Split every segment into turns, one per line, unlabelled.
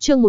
Chương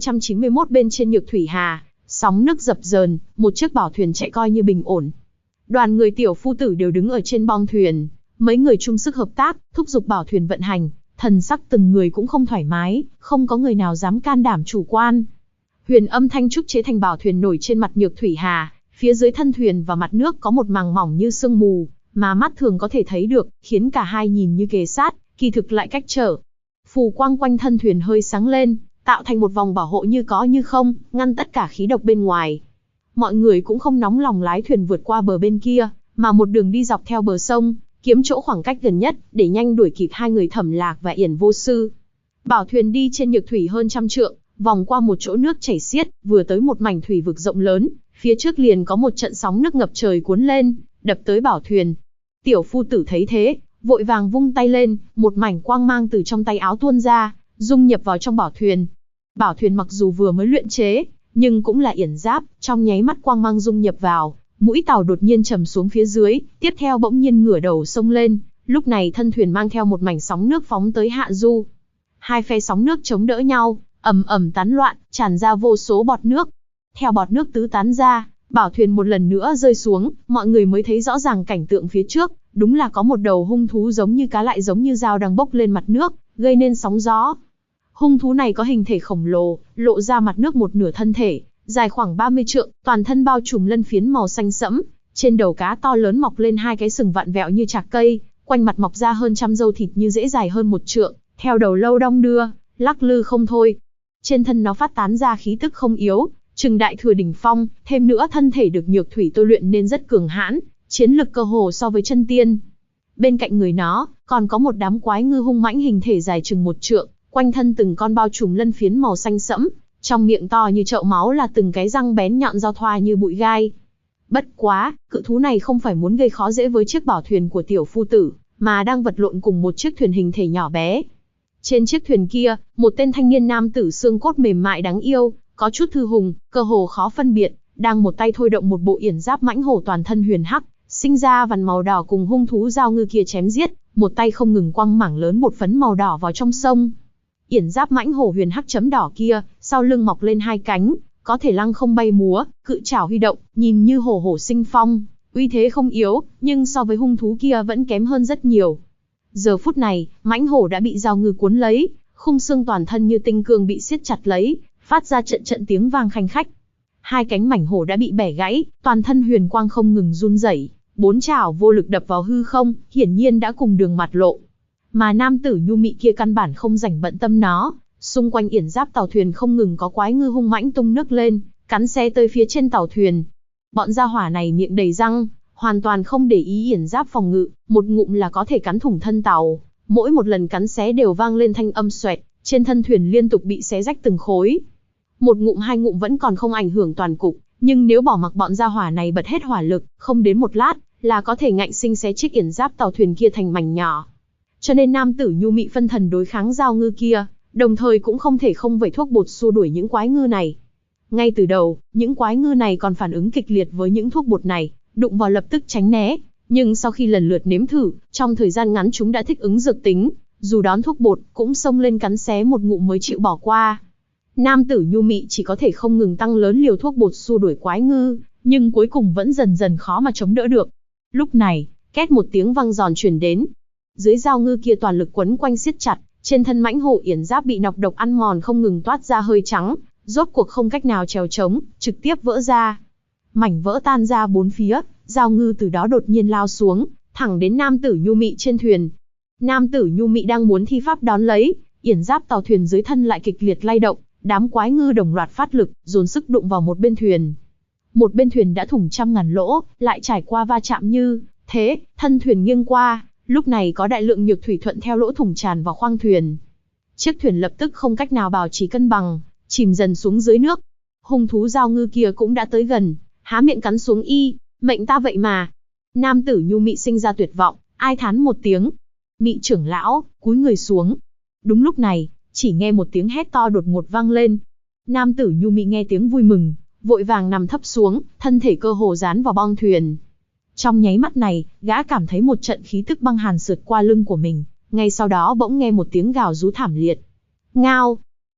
1291 bên trên Nhược Thủy Hà, sóng nước dập dờn, một chiếc bảo thuyền chạy coi như bình ổn. Đoàn người tiểu phu tử đều đứng ở trên bong thuyền, mấy người chung sức hợp tác, thúc giục bảo thuyền vận hành, thần sắc từng người cũng không thoải mái, không có người nào dám can đảm chủ quan. Huyền âm thanh trúc chế thành bảo thuyền nổi trên mặt Nhược Thủy Hà, phía dưới thân thuyền và mặt nước có một màng mỏng như sương mù, mà mắt thường có thể thấy được, khiến cả hai nhìn như kề sát, kỳ thực lại cách trở. Phù quang quanh thân thuyền hơi sáng lên, tạo thành một vòng bảo hộ như có như không, ngăn tất cả khí độc bên ngoài. Mọi người cũng không nóng lòng lái thuyền vượt qua bờ bên kia, mà một đường đi dọc theo bờ sông, kiếm chỗ khoảng cách gần nhất, để nhanh đuổi kịp hai người Thẩm Lạc và Yển Vô Sư. Bảo thuyền đi trên nhược thủy hơn 100 trượng, vòng qua một chỗ nước chảy xiết, vừa tới một mảnh thủy vực rộng lớn, phía trước liền có một trận sóng nước ngập trời cuốn lên, đập tới bảo thuyền. Tiểu phu tử thấy thế, vội vàng vung tay lên, một mảnh quang mang từ trong tay áo tuôn ra, dung nhập vào trong bảo thuyền. Bảo thuyền mặc dù vừa mới luyện chế, nhưng cũng là yển giáp, trong nháy mắt quang mang dung nhập vào, mũi tàu đột nhiên trầm xuống phía dưới, tiếp theo bỗng nhiên ngửa đầu sông lên, lúc này thân thuyền mang theo một mảnh sóng nước phóng tới hạ du. Hai phe sóng nước chống đỡ nhau, ầm ầm tán loạn, tràn ra vô số bọt nước. Theo bọt nước tứ tán ra, bảo thuyền một lần nữa rơi xuống, mọi người mới thấy rõ ràng cảnh tượng phía trước, đúng là có một đầu hung thú giống như cá lại giống như dao đang bốc lên mặt nước, gây nên sóng gió. Hung thú này có hình thể khổng lồ, lộ ra mặt nước một nửa thân thể, dài khoảng 30 trượng, toàn thân bao trùm lân phiến màu xanh sẫm, trên đầu cá to lớn mọc lên hai cái sừng vặn vẹo như chạc cây, quanh mặt mọc ra hơn 100 râu thịt như rễ dài hơn 1 trượng, theo đầu lâu đong đưa, lắc lư không thôi. Trên thân nó phát tán ra khí tức không yếu, chừng đại thừa đỉnh phong, thêm nữa thân thể được nhược thủy tôi luyện nên rất cường hãn, chiến lực cơ hồ so với chân tiên. Bên cạnh người nó, còn có một đám quái ngư hung mãnh hình thể dài chừng 1 trượng, quanh thân từng con bao trùm lân phiến màu xanh sẫm, trong miệng to như chậu máu là từng cái răng bén nhọn giao thoa như bụi gai. Bất quá, cự thú này không phải muốn gây khó dễ với chiếc bảo thuyền của tiểu phu tử, mà đang vật lộn cùng một chiếc thuyền hình thể nhỏ bé. Trên chiếc thuyền kia, một tên thanh niên nam tử xương cốt mềm mại đáng yêu, có chút thư hùng, cơ hồ khó phân biệt, đang một tay thôi động một bộ yển giáp mãnh hổ toàn thân huyền hắc, sinh ra vằn màu đỏ cùng hung thú giao ngư kia chém giết, một tay không ngừng quăng mảng lớn bột phấn màu đỏ vào trong sông. Yển giáp mãnh hổ huyền hắc chấm đỏ kia, sau lưng mọc lên hai cánh, có thể lăng không bay múa, cự trảo huy động, nhìn như hổ hổ sinh phong, uy thế không yếu, nhưng so với hung thú kia vẫn kém hơn rất nhiều. Giờ phút này, mãnh hổ đã bị giao ngư cuốn lấy, khung xương toàn thân như tinh cương bị siết chặt lấy, phát ra trận trận tiếng vang khanh khách. Hai cánh mảnh hổ đã bị bẻ gãy, toàn thân huyền quang không ngừng run rẩy, bốn trảo vô lực đập vào hư không, hiển nhiên đã cùng đường mặt lộ. Mà nam tử nhu mị kia căn bản không rảnh bận tâm nó, xung quanh yển giáp tàu thuyền không ngừng có quái ngư hung mãnh tung nước lên, cắn xé tới phía trên tàu thuyền. Bọn gia hỏa này miệng đầy răng, hoàn toàn không để ý yển giáp phòng ngự, một ngụm là có thể cắn thủng thân tàu, mỗi một lần cắn xé đều vang lên thanh âm xoẹt, trên thân thuyền liên tục bị xé rách từng khối. Một ngụm hai ngụm vẫn còn không ảnh hưởng toàn cục, nhưng nếu bỏ mặc bọn gia hỏa này bật hết hỏa lực, không đến một lát là có thể ngạnh sinh xé chiếc yển giáp tàu thuyền kia thành mảnh nhỏ. Cho nên nam tử nhu mị phân thần đối kháng giao ngư kia, đồng thời cũng không thể không vẩy thuốc bột xua đuổi những quái ngư này. Ngay từ đầu, những quái ngư này còn phản ứng kịch liệt với những thuốc bột này, đụng vào lập tức tránh né, nhưng sau khi lần lượt nếm thử, trong thời gian ngắn chúng đã thích ứng dược tính, dù đón thuốc bột cũng xông lên cắn xé một ngụm mới chịu bỏ qua. Nam tử nhu mị chỉ có thể không ngừng tăng lớn liều thuốc bột xua đuổi quái ngư, nhưng cuối cùng vẫn dần dần khó mà chống đỡ được. Lúc này, két một tiếng vang giòn truyền đến. Dưới giao ngư kia toàn lực quấn quanh siết chặt, trên thân mãnh hổ yển giáp bị nọc độc ăn mòn không ngừng toát ra hơi trắng, rốt cuộc không cách nào trèo trống, trực tiếp vỡ ra. Mảnh vỡ tan ra bốn phía, giao ngư từ đó đột nhiên lao xuống, thẳng đến nam tử nhu mị trên thuyền. Nam tử nhu mị đang muốn thi pháp đón lấy, yển giáp tàu thuyền dưới thân lại kịch liệt lay động, đám quái ngư đồng loạt phát lực, dồn sức đụng vào một bên thuyền. Một bên thuyền đã thủng 100.000 lỗ, lại trải qua va chạm như thế, thân thuyền nghiêng qua. Lúc này có đại lượng nhược thủy thuận theo lỗ thủng tràn vào khoang thuyền. Chiếc thuyền lập tức không cách nào bảo trì cân bằng, chìm dần xuống dưới nước. Hung thú giao ngư kia cũng đã tới gần, há miệng cắn xuống mệnh ta vậy mà. Nam tử nhu mị sinh ra tuyệt vọng, ai thán một tiếng. Mị trưởng lão, cúi người xuống. Đúng lúc này, chỉ nghe một tiếng hét to đột ngột vang lên. Nam tử nhu mị nghe tiếng vui mừng, vội vàng nằm thấp xuống, thân thể cơ hồ dán vào bong thuyền. Trong nháy mắt này, gã cảm thấy một trận khí tức băng hàn sượt qua lưng của mình, ngay sau đó bỗng nghe một tiếng gào rú thảm liệt. Ngao!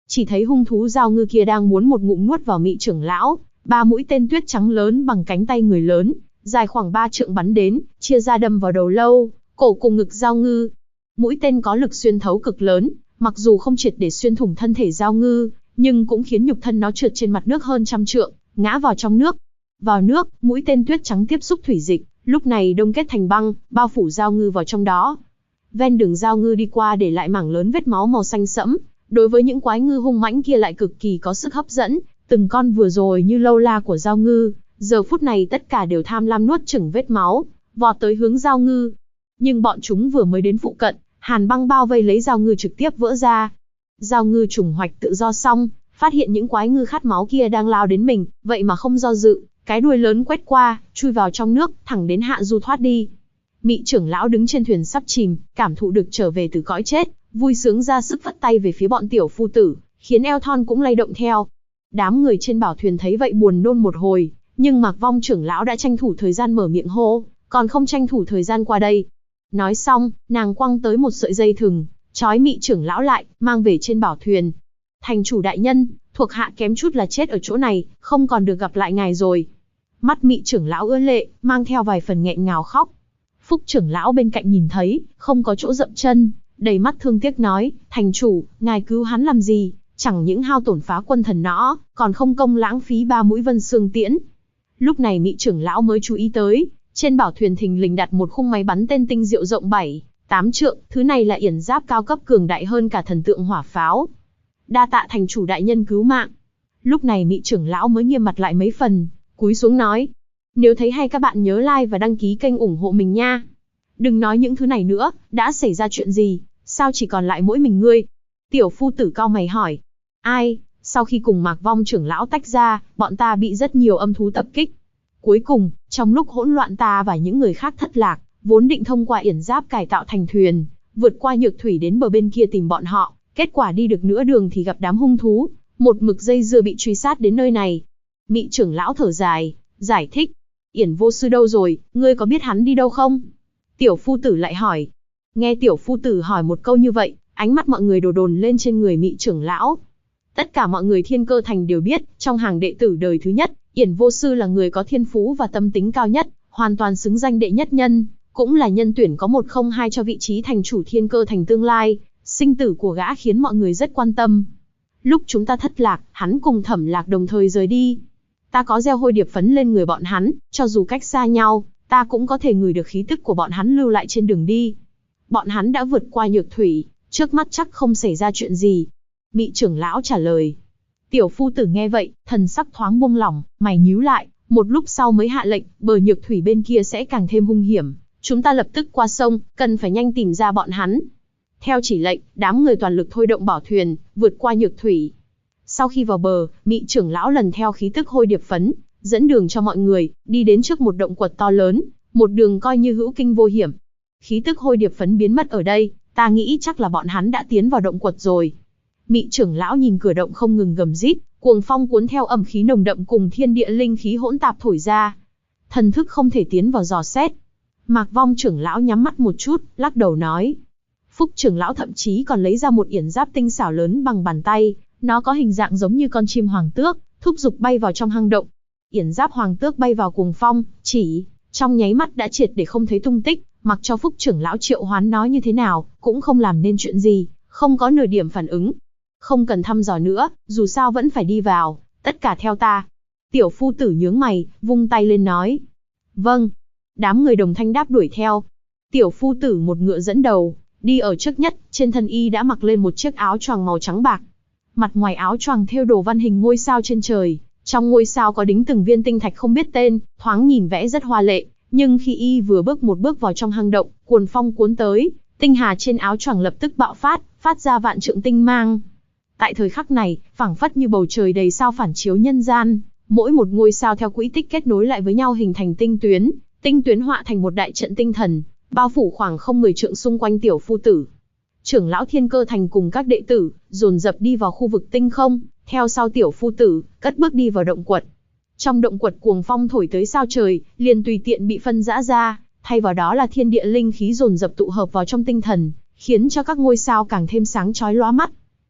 Chỉ thấy hung thú giao ngư kia đang muốn một ngụm nuốt vào Mị trưởng lão, ba mũi tên tuyết trắng lớn bằng cánh tay người lớn, dài khoảng 3 trượng bắn đến, chia ra đâm vào đầu lâu, cổ cùng ngực giao ngư. Mũi tên có lực xuyên thấu cực lớn, mặc dù không triệt để xuyên thủng thân thể giao ngư, nhưng cũng khiến nhục thân nó trượt trên mặt nước hơn 100 trượng, ngã vào trong nước. Vào nước, mũi tên tuyết trắng tiếp xúc thủy dịch, lúc này đông kết thành băng, bao phủ giao ngư vào trong đó. Ven đường giao ngư đi qua để lại mảng lớn vết máu màu xanh sẫm, đối với những quái ngư hung mãnh kia lại cực kỳ có sức hấp dẫn, từng con vừa rồi như lâu la của giao ngư, giờ phút này tất cả đều tham lam nuốt chửng vết máu, vọt tới hướng giao ngư. Nhưng bọn chúng vừa mới đến phụ cận, hàn băng bao vây lấy giao ngư trực tiếp vỡ ra. Giao ngư trùng hoạch tự do xong, phát hiện những quái ngư khát máu kia đang lao đến mình, vậy mà không do dự, cái đuôi lớn quét qua, chui vào trong nước, thẳng đến hạ du thoát đi. Mị trưởng lão đứng trên thuyền sắp chìm, cảm thụ được trở về từ cõi chết, vui sướng ra sức vất tay về phía bọn tiểu phu tử, khiến eo thon cũng lay động theo. Đám người trên bảo thuyền thấy vậy buồn nôn một hồi, nhưng Mạc Vong trưởng lão đã tranh thủ thời gian mở miệng hô, còn không tranh thủ thời gian qua đây. Nói xong, nàng quăng tới một sợi dây thừng, trói Mị trưởng lão lại, mang về trên bảo thuyền. Thành chủ đại nhân, thuộc hạ kém chút là chết ở chỗ này, không còn được gặp lại ngài rồi. Mắt Mị trưởng lão ứa lệ, mang theo vài phần nghẹn ngào khóc. Phúc trưởng lão bên cạnh nhìn thấy, không có chỗ dậm chân, đầy mắt thương tiếc nói, thành chủ, ngài cứu hắn làm gì, chẳng những hao tổn phá quân thần nõ, còn không công lãng phí 3 mũi vân xương tiễn. Lúc này Mị trưởng lão mới chú ý tới, trên bảo thuyền thình lình đặt một khung máy bắn tên tinh diệu rộng 7-8 trượng, thứ này là yển giáp cao cấp cường đại hơn cả thần tượng hỏa pháo. Đa tạ thành chủ đại nhân cứu mạng. Lúc này Mị trưởng lão mới nghiêm mặt lại mấy phần, cúi xuống nói, nếu thấy hay các bạn nhớ like và đăng ký kênh ủng hộ mình nha. Đừng nói những thứ này nữa, đã xảy ra chuyện gì, sao chỉ còn lại mỗi mình ngươi? Tiểu phu tử cau mày hỏi. Ai, sau khi cùng Mạc Vong trưởng lão tách ra, bọn ta bị rất nhiều âm thú tập kích. Cuối cùng, trong lúc hỗn loạn ta và những người khác thất lạc, vốn định thông qua yển giáp cải tạo thành thuyền, vượt qua nhược thủy đến bờ bên kia tìm bọn họ, kết quả đi được nửa đường thì gặp đám hung thú, một mực dây dưa bị truy sát đến nơi này. Mị trưởng lão thở dài, giải thích. Yển vô sư đâu rồi, ngươi có biết hắn đi đâu không? Tiểu phu tử lại hỏi. Nghe tiểu phu tử hỏi một câu như vậy, ánh mắt mọi người đổ dồn lên trên người Mị trưởng lão. Tất cả mọi người Thiên Cơ Thành đều biết, trong hàng đệ tử đời thứ nhất, Yển vô sư là người có thiên phú và tâm tính cao nhất, hoàn toàn xứng danh đệ nhất nhân, cũng là nhân tuyển có 102 cho vị trí thành chủ Thiên Cơ Thành tương lai. Sinh tử của gã khiến mọi người rất quan tâm. Lúc chúng ta thất lạc, hắn cùng Thẩm Lạc đồng thời rời đi. Ta có gieo hôi điệp phấn lên người bọn hắn, cho dù cách xa nhau, ta cũng có thể ngửi được khí tức của bọn hắn lưu lại trên đường đi. Bọn hắn đã vượt qua nhược thủy, trước mắt chắc không xảy ra chuyện gì. Mị trưởng lão trả lời. Tiểu phu tử nghe vậy, thần sắc thoáng buông lỏng, mày nhíu lại, một lúc sau mới hạ lệnh, bờ nhược thủy bên kia sẽ càng thêm hung hiểm. Chúng ta lập tức qua sông, cần phải nhanh tìm ra bọn hắn. Theo chỉ lệnh, đám người toàn lực thôi động bảo thuyền, vượt qua nhược thủy. Sau khi vào bờ, Mị trưởng lão lần theo khí tức hôi điệp phấn, dẫn đường cho mọi người, đi đến trước một động quật to lớn, một đường coi như hữu kinh vô hiểm. Khí tức hôi điệp phấn biến mất ở đây, ta nghĩ chắc là bọn hắn đã tiến vào động quật rồi. Mị trưởng lão nhìn cửa động không ngừng gầm rít, cuồng phong cuốn theo ẩm khí nồng đậm cùng thiên địa linh khí hỗn tạp thổi ra. Thần thức không thể tiến vào dò xét. Mạc Vong trưởng lão nhắm mắt một chút, lắc đầu nói. Phúc trưởng lão thậm chí còn lấy ra một yển giáp tinh xảo lớn bằng bàn tay, nó có hình dạng giống như con chim hoàng tước, thúc giục bay vào trong hang động. Yển giáp hoàng tước bay vào cuồng phong, chỉ trong nháy mắt đã triệt để không thấy tung tích, mặc cho Phúc trưởng lão triệu hoán nó như thế nào, cũng không làm nên chuyện gì, không có nửa điểm phản ứng. Không cần thăm dò nữa, dù sao vẫn phải đi vào, tất cả theo ta. Tiểu phu tử nhướng mày, vung tay lên nói. Vâng. Đám người đồng thanh đáp đuổi theo. Tiểu phu tử một ngựa dẫn đầu, đi ở trước nhất, trên thân y đã mặc lên một chiếc áo choàng màu trắng bạc. Mặt ngoài áo choàng thêu đồ văn hình ngôi sao trên trời, trong ngôi sao có đính từng viên tinh thạch không biết tên, thoáng nhìn vẽ rất hoa lệ, nhưng khi y vừa bước một bước vào trong hang động, cuồng phong cuốn tới, tinh hà trên áo choàng lập tức bạo phát ra vạn trượng tinh mang. Tại thời khắc này, phảng phất như bầu trời đầy sao phản chiếu nhân gian, mỗi một ngôi sao theo quỹ tích kết nối lại với nhau hình thành tinh tuyến họa thành một đại trận tinh thần, bao phủ khoảng không 10 trượng xung quanh tiểu phu tử. Trưởng lão Thiên Cơ Thành cùng các đệ tử, dồn dập đi vào khu vực tinh không, theo sau tiểu phu tử, cất bước đi vào động quật. Trong động quật cuồng phong thổi tới sao trời, liền tùy tiện bị phân rã ra, thay vào đó là thiên địa linh khí dồn dập tụ hợp vào trong tinh thần, khiến cho các ngôi sao càng thêm sáng chói lóa mắt.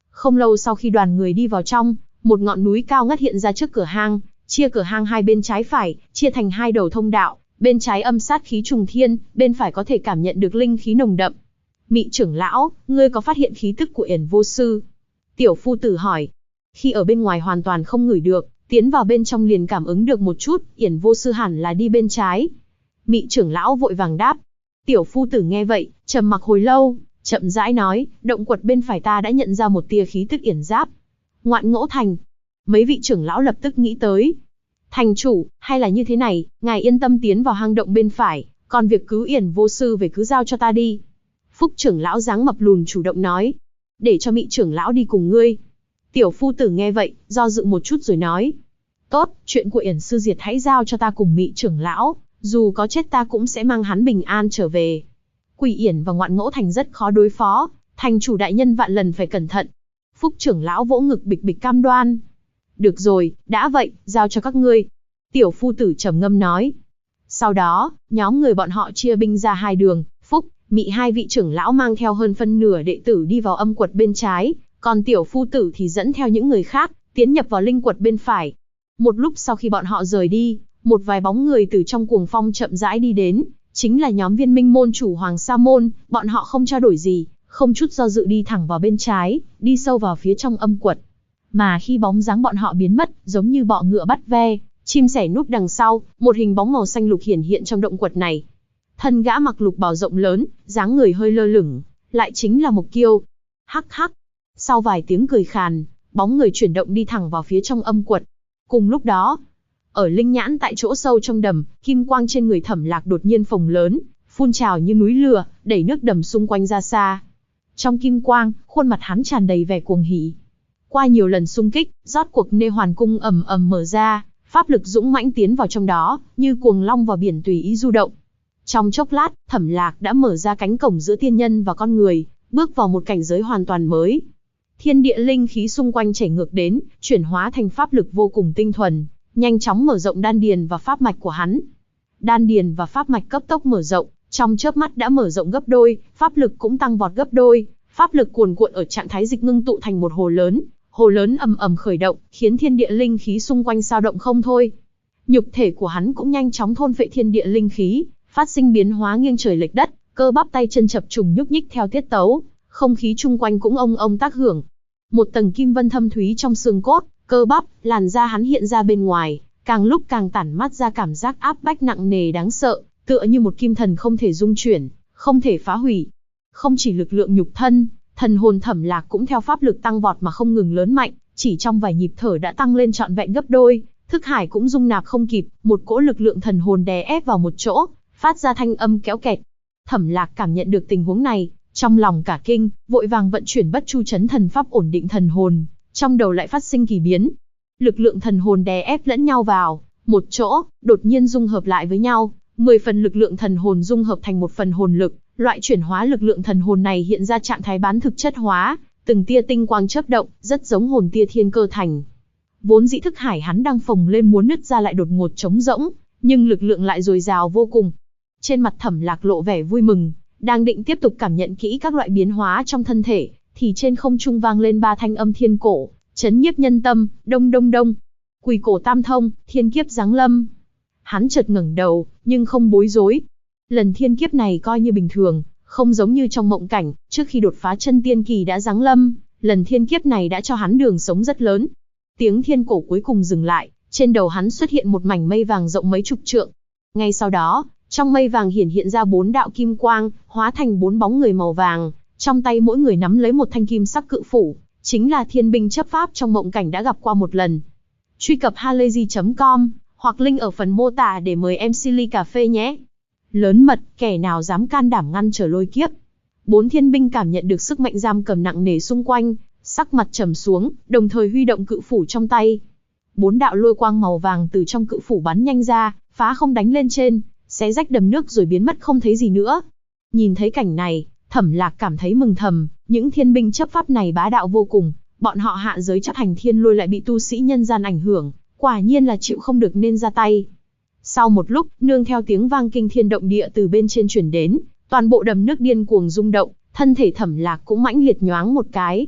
Không lâu sau khi đoàn người đi vào trong, một ngọn núi cao ngất hiện ra trước cửa hang, chia cửa hang hai bên trái phải, chia thành hai đầu thông đạo, bên trái âm sát khí trùng thiên, bên phải có thể cảm nhận được linh khí nồng đậm. Mị trưởng lão, ngươi có phát hiện khí tức của Yển vô sư? Tiểu phu tử hỏi. Khi ở bên ngoài hoàn toàn không ngửi được, tiến vào bên trong liền cảm ứng được một chút, Yển vô sư hẳn là đi bên trái. Mị trưởng lão vội vàng đáp. Tiểu phu tử nghe vậy, trầm mặc hồi lâu, chậm rãi nói, động quật bên phải ta đã nhận ra một tia khí tức yển giáp. Ngoạn Ngỗ Thành. Mấy vị trưởng lão lập tức nghĩ tới. Thành chủ, hay là như thế này, ngài yên tâm tiến vào hang động bên phải, còn việc cứu Yển vô sư về cứ giao cho ta đi. Phúc trưởng lão dáng mập lùn chủ động nói. Để cho Mị trưởng lão đi cùng ngươi. Tiểu phu tử nghe vậy, do dự một chút rồi nói. Tốt, chuyện của Yển sư diệt hãy giao cho ta cùng Mị trưởng lão, dù có chết ta cũng sẽ mang hắn bình an trở về. Quỷ Yển và Ngoạn Ngỗ Thành rất khó đối phó, thành chủ đại nhân vạn lần phải cẩn thận. Phúc trưởng lão vỗ ngực bịch bịch cam đoan. Được rồi, đã vậy, giao cho các ngươi. Tiểu phu tử trầm ngâm nói. Sau đó, nhóm người bọn họ chia binh ra hai đường, Phúc, Mị hai vị trưởng lão mang theo hơn phân nửa đệ tử đi vào âm quật bên trái, còn tiểu phu tử thì dẫn theo những người khác, tiến nhập vào linh quật bên phải. Một lúc sau khi bọn họ rời đi, một vài bóng người từ trong cuồng phong chậm rãi đi đến, chính là nhóm Viên Minh môn chủ Hoàng Sa môn, bọn họ không trao đổi gì, không chút do dự đi thẳng vào bên trái, đi sâu vào phía trong âm quật. Mà khi bóng dáng bọn họ biến mất, giống như bọ ngựa bắt ve, chim sẻ núp đằng sau, một hình bóng màu xanh lục hiển hiện trong động quật này. Thân gã mặc lục bào rộng lớn, dáng người hơi lơ lửng, lại chính là Mộc Kiêu. Hắc hắc. Sau vài tiếng cười khàn, bóng người chuyển động đi thẳng vào phía trong âm quật. Cùng lúc đó, ở linh nhãn tại chỗ sâu trong đầm, kim quang trên người Thẩm Lạc đột nhiên phồng lớn, phun trào như núi lửa, đẩy nước đầm xung quanh ra xa. Trong kim quang, khuôn mặt hắn tràn đầy vẻ cuồng hỉ. Qua nhiều lần xung kích, rốt cuộc Nê Hoàn cung ầm ầm mở ra, pháp lực dũng mãnh tiến vào trong đó, như cuồng long vào biển tùy ý du động. Trong chốc lát, Thẩm Lạc đã mở ra cánh cổng giữa tiên nhân và con người, bước vào một cảnh giới hoàn toàn mới. Thiên địa linh khí xung quanh chảy ngược đến, chuyển hóa thành pháp lực vô cùng tinh thuần, nhanh chóng mở rộng đan điền và pháp mạch của hắn. Đan điền và pháp mạch cấp tốc mở rộng, trong chớp mắt đã mở rộng gấp đôi, pháp lực cũng tăng vọt gấp đôi, pháp lực cuồn cuộn ở trạng thái dịch ngưng tụ thành một hồ lớn ầm ầm khởi động, khiến thiên địa linh khí xung quanh dao động không thôi. Nhục thể của hắn cũng nhanh chóng thôn phệ thiên địa linh khí, phát sinh biến hóa nghiêng trời lệch đất, cơ bắp tay chân chập trùng nhúc nhích theo tiết tấu, không khí chung quanh cũng ông ông tác hưởng. Một tầng kim vân thâm thúy trong xương cốt, cơ bắp, làn da hắn hiện ra bên ngoài, càng lúc càng tản mát ra cảm giác áp bách nặng nề đáng sợ, tựa như một kim thần không thể dung chuyển, không thể phá hủy. Không chỉ lực lượng nhục thân, thần hồn Thẩm Lạc cũng theo pháp lực tăng vọt mà không ngừng lớn mạnh, chỉ trong vài nhịp thở đã tăng lên trọn vẹn gấp đôi, thức hải cũng dung nạp không kịp, một cỗ lực lượng thần hồn đè ép vào một chỗ, phát ra thanh âm kéo kẹt. Thẩm Lạc cảm nhận được tình huống này, trong lòng cả kinh, vội vàng vận chuyển Bất Chu Chấn Thần Pháp ổn định thần hồn, trong đầu lại phát sinh kỳ biến. Lực lượng thần hồn đè ép lẫn nhau vào một chỗ, đột nhiên dung hợp lại với nhau, 10 phần lực lượng thần hồn dung hợp thành một phần hồn lực, loại chuyển hóa lực lượng thần hồn này hiện ra trạng thái bán thực chất hóa, từng tia tinh quang chớp động, rất giống hồn tia thiên cơ thành. Vốn dĩ thức hải hắn đang phồng lên muốn nứt ra lại đột ngột trống rỗng, nhưng lực lượng lại dồi dào vô cùng. Trên mặt Thẩm Lạc lộ vẻ vui mừng, đang định tiếp tục cảm nhận kỹ các loại biến hóa trong thân thể, thì trên không trung vang lên 3 thanh âm thiên cổ, chấn nhiếp nhân tâm, đông đông đông. Quỷ cổ tam thông, thiên kiếp giáng lâm. Hắn chợt ngẩng đầu, nhưng không bối rối. Lần thiên kiếp này coi như bình thường, không giống như trong mộng cảnh, trước khi đột phá chân tiên kỳ đã giáng lâm, lần thiên kiếp này đã cho hắn đường sống rất lớn. Tiếng thiên cổ cuối cùng dừng lại, trên đầu hắn xuất hiện một mảnh mây vàng rộng mấy chục trượng. Ngay sau đó, trong mây vàng hiện ra 4 đạo kim quang, hóa thành 4 bóng người màu vàng, trong tay mỗi người nắm lấy một thanh kim sắc cự phủ, chính là thiên binh chấp pháp trong mộng cảnh đã gặp qua một lần. Truy cập halayzi.com hoặc link ở phần mô tả để mời em Silly cà phê nhé. Lớn mật, kẻ nào dám can đảm ngăn trở lôi kiếp. 4 thiên binh cảm nhận được sức mạnh giam cầm nặng nề xung quanh, sắc mặt trầm xuống, đồng thời huy động cự phủ trong tay. 4 đạo lôi quang màu vàng từ trong cự phủ bắn nhanh ra, phá không đánh lên trên, xé rách đầm nước rồi biến mất không thấy gì nữa. Nhìn thấy cảnh này, Thẩm Lạc cảm thấy mừng thầm, những thiên binh chấp pháp này bá đạo vô cùng, bọn họ hạ giới chấp hành thiên lôi lại bị tu sĩ nhân gian ảnh hưởng, quả nhiên là chịu không được nên ra tay. Sau một lúc, nương theo tiếng vang kinh thiên động địa từ bên trên truyền đến, toàn bộ đầm nước điên cuồng rung động, thân thể Thẩm Lạc cũng mãnh liệt nhoáng một cái.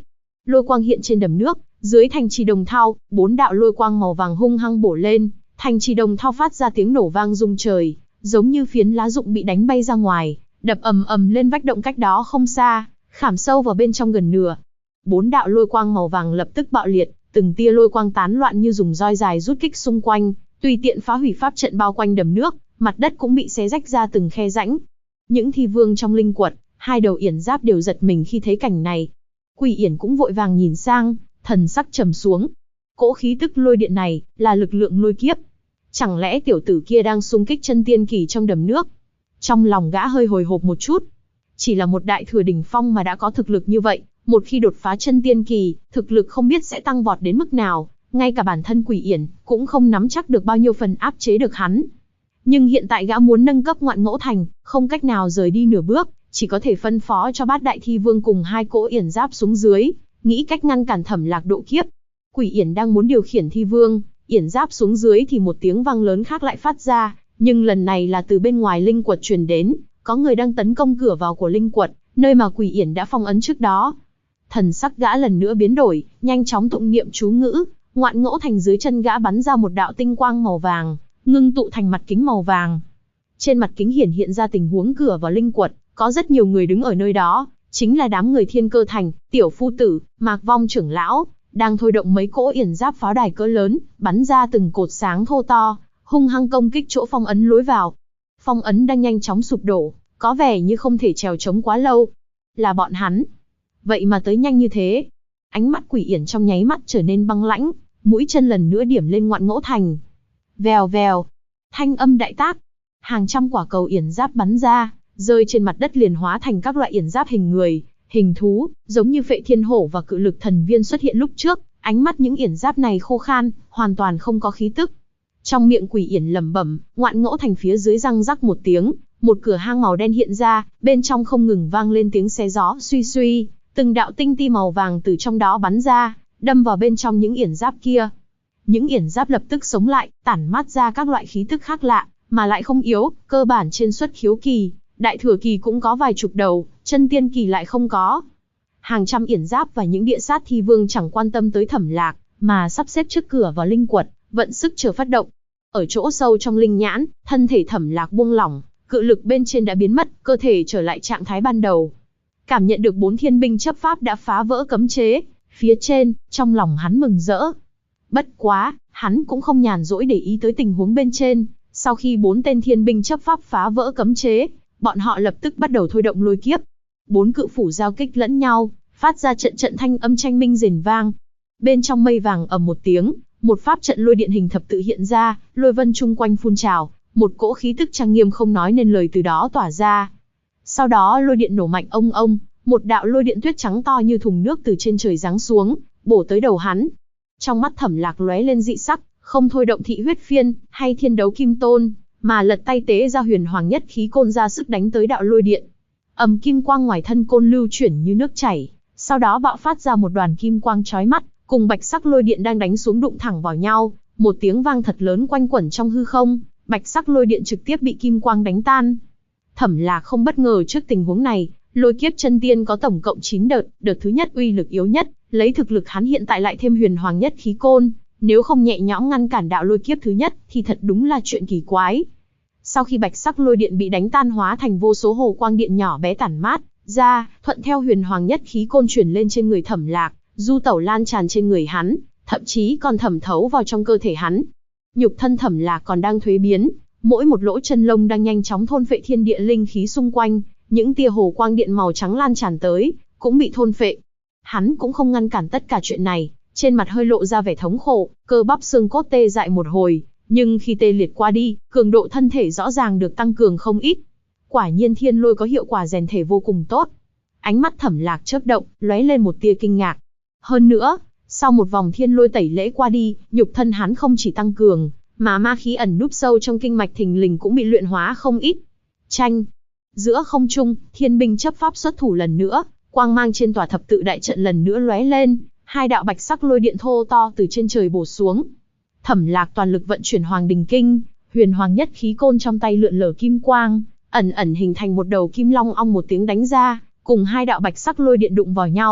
Lôi quang hiện trên đầm nước, dưới thành trì đồng thau, 4 đạo lôi quang màu vàng hung hăng bổ lên, thành trì đồng thau phát ra tiếng nổ vang rung trời, giống như phiến lá rụng bị đánh bay ra ngoài, đập ầm ầm lên vách động cách đó không xa, khảm sâu vào bên trong gần nửa. 4 đạo lôi quang màu vàng lập tức bạo liệt, từng tia lôi quang tán loạn như dùng roi dài rút kích xung quanh, tùy tiện phá hủy pháp trận bao quanh đầm nước, mặt đất cũng bị xé rách ra từng khe rãnh. Những thi vương trong linh quật, 2 đầu yển giáp đều giật mình khi thấy cảnh này. Quỷ yển cũng vội vàng nhìn sang, thần sắc trầm xuống. Cỗ khí tức lôi điện này là lực lượng lôi kiếp. Chẳng lẽ tiểu tử kia đang xung kích chân tiên kỳ trong đầm nước? Trong lòng gã hơi hồi hộp một chút. Chỉ là một đại thừa đỉnh phong mà đã có thực lực như vậy, một khi đột phá chân tiên kỳ, thực lực không biết sẽ tăng vọt đến mức nào, ngay cả bản thân Quỷ Yển cũng không nắm chắc được bao nhiêu phần áp chế được hắn. Nhưng hiện tại gã muốn nâng cấp Ngoạn Ngẫu Thành, không cách nào rời đi nửa bước, chỉ có thể phân phó cho Bát Đại Thi Vương cùng 2 cỗ yển giáp xuống dưới, nghĩ cách ngăn cản Thẩm Lạc độ kiếp. Quỷ Yển đang muốn điều khiển Thi Vương, yển giáp xuống dưới thì một tiếng vang lớn khác lại phát ra, nhưng lần này là từ bên ngoài linh quật truyền đến, có người đang tấn công cửa vào của linh quật, nơi mà Quỷ Yển đã phong ấn trước đó. Thần sắc gã lần nữa biến đổi, nhanh chóng tụng niệm chú ngữ, Ngoạn Ngẫu Thành dưới chân gã bắn ra một đạo tinh quang màu vàng, ngưng tụ thành mặt kính màu vàng. Trên mặt kính hiện ra tình huống cửa vào linh quật, có rất nhiều người đứng ở nơi đó, chính là đám người Thiên Cơ Thành, Tiểu Phu Tử, Mạc Vong trưởng lão, đang thôi động mấy cỗ yển giáp pháo đài cỡ lớn, bắn ra từng cột sáng thô to, hung hăng công kích chỗ phong ấn lối vào. Phong ấn đang nhanh chóng sụp đổ, có vẻ như không thể trèo chống quá lâu. Là bọn hắn. Vậy mà tới nhanh như thế. Ánh mắt Quỷ Yển trong nháy mắt trở nên băng lãnh, mũi chân lần nữa điểm lên Ngoạn Ngẫu Thành. Vèo vèo, thanh âm đại tác, hàng trăm quả cầu yển giáp bắn ra, rơi trên mặt đất liền hóa thành các loại yển giáp hình người, hình thú, giống như Phệ Thiên Hổ và Cự Lực Thần Viên xuất hiện lúc trước. Ánh mắt những yển giáp này khô khan, hoàn toàn không có khí tức. Trong miệng Quỷ Yển lẩm bẩm, Ngoạn Ngẫu Thành phía dưới răng rắc một tiếng, một cửa hang màu đen hiện ra, bên trong không ngừng vang lên tiếng xé gió suy suy, từng đạo tinh ti màu vàng từ trong đó bắn ra, đâm vào bên trong những yển giáp kia. Những yển giáp lập tức sống lại, tản mát ra các loại khí tức khác lạ, mà lại không yếu, cơ bản trên xuất khiếu kỳ, đại thừa kỳ cũng có vài chục đầu, chân tiên kỳ lại không có. Hàng trăm yển giáp và những địa sát thi vương chẳng quan tâm tới Thẩm Lạc, mà sắp xếp trước cửa vào linh quật, vận sức chờ phát động. Ở chỗ sâu trong linh nhãn, thân thể Thẩm Lạc buông lỏng, cự lực bên trên đã biến mất, cơ thể trở lại trạng thái ban đầu. Cảm nhận được 4 thiên binh chấp pháp đã phá vỡ cấm chế, phía trên, trong lòng hắn mừng rỡ. Bất quá, hắn cũng không nhàn rỗi để ý tới tình huống bên trên. Sau khi 4 tên thiên binh chấp pháp phá vỡ cấm chế, bọn họ lập tức bắt đầu thôi động lôi kiếp. 4 cự phủ giao kích lẫn nhau, phát ra trận trận thanh âm tranh minh rền vang. Bên trong mây vàng ầm một tiếng, một pháp trận lôi điện hình thập tự hiện ra, lôi vân chung quanh phun trào, một cỗ khí tức trang nghiêm không nói nên lời từ đó tỏa ra. Sau đó lôi điện nổ mạnh ông ông, một đạo lôi điện tuyết trắng to như thùng nước từ trên trời giáng xuống, bổ tới đầu hắn. Trong mắt Thẩm Lạc lóe lên dị sắc, không thôi động thị huyết phiên hay thiên đấu kim tôn, mà lật tay tế ra huyền hoàng nhất khí côn ra sức đánh tới đạo lôi điện. Kim quang ngoài thân côn lưu chuyển như nước chảy, sau đó bạo phát ra một đoàn kim quang chói mắt, cùng bạch sắc lôi điện đang đánh xuống đụng thẳng vào nhau, một tiếng vang thật lớn quanh quẩn trong hư không, bạch sắc lôi điện trực tiếp bị kim quang đánh tan. Thẩm Lạc không bất ngờ trước tình huống này, lôi kiếp chân tiên có tổng cộng 9 đợt, đợt thứ nhất uy lực yếu nhất, lấy thực lực hắn hiện tại lại thêm huyền hoàng nhất khí côn, nếu không nhẹ nhõm ngăn cản đạo lôi kiếp thứ nhất thì thật đúng là chuyện kỳ quái. Sau khi bạch sắc lôi điện bị đánh tan hóa thành vô số hồ quang điện nhỏ bé tản mát ra, thuận theo huyền hoàng nhất khí côn chuyển lên trên người Thẩm Lạc, du tẩu lan tràn trên người hắn, thậm chí còn thẩm thấu vào trong cơ thể hắn. Nhục thân Thẩm Lạc còn đang thuế biến, mỗi một lỗ chân lông đang nhanh chóng thôn phệ thiên địa linh khí xung quanh, những tia hồ quang điện màu trắng lan tràn tới, cũng bị thôn phệ. Hắn cũng không ngăn cản tất cả chuyện này, trên mặt hơi lộ ra vẻ thống khổ, cơ bắp xương cốt tê dại một hồi, nhưng khi tê liệt qua đi, cường độ thân thể rõ ràng được tăng cường không ít. Quả nhiên thiên lôi có hiệu quả rèn thể vô cùng tốt. Ánh mắt Thẩm Lạc chớp động, lóe lên một tia kinh ngạc. Hơn nữa, sau một vòng thiên lôi tẩy lễ qua đi, nhục thân hắn không chỉ tăng cường, mà ma khí ẩn núp sâu trong kinh mạch thình lình cũng bị luyện hóa không ít. Tranh. Giữa không trung, thiên binh chấp pháp xuất thủ lần nữa, quang mang trên tòa thập tự đại trận lần nữa lóe lên, 2 đạo bạch sắc lôi điện thô to từ trên trời bổ xuống. Thẩm Lạc toàn lực vận chuyển Hoàng Đình Kinh, huyền hoàng nhất khí côn trong tay lượn lờ kim quang, ẩn ẩn hình thành một đầu kim long ong một tiếng đánh ra, cùng 2 đạo bạch sắc lôi điện đụng vào nhau.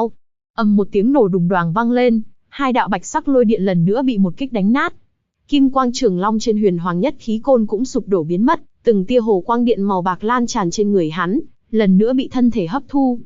Một tiếng nổ đùng đoàng vang lên, hai đạo bạch sắc lôi điện lần nữa bị một kích đánh nát. Kim quang trường long trên huyền hoàng nhất khí côn cũng sụp đổ biến mất, từng tia hồ quang điện màu bạc lan tràn trên người hắn, lần nữa bị thân thể hấp thu.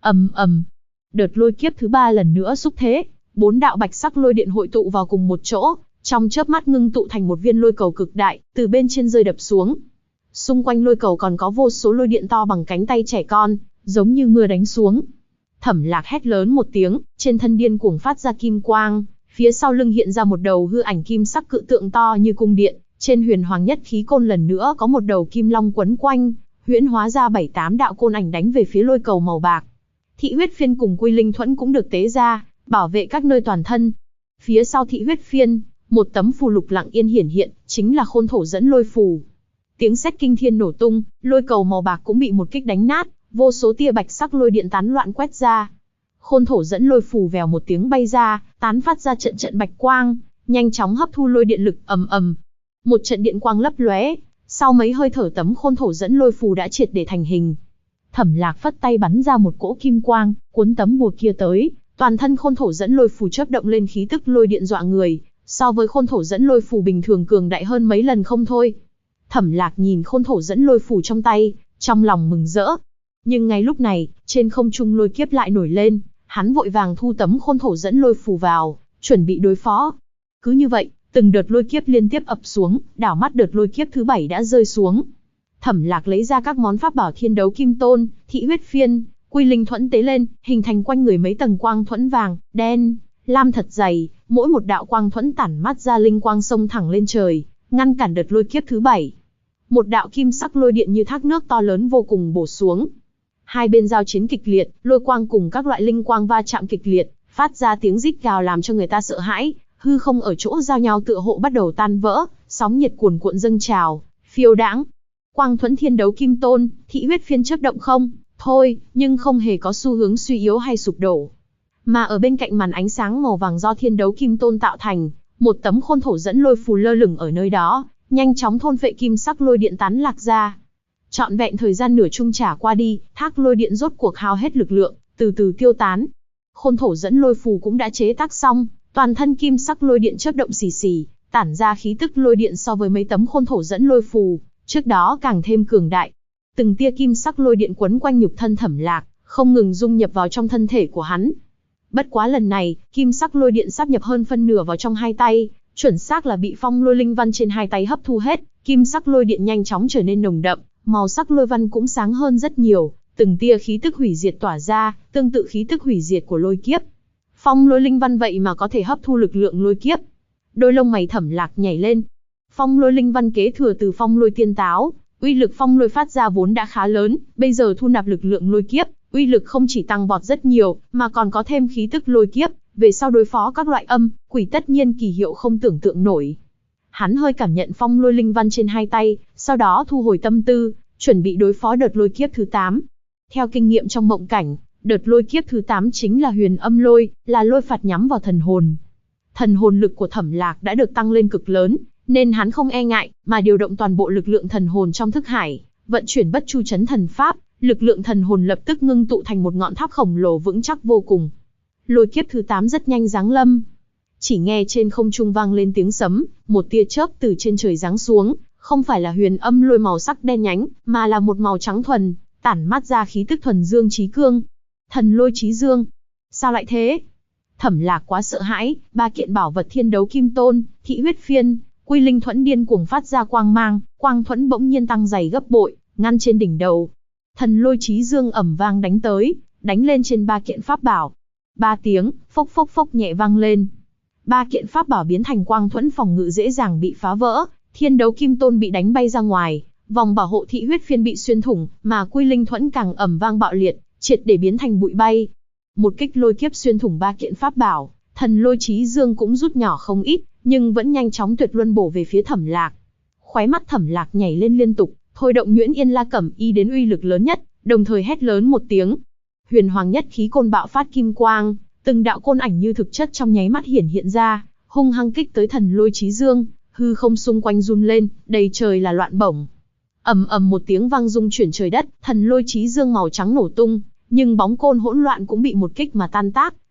ầm. Đợt lôi kiếp thứ 3 lần nữa xúc thế, 4 đạo bạch sắc lôi điện hội tụ vào cùng một chỗ, trong chớp mắt ngưng tụ thành một viên lôi cầu cực đại, từ bên trên rơi đập xuống. Xung quanh lôi cầu còn có vô số lôi điện to bằng cánh tay trẻ con, giống như mưa đánh xuống. Thẩm Lạc hét lớn một tiếng, trên thân điên cuồng phát ra kim quang, phía sau lưng hiện ra một đầu hư ảnh kim sắc cự tượng to như cung điện, trên huyền hoàng nhất khí côn lần nữa có một đầu kim long quấn quanh, huyễn hóa ra 7-8 đạo côn ảnh đánh về phía lôi cầu màu bạc. Thị huyết phiên cùng quy linh thuẫn cũng được tế ra, bảo vệ các nơi toàn thân. Phía sau thị huyết phiên, một tấm phù lục lặng yên hiển hiện, chính là khôn thổ dẫn lôi phù. Tiếng sét kinh thiên nổ tung, lôi cầu màu bạc cũng bị một kích đánh nát, vô số tia bạch sắc lôi điện tán loạn quét ra. Khôn thổ dẫn lôi phù vèo một tiếng bay ra, tán phát ra trận trận bạch quang, nhanh chóng hấp thu lôi điện lực. ầm. Một trận điện quang lấp lóe, sau mấy hơi thở tấm khôn thổ dẫn lôi phù đã triệt để thành hình. Thẩm Lạc phất tay bắn ra một cỗ kim quang, cuốn tấm bùa kia tới, toàn thân khôn thổ dẫn lôi phù chớp động lên khí tức lôi điện dọa người, so với khôn thổ dẫn lôi phù bình thường cường đại hơn mấy lần không thôi. Thẩm Lạc nhìn khôn thổ dẫn lôi phù trong tay, trong lòng mừng rỡ. Nhưng ngay lúc này, trên không trung lôi kiếp lại nổi lên, hắn vội vàng thu tấm khôn thổ dẫn lôi phù vào, chuẩn bị đối phó. Cứ như vậy, từng đợt lôi kiếp liên tiếp ập xuống, đảo mắt đợt lôi kiếp thứ 7 đã rơi xuống. Thẩm Lạc lấy ra các món pháp bảo thiên đấu kim tôn, thị huyết phiên, quy linh thuẫn tế lên, hình thành quanh người mấy tầng quang thuẫn vàng, đen, lam thật dày, mỗi một đạo quang thuẫn tản mát ra linh quang sông thẳng lên trời, ngăn cản đợt lôi kiếp thứ 7. Một đạo kim sắc lôi điện như thác nước to lớn vô cùng bổ xuống. Hai bên giao chiến kịch liệt, lôi quang cùng các loại linh quang va chạm kịch liệt, phát ra tiếng rít gào làm cho người ta sợ hãi, hư không ở chỗ giao nhau tựa hộ bắt đầu tan vỡ, sóng nhiệt cuồn cuộn dâng trào, phiêu đãng. Quang thuẫn thiên đấu kim tôn, thị huyết phiên chớp động không, thôi, nhưng không hề có xu hướng suy yếu hay sụp đổ. Mà ở bên cạnh màn ánh sáng màu vàng do thiên đấu kim tôn tạo thành, một tấm khôn thổ dẫn lôi phù lơ lửng ở nơi đó, nhanh chóng thôn phệ kim sắc lôi điện tán lạc ra. Trọn vẹn thời gian nửa chung trả qua đi, thác lôi điện rốt cuộc hao hết lực lượng, từ từ tiêu tán. Khôn thổ dẫn lôi phù cũng đã chế tác xong, toàn thân kim sắc lôi điện chớp động xì xì, tản ra khí tức lôi điện so với mấy tấm khôn thổ dẫn lôi phù trước đó càng thêm cường đại. Từng tia kim sắc lôi điện quấn quanh nhục thân Thẩm Lạc, không ngừng dung nhập vào trong thân thể của hắn. Bất quá lần này, kim sắc lôi điện sáp nhập hơn phân nửa vào trong hai tay, chuẩn xác là bị phong lôi linh văn trên hai tay hấp thu hết, kim sắc lôi điện nhanh chóng trở nên nồng đậm, màu sắc lôi văn cũng sáng hơn rất nhiều, từng tia khí tức hủy diệt tỏa ra, tương tự khí tức hủy diệt của lôi kiếp. Phong lôi linh văn vậy mà có thể hấp thu lực lượng lôi kiếp. Đôi lông mày Thẩm Lạc nhảy lên. Phong lôi linh văn kế thừa từ phong lôi tiên táo, uy lực phong lôi phát ra vốn đã khá lớn, bây giờ thu nạp lực lượng lôi kiếp, uy lực không chỉ tăng vọt rất nhiều, mà còn có thêm khí tức lôi kiếp, về sau đối phó các loại âm, quỷ tất nhiên kỳ hiệu không tưởng tượng nổi. Hắn hơi cảm nhận phong lôi linh văn trên hai tay, sau đó thu hồi tâm tư, chuẩn bị đối phó đợt lôi kiếp thứ 8. Theo kinh nghiệm trong mộng cảnh, đợt lôi kiếp thứ 8 chính là huyền âm lôi, là lôi phạt nhắm vào thần hồn. Thần hồn lực của Thẩm Lạc đã được tăng lên cực lớn, nên hắn không e ngại, mà điều động toàn bộ lực lượng thần hồn trong thức hải, vận chuyển bất chu chấn thần pháp, lực lượng thần hồn lập tức ngưng tụ thành một ngọn tháp khổng lồ vững chắc vô cùng. Lôi kiếp thứ 8 rất nhanh giáng lâm. Chỉ nghe trên không trung vang lên tiếng sấm, một tia chớp từ trên trời giáng xuống, không phải là huyền âm lôi màu sắc đen nhánh, mà là một màu trắng thuần, tản mát ra khí tức thuần dương chí cương. Thần lôi chí dương. Sao lại thế? Thẩm Lạc quá sợ hãi, ba kiện bảo vật thiên đấu kim tôn, thị huyết phiên, quy linh thuẫn điên cuồng phát ra quang mang, quang thuẫn bỗng nhiên tăng dày gấp bội, ngăn trên đỉnh đầu. Thần lôi chí dương ầm vang đánh tới, đánh lên trên ba kiện pháp bảo. 3 tiếng, phốc phốc phốc nhẹ vang lên. Ba kiện pháp bảo biến thành quang thuẫn phòng ngự dễ dàng bị phá vỡ, thiên đấu kim tôn bị đánh bay ra ngoài, vòng bảo hộ thị huyết phiên bị xuyên thủng, mà quy linh thuẫn càng ầm vang bạo liệt, triệt để biến thành bụi bay. Một kích lôi kiếp xuyên thủng ba kiện pháp bảo, thần lôi chí dương cũng rút nhỏ không ít, nhưng vẫn nhanh chóng tuyệt luân bổ về phía Thẩm Lạc. Khóe mắt Thẩm Lạc nhảy lên liên tục, thôi động Nhuyễn Yên La Cẩm Y đến uy lực lớn nhất, đồng thời hét lớn một tiếng. Huyền hoàng nhất khí côn bạo phát kim quang, từng đạo côn ảnh như thực chất trong nháy mắt hiện ra, hung hăng kích tới thần lôi chí dương, hư không xung quanh run lên, đầy trời là loạn bổng. Ầm ầm một tiếng vang rung chuyển trời đất, thần lôi chí dương màu trắng nổ tung, nhưng bóng côn hỗn loạn cũng bị một kích mà tan tác,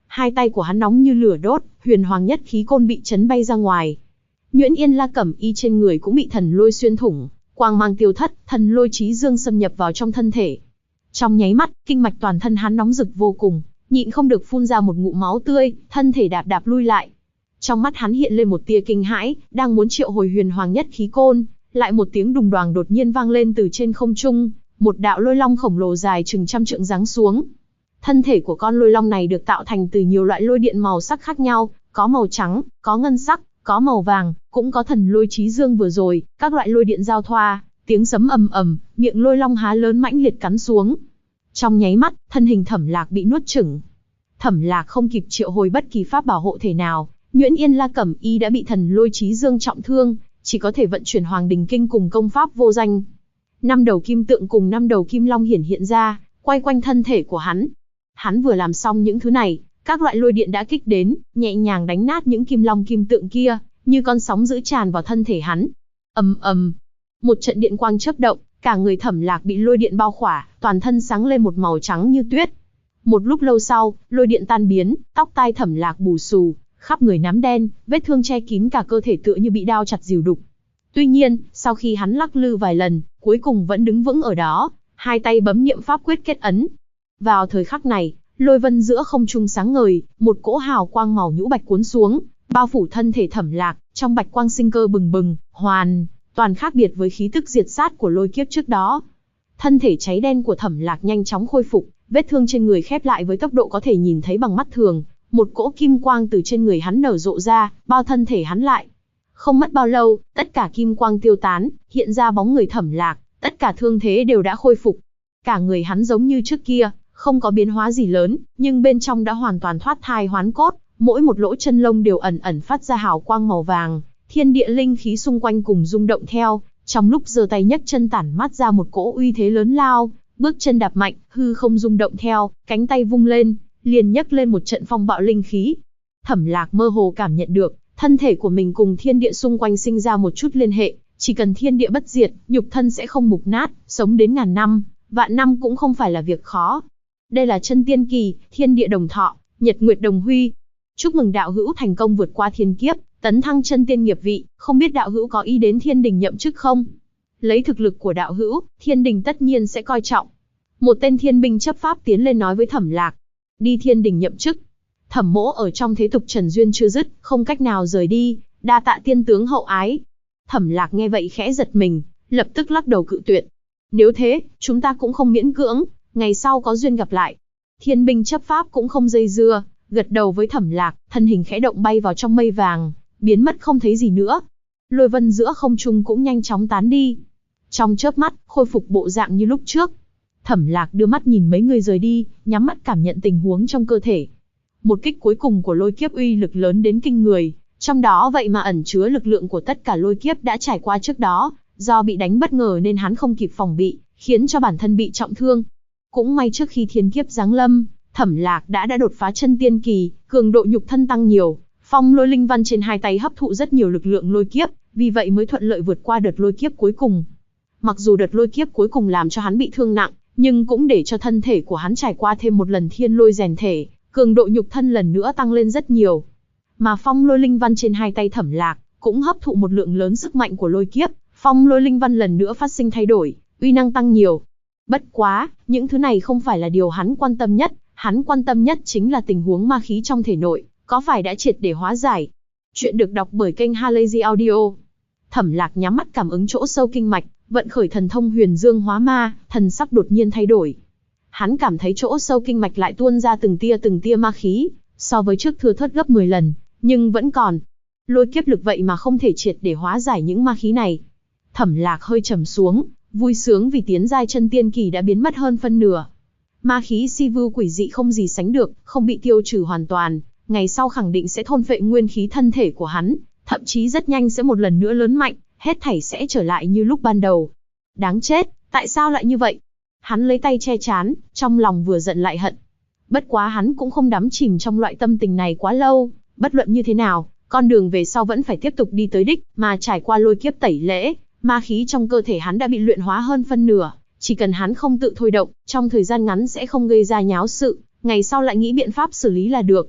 Hai tay của hắn nóng như lửa đốt, huyền hoàng nhất khí côn bị chấn bay ra ngoài. Nhuyễn Yên La Cẩm Y trên người cũng bị thần lôi xuyên thủng, quang mang tiêu thất, thần lôi chí dương xâm nhập vào trong thân thể. Trong nháy mắt, kinh mạch toàn thân hắn nóng rực vô cùng, nhịn không được phun ra một ngụm máu tươi, thân thể đạp đạp lui lại. Trong mắt hắn hiện lên một tia kinh hãi, đang muốn triệu hồi huyền hoàng nhất khí côn, lại một tiếng đùng đoàng đột nhiên vang lên từ trên không trung, một đạo lôi long khổng lồ dài chừng trăm trượng giáng xuống. Thân thể của con lôi long này được tạo thành từ nhiều loại lôi điện màu sắc khác nhau, có màu trắng, có ngân sắc, có màu vàng, cũng có thần lôi chí dương vừa rồi, các loại lôi điện giao thoa, tiếng sấm ầm ầm, miệng lôi long há lớn mãnh liệt cắn xuống. Trong nháy mắt, thân hình Thẩm Lạc bị nuốt chửng. Thẩm Lạc không kịp triệu hồi bất kỳ pháp bảo hộ thể nào, Nhuyễn Yên La Cẩm Y đã bị thần lôi chí dương trọng thương, chỉ có thể vận chuyển Hoàng Đình Kinh cùng công pháp vô danh. 5 đầu kim tượng cùng 5 đầu kim long hiện ra, quay quanh thân thể của hắn. Hắn vừa làm xong những thứ này, các loại lôi điện đã kích đến, nhẹ nhàng đánh nát những kim long kim tượng kia, như con sóng dữ tràn vào thân thể hắn. Ầm ầm, một trận điện quang chớp động, cả người Thẩm Lạc bị lôi điện bao khỏa, toàn thân sáng lên một màu trắng như tuyết. Một lúc lâu sau, lôi điện tan biến, tóc tai Thẩm Lạc bù xù, khắp người nám đen, vết thương che kín cả cơ thể tựa như bị đao chặt rìu đục. Tuy nhiên, sau khi hắn lắc lư vài lần, cuối cùng vẫn đứng vững ở đó, hai tay bấm niệm pháp quyết kết ấn. Vào thời khắc này, lôi vân giữa không trung sáng ngời, một cỗ hào quang màu nhũ bạch cuốn xuống, bao phủ thân thể Thẩm Lạc, trong bạch quang sinh cơ bừng bừng, hoàn toàn khác biệt với khí tức diệt sát của lôi kiếp trước đó. Thân thể cháy đen của Thẩm Lạc nhanh chóng khôi phục, vết thương trên người khép lại với tốc độ có thể nhìn thấy bằng mắt thường, một cỗ kim quang từ trên người hắn nở rộ ra, bao thân thể hắn lại. Không mất bao lâu, tất cả kim quang tiêu tán, hiện ra bóng người Thẩm Lạc, tất cả thương thế đều đã khôi phục. Cả người hắn giống như trước kia, không có biến hóa gì lớn, nhưng bên trong đã hoàn toàn thoát thai hoán cốt, mỗi một lỗ chân lông đều ẩn ẩn phát ra hào quang màu vàng, thiên địa linh khí xung quanh cùng rung động theo, trong lúc giơ tay nhấc chân tản mát ra một cỗ uy thế lớn lao, bước chân đạp mạnh, hư không rung động theo, cánh tay vung lên, liền nhấc lên một trận phong bạo linh khí. Thẩm Lạc mơ hồ cảm nhận được, thân thể của mình cùng thiên địa xung quanh sinh ra một chút liên hệ, chỉ cần thiên địa bất diệt, nhục thân sẽ không mục nát, sống đến ngàn năm, vạn năm cũng không phải là việc khó. Đây là chân tiên kỳ, thiên địa đồng thọ, nhật nguyệt đồng huy. Chúc mừng đạo hữu thành công vượt qua thiên kiếp, tấn thăng chân tiên nghiệp vị, không biết đạo hữu có ý đến thiên đình nhậm chức không? Lấy thực lực của đạo hữu, thiên đình tất nhiên sẽ coi trọng. Một tên thiên binh chấp pháp tiến lên nói với Thẩm Lạc. Đi thiên đình nhậm chức. Thẩm mỗ ở trong thế tục trần duyên chưa dứt, không cách nào rời đi, đa tạ tiên tướng hậu ái. Thẩm Lạc nghe vậy khẽ giật mình, lập tức lắc đầu cự tuyệt. Nếu thế, chúng ta cũng không miễn cưỡng, ngày sau có duyên gặp lại. Thiên binh chấp pháp cũng không dây dưa, gật đầu với Thẩm Lạc, thân hình khẽ động bay vào trong mây vàng, biến mất không thấy gì nữa. Lôi vân giữa không trung cũng nhanh chóng tán đi. Trong chớp mắt, khôi phục bộ dạng như lúc trước. Thẩm Lạc đưa mắt nhìn mấy người rời đi, nhắm mắt cảm nhận tình huống trong cơ thể. Một kích cuối cùng của lôi kiếp uy lực lớn đến kinh người, trong đó vậy mà ẩn chứa lực lượng của tất cả lôi kiếp đã trải qua trước đó, do bị đánh bất ngờ nên hắn không kịp phòng bị, khiến cho bản thân bị trọng thương. Cũng may trước khi thiên kiếp giáng lâm, Thẩm Lạc đã đột phá chân tiên kỳ, cường độ nhục thân tăng nhiều, phong lôi linh văn trên hai tay hấp thụ rất nhiều lực lượng lôi kiếp, vì vậy mới thuận lợi vượt qua đợt lôi kiếp cuối cùng. Mặc dù đợt lôi kiếp cuối cùng làm cho hắn bị thương nặng, nhưng cũng để cho thân thể của hắn trải qua thêm một lần thiên lôi rèn thể, cường độ nhục thân lần nữa tăng lên rất nhiều. Mà phong lôi linh văn trên hai tay Thẩm Lạc cũng hấp thụ một lượng lớn sức mạnh của lôi kiếp, phong lôi linh văn lần nữa phát sinh thay đổi, uy năng tăng nhiều. Bất quá, những thứ này không phải là điều hắn quan tâm nhất, hắn quan tâm nhất chính là tình huống ma khí trong thể nội, có phải đã triệt để hóa giải. Chuyện được đọc bởi kênh Halazy Audio. Thẩm Lạc nhắm mắt cảm ứng chỗ sâu kinh mạch, vận khởi thần thông huyền dương hóa ma, thần sắc đột nhiên thay đổi. Hắn cảm thấy chỗ sâu kinh mạch lại tuôn ra từng tia ma khí, so với trước thưa thớt gấp 10 lần, nhưng vẫn còn. Lôi kiếp lực vậy mà không thể triệt để hóa giải những ma khí này. Thẩm Lạc hơi trầm xuống, vui sướng vì tiến giai chân tiên kỳ đã biến mất hơn phân nửa. Ma khí si vưu quỷ dị không gì sánh được, không bị tiêu trừ hoàn toàn, ngày sau khẳng định sẽ thôn phệ nguyên khí thân thể của hắn, thậm chí rất nhanh sẽ một lần nữa lớn mạnh, hết thảy sẽ trở lại như lúc ban đầu. Đáng chết, tại sao lại như vậy? Hắn lấy tay che trán, trong lòng vừa giận lại hận. Bất quá hắn cũng không đắm chìm trong loại tâm tình này quá lâu, bất luận như thế nào, con đường về sau vẫn phải tiếp tục đi tới đích, mà trải qua lôi kiếp tẩy lễ, ma khí trong cơ thể hắn đã bị luyện hóa hơn phân nửa, chỉ cần hắn không tự thôi động, trong thời gian ngắn sẽ không gây ra nháo sự, ngày sau lại nghĩ biện pháp xử lý là được.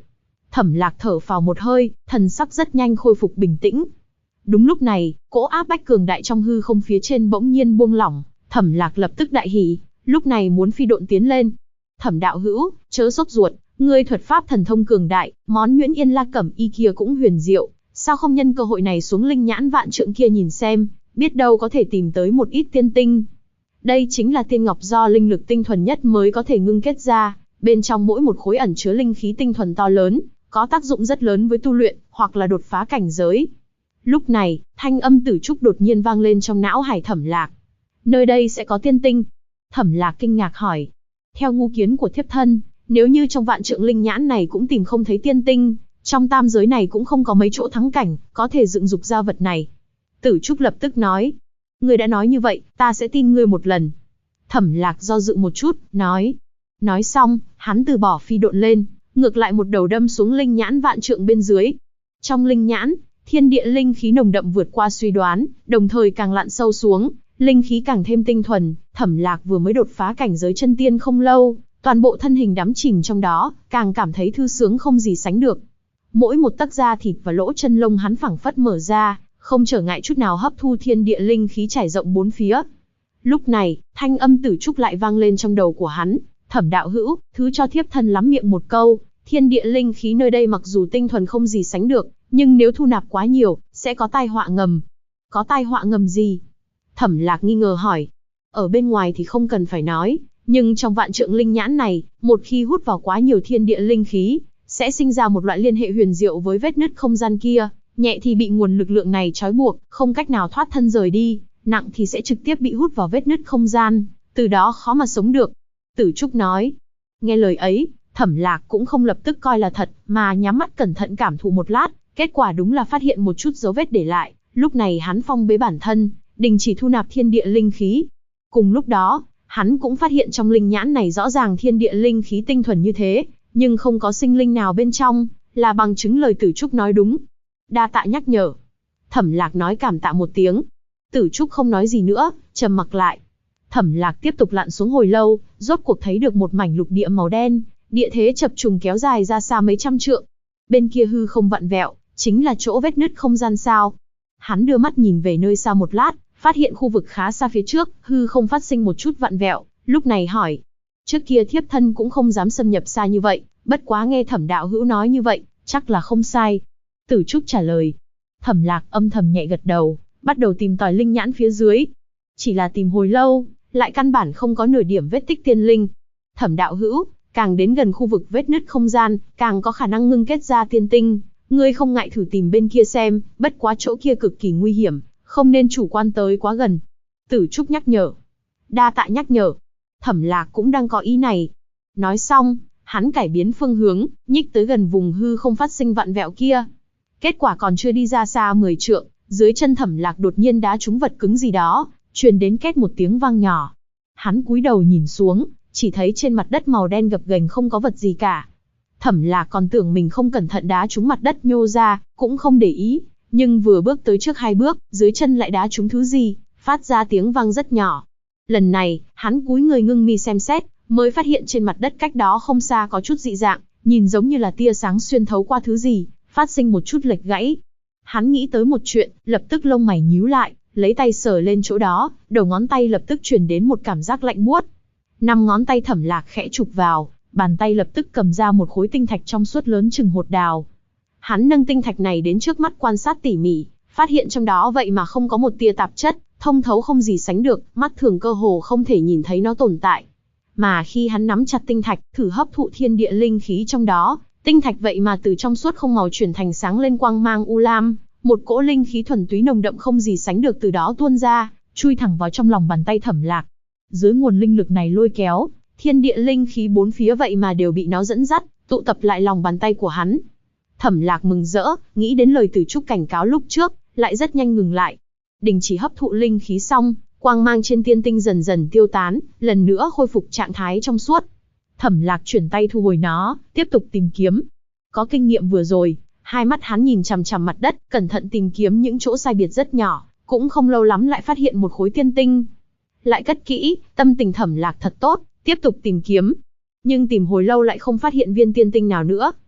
Thẩm Lạc thở phào một hơi, thần sắc rất nhanh khôi phục bình tĩnh. Đúng lúc này, cỗ áp bách cường đại trong hư không phía trên bỗng nhiên buông lỏng, Thẩm Lạc lập tức đại hỉ, lúc này muốn phi độn tiến lên. Thẩm đạo hữu, chớ sốt ruột, ngươi thuật pháp thần thông cường đại, món nhuyễn yên la cẩm y kia cũng huyền diệu, sao không nhân cơ hội này xuống linh nhãn vạn trượng kia nhìn xem, biết đâu có thể tìm tới một ít tiên tinh. Đây chính là tiên ngọc do linh lực tinh thuần nhất mới có thể ngưng kết ra, bên trong mỗi một khối ẩn chứa linh khí tinh thuần to lớn, có tác dụng rất lớn với tu luyện, hoặc là đột phá cảnh giới. Lúc này, thanh âm Tử Trúc đột nhiên vang lên trong não hải Thẩm Lạc. Nơi đây sẽ có tiên tinh. Thẩm Lạc kinh ngạc hỏi. Theo ngu kiến của thiếp thân, nếu như trong vạn trượng linh nhãn này cũng tìm không thấy tiên tinh, trong tam giới này cũng không có mấy chỗ thắng cảnh, có thể dựng dục ra vật này. Tử Trúc lập tức nói. Ngươi đã nói như vậy, ta sẽ tin ngươi một lần. Thẩm Lạc do dự một chút, nói. Nói xong, hắn từ bỏ phi độn lên, ngược lại một đầu đâm xuống linh nhãn vạn trượng bên dưới. Trong linh nhãn, thiên địa linh khí nồng đậm vượt qua suy đoán, đồng thời càng lặn sâu xuống, linh khí càng thêm tinh thuần. Thẩm Lạc vừa mới đột phá cảnh giới chân tiên không lâu, toàn bộ thân hình đắm chìm trong đó, càng cảm thấy thư sướng không gì sánh được. Mỗi một tấc da thịt và lỗ chân lông hắn phảng phất mở ra, không trở ngại chút nào hấp thu thiên địa linh khí trải rộng bốn phía. Lúc này, thanh âm Tử Trúc lại vang lên trong đầu của hắn. Thẩm đạo hữu, thứ cho thiếp thân lắm miệng một câu, thiên địa linh khí nơi đây mặc dù tinh thuần không gì sánh được, nhưng nếu thu nạp quá nhiều, sẽ có tai họa ngầm. Có tai họa ngầm gì? Thẩm Lạc nghi ngờ hỏi. Ở bên ngoài thì không cần phải nói, nhưng trong vạn trượng linh nhãn này, một khi hút vào quá nhiều thiên địa linh khí, sẽ sinh ra một loại liên hệ huyền diệu với vết nứt không gian kia, nhẹ thì bị nguồn lực lượng này trói buộc, không cách nào thoát thân rời đi, nặng thì sẽ trực tiếp bị hút vào vết nứt không gian, từ đó khó mà sống được. Tử Trúc nói. Nghe lời ấy, Thẩm Lạc cũng không lập tức coi là thật, mà nhắm mắt cẩn thận cảm thụ một lát, kết quả đúng là phát hiện một chút dấu vết để lại. Lúc này hắn phong bế bản thân, đình chỉ thu nạp thiên địa linh khí. Cùng lúc đó, hắn cũng phát hiện trong linh nhãn này rõ ràng thiên địa linh khí tinh thuần như thế, nhưng không có sinh linh nào bên trong, là bằng chứng lời Tử Trúc nói đúng. Đa tạ nhắc nhở. Thẩm Lạc nói cảm tạ một tiếng. Tử Trúc không nói gì nữa, trầm mặc lại. Thẩm Lạc tiếp tục lặn xuống hồi lâu, rốt cuộc thấy được một mảnh lục địa màu đen, địa thế chập trùng kéo dài ra xa mấy trăm trượng. Bên kia hư không vặn vẹo, chính là chỗ vết nứt không gian sao. Hắn đưa mắt nhìn về nơi xa một lát, phát hiện khu vực khá xa phía trước, hư không phát sinh một chút vặn vẹo, lúc này hỏi. Trước kia thiếp thân cũng không dám xâm nhập xa như vậy, bất quá nghe Thẩm đạo hữu nói như vậy, chắc là không sai. Tử Trúc trả lời. Thẩm Lạc âm thầm nhẹ gật đầu, bắt đầu tìm tòi linh nhãn phía dưới. Chỉ là tìm hồi lâu, lại căn bản không có nửa điểm vết tích tiên linh. Thẩm đạo hữu, càng đến gần khu vực vết nứt không gian, càng có khả năng ngưng kết ra tiên tinh. Ngươi không ngại thử tìm bên kia xem, bất quá chỗ kia cực kỳ nguy hiểm, không nên chủ quan tới quá gần. Tử Trúc nhắc nhở. Đa tạ nhắc nhở. Thẩm Lạc cũng đang có ý này. Nói xong, hắn cải biến phương hướng, nhích tới gần vùng hư không phát sinh vặn vẹo kia. Kết quả còn chưa đi ra xa 10 trượng, dưới chân Thẩm Lạc đột nhiên đá trúng vật cứng gì đó, truyền đến két một tiếng vang nhỏ. Hắn cúi đầu nhìn xuống, chỉ thấy trên mặt đất màu đen gập ghềnh không có vật gì cả. Thẩm Lạc còn tưởng mình không cẩn thận đá trúng mặt đất nhô ra, cũng không để ý, nhưng vừa bước tới trước 2 bước, dưới chân lại đá trúng thứ gì, phát ra tiếng vang rất nhỏ. Lần này, hắn cúi người ngưng mi xem xét, mới phát hiện trên mặt đất cách đó không xa có chút dị dạng, nhìn giống như là tia sáng xuyên thấu qua thứ gì, phát sinh một chút lệch gãy. Hắn nghĩ tới một chuyện, lập tức lông mày nhíu lại, lấy tay sờ lên chỗ đó, đầu ngón tay lập tức truyền đến một cảm giác lạnh buốt. 5 ngón tay Thẩm Lạc khẽ chụp vào, bàn tay lập tức cầm ra một khối tinh thạch trong suốt lớn chừng hột đào. Hắn nâng tinh thạch này đến trước mắt quan sát tỉ mỉ, phát hiện trong đó vậy mà không có một tia tạp chất, thông thấu không gì sánh được, mắt thường cơ hồ không thể nhìn thấy nó tồn tại. Mà khi hắn nắm chặt tinh thạch, thử hấp thụ thiên địa linh khí trong đó, tinh thạch vậy mà từ trong suốt không màu chuyển thành sáng lên quang mang u lam, một cỗ linh khí thuần túy nồng đậm không gì sánh được từ đó tuôn ra, chui thẳng vào trong lòng bàn tay Thẩm Lạc. Dưới nguồn linh lực này lôi kéo, thiên địa linh khí bốn phía vậy mà đều bị nó dẫn dắt, tụ tập lại lòng bàn tay của hắn. Thẩm Lạc mừng rỡ, nghĩ đến lời Tử Trúc cảnh cáo lúc trước, lại rất nhanh ngừng lại. Đình chỉ hấp thụ linh khí xong, quang mang trên tiên tinh dần dần tiêu tán, lần nữa khôi phục trạng thái trong suốt. Thẩm Lạc chuyển tay thu hồi nó, tiếp tục tìm kiếm. Có kinh nghiệm vừa rồi, hai mắt hắn nhìn chằm chằm mặt đất, cẩn thận tìm kiếm những chỗ sai biệt rất nhỏ, cũng không lâu lắm lại phát hiện một khối tiên tinh. Lại cất kỹ, tâm tình Thẩm Lạc thật tốt, tiếp tục tìm kiếm. Nhưng tìm hồi lâu lại không phát hiện viên tiên tinh nào nữa.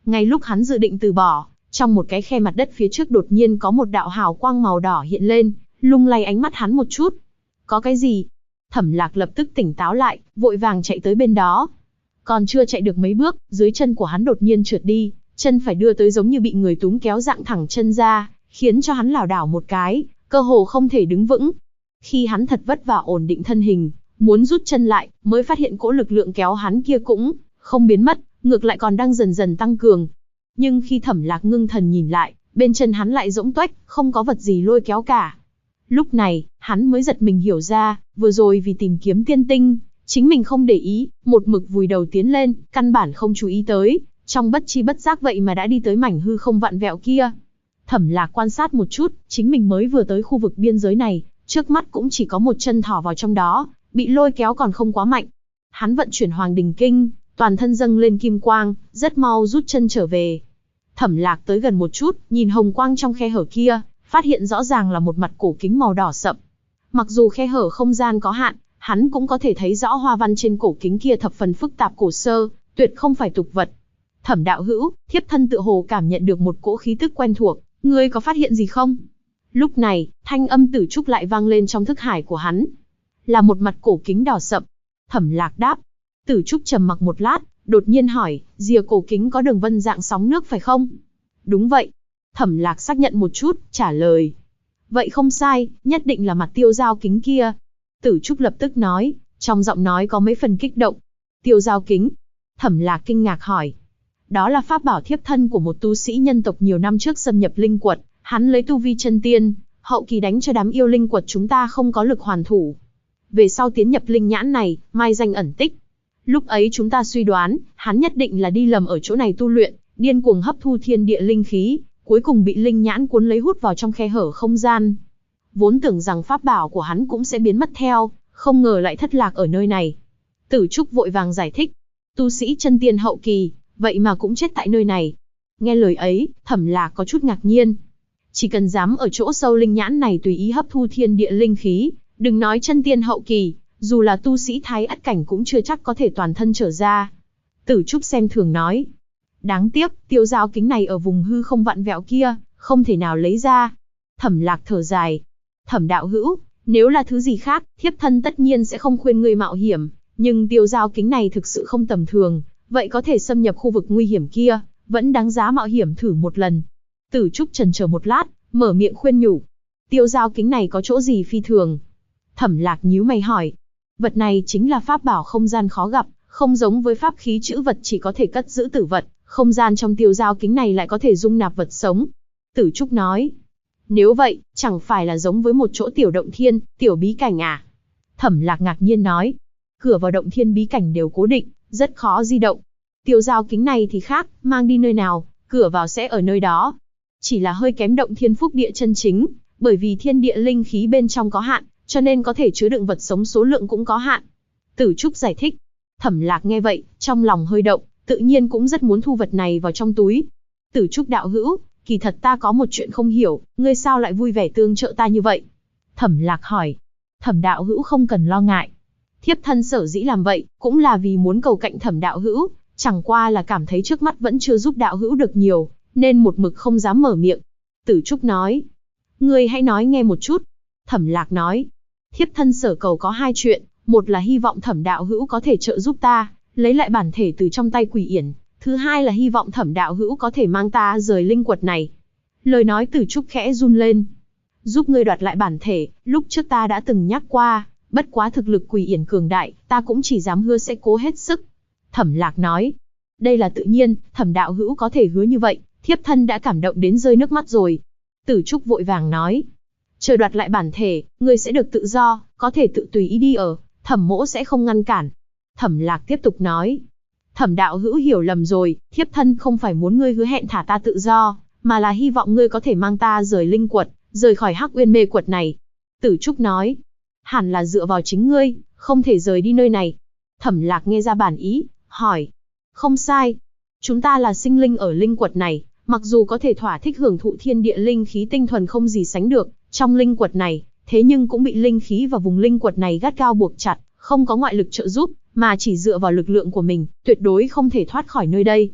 Ngay lúc hắn dự định từ bỏ, trong một cái khe mặt đất phía trước đột nhiên có một đạo hào quang màu đỏ hiện lên, lung lay ánh mắt hắn một chút. Có cái gì? Thẩm Lạc lập tức tỉnh táo lại, vội vàng chạy tới bên đó. Còn chưa chạy được mấy bước, dưới chân của hắn đột nhiên trượt đi, chân phải đưa tới giống như bị người túm kéo dạng thẳng chân ra, khiến cho hắn lảo đảo một cái, cơ hồ không thể đứng vững. Khi hắn thật vất vả ổn định thân hình, muốn rút chân lại, mới phát hiện cỗ lực lượng kéo hắn kia cũng không biến mất, ngược lại còn đang dần dần tăng cường. Nhưng khi Thẩm Lạc ngưng thần nhìn lại, bên chân hắn lại rỗng tuếch, không có vật gì lôi kéo cả. Lúc này, hắn mới giật mình hiểu ra, vừa rồi vì tìm kiếm tiên tinh, chính mình không để ý, một mực vùi đầu tiến lên, căn bản không chú ý tới, trong bất chi bất giác vậy mà đã đi tới mảnh hư không vặn vẹo kia. Thẩm Lạc quan sát một chút, chính mình mới vừa tới khu vực biên giới này, trước mắt cũng chỉ có một chân thỏ vào trong đó, bị lôi kéo còn không quá mạnh. Hắn vận chuyển Hoàng Đình Kinh, toàn thân dâng lên kim quang, rất mau rút chân trở về. Thẩm Lạc tới gần một chút, nhìn hồng quang trong khe hở kia, phát hiện rõ ràng là một mặt cổ kính màu đỏ sậm. Mặc dù khe hở không gian có hạn, hắn cũng có thể thấy rõ hoa văn trên cổ kính kia thập phần phức tạp cổ sơ, tuyệt không phải tục vật. Thẩm đạo hữu, thiếp thân tựa hồ cảm nhận được một cỗ khí tức quen thuộc, ngươi có phát hiện gì không? Lúc này, thanh âm Tử Trúc lại vang lên trong thức hải của hắn. Là một mặt cổ kính đỏ sậm. Thẩm Lạc đáp. Tử Trúc trầm mặc một lát, đột nhiên hỏi, rìa cổ kính có đường vân dạng sóng nước phải không? Đúng vậy. Thẩm Lạc xác nhận một chút, trả lời. Vậy không sai, nhất định là mặt tiêu giao kính kia. Tử Trúc lập tức nói, trong giọng nói có mấy phần kích động. Tiêu giao kính. Thẩm Lạc kinh ngạc hỏi. Đó là pháp bảo thiếp thân của một tu sĩ nhân tộc nhiều năm trước xâm nhập linh quật, hắn lấy tu vi chân tiên, hậu kỳ đánh cho đám yêu linh quật chúng ta không có lực hoàn thủ. Về sau tiến nhập linh nhãn này, mai danh ẩn tích. Lúc ấy chúng ta suy đoán, hắn nhất định là đi lầm ở chỗ này tu luyện, điên cuồng hấp thu thiên địa linh khí, cuối cùng bị linh nhãn cuốn lấy hút vào trong khe hở không gian. Vốn tưởng rằng pháp bảo của hắn cũng sẽ biến mất theo, không ngờ lại thất lạc ở nơi này. Tử Trúc vội vàng giải thích, tu sĩ chân tiên hậu kỳ, vậy mà cũng chết tại nơi này. Nghe lời ấy, Thẩm Lạc có chút ngạc nhiên. Chỉ cần dám ở chỗ sâu linh nhãn này tùy ý hấp thu thiên địa linh khí, đừng nói chân tiên hậu kỳ, dù là tu sĩ thái ất cảnh cũng chưa chắc có thể toàn thân trở ra. Tử Trúc xem thường nói. Đáng tiếc, tiêu giao kính này ở vùng hư không vặn vẹo kia, không thể nào lấy ra. Thẩm Lạc thở dài. Thẩm đạo hữu, nếu là thứ gì khác, thiếp thân tất nhiên sẽ không khuyên ngươi mạo hiểm, nhưng tiêu giao kính này thực sự không tầm thường, vậy có thể xâm nhập khu vực nguy hiểm kia, vẫn đáng giá mạo hiểm thử một lần. Tử Trúc chần chờ một lát, mở miệng khuyên nhủ. Tiêu giao kính này có chỗ gì phi thường? Thẩm Lạc nhíu mày hỏi. Vật này chính là pháp bảo không gian khó gặp, không giống với pháp khí trữ vật chỉ có thể cất giữ tử vật, không gian trong tiêu giao kính này lại có thể dung nạp vật sống. Tử Trúc nói. Nếu vậy, chẳng phải là giống với một chỗ tiểu động thiên, tiểu bí cảnh à? Thẩm Lạc ngạc nhiên nói. Cửa vào động thiên bí cảnh đều cố định, rất khó di động. Tiêu giao kính này thì khác, mang đi nơi nào, cửa vào sẽ ở nơi đó. Chỉ là hơi kém động thiên phúc địa chân chính, bởi vì thiên địa linh khí bên trong có hạn, cho nên có thể chứa đựng vật sống số lượng cũng có hạn. Tử Trúc giải thích. Thẩm Lạc nghe vậy, trong lòng hơi động, tự nhiên cũng rất muốn thu vật này vào trong túi. Tử Trúc đạo hữu, kỳ thật ta có một chuyện không hiểu, ngươi sao lại vui vẻ tương trợ ta như vậy? Thẩm Lạc hỏi. Thẩm đạo hữu không cần lo ngại. Thiếp thân sở dĩ làm vậy, cũng là vì muốn cầu cạnh Thẩm đạo hữu, chẳng qua là cảm thấy trước mắt vẫn chưa giúp đạo hữu được nhiều, nên một mực không dám mở miệng. Tử Trúc nói. Ngươi hãy nói nghe một chút. Thẩm Lạc nói. Thiếp thân sở cầu có hai chuyện, một là hy vọng Thẩm đạo hữu có thể trợ giúp ta, lấy lại bản thể từ trong tay Quỷ Yển, thứ hai là hy vọng Thẩm đạo hữu có thể mang ta rời linh quật này. Lời nói Tử Trúc khẽ run lên. Giúp ngươi đoạt lại bản thể, lúc trước ta đã từng nhắc qua, bất quá thực lực Quỷ Yển cường đại, ta cũng chỉ dám hứa sẽ cố hết sức. Thẩm Lạc nói. Đây là tự nhiên, Thẩm đạo hữu có thể hứa như vậy, thiếp thân đã cảm động đến rơi nước mắt rồi. Tử Trúc vội vàng nói. Chờ đoạt lại bản thể, ngươi sẽ được tự do, có thể tự tùy ý đi ở, Thẩm mỗ sẽ không ngăn cản. Thẩm Lạc tiếp tục nói. Thẩm đạo hữu hiểu lầm rồi, thiếp thân không phải muốn ngươi hứa hẹn thả ta tự do, mà là hy vọng ngươi có thể mang ta rời linh quật, rời khỏi Hắc Uyên mê quật này. Tử Trúc nói. Hẳn là dựa vào chính ngươi, không thể rời đi nơi này. Thẩm Lạc nghe ra bản ý, hỏi. Không sai. Chúng ta là sinh linh ở linh quật này, mặc dù có thể thỏa thích hưởng thụ thiên địa linh khí tinh thuần không gì sánh được, trong linh quật này, thế nhưng cũng bị linh khí và vùng linh quật này gắt gao buộc chặt, không có ngoại lực trợ giúp, mà chỉ dựa vào lực lượng của mình, tuyệt đối không thể thoát khỏi nơi đây.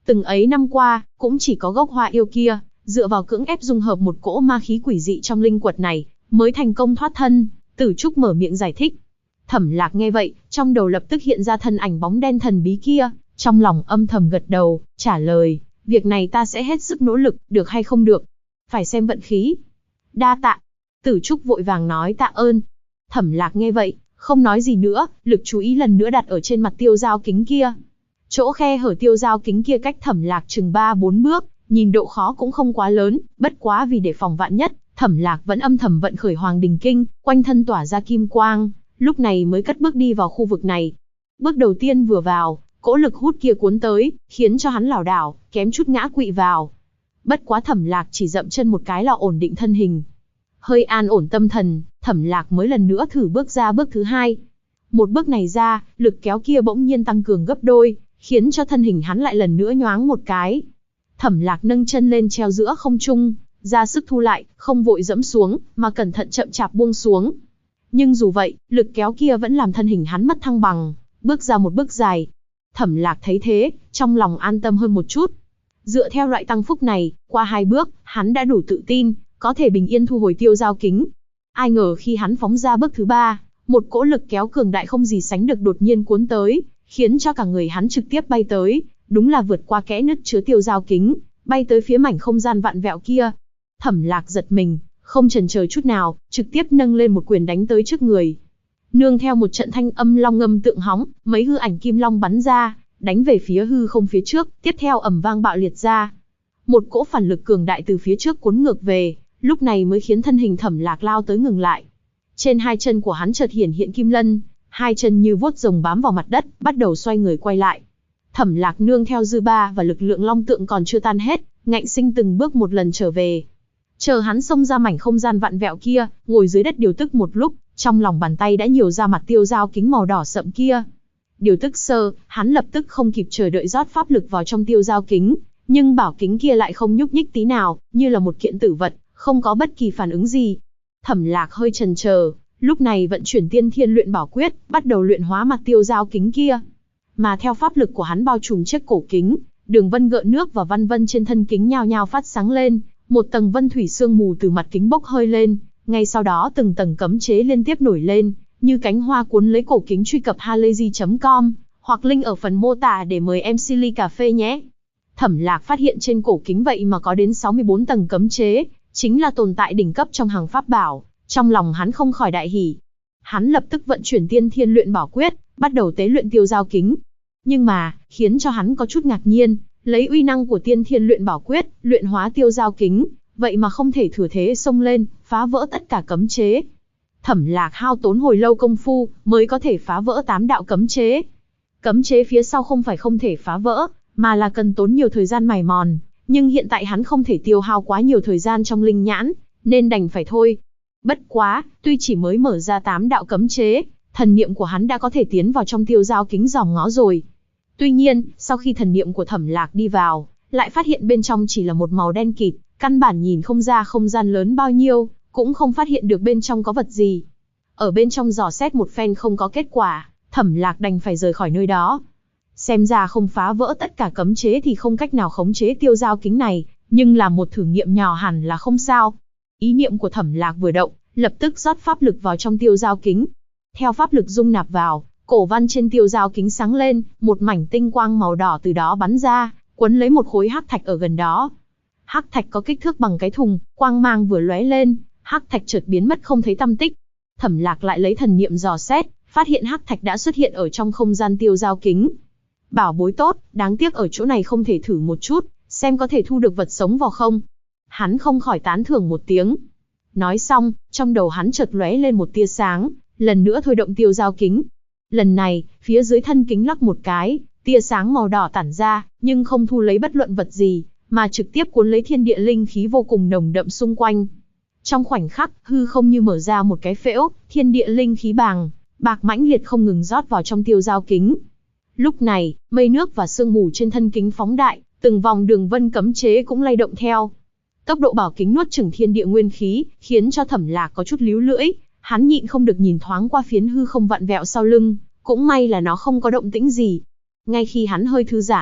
Từng ấy năm qua, cũng chỉ có gốc hoa yêu kia, dựa vào cưỡng ép dung hợp một cỗ ma khí quỷ dị trong linh quật này, mới thành công thoát thân. Tử Trúc mở miệng giải thích. Thẩm Lạc nghe vậy, trong đầu lập tức hiện ra thân ảnh bóng đen thần bí kia, trong lòng âm thầm gật đầu, trả lời, việc này ta sẽ hết sức nỗ lực, được hay không được, phải xem vận khí. Đa tạ. Tử Trúc vội vàng nói tạ ơn. Thẩm Lạc nghe vậy, không nói gì nữa, lực chú ý lần nữa đặt ở trên mặt tiêu dao kính kia. Chỗ khe hở tiêu dao kính kia cách Thẩm Lạc chừng 3-4 bước, nhìn độ khó cũng không quá lớn, bất quá vì để phòng vạn nhất, Thẩm Lạc vẫn âm thầm vận khởi Hoàng Đình Kinh, quanh thân tỏa ra kim quang, lúc này mới cất bước đi vào khu vực này. Bước đầu tiên vừa vào, cỗ lực hút kia cuốn tới, khiến cho hắn lảo đảo, kém chút ngã quỵ vào. Bất quá Thẩm Lạc chỉ dậm chân một cái là ổn định thân hình. Hơi an ổn tâm thần, Thẩm Lạc mới lần nữa thử bước ra bước thứ hai. Một bước này ra, lực kéo kia bỗng nhiên tăng cường gấp đôi, khiến cho thân hình hắn lại lần nữa nhoáng một cái. Thẩm Lạc nâng chân lên treo giữa không trung, ra sức thu lại, không vội dẫm xuống, mà cẩn thận chậm chạp buông xuống. Nhưng dù vậy, lực kéo kia vẫn làm thân hình hắn mất thăng bằng, bước ra một bước dài. Thẩm Lạc thấy thế, trong lòng an tâm hơn một chút. Dựa theo loại tăng phúc này, qua 2 bước, hắn đã đủ tự tin, có thể bình yên thu hồi tiêu dao kính. Ai ngờ khi hắn phóng ra bước thứ 3, một cỗ lực kéo cường đại không gì sánh được đột nhiên cuốn tới, khiến cho cả người hắn trực tiếp bay tới, đúng là vượt qua kẽ nứt chứa tiêu dao kính, bay tới phía mảnh không gian vạn vẹo kia. Thẩm Lạc giật mình, không chần chờ chút nào, trực tiếp nâng lên một quyền đánh tới trước người. Nương theo một trận thanh âm long ngâm tượng hóng, mấy hư ảnh kim long bắn ra, đánh về phía hư không phía trước, tiếp theo ầm vang bạo liệt ra. Một cỗ phản lực cường đại từ phía trước cuốn ngược về, lúc này mới khiến thân hình Thẩm Lạc lao tới ngừng lại. Trên 2 chân của hắn chợt hiển hiện kim lân, 2 chân như vuốt rồng bám vào mặt đất, bắt đầu xoay người quay lại. Thẩm Lạc nương theo dư ba và lực lượng long tượng còn chưa tan hết, ngạnh sinh từng bước một lần trở về. Chờ hắn xông ra mảnh không gian vạn vẹo kia, ngồi dưới đất điều tức một lúc, trong lòng bàn tay đã nhiều ra mặt tiêu dao kính màu đỏ sậm kia. Điều tức sơ, hắn lập tức không kịp chờ đợi rót pháp lực vào trong tiêu dao kính, nhưng bảo kính kia lại không nhúc nhích tí nào, như là một kiện tử vật, không có bất kỳ phản ứng gì. Thẩm Lạc hơi chần chờ, lúc này vận chuyển Tiên Thiên Luyện Bảo Quyết, bắt đầu luyện hóa mặt tiêu dao kính kia. Mà theo pháp lực của hắn bao trùm chiếc cổ kính, đường vân gợn nước và văn vân trên thân kính nhao nhao phát sáng lên, một tầng vân thủy sương mù từ mặt kính bốc hơi lên, ngay sau đó từng tầng cấm chế liên tiếp nổi lên, như cánh hoa cuốn lấy cổ kính. Truy cập halayzi.com hoặc link ở phần mô tả để mời em Silly Cà Phê nhé. Thẩm Lạc phát hiện trên cổ kính vậy mà có đến 64 tầng cấm chế, chính là tồn tại đỉnh cấp trong hàng pháp bảo, trong lòng hắn không khỏi đại hỉ. Hắn lập tức vận chuyển Tiên Thiên Luyện Bảo Quyết, bắt đầu tế luyện tiêu dao kính. Nhưng mà, khiến cho hắn có chút ngạc nhiên, lấy uy năng của Tiên Thiên Luyện Bảo Quyết, luyện hóa tiêu dao kính, vậy mà không thể thừa thế xông lên, phá vỡ tất cả cấm chế. Thẩm Lạc hao tốn hồi lâu công phu, mới có thể phá vỡ 8 đạo cấm chế. Cấm chế phía sau không phải không thể phá vỡ, mà là cần tốn nhiều thời gian mài mòn, nhưng hiện tại hắn không thể tiêu hao quá nhiều thời gian trong linh nhãn, nên đành phải thôi. Bất quá, tuy chỉ mới mở ra 8 đạo cấm chế, thần niệm của hắn đã có thể tiến vào trong tiêu dao kính dòm ngó rồi. Tuy nhiên, sau khi thần niệm của Thẩm Lạc đi vào, lại phát hiện bên trong chỉ là một màu đen kịt, căn bản nhìn không ra không gian lớn bao nhiêu, cũng không phát hiện được bên trong có vật gì. Ở bên trong dò xét một phen không có kết quả, Thẩm Lạc đành phải rời khỏi nơi đó. Xem ra không phá vỡ tất cả cấm chế thì không cách nào khống chế tiêu dao kính này, nhưng làm một thử nghiệm nhỏ hẳn là không sao. Ý niệm của Thẩm Lạc vừa động, lập tức rót pháp lực vào trong tiêu dao kính. Theo pháp lực dung nạp vào, cổ văn trên tiêu dao kính sáng lên, một mảnh tinh quang màu đỏ từ đó bắn ra, quấn lấy một khối hắc thạch ở gần đó. Hắc thạch có kích thước bằng cái thùng, quang mang vừa lóe lên, hắc thạch chợt biến mất không thấy tăm tích. Thẩm Lạc lại lấy thần niệm dò xét, phát hiện hắc thạch đã xuất hiện ở trong không gian tiêu dao kính. Bảo bối tốt, đáng tiếc ở chỗ này không thể thử một chút, xem có thể thu được vật sống vào không. Hắn không khỏi tán thưởng một tiếng. Nói xong, trong đầu hắn chợt lóe lên một tia sáng, lần nữa thôi động tiêu dao kính. Lần này, phía dưới thân kính lắc một cái, tia sáng màu đỏ tản ra, nhưng không thu lấy bất luận vật gì, mà trực tiếp cuốn lấy thiên địa linh khí vô cùng nồng đậm xung quanh. Trong khoảnh khắc, hư không như mở ra một cái phễu, thiên địa linh khí bạc mãnh liệt không ngừng rót vào trong tiêu dao kính. Lúc này, mây nước và sương mù trên thân kính phóng đại, từng vòng đường vân cấm chế cũng lay động theo. Tốc độ bảo kính nuốt chửng thiên địa nguyên khí, khiến cho Thẩm Lạc có chút líu lưỡi, hắn nhịn không được nhìn thoáng qua phiến hư không vặn vẹo sau lưng, cũng may là nó không có động tĩnh gì. Ngay khi hắn hơi thư giãn,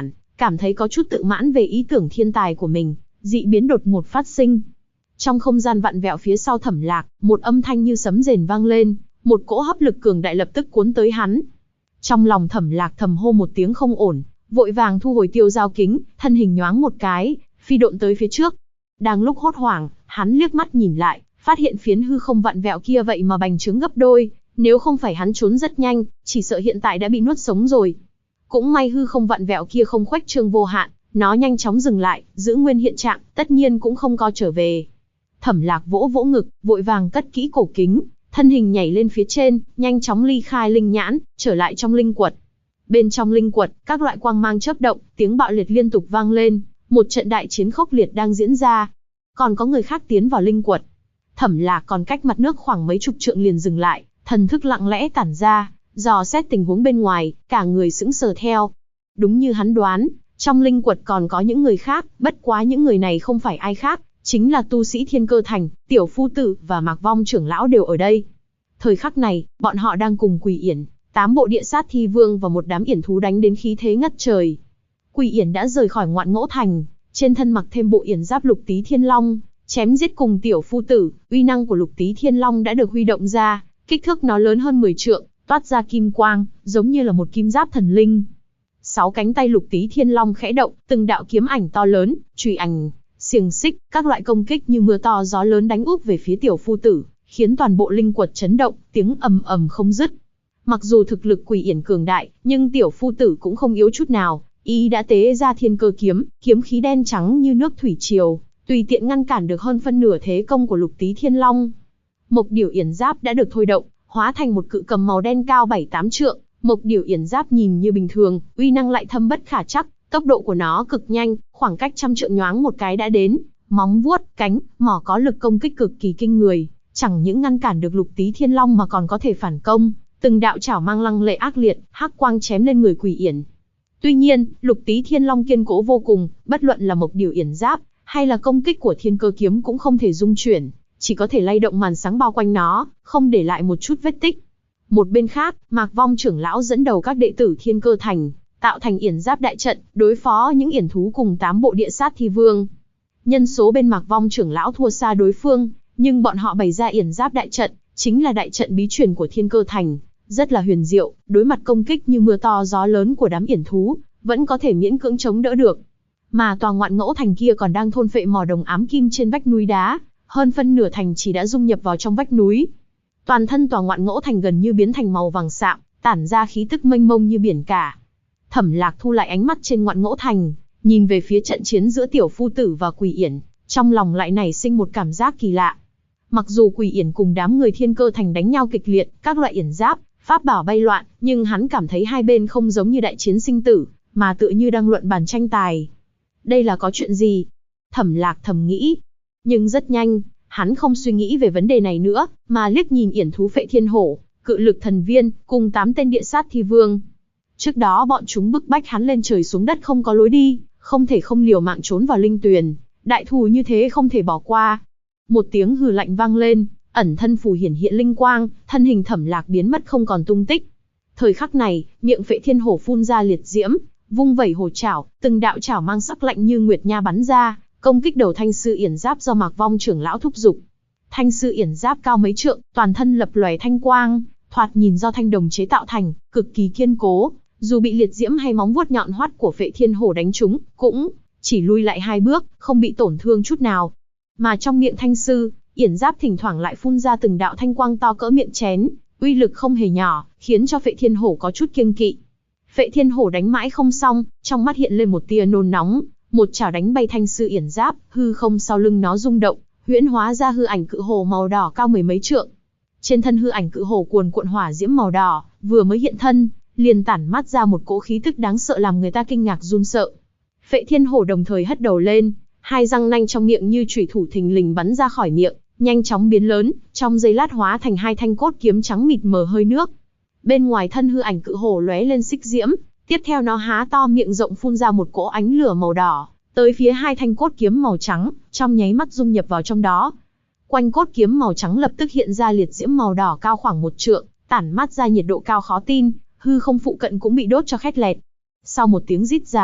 cảm thấy có chút tự mãn về ý tưởng thiên tài của mình, dị biến đột ngột phát sinh. Trong không gian vặn vẹo phía sau Thẩm Lạc, một âm thanh như sấm rền vang lên, một cỗ hấp lực cường đại lập tức cuốn tới hắn. Trong lòng Thẩm Lạc thầm hô một tiếng không ổn, vội vàng thu hồi tiêu giao kính, thân hình nhoáng một cái, phi độn tới phía trước. Đang lúc hốt hoảng, hắn liếc mắt nhìn lại, phát hiện phiến hư không vặn vẹo kia vậy mà bành trướng gấp đôi, nếu không phải hắn trốn rất nhanh, chỉ sợ hiện tại đã bị nuốt sống rồi. Cũng may hư không vặn vẹo kia không khuếch trương vô hạn, nó nhanh chóng dừng lại, giữ nguyên hiện trạng, tất nhiên cũng không co trở về. Thẩm Lạc vỗ vỗ ngực, vội vàng cất kỹ cổ kính, thân hình nhảy lên phía trên, nhanh chóng ly khai linh nhãn, trở lại trong linh quật. Bên trong linh quật, các loại quang mang chớp động, tiếng bạo liệt liên tục vang lên, một trận đại chiến khốc liệt đang diễn ra. Còn có người khác tiến vào linh quật. Thẩm Lạc còn cách mặt nước khoảng mấy chục trượng liền dừng lại, thần thức lặng lẽ tản ra, dò xét tình huống bên ngoài, cả người sững sờ theo. Đúng như hắn đoán, trong linh quật còn có những người khác, bất quá những người này không phải ai khác, chính là tu sĩ Thiên Cơ Thành, Tiểu Phu Tử và Mạc Vong trưởng lão đều ở đây. Thời khắc này, bọn họ đang cùng Quỷ Yển, 8 bộ địa sát thi vương và một đám yển thú đánh đến khí thế ngất trời. Quỷ Yển đã rời khỏi Ngoạn Ngỗ Thành, trên thân mặc thêm bộ yển giáp Lục Tý Thiên Long, chém giết cùng Tiểu Phu Tử, uy năng của Lục Tý Thiên Long đã được huy động ra, kích thước nó lớn hơn 10 trượng, toát ra kim quang, giống như là một kim giáp thần linh. 6 cánh tay Lục Tý Thiên Long khẽ động, từng đạo kiếm ảnh to lớn, chùy ảnh, xiềng xích, các loại công kích như mưa to gió lớn đánh úp về phía Tiểu Phu Tử, khiến toàn bộ linh quật chấn động, tiếng ầm ầm không dứt. Mặc dù thực lực Quỷ Yển cường đại, nhưng Tiểu Phu Tử cũng không yếu chút nào, y đã tế ra Thiên Cơ kiếm, kiếm khí đen trắng như nước thủy triều, tùy tiện ngăn cản được hơn phân nửa thế công của Lục Tý Thiên Long. Mộc Điểu Yển giáp đã được thôi động, hóa thành một cự cầm màu đen cao 7-8 trượng. Mộc Điểu Yển giáp nhìn như bình thường, uy năng lại thâm bất khả trắc, tốc độ của nó cực nhanh, khoảng cách trăm trượng nhoáng một cái đã đến, móng vuốt, cánh, mỏ có lực công kích cực kỳ kinh người, chẳng những ngăn cản được Lục Tý Thiên Long mà còn có thể phản công, từng đạo chảo mang lăng lệ ác liệt, hắc quang chém lên người Quỷ Yển. Tuy nhiên, Lục Tý Thiên Long kiên cố vô cùng, bất luận là Mộc Điểu Yển giáp hay là công kích của Thiên Cơ kiếm cũng không thể dung chuyển, chỉ có thể lay động màn sáng bao quanh nó, không để lại một chút vết tích. Một bên khác, Mạc Vong trưởng lão dẫn đầu các đệ tử Thiên Cơ Thành, tạo thành yển giáp đại trận, đối phó những yển thú cùng 8 bộ địa sát thi vương. Nhân số bên Mạc Vong trưởng lão thua xa đối phương, nhưng bọn họ bày ra yển giáp đại trận, chính là đại trận bí truyền của Thiên Cơ Thành, rất là huyền diệu, đối mặt công kích như mưa to gió lớn của đám yển thú, vẫn có thể miễn cưỡng chống đỡ được. Mà tòa Ngoạn Ngỗ Thành kia còn đang thôn phệ mỏ đồng ám kim trên vách núi đá, hơn phân nửa thành chỉ đã dung nhập vào trong vách núi. Toàn thân tòa Ngoạn Ngỗ Thành gần như biến thành màu vàng sạm, tản ra khí tức mênh mông như biển cả. Thẩm Lạc thu lại ánh mắt trên Ngoạn Ngỗ Thành, nhìn về phía trận chiến giữa Tiểu Phu Tử và Quỷ Yển, trong lòng lại nảy sinh một cảm giác kỳ lạ. Mặc dù Quỷ Yển cùng đám người Thiên Cơ Thành đánh nhau kịch liệt, các loại yển giáp, pháp bảo bay loạn, nhưng hắn cảm thấy hai bên không giống như đại chiến sinh tử, mà tựa như đang luận bàn tranh tài. Đây là có chuyện gì? Thẩm Lạc thầm nghĩ. Nhưng rất nhanh, hắn không suy nghĩ về vấn đề này nữa, mà liếc nhìn yển thú Phệ Thiên Hổ, Cự Lực Thần Viên, cùng 8 tên địa sát thi vương. Trước đó bọn chúng bức bách hắn lên trời xuống đất không có lối đi, không thể không liều mạng trốn vào linh tuyền, đại thù như thế không thể bỏ qua. Một tiếng hừ lạnh vang lên, ẩn thân phù hiển hiện linh quang, thân hình Thẩm Lạc biến mất không còn tung tích. Thời khắc này, miệng Phệ Thiên Hổ phun ra liệt diễm, vung vẩy hổ chảo, từng đạo chảo mang sắc lạnh như nguyệt nha bắn ra, công kích đầu Thanh Sư Yển giáp do Mạc Vong trưởng lão thúc giục. Thanh Sư Yển giáp cao mấy trượng, toàn thân lập lòe thanh quang, thoạt nhìn do thanh đồng chế tạo thành, cực kỳ kiên cố, dù bị liệt diễm hay móng vuốt nhọn hoắt của Phệ Thiên Hổ đánh trúng, cũng chỉ lui lại 2 bước, không bị tổn thương chút nào. Mà trong miệng Thanh Sư Yển giáp thỉnh thoảng lại phun ra từng đạo thanh quang to cỡ miệng chén, uy lực không hề nhỏ, khiến cho Phệ Thiên Hổ có chút kiêng kỵ. Phệ Thiên Hổ đánh mãi không xong, trong mắt hiện lên một tia nôn nóng, một chảo đánh bay Thanh Sư Yển giáp, hư không sau lưng nó rung động, huyễn hóa ra hư ảnh cự hổ màu đỏ cao 10 mấy trượng. Trên thân hư ảnh cự hổ cuồn cuộn hỏa diễm màu đỏ, vừa mới hiện thân, liền tản mát ra một cỗ khí tức đáng sợ làm người ta kinh ngạc run sợ. Phệ Thiên Hổ đồng thời hất đầu lên, hai răng nanh trong miệng như chủy thủ thình lình bắn ra khỏi miệng, nhanh chóng biến lớn, trong giây lát hóa thành 2 thanh cốt kiếm trắng mịt mờ hơi nước. Bên ngoài thân hư ảnh cự hổ lóe lên xích diễm, tiếp theo nó há to miệng rộng phun ra một cỗ ánh lửa màu đỏ, tới phía 2 thanh cốt kiếm màu trắng, trong nháy mắt dung nhập vào trong đó. Quanh cốt kiếm màu trắng lập tức hiện ra liệt diễm màu đỏ cao khoảng 1 trượng, tản mát ra nhiệt độ cao khó tin, hư không phụ cận cũng bị đốt cho khét lẹt. Sau một tiếng rít dài,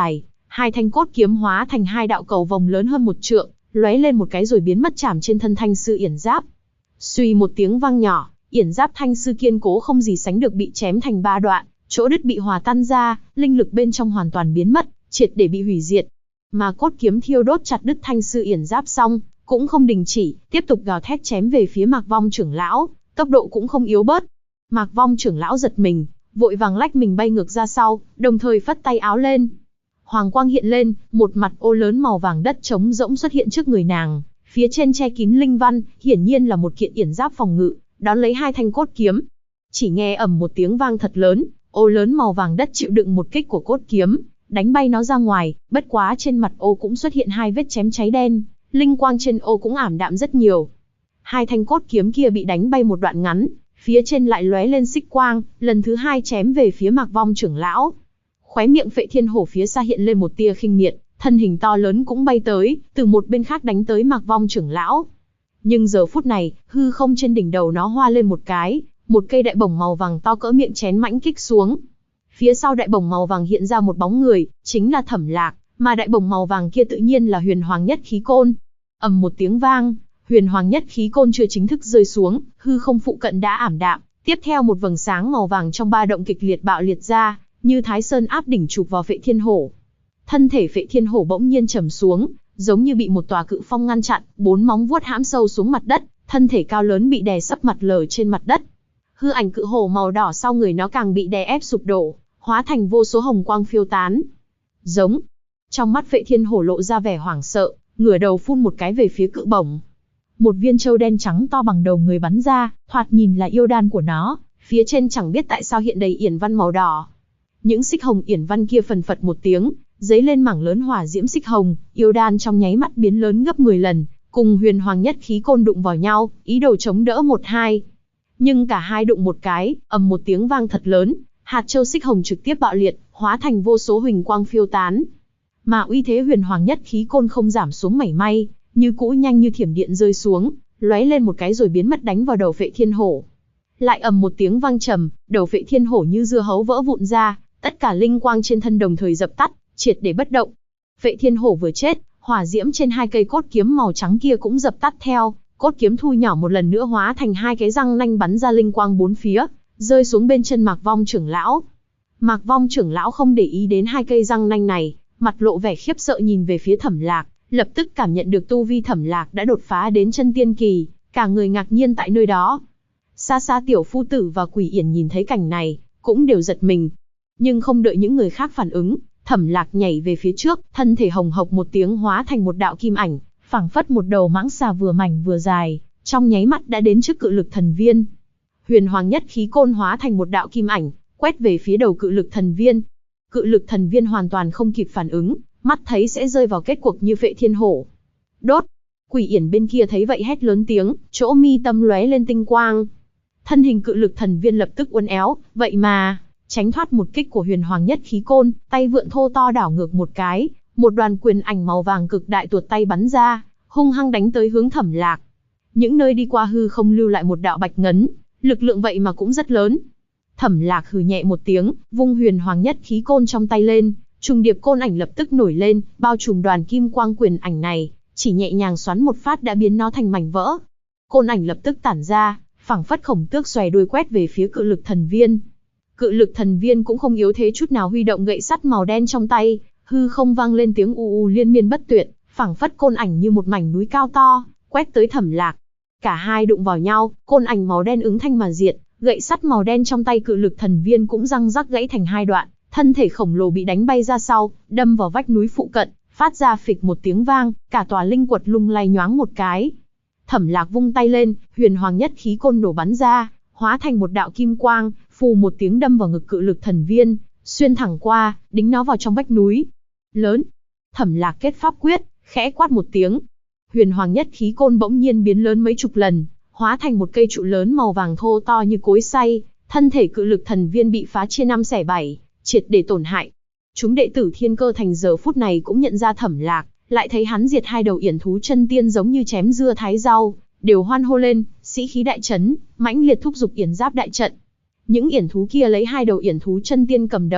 Hai thanh cốt kiếm hóa thành hai đạo cầu vòng lớn hơn 1 trượng, lóe lên một cái rồi biến mất chạm trên thân thanh sư yển giáp. Suy một tiếng vang nhỏ, yển giáp thanh sư kiên cố không gì sánh được bị chém thành 3 đoạn, chỗ đứt bị hòa tan ra, linh lực bên trong hoàn toàn biến mất, triệt để bị hủy diệt. Mà cốt kiếm thiêu đốt chặt đứt thanh sư yển giáp xong, cũng không đình chỉ, tiếp tục gào thét chém về phía Mạc Vong trưởng lão, tốc độ cũng không yếu bớt. Mạc Vong trưởng lão giật mình, vội vàng lách mình bay ngược ra sau, đồng thời phất tay áo lên. Hoàng quang hiện lên, một mặt ô lớn màu vàng đất trống rỗng xuất hiện trước người nàng, phía trên che kín linh văn, hiển nhiên là một kiện yển giáp phòng ngự, đón lấy hai thanh cốt kiếm. Chỉ nghe ầm một tiếng vang thật lớn, ô lớn màu vàng đất chịu đựng một kích của cốt kiếm, đánh bay nó ra ngoài, bất quá trên mặt ô cũng xuất hiện 2 vết chém cháy đen, linh quang trên ô cũng ảm đạm rất nhiều. Hai thanh cốt kiếm kia bị đánh bay một đoạn ngắn, phía trên lại lóe lên xích quang, lần thứ 2 chém về phía Mạc Vong trưởng lão. Khóe miệng Phệ Thiên Hổ phía xa hiện lên một tia khinh miệt, thân hình to lớn cũng bay tới, từ một bên khác đánh tới Mạc Vong trưởng lão. Nhưng giờ phút này, hư không trên đỉnh đầu nó hoa lên một cái, một cây đại bổng màu vàng to cỡ miệng chén mãnh kích xuống. Phía sau đại bổng màu vàng hiện ra một bóng người, chính là Thẩm Lạc, mà đại bổng màu vàng kia tự nhiên là Huyền Hoàng Nhất Khí Côn. Ầm một tiếng vang, Huyền Hoàng Nhất Khí Côn chưa chính thức rơi xuống, hư không phụ cận đã ảm đạm, tiếp theo một vầng sáng màu vàng trong ba động kịch liệt bạo liệt ra, như Thái Sơn áp đỉnh chụp vào Phệ Thiên Hổ. Thân thể Phệ Thiên Hổ bỗng nhiên trầm xuống, giống như bị một tòa cự phong ngăn chặn, 4 móng vuốt hãm sâu xuống mặt đất, thân thể cao lớn bị đè sấp mặt lở trên mặt đất. Hư ảnh cự hổ màu đỏ sau người nó càng bị đè ép sụp đổ, hóa thành vô số hồng quang phiêu tán. Giống. Trong mắt Phệ Thiên Hổ lộ ra vẻ hoảng sợ, ngửa đầu phun một cái về phía cự bổng. Một viên châu đen trắng to bằng đầu người bắn ra, thoạt nhìn là yêu đan của nó, phía trên chẳng biết tại sao hiện đầy yển văn màu đỏ. Những xích hồng yển văn kia phần phật một tiếng, dấy lên mảng lớn hỏa diễm xích hồng, yêu đan trong nháy mắt biến lớn gấp 10 lần, cùng Huyền Hoàng Nhất Khí Côn đụng vào nhau, ý đồ chống đỡ 1-2. Nhưng cả hai đụng một cái, ầm một tiếng vang thật lớn, hạt châu xích hồng trực tiếp bạo liệt, hóa thành vô số huỳnh quang phiêu tán. Mà uy thế Huyền Hoàng Nhất Khí Côn không giảm xuống mảy may, như cũ nhanh như thiểm điện rơi xuống, lóe lên một cái rồi biến mất đánh vào đầu Phệ Thiên Hổ. Lại ầm một tiếng vang trầm, đầu Phệ Thiên Hổ như dưa hấu vỡ vụn ra, tất cả linh quang trên thân đồng thời dập tắt, triệt để bất động. Phệ Thiên Hổ vừa chết, hỏa diễm trên 2 cây cốt kiếm màu trắng kia cũng dập tắt theo, cốt kiếm thu nhỏ một lần nữa hóa thành 2 cái răng nanh bắn ra linh quang 4 phía, rơi xuống bên chân Mạc Vong trưởng lão. Mạc Vong trưởng lão không để ý đến 2 cây răng nanh này, mặt lộ vẻ khiếp sợ nhìn về phía Thẩm Lạc, lập tức cảm nhận được tu vi Thẩm Lạc đã đột phá đến chân tiên kỳ, cả người ngạc nhiên tại nơi đó. Xa xa tiểu phu tử và Quỷ Yển nhìn thấy cảnh này, cũng đều giật mình. Nhưng không đợi những người khác phản ứng, Thẩm Lạc nhảy về phía trước, thân thể hồng hộc một tiếng hóa thành một đạo kim ảnh, phảng phất một đầu mãng xà vừa mảnh vừa dài, trong nháy mắt đã đến trước cự lực thần viên. Huyền Hoàng Nhất Khí Côn hóa thành một đạo kim ảnh, quét về phía đầu cự lực thần viên. Cự lực thần viên hoàn toàn không kịp phản ứng, mắt thấy sẽ rơi vào kết cuộc như Phệ Thiên Hổ. Đốt! Quỷ Yển bên kia thấy vậy hét lớn tiếng, chỗ mi tâm lóe lên tinh quang. Thân hình cự lực thần viên lập tức uốn éo, vậy mà tránh thoát một kích của Huyền Hoàng Nhất Khí Côn, tay vượn thô to đảo ngược một cái, một đoàn quyền ảnh màu vàng cực đại tuột tay bắn ra, hung hăng đánh tới hướng Thẩm Lạc. Những nơi đi qua hư không lưu lại một đạo bạch ngấn, lực lượng vậy mà cũng rất lớn. Thẩm Lạc hừ nhẹ một tiếng, vung Huyền Hoàng Nhất Khí Côn trong tay lên, trùng điệp côn ảnh lập tức nổi lên, bao trùm đoàn kim quang quyền ảnh này, chỉ nhẹ nhàng xoắn một phát đã biến nó thành mảnh vỡ. Côn ảnh lập tức tản ra, phảng phất khổng tước xòe đuôi quét về phía cự lực thần viên. Cự lực thần viên cũng không yếu thế chút nào, huy động gậy sắt màu đen trong tay, hư không vang lên tiếng u u liên miên bất tuyệt, phảng phất côn ảnh như một mảnh núi cao to, quét tới Thẩm Lạc. Cả hai đụng vào nhau, côn ảnh màu đen ứng thanh mà diệt, gậy sắt màu đen trong tay cự lực thần viên cũng răng rắc gãy thành 2 đoạn, thân thể khổng lồ bị đánh bay ra sau, đâm vào vách núi phụ cận, phát ra phịch một tiếng vang, cả tòa linh quật lung lay nhoáng một cái. Thẩm Lạc vung tay lên, Huyền Hoàng Nhất Khí Côn nổ bắn ra, hóa thành một đạo kim quang, phù một tiếng đâm vào ngực cự lực thần viên, xuyên thẳng qua, đính nó vào trong vách núi. Lớn! Thẩm Lạc kết pháp quyết, khẽ quát một tiếng. Huyền Hoàng Nhất Khí Côn bỗng nhiên biến lớn mấy chục lần, hóa thành một cây trụ lớn màu vàng thô to như cối xay, thân thể cự lực thần viên bị phá chia 5 xẻ 7, triệt để tổn hại. Chúng đệ tử Thiên Cơ Thành giờ phút này cũng nhận ra Thẩm Lạc, lại thấy hắn diệt 2 đầu yển thú chân tiên giống như chém dưa thái rau, đều hoan hô lên, sĩ khí đại chấn, mãnh liệt thúc giục yển giáp đại trận. Những yển thú kia lấy 2 đầu yển thú chân tiên cầm đầu,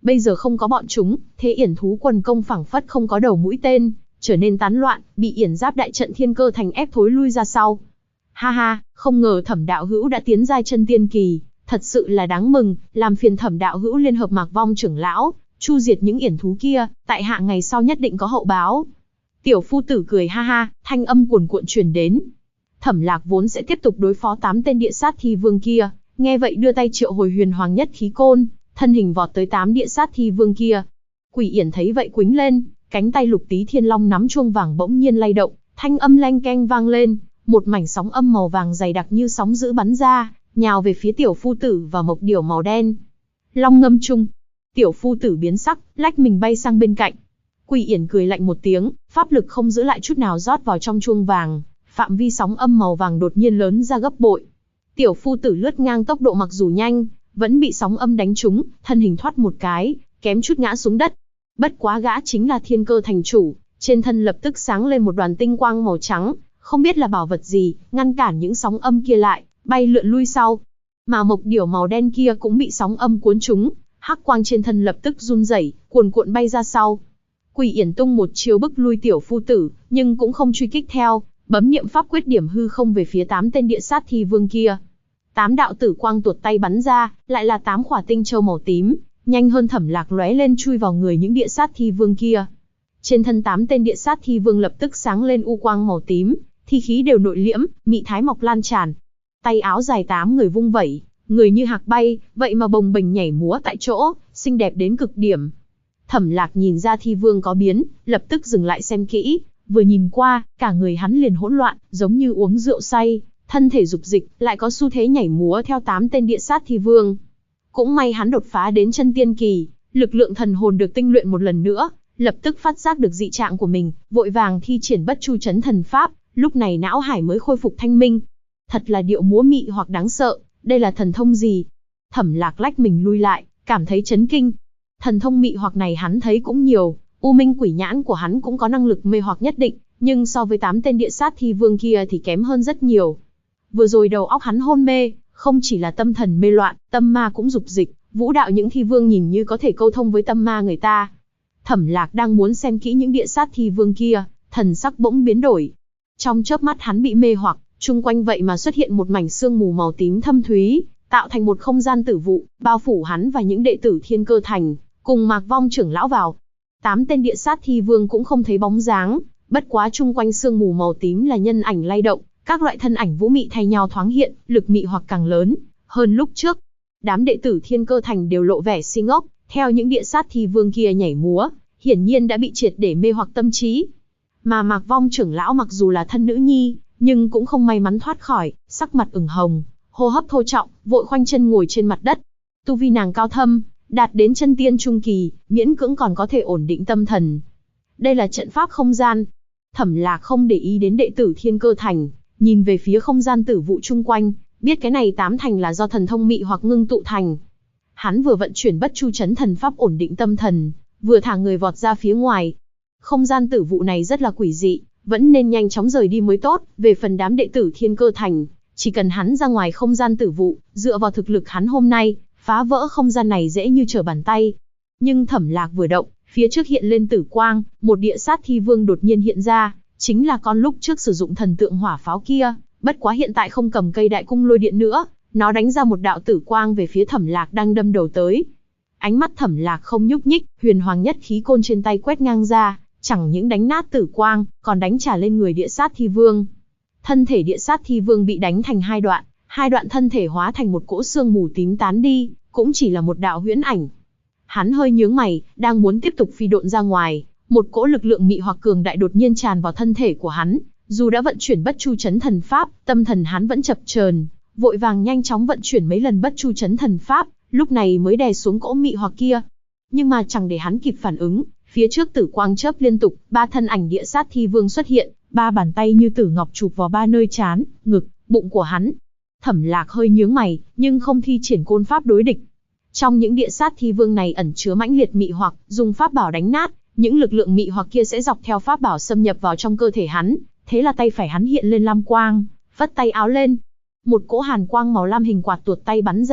Bây giờ không có bọn chúng, thế yển thú quần công phảng phất không có đầu mũi tên, trở nên tán loạn, bị yển giáp đại trận Thiên Cơ Thành ép thối lui ra sau. Ha ha, không ngờ Thẩm đạo hữu đã tiến giai chân tiên kỳ, thật sự là đáng mừng, làm phiền Thẩm đạo hữu liên hợp Mạc Vong trưởng lão, chu diệt những yển thú kia, tại hạ ngày sau nhất định có hậu báo. Tiểu phu tử cười ha ha, thanh âm cuồn cuộn truyền đến. Thẩm Lạc vốn sẽ tiếp tục đối phó 8 tên địa sát thi vương kia, nghe vậy đưa tay triệu hồi huyền hoàng nhất khí côn, thân hình vọt tới 8 địa sát thi vương kia. Quỷ Yển thấy vậy quĩnh lên, cánh tay Lục Tý Thiên Long nắm chuông vàng bỗng nhiên lay động, thanh âm leng keng vang lên, một mảnh sóng âm màu vàng dày đặc như sóng dữ bắn ra, nhào về phía tiểu phu tử và mộc điểu màu đen. Long ngâm chung, tiểu phu tử biến sắc, lách mình bay sang bên cạnh. Quỷ Yển cười lạnh một tiếng, pháp lực không giữ lại chút nào rót vào trong chuông vàng, phạm vi sóng âm màu vàng đột nhiên lớn ra gấp bội. Tiểu phu tử lướt ngang tốc độ mặc dù nhanh, vẫn bị sóng âm đánh trúng, thân hình thoát một cái, kém chút ngã xuống đất. Bất quá gã chính là Thiên Cơ Thành chủ, trên thân lập tức sáng lên một đoàn tinh quang màu trắng, không biết là bảo vật gì, ngăn cản những sóng âm kia lại, bay lượn lui sau. Mà mộc điểu màu đen kia cũng bị sóng âm cuốn trúng, hắc quang trên thân lập tức run rẩy, cuồn cuộn bay ra sau. Quỷ Yển tung một chiêu bức lui tiểu phu tử, nhưng cũng không truy kích theo, bấm niệm pháp quyết điểm hư không về phía 8 tên địa sát thi vương kia. 8 đạo tử quang tuột tay bắn ra, lại là 8 khỏa tinh châu màu tím, nhanh hơn Thẩm Lạc lóe lên chui vào người những địa sát thi vương kia. Trên thân 8 tên địa sát thi vương lập tức sáng lên u quang màu tím, thi khí đều nội liễm, mị thái mọc lan tràn. Tay áo dài 8 người vung vẩy, người như hạc bay, vậy mà bồng bềnh nhảy múa tại chỗ, xinh đẹp đến cực điểm. Thẩm Lạc nhìn ra thi vương có biến, lập tức dừng lại xem kỹ, vừa nhìn qua, cả người hắn liền hỗn loạn, giống như uống rượu say, thân thể dục dịch, lại có xu thế nhảy múa theo 8 tên địa sát thi vương. Cũng may hắn đột phá đến chân tiên kỳ, lực lượng thần hồn được tinh luyện một lần nữa, lập tức phát giác được dị trạng của mình, vội vàng thi triển Bất Chu Chấn Thần Pháp, lúc này não hải mới khôi phục thanh minh. Thật là điệu múa mị hoặc đáng sợ, đây là thần thông gì? Thẩm Lạc lách mình lui lại, cảm thấy chấn kinh. Thần thông mị hoặc này hắn thấy cũng nhiều, U Minh Quỷ Nhãn của hắn cũng có năng lực mê hoặc nhất định, nhưng so với 8 tên địa sát thi vương kia thì kém hơn rất nhiều. Vừa rồi đầu óc hắn hôn mê, không chỉ là tâm thần mê loạn, tâm ma cũng dục dịch, vũ đạo những thi vương nhìn như có thể câu thông với tâm ma người ta. Thẩm Lạc đang muốn xem kỹ những địa sát thi vương kia, thần sắc bỗng biến đổi. Trong chớp mắt hắn bị mê hoặc, chung quanh vậy mà xuất hiện một mảnh sương mù màu tím thâm thúy, tạo thành một không gian tử vụ, bao phủ hắn và những đệ tử Thiên Cơ Thành, cùng Mạc Vong trưởng lão vào. 8 tên địa sát thi vương cũng không thấy bóng dáng, bất quá chung quanh sương mù màu tím là nhân ảnh lay động, các loại thân ảnh vũ mị thay nhau thoáng hiện, lực mị hoặc càng lớn hơn lúc trước. Đám đệ tử Thiên Cơ Thành đều lộ vẻ si ngốc, theo những địa sát thi vương kia nhảy múa, hiển nhiên đã bị triệt để mê hoặc tâm trí. Mà Mạc Vong trưởng lão mặc dù là thân nữ nhi, nhưng cũng không may mắn thoát khỏi, sắc mặt ửng hồng, hô hấp thô trọng, vội khoanh chân ngồi trên mặt đất. Tu vi nàng cao thâm, đạt đến chân tiên trung kỳ, miễn cưỡng còn có thể ổn định tâm thần. Đây là trận pháp không gian. Thẩm Lạc không để ý đến đệ tử Thiên Cơ Thành, nhìn về phía không gian tử vụ chung quanh, biết cái này 8 thành là do thần thông mị hoặc ngưng tụ thành. Hắn vừa vận chuyển Bất Chu Chấn Thần Pháp ổn định tâm thần, vừa thả người vọt ra phía ngoài. Không gian tử vụ này rất là quỷ dị, vẫn nên nhanh chóng rời đi mới tốt. Về phần đám đệ tử Thiên Cơ Thành, chỉ cần hắn ra ngoài không gian tử vụ, dựa vào thực lực hắn hôm nay, phá vỡ không gian này dễ như trở bàn tay. Nhưng Thẩm Lạc vừa động, phía trước hiện lên tử quang, một địa sát thi vương đột nhiên hiện ra, chính là con lúc trước sử dụng thần tượng hỏa pháo kia, bất quá hiện tại không cầm cây đại cung lôi điện nữa, nó đánh ra một đạo tử quang về phía Thẩm Lạc đang đâm đầu tới. Ánh mắt Thẩm Lạc không nhúc nhích, huyền hoàng nhất khí côn trên tay quét ngang ra, chẳng những đánh nát tử quang, còn đánh trả lên người địa sát thi vương. Thân thể địa sát thi vương bị đánh thành hai đoạn thân thể hóa thành một cỗ sương mù tím tán đi, cũng chỉ là một đạo huyễn ảnh. Hắn hơi nhướng mày, đang muốn tiếp tục phi độn ra ngoài, một cỗ lực lượng mị hoặc cường đại đột nhiên tràn vào thân thể của hắn, dù đã vận chuyển Bất Chu Chấn Thần Pháp, tâm thần hắn vẫn chập chờn, vội vàng nhanh chóng vận chuyển mấy lần Bất Chu Chấn Thần Pháp, lúc này mới đè xuống cỗ mị hoặc kia. Nhưng mà chẳng để hắn kịp phản ứng, phía trước tử quang chớp liên tục, 3 thân ảnh địa sát thi vương xuất hiện, 3 bàn tay như tử ngọc chụp vào 3 nơi trán, ngực, bụng của hắn. Thẩm Lạc hơi nhướng mày, nhưng không thi triển côn pháp đối địch. Trong những địa sát thi vương này ẩn chứa mãnh liệt mị hoặc, dùng pháp bảo đánh nát, những lực lượng mị hoặc kia sẽ dọc theo pháp bảo xâm nhập vào trong cơ thể hắn. Thế là tay phải hắn hiện lên lam quang, phất tay áo lên, một cỗ hàn quang màu lam hình quạt tuột tay bắn ra,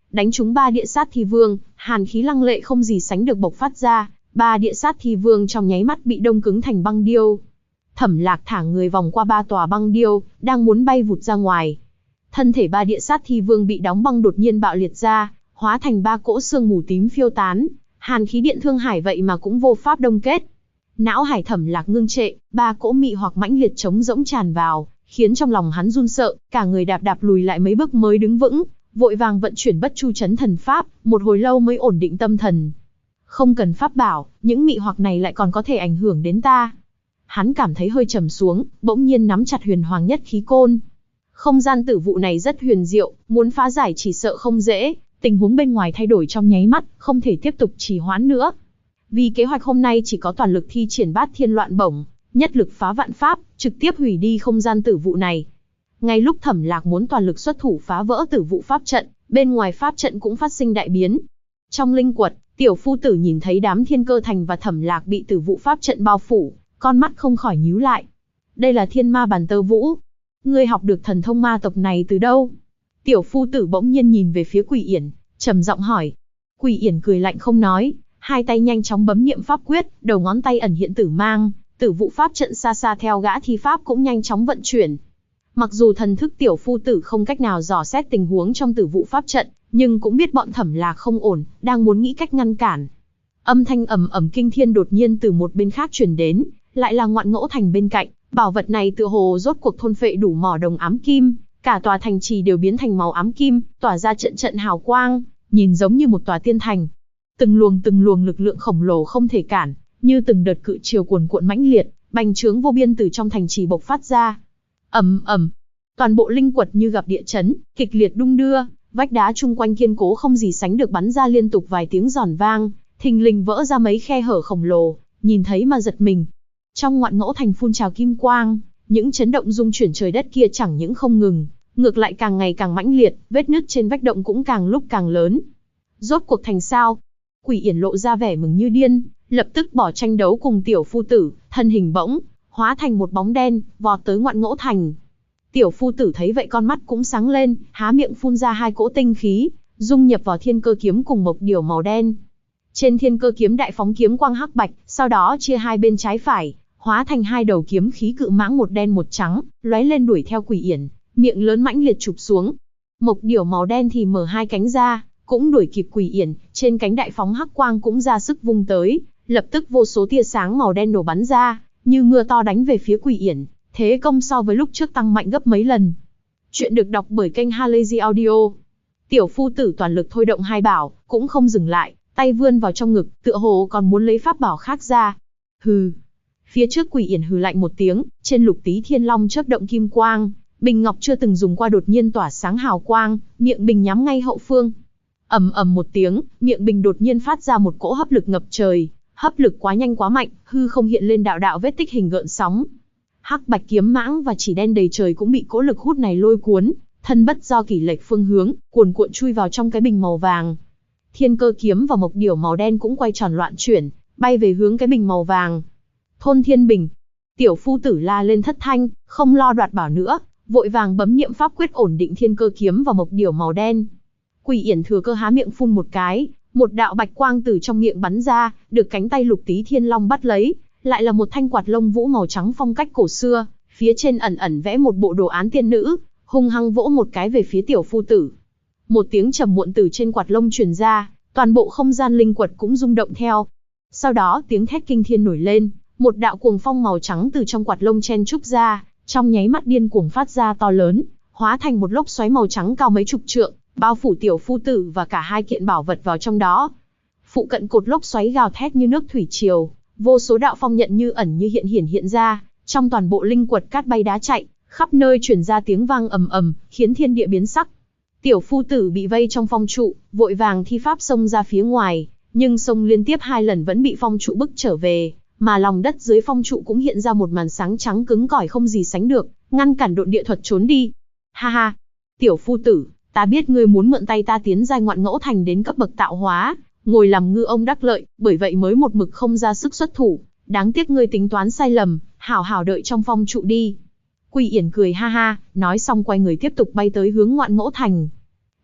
đánh trúng ba địa sát thi vương, hàn khí lăng lệ không gì sánh được bộc phát ra, ba địa sát thi vương trong nháy mắt bị đông cứng thành băng điêu. Thẩm Lạc thả người vòng qua ba tòa băng điêu, đang muốn bay vụt ra ngoài. Thân thể ba địa sát thi vương bị đóng băng đột nhiên bạo liệt ra, hóa thành ba cỗ sương mù tím phiêu tán, hàn khí điện thương hải vậy mà cũng vô pháp đông kết. Não hải Thẩm Lạc ngưng trệ, ba cỗ mị hoặc mãnh liệt trống rỗng tràn vào, khiến trong lòng hắn run sợ, cả người đạp đạp lùi lại mấy bước mới đứng vững, vội vàng vận chuyển Bất Chu Chấn Thần Pháp, một hồi lâu mới ổn định tâm thần. Không cần pháp bảo, những mị hoặc này lại còn có thể ảnh hưởng đến ta. Hắn cảm thấy hơi trầm xuống, bỗng nhiên nắm chặt Huyền Hoàng Nhất Khí Côn. Không gian tử vụ này rất huyền diệu, muốn phá giải chỉ sợ không dễ, tình huống bên ngoài thay đổi trong nháy mắt, không thể tiếp tục trì hoãn nữa. Vì kế hoạch hôm nay chỉ có toàn lực thi triển Bát Thiên Loạn Bổng, nhất lực phá vạn pháp, trực tiếp hủy đi không gian tử vụ này. Ngay lúc Thẩm Lạc muốn toàn lực xuất thủ phá vỡ tử vụ pháp trận, bên ngoài pháp trận cũng phát sinh đại biến. Trong linh quật, tiểu phu tử nhìn thấy đám Thiên Cơ Thành và Thẩm Lạc bị tử vụ pháp trận bao phủ, con mắt không khỏi nhíu lại. Đây là Thiên Ma Bàn Tơ Vũ. Ngươi học được thần thông ma tộc này từ đâu? Tiểu phu tử bỗng nhiên nhìn về phía Quỷ Yển, trầm giọng hỏi. Quỷ Yển cười lạnh không nói, hai tay nhanh chóng bấm niệm pháp quyết, đầu ngón tay ẩn hiện tử mang, tử vụ pháp trận xa xa theo gã thi pháp cũng nhanh chóng vận chuyển. Mặc dù thần thức tiểu phu tử không cách nào dò xét tình huống trong tử vụ pháp trận, nhưng cũng biết bọn Thẩm Lạc không ổn, đang muốn nghĩ cách ngăn cản. Âm thanh ầm ầm kinh thiên đột nhiên từ một bên khác truyền đến, lại là Ngoạn Ngẫu Thành bên cạnh. Bảo vật này tựa hồ rốt cuộc thôn phệ đủ mỏ đồng ám kim, cả tòa thành trì đều biến thành màu ám kim, tỏa ra trận trận hào quang, nhìn giống như một tòa tiên thành. Từng luồng lực lượng khổng lồ không thể cản, như từng đợt cự triều cuồn cuộn mãnh liệt, bành trướng vô biên từ trong thành trì bộc phát ra. Ầm ầm, toàn bộ linh quật như gặp địa chấn, kịch liệt đung đưa, vách đá chung quanh kiên cố không gì sánh được bắn ra liên tục vài tiếng giòn vang, thình lình vỡ ra mấy khe hở khổng lồ, nhìn thấy mà giật mình. Trong Ngoạn Ngẫu Thành phun trào kim quang, những chấn động rung chuyển trời đất kia chẳng những không ngừng, ngược lại càng ngày càng mãnh liệt, vết nứt trên vách động cũng càng lúc càng lớn. Rốt cuộc thành sao? Quỷ Yển lộ ra vẻ mừng như điên, lập tức bỏ tranh đấu cùng tiểu phu tử, thân hình bỗng hóa thành một bóng đen, vọt tới Ngoạn Ngẫu Thành. Tiểu phu tử thấy vậy con mắt cũng sáng lên, há miệng phun ra hai cỗ tinh khí, dung nhập vào Thiên Cơ Kiếm cùng Mộc Điểu màu đen. Trên Thiên Cơ Kiếm đại phóng kiếm quang hắc bạch, sau đó chia hai bên trái phải, hóa thành hai đầu kiếm khí cự mãng một đen một trắng, lóe lên đuổi theo Quỷ Yển, miệng lớn mãnh liệt chụp xuống. Mộc Điểu màu đen thì mở hai cánh ra, cũng đuổi kịp Quỷ Yển, trên cánh đại phóng hắc quang cũng ra sức vung tới, lập tức vô số tia sáng màu đen nổ bắn ra, như mưa to đánh về phía Quỷ Yển, thế công so với lúc trước tăng mạnh gấp mấy lần. Chuyện được đọc bởi kênh Halazy Audio. Tiểu phu tử toàn lực thôi động hai bảo, cũng không dừng lại, tay vươn vào trong ngực, tựa hồ còn muốn lấy pháp bảo khác ra. Hừ. Phía trước Quỷ Yển hừ lạnh một tiếng, trên Lục Tý Thiên Long chớp động kim quang, bình ngọc chưa từng dùng qua đột nhiên tỏa sáng hào quang, miệng bình nhắm ngay hậu phương. Ầm ầm một tiếng, miệng bình đột nhiên phát ra một cỗ hấp lực ngập trời, hấp lực quá nhanh quá mạnh, hư không hiện lên đạo đạo vết tích hình gợn sóng. Hắc bạch kiếm mãng và chỉ đen đầy trời cũng bị cỗ lực hút này lôi cuốn, thân bất do kỷ lệch phương hướng, cuồn cuộn chui vào trong cái bình màu vàng. Thiên Cơ Kiếm và Mộc Điểu màu đen cũng quay tròn loạn chuyển, bay về hướng cái bình màu vàng. Thôn Thiên Bình. Tiểu phu tử la lên thất thanh, không lo đoạt bảo nữa, vội vàng bấm niệm pháp quyết ổn định Thiên Cơ Kiếm và Mộc Điểu màu đen. Quỷ Yển thừa cơ há miệng phun một cái, một đạo bạch quang từ trong miệng bắn ra, được cánh tay Lục Tý Thiên Long bắt lấy, lại là một thanh quạt lông vũ màu trắng phong cách cổ xưa, phía trên ẩn ẩn vẽ một bộ đồ án tiên nữ, hung hăng vỗ một cái về phía tiểu phu tử. Một tiếng trầm muộn từ trên quạt lông truyền ra, toàn bộ không gian linh quật cũng rung động theo. Sau đó tiếng thét kinh thiên nổi lên, một đạo cuồng phong màu trắng từ trong quạt lông chen trúc ra, trong nháy mắt điên cuồng phát ra to lớn, hóa thành một lốc xoáy màu trắng cao mấy chục trượng, bao phủ tiểu phu tử và cả hai kiện bảo vật vào trong đó. Phụ cận cột lốc xoáy gào thét như nước thủy triều, vô số đạo phong nhận như ẩn như hiện ra, trong toàn bộ linh quật cát bay đá chạy, khắp nơi truyền ra tiếng vang ầm ầm, khiến thiên địa biến sắc. Tiểu phu tử bị vây trong phong trụ, vội vàng thi pháp xông ra phía ngoài, nhưng xông liên tiếp 2 lần vẫn bị phong trụ bức trở về, mà lòng đất dưới phong trụ cũng hiện ra một màn sáng trắng cứng cỏi không gì sánh được, ngăn cản độn địa thuật trốn đi. Ha ha, tiểu phu tử, ta biết ngươi muốn mượn tay ta tiến giai Ngoạn Ngẫu Thành đến cấp bậc tạo hóa, ngồi làm ngư ông đắc lợi, bởi vậy mới một mực không ra sức xuất thủ, đáng tiếc ngươi tính toán sai lầm, hảo hảo đợi trong phong trụ đi. Quỷ Yển cười ha ha, nói xong quay người tiếp tục bay tới hướng Ngoạn Ngẫu Thành.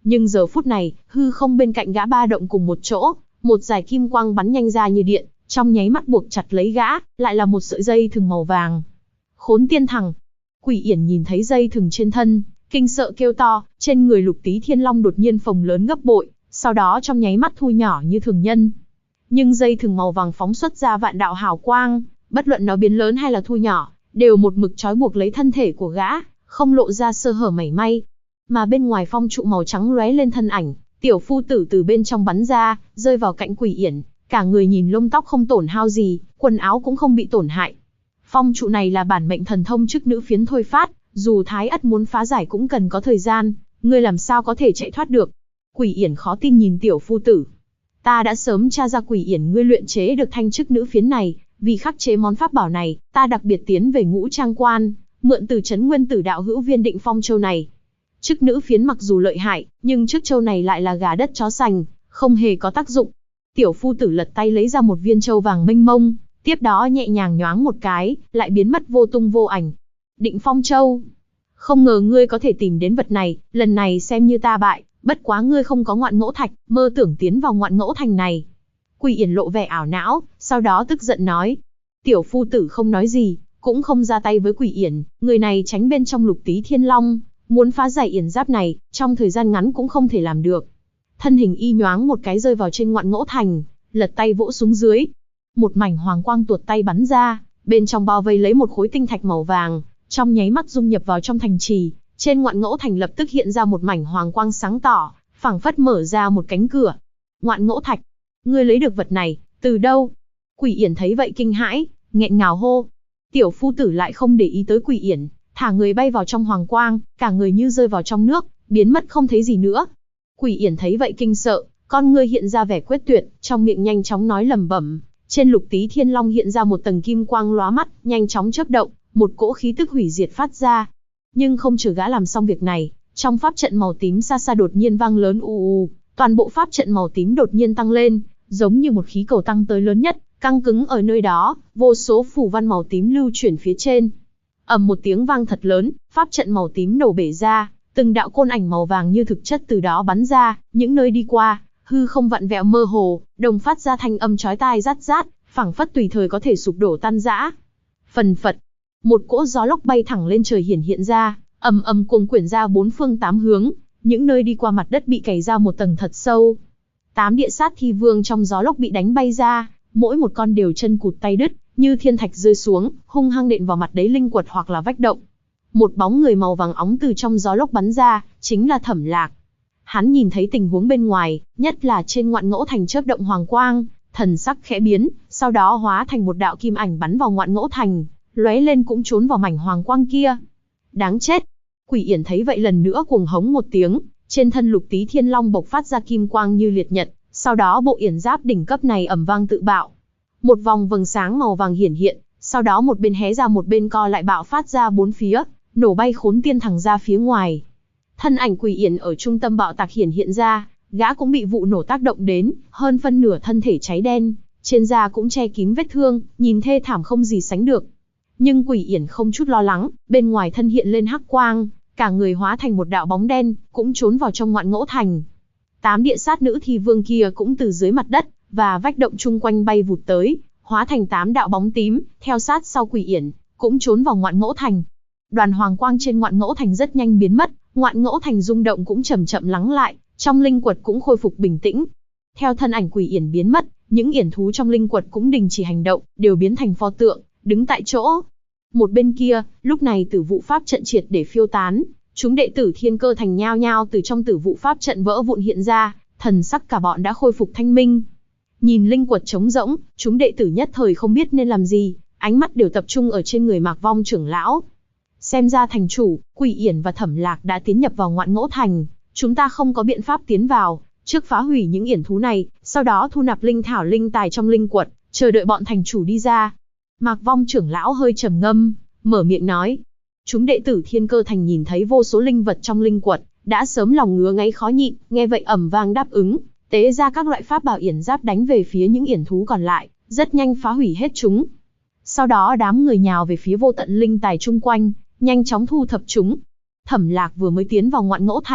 Nhưng giờ phút này, hư không bên cạnh gã ba động cùng một chỗ, một dải kim quang bắn nhanh ra như điện, trong nháy mắt buộc chặt lấy gã, lại là một sợi dây thừng màu vàng. Khốn tiên thằng! Quỷ Yển nhìn thấy dây thừng trên thân, kinh sợ kêu to, trên người Lục Tý Thiên Long đột nhiên phồng lớn gấp bội, sau đó trong nháy mắt thu nhỏ như thường nhân. Nhưng dây thừng màu vàng phóng xuất ra vạn đạo hào quang, bất luận nó biến lớn hay là thu nhỏ, đều một mực trói buộc lấy thân thể của gã, không lộ ra sơ hở mảy may. Mà bên ngoài phong trụ màu trắng lóe lên thân ảnh, tiểu phu tử từ bên trong bắn ra, rơi vào cạnh Quỷ Yển, cả người nhìn lông tóc không tổn hao gì, quần áo cũng không bị tổn hại. Phong trụ này là bản mệnh thần thông chức nữ phiến thôi phát, dù Thái Ất muốn phá giải cũng cần có thời gian, ngươi làm sao có thể chạy thoát được? Quỷ Yển khó tin nhìn tiểu phu tử. Ta đã sớm tra ra Quỷ Yển ngươi luyện chế được thanh chức nữ phiến này, vì khắc chế món pháp bảo này, ta đặc biệt tiến về Ngũ Trang Quan, mượn từ trấn Nguyên Tử đạo hữu viên định phong châu này. Chức nữ phiến mặc dù lợi hại, nhưng chức châu này lại là gà đất chó sành, không hề có tác dụng. Tiểu phu tử lật tay lấy ra một viên châu vàng mênh mông, tiếp đó nhẹ nhàng nhoáng một cái, lại biến mất vô tung vô ảnh. Định phong châu. Không ngờ ngươi có thể tìm đến vật này, lần này xem như ta bại, bất quá ngươi không có Ngoạn Ngẫu Thạch, mơ tưởng tiến vào Ngoạn Ngẫu Thành này. Quỷ Yển lộ vẻ ảo não, sau đó tức giận nói. Tiểu phu tử không nói gì, cũng không ra tay với Quỷ Yển, người này tránh bên trong Lục Tý Thiên Long, muốn phá giải yển giáp này, trong thời gian ngắn cũng không thể làm được. Thân hình y nhoáng một cái rơi vào trên Ngoạn Ngẫu Thành, lật tay vỗ xuống dưới. Một mảnh hoàng quang tuột tay bắn ra, bên trong bao vây lấy một khối tinh thạch màu vàng, trong nháy mắt dung nhập vào trong thành trì, trên Ngoạn Ngẫu Thành lập tức hiện ra một mảnh hoàng quang sáng tỏ, phảng phất mở ra một cánh cửa. Ngoạn Ngẫu Thạch, ngươi lấy được vật này, từ đâu? Quỷ Yển thấy vậy kinh hãi, nghẹn ngào hô. Tiểu phu tử lại không để ý tới Quỷ Yển, thả người bay vào trong hoàng quang, cả người như rơi vào trong nước, biến mất không thấy gì nữa. Quỷ Yển thấy vậy kinh sợ, con ngươi hiện ra vẻ quyết tuyệt, trong miệng nhanh chóng nói lẩm bẩm. Trên Lục Tý Thiên Long hiện ra một tầng kim quang lóa mắt, nhanh chóng chớp động, một cỗ khí tức hủy diệt phát ra. Nhưng không chờ gã làm xong việc này, trong pháp trận màu tím xa xa đột nhiên vang lớn ù ù, toàn bộ pháp trận màu tím đột nhiên tăng lên, giống như một khí cầu tăng tới lớn nhất, căng cứng ở nơi đó, vô số phù văn màu tím lưu chuyển phía trên. Ầm một tiếng vang thật lớn, pháp trận màu tím nổ bể ra, từng đạo côn ảnh màu vàng như thực chất từ đó bắn ra, những nơi đi qua, hư không vặn vẹo mơ hồ, đồng phát ra thanh âm chói tai rát rát, phảng phất tùy thời có thể sụp đổ tan rã. Phần phật, một cỗ gió lốc bay thẳng lên trời hiện ra, ầm ầm cuồng quyển ra bốn phương tám hướng, những nơi đi qua mặt đất bị cày ra một tầng thật sâu. 8 địa sát thi vương trong gió lốc bị đánh bay ra, mỗi một con đều chân cụt tay đứt, như thiên thạch rơi xuống, hung hăng nện vào mặt đấy linh quật hoặc là vách động. Một bóng người màu vàng óng từ trong gió lốc bắn ra, chính là Thẩm Lạc. Hắn nhìn thấy tình huống bên ngoài, nhất là trên Ngoạn Ngẫu Thành chớp động hoàng quang, thần sắc khẽ biến, sau đó hóa thành một đạo kim ảnh bắn vào Ngoạn Ngẫu Thành, lóe lên cũng trốn vào mảnh hoàng quang kia. Đáng chết! Quỷ Yển thấy vậy lần nữa cuồng hống một tiếng, trên thân Lục Tý Thiên Long bộc phát ra kim quang như liệt nhật, sau đó bộ yển giáp đỉnh cấp này ầm vang tự bạo. Một vòng vầng sáng màu vàng hiển hiện, sau đó một bên hé ra một bên co lại bạo phát ra bốn phía, nổ bay Khốn Tiên Thằng ra phía ngoài. Thân ảnh Quỷ Yển ở trung tâm bạo tạc hiện ra, gã cũng bị vụ nổ tác động đến, hơn phân nửa thân thể cháy đen, trên da cũng che kín vết thương, nhìn thê thảm không gì sánh được. Nhưng Quỷ Yển không chút lo lắng, bên ngoài thân hiện lên hắc quang, cả người hóa thành một đạo bóng đen, cũng trốn vào trong Ngoạn Ngẫu Thành. 8 địa sát nữ thi vương kia cũng từ dưới mặt đất và vách động chung quanh bay vụt tới, hóa thành 8 đạo bóng tím, theo sát sau Quỷ Yển, cũng trốn vào Ngoạn Ngẫu Thành. Đoàn hoàng quang trên Ngoạn Ngẫu Thành rất nhanh biến mất, Ngoạn Ngẫu Thành rung động cũng chậm chậm lắng lại, trong linh quật cũng khôi phục bình tĩnh. Theo thân ảnh Quỷ Yển biến mất, những yển thú trong linh quật cũng đình chỉ hành động, đều biến thành pho tượng, đứng tại chỗ. Một bên kia, lúc này Tử Vụ pháp trận triệt để phiêu tán, chúng đệ tử Thiên Cơ Thành nhao nhao từ trong Tử Vụ pháp trận vỡ vụn hiện ra, thần sắc cả bọn đã khôi phục thanh minh. Nhìn linh quật trống rỗng, chúng đệ tử nhất thời không biết nên làm gì, ánh mắt đều tập trung ở trên người Mạc Vong trưởng lão. Xem ra thành chủ, Quỷ Yển và Thẩm Lạc đã tiến nhập vào Ngoạn Ngẫu Thành, chúng ta không có biện pháp tiến vào, trước phá hủy những yển thú này, sau đó thu nạp linh thảo linh tài trong linh quật, chờ đợi bọn thành chủ đi ra. Mạc Vong trưởng lão hơi trầm ngâm, mở miệng nói. Chúng đệ tử Thiên Cơ Thành nhìn thấy vô số linh vật trong linh quật, đã sớm lòng ngứa ngáy khó nhịn, nghe vậy ầm vang đáp ứng, tế ra các loại pháp bảo yển giáp đánh về phía những yển thú còn lại, rất nhanh phá hủy hết chúng. Sau đó đám người nhào về phía vô tận linh tài chung quanh, nhanh chóng thu thập chúng. Thẩm Lạc vừa mới tiến vào Ngoạn Ngẫu Thành,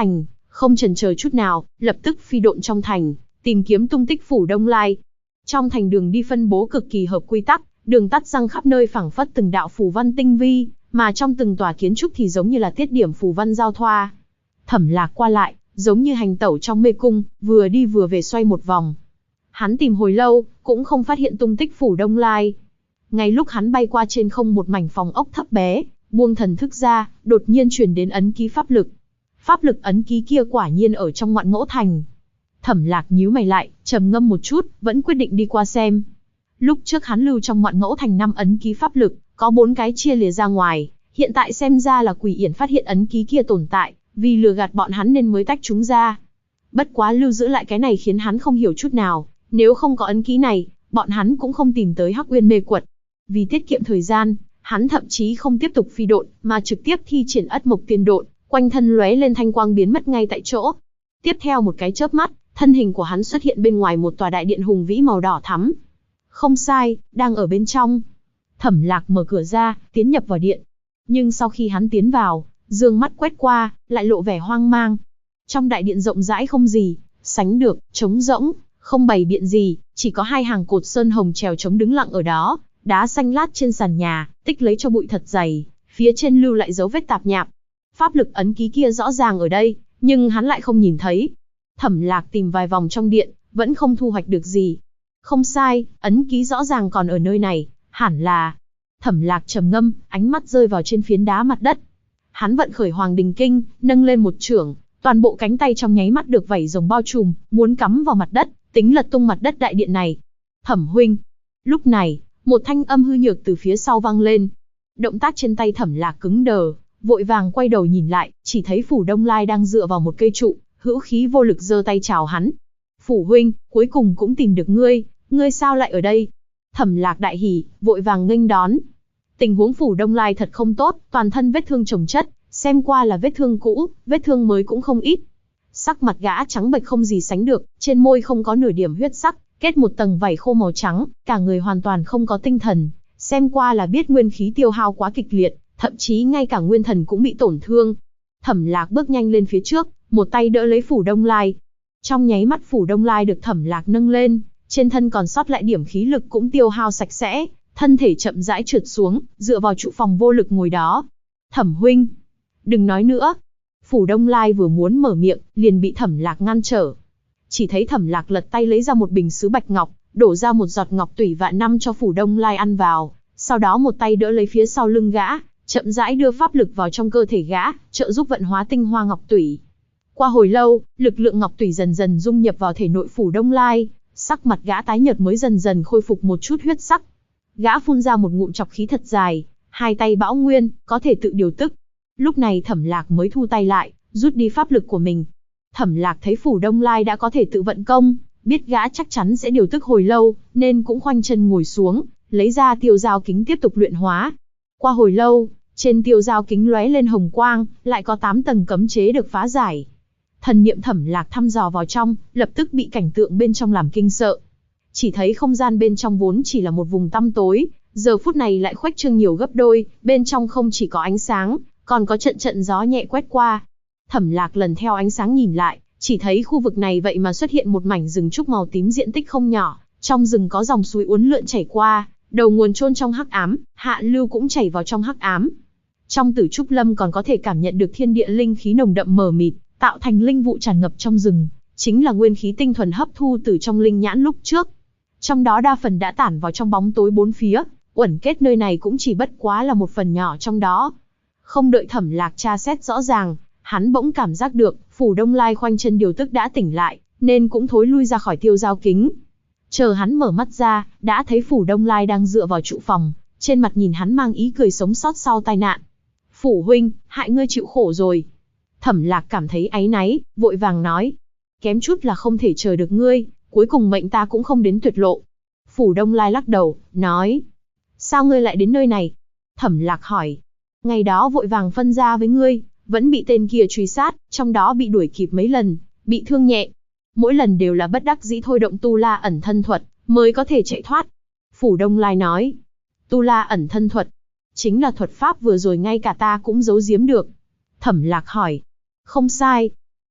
Không chần chờ chút nào, lập tức phi độn trong thành, tìm kiếm tung tích Phủ Đông Lai. Trong thành đường đi phân bố cực kỳ hợp quy tắc, đường tắt răng khắp nơi phảng phất từng đạo phù văn tinh vi, mà trong từng tòa kiến trúc thì giống như là tiết điểm phù văn giao thoa. Thẩm Lạc qua lại, giống như hành tẩu trong mê cung, vừa đi vừa về xoay một vòng. Hắn tìm hồi lâu, cũng không phát hiện tung tích Phủ Đông Lai. Ngay lúc hắn bay qua trên không một mảnh phòng ốc thấp bé, buông thần thức ra, đột nhiên truyền đến ấn ký pháp lực. Pháp lực ấn ký kia quả nhiên ở trong Ngoạn Ngẫu Thành. Thẩm Lạc nhíu mày lại, trầm ngâm một chút, vẫn quyết định đi qua xem. Lúc trước hắn lưu trong Ngoạn Ngẫu Thành 5 ấn ký pháp lực, có 4 cái chia lìa ra ngoài, hiện tại xem ra là Quỷ Yển phát hiện ấn ký kia tồn tại, vì lừa gạt bọn hắn nên mới tách chúng ra. Bất quá lưu giữ lại cái này khiến hắn không hiểu chút nào, nếu không có ấn ký này, bọn hắn cũng không tìm tới Hắc Uyên Mê Quật. Vì tiết kiệm thời gian, hắn thậm chí không tiếp tục phi độn, mà trực tiếp thi triển Ất Mộc Tiên Độn, quanh thân lóe lên thanh quang biến mất ngay tại chỗ. Tiếp theo một cái chớp mắt, thân hình của hắn xuất hiện bên ngoài một tòa đại điện hùng vĩ màu đỏ thắm. Không sai, đang ở bên trong. Thẩm Lạc mở cửa ra, tiến nhập vào điện. Nhưng sau khi hắn tiến vào, dương mắt quét qua, lại lộ vẻ hoang mang. Trong đại điện rộng rãi không gì sánh được, trống rỗng, không bày biện gì, chỉ có 2 hàng cột sơn hồng trèo trống đứng lặng ở đó, đá xanh lát trên sàn nhà, tích lấy cho bụi thật dày, phía trên lưu lại dấu vết tạp nhạp. Pháp lực ấn ký kia rõ ràng ở đây, nhưng hắn lại không nhìn thấy. Thẩm Lạc tìm vài vòng trong điện, vẫn không thu hoạch được gì. Không sai, ấn ký rõ ràng còn ở nơi này, hẳn là... Thẩm Lạc trầm ngâm, ánh mắt rơi vào trên phiến đá mặt đất. Hắn vận khởi Hoàng Đình Kinh, nâng lên một chưởng, toàn bộ cánh tay trong nháy mắt được vảy rồng bao trùm, muốn cắm vào mặt đất, tính lật tung mặt đất đại điện này. Thẩm huynh. Lúc này, một thanh âm hư nhược từ phía sau vang lên. Động tác trên tay Thẩm Lạc cứng đờ, vội vàng quay đầu nhìn lại, chỉ thấy Phủ Đông Lai đang dựa vào một cây trụ, hữu khí vô lực giơ tay chào hắn. Phủ huynh, cuối cùng cũng tìm được ngươi sao lại ở đây? Thẩm Lạc đại hỉ, vội vàng nghênh đón. Tình huống Phủ Đông Lai thật không tốt, toàn thân vết thương chồng chất, xem qua là vết thương cũ, vết thương mới cũng không ít. Sắc mặt gã trắng bệch không gì sánh được, trên môi không có nửa điểm huyết sắc, kết một tầng vảy khô màu trắng, cả người hoàn toàn không có tinh thần, xem qua là biết nguyên khí tiêu hao quá kịch liệt, thậm chí ngay cả nguyên thần cũng bị tổn thương. Thẩm Lạc bước nhanh lên phía trước, một tay đỡ lấy Phủ Đông Lai. Trong nháy mắt Phủ Đông Lai được Thẩm Lạc nâng lên, trên thân còn sót lại điểm khí lực cũng tiêu hao sạch sẽ, thân thể chậm rãi trượt xuống, dựa vào trụ phòng vô lực ngồi đó. Thẩm huynh, đừng nói nữa. Phủ Đông Lai vừa muốn mở miệng, liền bị Thẩm Lạc ngăn trở. Chỉ thấy Thẩm Lạc lật tay lấy ra một bình sứ bạch ngọc, đổ ra một giọt ngọc tủy vạn năm cho Phủ Đông Lai ăn vào, sau đó một tay đỡ lấy phía sau lưng gã, chậm rãi đưa pháp lực vào trong cơ thể gã, trợ giúp vận hóa tinh hoa ngọc tủy. Qua hồi lâu, lực lượng ngọc tủy dần dần dung nhập vào thể nội Phủ Đông Lai, sắc mặt gã tái nhợt mới dần dần khôi phục một chút huyết sắc. Gã phun ra một ngụm trọc khí thật dài, hai tay bão nguyên, có thể tự điều tức. Lúc này Thẩm Lạc mới thu tay lại, rút đi pháp lực của mình. Thẩm Lạc thấy Phủ Đông Lai đã có thể tự vận công, biết gã chắc chắn sẽ điều tức hồi lâu, nên cũng khoanh chân ngồi xuống, lấy ra tiêu giao kính tiếp tục luyện hóa. Qua hồi lâu, trên tiêu giao kính lóe lên hồng quang, lại có 8 tầng cấm chế được phá giải. Thần niệm Thẩm Lạc thăm dò vào trong, lập tức bị cảnh tượng bên trong làm kinh sợ. Chỉ thấy không gian bên trong vốn chỉ là một vùng tăm tối, giờ phút này lại khuếch trương nhiều gấp đôi, bên trong không chỉ có ánh sáng, còn có trận trận gió nhẹ quét qua. Thẩm Lạc lần theo ánh sáng nhìn lại, chỉ thấy khu vực này vậy mà xuất hiện một mảnh rừng trúc màu tím diện tích không nhỏ, trong rừng có dòng suối uốn lượn chảy qua, đầu nguồn chôn trong hắc ám, hạ lưu cũng chảy vào trong hắc ám. Trong Tử Trúc Lâm còn có thể cảm nhận được thiên địa linh khí nồng đậm mờ mịt, tạo thành linh vụ tràn ngập trong rừng, chính là nguyên khí tinh thuần hấp thu từ trong linh nhãn lúc trước. Trong đó đa phần đã tản vào trong bóng tối bốn phía, uẩn kết nơi này cũng chỉ bất quá là một phần nhỏ trong đó. Không đợi Thẩm Lạc tra xét rõ ràng, hắn bỗng cảm giác được, Phủ Đông Lai khoanh chân điều tức đã tỉnh lại, nên cũng thối lui ra khỏi tiêu giao kính. Chờ hắn mở mắt ra, đã thấy Phủ Đông Lai đang dựa vào trụ phòng, trên mặt nhìn hắn mang ý cười sống sót sau tai nạn. Phủ huynh, hại ngươi chịu khổ rồi. Thẩm Lạc cảm thấy áy náy, vội vàng nói. Kém chút là không thể chờ được ngươi, cuối cùng mệnh ta cũng không đến tuyệt lộ. Phủ Đông Lai lắc đầu, nói. Sao ngươi lại đến nơi này? Thẩm Lạc hỏi. Ngày đó vội vàng phân ra với ngươi, vẫn bị tên kia truy sát, trong đó bị đuổi kịp mấy lần, bị thương nhẹ. Mỗi lần đều là bất đắc dĩ thôi động Tu La ẩn thân thuật, mới có thể chạy thoát. Phủ Đông Lai nói. Tu La ẩn thân thuật. Chính là thuật pháp vừa rồi ngay cả ta cũng giấu giếm được. Thẩm Lạc hỏi. Không sai.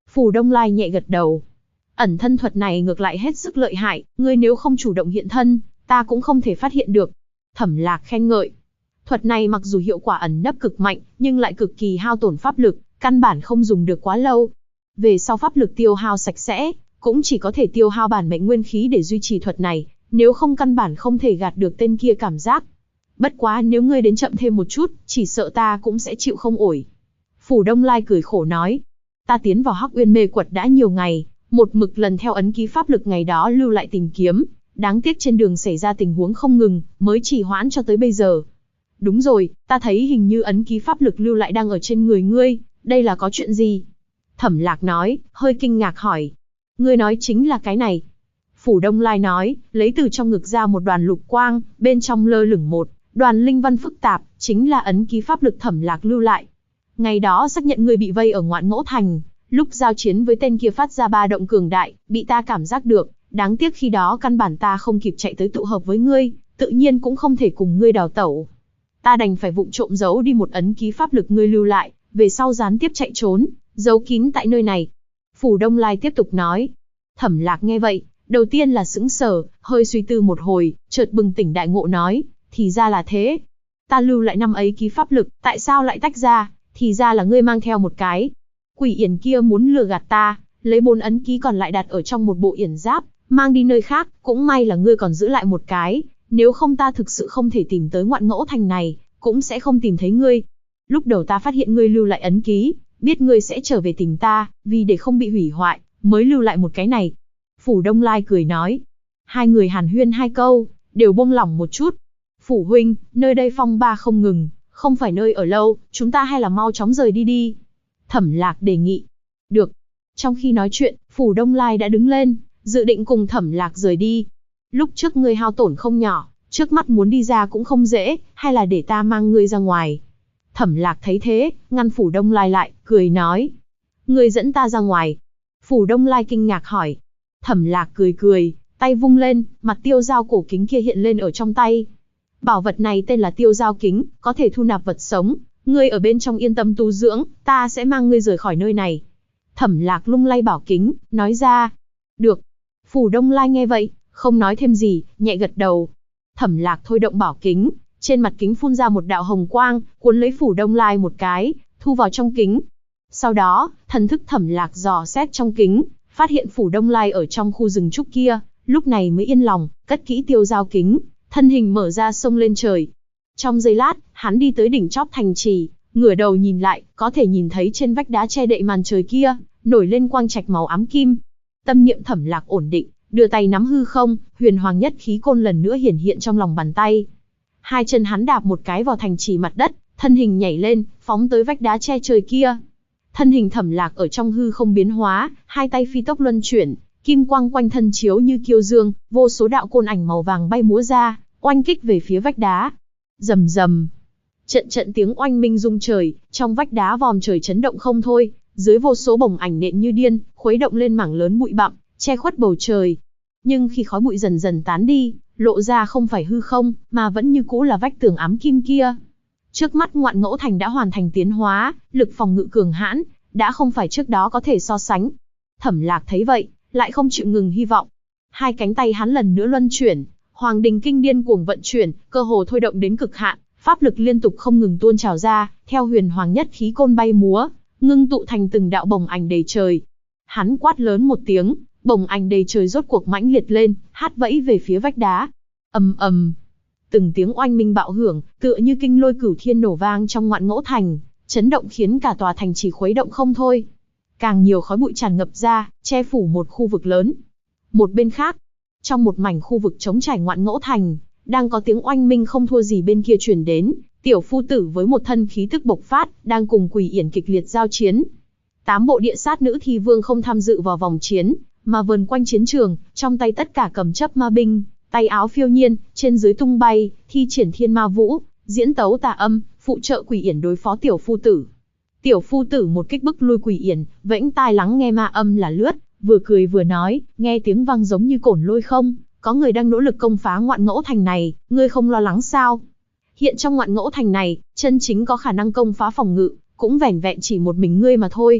Phủ Đông Lai nhẹ gật đầu. Ẩn thân thuật này ngược lại hết sức lợi hại, ngươi nếu không chủ động hiện thân, ta cũng không thể phát hiện được. Thẩm Lạc khen ngợi. Thuật này mặc dù hiệu quả ẩn nấp cực mạnh, nhưng lại cực kỳ hao tổn pháp lực, căn bản không dùng được quá lâu. Về sau pháp lực tiêu hao sạch sẽ, cũng chỉ có thể tiêu hao bản mệnh nguyên khí để duy trì thuật này, nếu không căn bản không thể gạt được tên kia cảm giác. Bất quá nếu ngươi đến chậm thêm một chút, chỉ sợ ta cũng sẽ chịu không ổi. Phủ Đông Lai cười khổ nói. Ta tiến vào Hắc Uyên mê quật đã nhiều ngày, một mực lần theo ấn ký pháp lực ngày đó lưu lại tìm kiếm, đáng tiếc trên đường xảy ra tình huống không ngừng, mới trì hoãn cho tới bây giờ. Đúng rồi, ta thấy hình như ấn ký pháp lực lưu lại đang ở trên người ngươi, đây là có chuyện gì? Thẩm Lạc nói, hơi kinh ngạc hỏi. Ngươi nói chính là cái này. Phủ Đông Lai nói, lấy từ trong ngực ra một đoàn lục quang, bên trong lơ lửng một đoàn linh văn phức tạp, chính là ấn ký pháp lực Thẩm Lạc lưu lại. Ngày đó xác nhận ngươi bị vây ở Ngoạn Ngỗ Thành, lúc giao chiến với tên kia phát ra ba động cường đại, bị ta cảm giác được, đáng tiếc khi đó căn bản ta không kịp chạy tới tụ hợp với ngươi, tự nhiên cũng không thể cùng ngươi đào tẩu. Ta đành phải vụng trộm giấu đi một ấn ký pháp lực ngươi lưu lại, về sau gián tiếp chạy trốn, giấu kín tại nơi này. Phủ Đông Lai tiếp tục nói. Thẩm Lạc nghe vậy, đầu tiên là sững sờ, hơi suy tư một hồi, chợt bừng tỉnh đại ngộ nói, thì ra là thế. Ta lưu lại 5 ấy ký pháp lực, tại sao lại tách ra, thì ra là ngươi mang theo một cái. Quỷ yển kia muốn lừa gạt ta, lấy 4 ấn ký còn lại đặt ở trong một bộ yển giáp, mang đi nơi khác, cũng may là ngươi còn giữ lại một cái, nếu không ta thực sự không thể tìm tới Ngoạn Ngỗ Thành này, cũng sẽ không tìm thấy ngươi. Lúc đầu ta phát hiện ngươi lưu lại ấn ký, biết ngươi sẽ trở về tìm ta, vì để không bị hủy hoại, mới lưu lại một cái này. Phủ Đông Lai cười nói. Hai người hàn huyên 2 câu, đều buông lỏng một chút. Phủ huynh, nơi đây phong ba không ngừng, không phải nơi ở lâu, chúng ta hay là mau chóng rời đi đi. Thẩm Lạc đề nghị. Được. Trong khi nói chuyện, Phủ Đông Lai đã đứng lên, dự định cùng Thẩm Lạc rời đi. Lúc trước ngươi hao tổn không nhỏ, trước mắt muốn đi ra cũng không dễ, hay là để ta mang ngươi ra ngoài. Thẩm Lạc thấy thế, ngăn Phủ Đông Lai lại, cười nói. Ngươi dẫn ta ra ngoài. Phủ Đông Lai kinh ngạc hỏi. Thẩm Lạc cười cười, tay vung lên, mặt tiêu dao cổ kính kia hiện lên ở trong tay. Bảo vật này tên là tiêu dao kính, có thể thu nạp vật sống. Ngươi ở bên trong yên tâm tu dưỡng, ta sẽ mang ngươi rời khỏi nơi này. Thẩm Lạc lung lay bảo kính, nói ra. Được. Phủ Đông Lai nghe vậy, không nói thêm gì, nhẹ gật đầu. Thẩm Lạc thôi động bảo kính, trên mặt kính phun ra một đạo hồng quang, cuốn lấy Phủ Đông Lai một cái, thu vào trong kính. Sau đó, thần thức Thẩm Lạc dò xét trong kính, phát hiện Phủ Đông Lai ở trong khu rừng trúc kia, lúc này mới yên lòng, cất kỹ tiêu dao kính, thân hình mở ra xông lên trời. Trong giây lát, hắn đi tới đỉnh chóp thành trì, ngửa đầu nhìn lại, có thể nhìn thấy trên vách đá che đậy màn trời kia, nổi lên quang trạch màu ám kim. Tâm niệm Thẩm Lạc ổn định, đưa tay nắm hư không, huyền hoàng nhất khí côn lần nữa hiển hiện trong lòng bàn tay. Hai chân hắn đạp một cái vào thành trì mặt đất, thân hình nhảy lên, phóng tới vách đá che trời kia. Thân hình Thẩm Lạc ở trong hư không biến hóa, hai tay phi tốc luân chuyển, kim quang quanh thân chiếu như kiêu dương, vô số đạo côn ảnh màu vàng bay múa ra, oanh kích về phía vách đá. Rầm rầm. Trận trận tiếng oanh minh rung trời, trong vách đá vòm trời chấn động không thôi, dưới vô số bổng ảnh nện như điên, khuấy động lên mảng lớn bụi bặm, che khuất bầu trời. Nhưng khi khói bụi dần dần tán đi, lộ ra không phải hư không, mà vẫn như cũ là vách tường ám kim kia. Trước mắt Ngoạn Ngỗ Thành đã hoàn thành tiến hóa, lực phòng ngự cường hãn, đã không phải trước đó có thể so sánh. Thẩm Lạc thấy vậy, lại không chịu ngừng hy vọng. Hai cánh tay hắn lần nữa luân chuyển, Hoàng Đình Kinh điên cuồng vận chuyển, cơ hồ thôi động đến cực hạn, pháp lực liên tục không ngừng tuôn trào ra, theo huyền hoàng nhất khí côn bay múa, ngưng tụ thành từng đạo bồng ảnh đầy trời. Hắn quát lớn một tiếng, bồng ảnh đầy trời rốt cuộc mãnh liệt lên, hát vẫy về phía vách đá. Ầm ầm. Từng tiếng oanh minh bạo hưởng, tựa như kinh lôi cửu thiên nổ vang trong Ngoạn Ngỗ Thành, chấn động khiến cả tòa thành chỉ khuấy động không thôi. Càng nhiều khói bụi tràn ngập ra, che phủ một khu vực lớn. Một bên khác, trong một mảnh khu vực trống trải Ngoạn Ngỗ Thành, đang có tiếng oanh minh không thua gì bên kia truyền đến. Tiểu phu tử với một thân khí tức bộc phát, đang cùng Quỷ Yển kịch liệt giao chiến. 8 bộ địa sát nữ thi vương không tham dự vào vòng chiến, mà vờn quanh chiến trường, trong tay tất cả cầm chấp ma binh, tay áo phiêu nhiên, trên dưới tung bay, thi triển thiên ma vũ, diễn tấu tà âm, phụ trợ Quỷ Yển đối phó tiểu phu tử. Tiểu phu tử một kích bức lui Quỷ Yển, vẫy tai lắng nghe ma âm là lướt, vừa cười vừa nói, nghe tiếng vang giống như cổn lôi không, có người đang nỗ lực công phá Ngoạn Ngỗ Thành này, ngươi không lo lắng sao? Hiện trong Ngoạn Ngỗ Thành này, chân chính có khả năng công phá phòng ngự, cũng vẻn vẹn chỉ một mình ngươi mà thôi.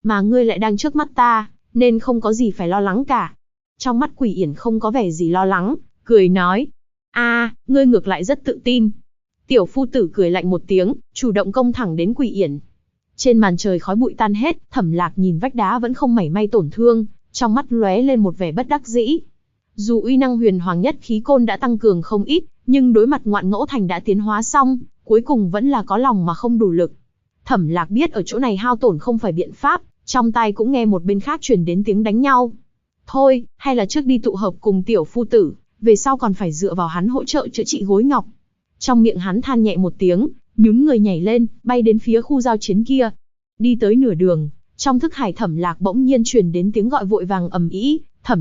Mà ngươi lại đang trước mắt ta, nên không có gì phải lo lắng cả. Trong mắt Quỷ Yển không có vẻ gì lo lắng, cười nói. Ngươi ngược lại rất tự tin. Tiểu phu tử cười lạnh một tiếng, chủ động công thẳng đến Quỷ Yển. Trên màn trời khói bụi tan hết, Thẩm Lạc nhìn vách đá vẫn không mảy may tổn thương, trong mắt lóe lên một vẻ bất đắc dĩ. Dù uy năng huyền hoàng nhất khí côn đã tăng cường không ít, nhưng đối mặt Ngoạn Ngẫu Thành đã tiến hóa xong, cuối cùng vẫn là có lòng mà không đủ lực. Thẩm Lạc biết ở chỗ này hao tổn không phải biện pháp, trong tai cũng nghe một bên khác truyền đến tiếng đánh nhau. Thôi, hay là trước đi tụ hợp cùng tiểu phu tử, về sau còn phải dựa vào hắn hỗ trợ chữa trị gối ngọc. Trong miệng hắn than nhẹ một tiếng, nhún người nhảy lên, bay đến phía khu giao chiến kia. Đi tới nửa đường, trong thức hải Thẩm Lạc bỗng nhiên truyền đến tiếng gọi vội vàng ầm ĩ, Thẩm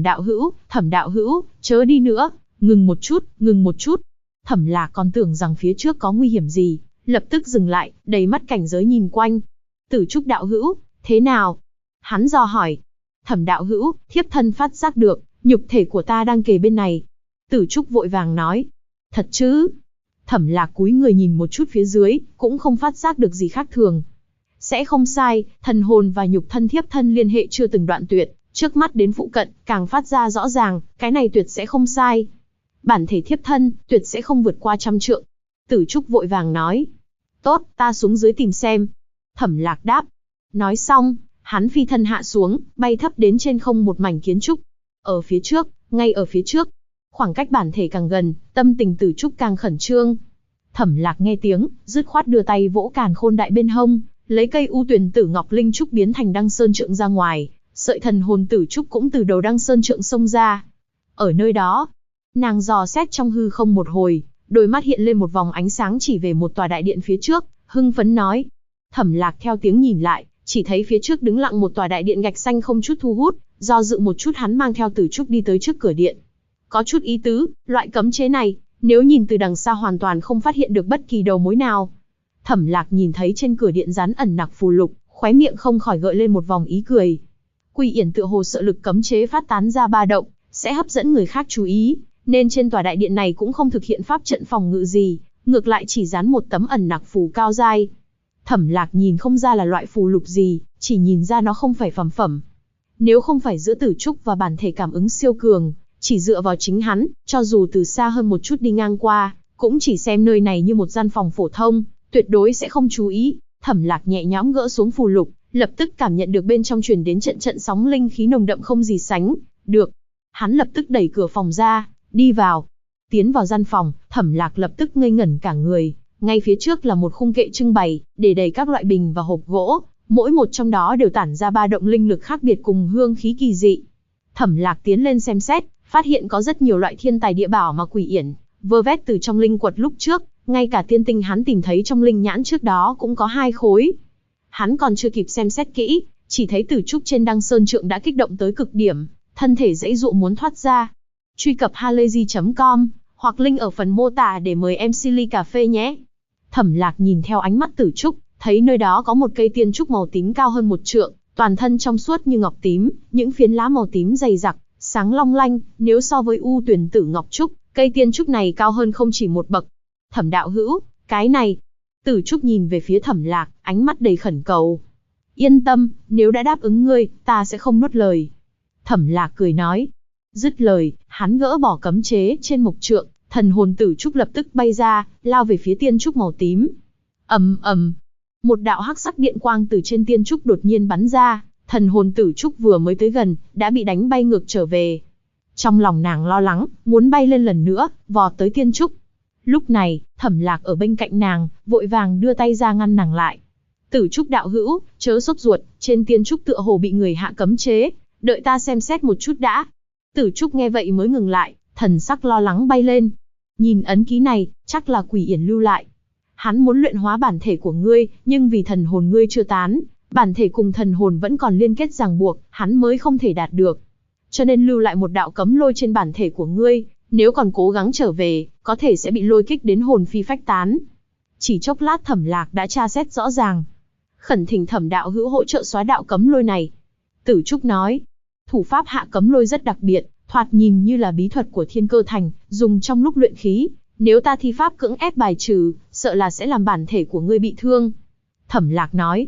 đạo hữu, chớ đi nữa, ngừng một chút. Thẩm Lạc còn tưởng rằng phía trước có nguy hiểm gì, lập tức dừng lại, đầy mắt cảnh giới nhìn quanh. Tử Trúc đạo hữu, thế nào? Hắn dò hỏi. Thẩm đạo hữu, thiếp thân phát giác được, nhục thể của ta đang kề bên này. Tử Trúc vội vàng nói. Thật chứ? Thẩm Lạc cúi người nhìn một chút phía dưới, cũng không phát giác được gì khác thường. Sẽ không sai, thần hồn và nhục thân thiếp thân liên hệ chưa từng đoạn tuyệt, trước mắt đến phụ cận, càng phát ra rõ ràng, cái này tuyệt sẽ không sai. Bản thể thiếp thân, tuyệt sẽ không vượt qua 100 trượng. Tử Trúc vội vàng nói. Tốt, ta xuống dưới tìm xem. Thẩm Lạc đáp. Nói xong, hắn phi thân hạ xuống, bay thấp đến trên không một mảnh kiến trúc. Ở phía trước, ngay ở phía trước. Khoảng cách bản thể càng gần, tâm tình Tử Trúc càng khẩn trương. Thẩm Lạc nghe tiếng, dứt khoát đưa tay vỗ càn khôn đại bên hông, lấy cây u tuyển tử ngọc linh trúc biến thành đăng sơn trượng ra ngoài, sợi thần hồn Tử Trúc cũng từ đầu đăng sơn trượng xông ra. Ở nơi đó, nàng dò xét trong hư không một hồi, đôi mắt hiện lên một vòng ánh sáng chỉ về một tòa đại điện phía trước, hưng phấn nói. Thẩm Lạc theo tiếng nhìn lại, chỉ thấy phía trước đứng lặng một tòa đại điện gạch xanh không chút thu hút, do dự một chút hắn mang theo Tử Trúc đi tới trước cửa điện. Có chút ý tứ, loại cấm chế này, nếu nhìn từ đằng xa hoàn toàn không phát hiện được bất kỳ đầu mối nào. Thẩm Lạc nhìn thấy trên cửa điện dán ẩn nặc phù lục, khóe miệng không khỏi gợi lên một vòng ý cười. Quỷ Yển tựa hồ sợ lực cấm chế phát tán ra ba động, sẽ hấp dẫn người khác chú ý, nên trên tòa đại điện này cũng không thực hiện pháp trận phòng ngự gì, ngược lại chỉ dán một tấm ẩn nặc phù cao giai. Thẩm Lạc nhìn không ra là loại phù lục gì, chỉ nhìn ra nó không phải phàm phẩm. Nếu không phải giữa Tử Trúc và bản thể cảm ứng siêu cường, chỉ dựa vào chính hắn, cho dù từ xa hơn một chút đi ngang qua, cũng chỉ xem nơi này như một gian phòng phổ thông, tuyệt đối sẽ không chú ý. Thẩm Lạc nhẹ nhõm gỡ xuống phù lục, lập tức cảm nhận được bên trong truyền đến trận trận sóng linh khí nồng đậm không gì sánh được. Hắn lập tức đẩy cửa phòng ra, đi vào. Tiến vào gian phòng, Thẩm Lạc lập tức ngây ngẩn cả người. Ngay phía trước là một khung kệ trưng bày, để đầy các loại bình và hộp gỗ, mỗi một trong đó đều tản ra ba động linh lực khác biệt cùng hương khí kỳ dị. Thẩm Lạc tiến lên xem xét, phát hiện có rất nhiều loại thiên tài địa bảo mà Quỷ Yển vơ vét từ trong linh quật lúc trước, ngay cả tiên tinh hắn tìm thấy trong linh nhãn trước đó cũng có 2 khối. Hắn còn chưa kịp xem xét kỹ, chỉ thấy Tử Trúc trên đăng sơn trượng đã kích động tới cực điểm, thân thể giãy giụa muốn thoát ra. Truy cập halayzi.com hoặc link ở phần mô tả để mời em Silly cà phê nhé. Thẩm Lạc nhìn theo ánh mắt Tử Trúc, thấy nơi đó có một cây tiên trúc màu tím cao hơn 1 trượng, toàn thân trong suốt như ngọc tím, những phiến lá màu tím dày dặn, sáng long lanh, nếu so với u tuyển tử ngọc trúc, cây tiên trúc này cao hơn không chỉ một bậc. Thẩm đạo hữu, cái này. Tử Trúc nhìn về phía Thẩm Lạc, ánh mắt đầy khẩn cầu. Yên tâm, nếu đã đáp ứng ngươi, ta sẽ không nuốt lời. Thẩm Lạc cười nói. Dứt lời, hắn gỡ bỏ cấm chế trên mộc trượng, thần hồn Tử Trúc lập tức bay ra, lao về phía tiên trúc màu tím. Ầm ầm, một đạo hắc sắc điện quang từ trên tiên trúc đột nhiên bắn ra, thần hồn Tử Trúc vừa mới tới gần, đã bị đánh bay ngược trở về. Trong lòng nàng lo lắng, muốn bay lên lần nữa, vọt tới tiên trúc. Lúc này, Thẩm Lạc ở bên cạnh nàng, vội vàng đưa tay ra ngăn nàng lại. Tử Trúc đạo hữu, chớ sốt ruột, trên tiên trúc tựa hồ bị người hạ cấm chế, đợi ta xem xét một chút đã. Tử Trúc nghe vậy mới ngừng lại, thần sắc lo lắng bay lên. Nhìn ấn ký này, chắc là Quỷ Yển lưu lại. Hắn muốn luyện hóa bản thể của ngươi, nhưng vì thần hồn ngươi chưa tán, bản thể cùng thần hồn vẫn còn liên kết ràng buộc, hắn mới không thể đạt được. Cho nên lưu lại một đạo cấm lôi trên bản thể của ngươi, nếu còn cố gắng trở về, có thể sẽ bị lôi kích đến hồn phi phách tán. Chỉ chốc lát Thẩm Lạc đã tra xét rõ ràng. Khẩn thỉnh Thẩm đạo hữu hỗ trợ xóa đạo cấm lôi này. Tử Trúc nói, thủ pháp hạ cấm lôi rất đặc biệt, thoạt nhìn như là bí thuật của Thiên Cơ Thành, dùng trong lúc luyện khí. Nếu ta thi pháp cưỡng ép bài trừ, sợ là sẽ làm bản thể của ngươi bị thương. Thẩm Lạc nói,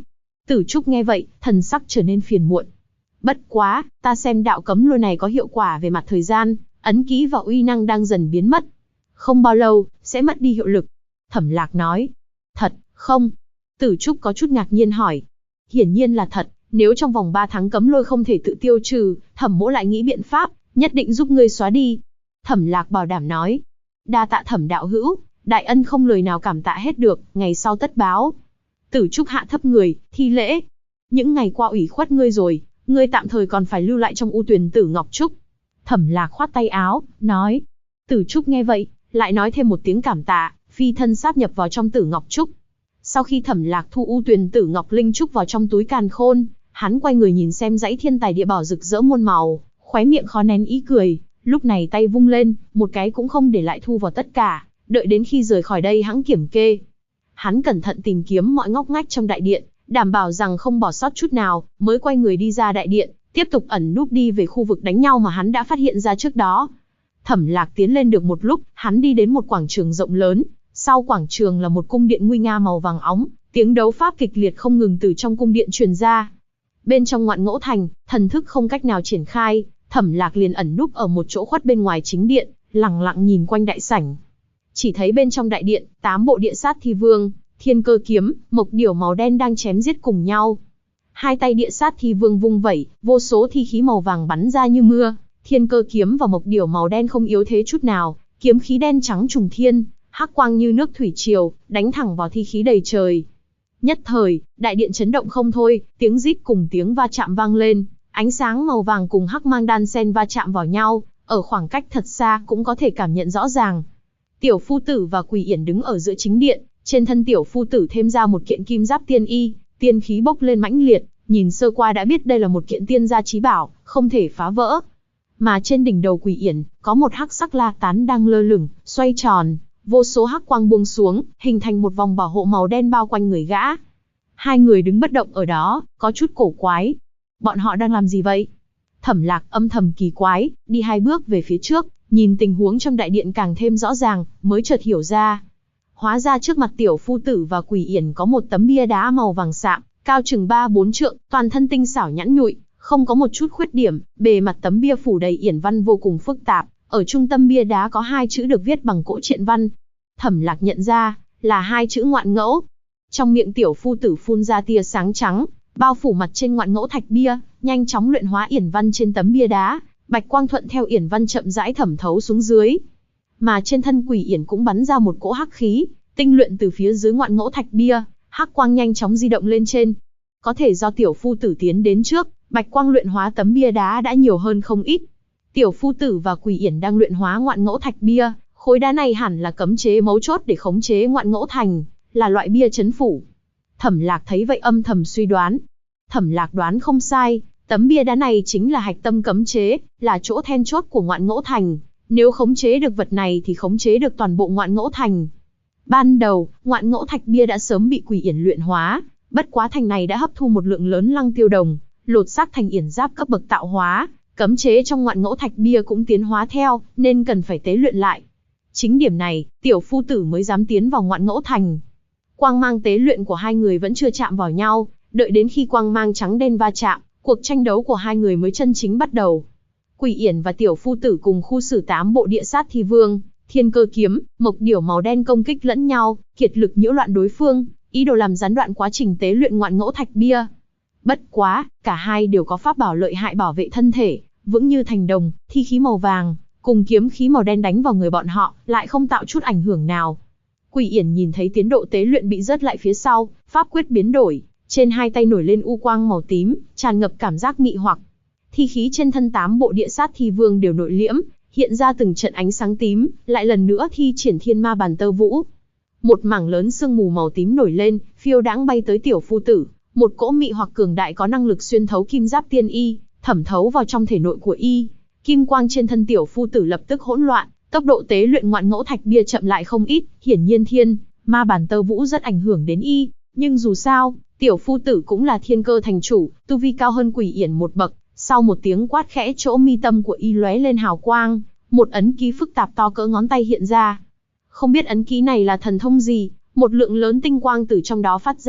Tử Trúc nghe vậy, thần sắc trở nên phiền muộn. Bất quá, ta xem đạo cấm lôi này có hiệu quả về mặt thời gian, ấn ký và uy năng đang dần biến mất. Không bao lâu, sẽ mất đi hiệu lực. Thẩm Lạc nói. Thật, không? Tử Trúc có chút ngạc nhiên hỏi. Hiển nhiên là thật, nếu trong vòng 3 tháng cấm lôi không thể tự tiêu trừ, Thẩm mỗ lại nghĩ biện pháp, nhất định giúp ngươi xóa đi. Thẩm Lạc bảo đảm nói. Đa tạ Thẩm đạo hữu, đại ân không lời nào cảm tạ hết được, ngày sau tất báo. Tử Trúc hạ thấp người, thi lễ. Những ngày qua ủy khuất ngươi rồi, ngươi tạm thời còn phải lưu lại trong U Tuyền Tử Ngọc Trúc. Thẩm Lạc khoát tay áo, nói. Tử Trúc nghe vậy, lại nói thêm một tiếng cảm tạ, phi thân sáp nhập vào trong Tử Ngọc Trúc. Sau khi Thẩm Lạc thu U Tuyền Tử Ngọc Linh Trúc vào trong túi càn khôn, hắn quay người nhìn xem dãy thiên tài địa bảo rực rỡ muôn màu, khóe miệng khó nén ý cười, lúc này tay vung lên, một cái cũng không để lại thu vào tất cả, đợi đến khi rời khỏi đây hãng kiểm kê. Hắn cẩn thận tìm kiếm mọi ngóc ngách trong đại điện, đảm bảo rằng không bỏ sót chút nào, mới quay người đi ra đại điện, tiếp tục ẩn núp đi về khu vực đánh nhau mà hắn đã phát hiện ra trước đó. Thẩm Lạc tiến lên được một lúc, hắn đi đến một quảng trường rộng lớn, sau quảng trường là một cung điện nguy nga màu vàng óng, tiếng đấu pháp kịch liệt không ngừng từ trong cung điện truyền ra. Bên trong Ngoạn Ngỗ Thành, thần thức không cách nào triển khai, Thẩm Lạc liền ẩn núp ở một chỗ khuất bên ngoài chính điện, lặng lặng nhìn quanh đại sảnh. Chỉ thấy bên trong đại điện, 8 bộ địa sát thi vương, thiên cơ kiếm, mộc điểu màu đen đang chém giết cùng nhau. Hai tay địa sát thi vương vung vẩy, vô số thi khí màu vàng bắn ra như mưa, thiên cơ kiếm và mộc điểu màu đen không yếu thế chút nào, kiếm khí đen trắng trùng thiên, hắc quang như nước thủy triều, đánh thẳng vào thi khí đầy trời. Nhất thời, đại điện chấn động không thôi, tiếng rít cùng tiếng va chạm vang lên, ánh sáng màu vàng cùng hắc mang đan xen va chạm vào nhau, ở khoảng cách thật xa cũng có thể cảm nhận rõ ràng. Tiểu phu tử và Quỷ Yển đứng ở giữa chính điện, trên thân tiểu phu tử thêm ra một kiện kim giáp tiên y, tiên khí bốc lên mãnh liệt, nhìn sơ qua đã biết đây là một kiện tiên gia chí bảo, không thể phá vỡ. Mà trên đỉnh đầu Quỷ Yển, có một hắc sắc la tán đang lơ lửng, xoay tròn, vô số hắc quang buông xuống, hình thành một vòng bảo hộ màu đen bao quanh người gã. Hai người đứng bất động ở đó, có chút cổ quái. Bọn họ đang làm gì vậy? Thẩm Lạc âm thầm kỳ quái, đi 2 bước về phía trước, nhìn tình huống trong đại điện càng thêm rõ ràng, mới chợt hiểu ra. Hóa ra trước mặt tiểu phu tử và Quỷ Yển có một tấm bia đá màu vàng sạm, cao chừng 3-4 trượng, toàn thân tinh xảo nhẵn nhụi, không có một chút khuyết điểm, bề mặt tấm bia phủ đầy yển văn vô cùng phức tạp, ở trung tâm bia đá có 2 chữ được viết bằng cỗ truyện văn. Thẩm Lạc nhận ra, là 2 chữ Ngoạn Ngẫu. Trong miệng tiểu phu tử phun ra tia sáng trắng, bao phủ mặt trên Ngoạn Ngẫu thạch bia, nhanh chóng luyện hóa yển văn trên tấm bia đá, bạch quang thuận theo yển văn chậm rãi thẩm thấu xuống dưới. Mà trên thân Quỷ Yển cũng bắn ra một cỗ hắc khí, tinh luyện từ phía dưới Ngoạn Ngẫu thạch bia, hắc quang nhanh chóng di động lên trên. Có thể do tiểu phu tử tiến đến trước, bạch quang luyện hóa tấm bia đá đã nhiều hơn không ít. Tiểu phu tử và Quỷ Yển đang luyện hóa Ngoạn Ngẫu thạch bia, khối đá này hẳn là cấm chế mấu chốt để khống chế Ngoạn Ngẫu thành, là loại bia trấn phủ. Thẩm Lạc thấy vậy âm thầm suy đoán. Thẩm Lạc đoán không sai, tấm bia đá này chính là hạch tâm cấm chế, là chỗ then chốt của Ngoạn Ngẫu thành. Nếu khống chế được vật này thì khống chế được toàn bộ Ngoạn Ngẫu thành. Ban đầu, Ngoạn Ngẫu thạch bia đã sớm bị Quỷ Yển luyện hóa, bất quá thành này đã hấp thu một lượng lớn lăng tiêu đồng, lột xác thành yển giáp cấp bậc tạo hóa, cấm chế trong Ngoạn Ngẫu thạch bia cũng tiến hóa theo, nên cần phải tế luyện lại. Chính điểm này, tiểu phu tử mới dám tiến vào Ngoạn Ngẫu thành. Quang mang tế luyện của hai người vẫn chưa chạm vào nhau, đợi đến khi quang mang trắng đen va chạm, cuộc tranh đấu của hai người mới chân chính bắt đầu. Quỷ Yển và tiểu phu tử cùng khu xử 8 bộ địa sát thi vương, thiên cơ kiếm, mộc điểu màu đen công kích lẫn nhau, kiệt lực nhiễu loạn đối phương, ý đồ làm gián đoạn quá trình tế luyện Ngoạn Ngẫu thạch bia. Bất quá, cả hai đều có pháp bảo lợi hại bảo vệ thân thể, vững như thành đồng, thi khí màu vàng cùng kiếm khí màu đen đánh vào người bọn họ, lại không tạo chút ảnh hưởng nào. Quỷ Yển nhìn thấy tiến độ tế luyện bị rớt lại phía sau, pháp quyết biến đổi, trên hai tay nổi lên u quang màu tím, tràn ngập cảm giác mị hoặc. Thi khí trên thân 8 bộ địa sát thi vương đều nội liễm, hiện ra từng trận ánh sáng tím, lại lần nữa thi triển thiên ma bàn tơ vũ. Một mảng lớn sương mù màu tím nổi lên, phiêu đãng bay tới tiểu phu tử, một cỗ mị hoặc cường đại có năng lực xuyên thấu kim giáp tiên y, thẩm thấu vào trong thể nội của y. Kim quang trên thân tiểu phu tử lập tức hỗn loạn, tốc độ tế luyện Ngoạn Ngẫu thạch bia chậm lại không ít, hiển nhiên thiên ma bàn tơ vũ rất ảnh hưởng đến y, nhưng dù sao, tiểu phu tử cũng là thiên cơ thành chủ, tu vi cao hơn Quỷ Yển một bậc. Sau một tiếng quát khẽ, chỗ mi tâm của y lóe lên hào quang, một ấn ký phức tạp to cỡ ngón tay hiện ra. Không biết ấn ký này là thần thông gì, một lượng lớn tinh quang từ trong đó phát ra,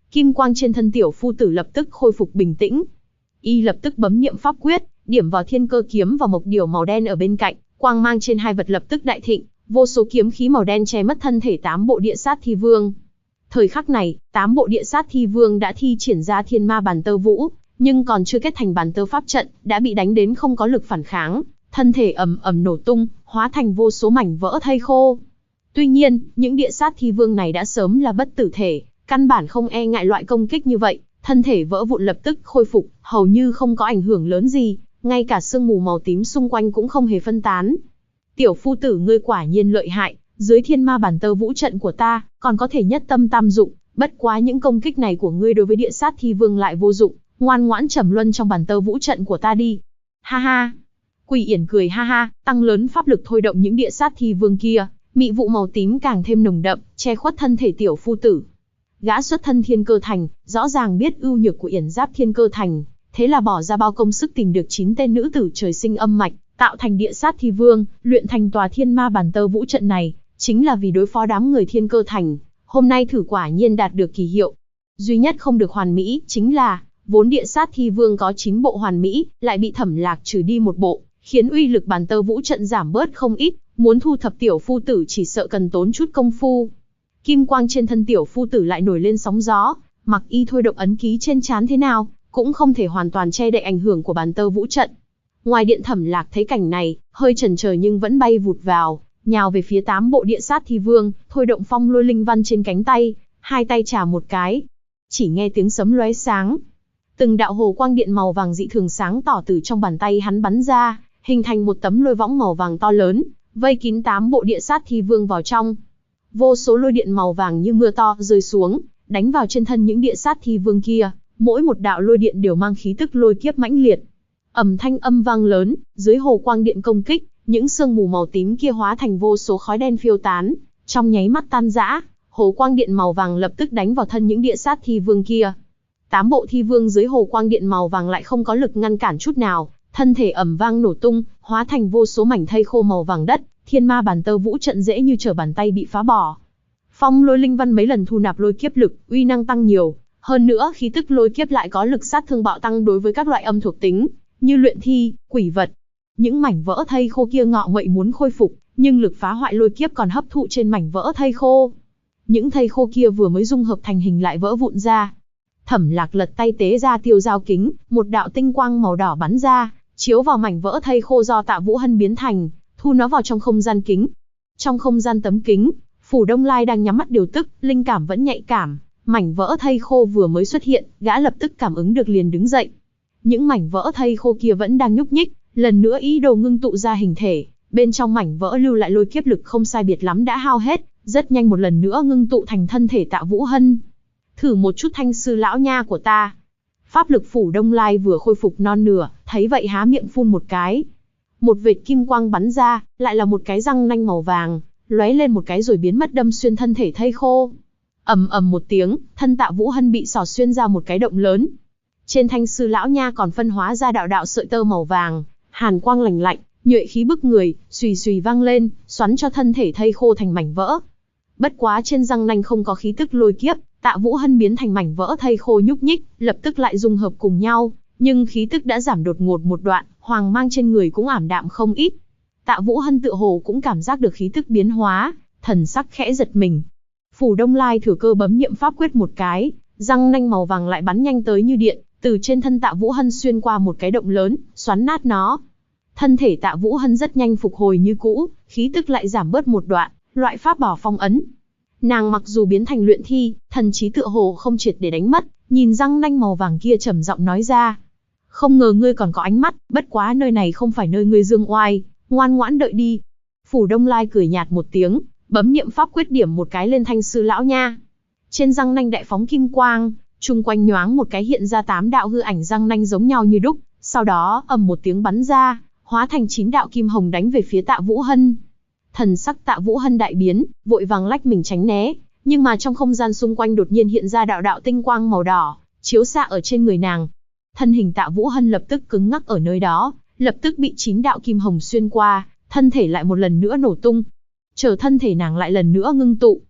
Kim quang trên thân tiểu phu tử lập tức khôi phục bình tĩnh. Y lập tức bấm niệm pháp quyết, điểm vào thiên cơ kiếm và mộc điểu màu đen ở bên cạnh, quang mang trên hai vật lập tức đại thịnh, vô số kiếm khí màu đen che mất thân thể 8 bộ địa sát thi vương. Thời khắc này, 8 bộ địa sát thi vương đã thi triển ra thiên ma bàn tơ vũ, nhưng còn chưa kết thành bàn tơ pháp trận, đã bị đánh đến không có lực phản kháng, thân thể ầm ầm nổ tung, hóa thành vô số mảnh vỡ thây khô. Tuy nhiên, những địa sát thi vương này đã sớm là bất tử thể, căn bản không e ngại loại công kích như vậy, thân thể vỡ vụn lập tức khôi phục, hầu như không có ảnh hưởng lớn gì, ngay cả sương mù màu tím xung quanh cũng không hề phân tán. Tiểu phu tử ngươi quả nhiên lợi hại, dưới thiên ma bản tơ vũ trận của ta, còn có thể nhất tâm tam dụng, bất quá những công kích này của ngươi đối với địa sát thi vương lại vô dụng, ngoan ngoãn trầm luân trong bản tơ vũ trận của ta đi. Ha ha. Quỷ Yển cười ha ha, tăng lớn pháp lực thôi động những địa sát thi vương kia, mị vụ màu tím càng thêm nồng đậm, che khuất thân thể tiểu phu tử. Gã xuất thân thiên cơ thành, rõ ràng biết ưu nhược của Yển giáp thiên cơ thành, thế là bỏ ra bao công sức tìm được 9 tên nữ tử trời sinh âm mạch, tạo thành địa sát thi vương, luyện thành tòa thiên ma bản tơ vũ trận này, chính là vì đối phó đám người thiên cơ thành. Hôm nay thử quả nhiên đạt được kỳ hiệu. Duy nhất không được hoàn mỹ, chính là, vốn địa sát thi vương có 9 bộ hoàn mỹ, lại bị Thẩm Lạc trừ đi một bộ, khiến uy lực bản tơ vũ trận giảm bớt không ít, muốn thu thập tiểu phu tử chỉ sợ cần tốn chút công phu. Kim quang trên thân tiểu phu tử lại nổi lên sóng gió, mặc y thôi động ấn ký trên trán thế nào, cũng không thể hoàn toàn che đậy ảnh hưởng của bản tơ vũ trận. Ngoài điện Thẩm Lạc thấy cảnh này, hơi chần chờ nhưng vẫn bay vụt vào, nhào về phía 8 bộ địa sát thi vương, thôi động phong lôi linh văn trên cánh tay, hai tay chà một cái. Chỉ nghe tiếng sấm lóe sáng. Từng đạo hồ quang điện màu vàng dị thường sáng tỏ từ trong bàn tay hắn bắn ra, hình thành một tấm lôi võng màu vàng to lớn, vây kín 8 bộ địa sát thi vương vào trong. Vô số lôi điện màu vàng như mưa to rơi xuống, đánh vào trên thân những địa sát thi vương kia, mỗi một đạo lôi điện đều mang khí tức lôi kiếp mãnh liệt. Ầm thanh âm vang lớn, dưới hồ quang điện công kích, những sương mù màu tím kia hóa thành vô số khói đen phiêu tán, trong nháy mắt tan rã, hồ quang điện màu vàng lập tức đánh vào thân những địa sát thi vương kia. 8 bộ thi vương dưới hồ quang điện màu vàng lại không có lực ngăn cản chút nào, thân thể ầm vang nổ tung, hóa thành vô số mảnh thây khô màu vàng đất, thiên ma bản tơ vũ trận dễ như trở bàn tay bị phá bỏ. Phong lôi linh văn mấy lần thu nạp lôi kiếp lực, uy năng tăng nhiều, hơn nữa khí tức lôi kiếp lại có lực sát thương bạo tăng đối với các loại âm thuộc tính, như luyện thi, quỷ vật. Những mảnh vỡ thây khô kia ngọ nguậy muốn khôi phục, nhưng lực phá hoại lôi kiếp còn hấp thụ trên mảnh vỡ thây khô. Những thây khô kia vừa mới dung hợp thành hình lại vỡ vụn ra. Thẩm Lạc lật tay tế ra tiêu giao kính, một đạo tinh quang màu đỏ bắn ra, chiếu vào mảnh vỡ thây khô do Tạ Vũ Hân biến thành, thu nó vào trong không gian kính. Trong không gian tấm kính, Phủ Đông Lai đang nhắm mắt điều tức, linh cảm vẫn nhạy cảm, mảnh vỡ thây khô vừa mới xuất hiện, gã lập tức cảm ứng được liền đứng dậy. Những mảnh vỡ thây khô kia vẫn đang nhúc nhích, lần nữa ý đồ ngưng tụ ra hình thể, bên trong mảnh vỡ lưu lại lôi kiếp lực không sai biệt lắm đã hao hết, rất nhanh một lần nữa ngưng tụ thành thân thể Tạ Vũ Hân. Thử một chút Thanh sư lão nha của ta. Pháp lực Phủ Đông Lai vừa khôi phục non nửa, thấy vậy há miệng phun một cái. Một vệt kim quang bắn ra, lại là một cái răng nanh màu vàng, lóe lên một cái rồi biến mất đâm xuyên thân thể thây khô. Ầm ầm một tiếng, thân Tạ Vũ Hân bị xỏ xuyên ra một cái động lớn. Trên Thanh sư lão nha còn phân hóa ra đạo đạo sợi tơ màu vàng, hàn quang lạnh lạnh, nhuệ khí bức người, xùy xùy vang lên, xoắn cho thân thể thây khô thành mảnh vỡ. Bất quá trên răng nanh không có khí tức lôi kiếp, Tạ Vũ Hân biến thành mảnh vỡ thây khô nhúc nhích, lập tức lại dung hợp cùng nhau, nhưng khí tức đã giảm đột ngột một đoạn, hoàng mang trên người cũng ảm đạm không ít. Tạ Vũ Hân tựa hồ cũng cảm giác được khí tức biến hóa, thần sắc khẽ giật mình. Phủ Đông Lai thừa cơ bấm niệm pháp quyết một cái, răng nanh màu vàng lại bắn nhanh tới như điện, từ trên thân Tạ Vũ Hân xuyên qua một cái động lớn, xoắn nát nó. Thân thể Tạ Vũ Hân rất nhanh phục hồi như cũ, khí tức lại giảm bớt một đoạn, loại pháp bảo phong ấn. Nàng mặc dù biến thành luyện thi, thần trí tựa hồ không triệt để đánh mất, nhìn răng nanh màu vàng kia trầm giọng nói ra. Không ngờ ngươi còn có ánh mắt, bất quá nơi này không phải nơi ngươi dương oai, ngoan ngoãn đợi đi. Phủ Đông Lai cười nhạt một tiếng, bấm niệm pháp quyết điểm một cái lên Thanh sư lão nha. Trên răng nanh đại phóng kim quang, chung quanh nhoáng một cái hiện ra 8 đạo hư ảnh răng nanh giống nhau như đúc, sau đó ầm một tiếng bắn ra, hóa thành 9 đạo kim hồng đánh về phía Tạ Vũ Hân. Thần sắc Tạ Vũ Hân đại biến, vội vàng lách mình tránh né, nhưng mà trong không gian xung quanh đột nhiên hiện ra đạo đạo tinh quang màu đỏ, chiếu xạ ở trên người nàng. Thân hình Tạ Vũ Hân lập tức cứng ngắc ở nơi đó, lập tức bị 9 đạo kim hồng xuyên qua, thân thể lại một lần nữa nổ tung. Chờ thân thể nàng lại lần nữa ngưng tụ,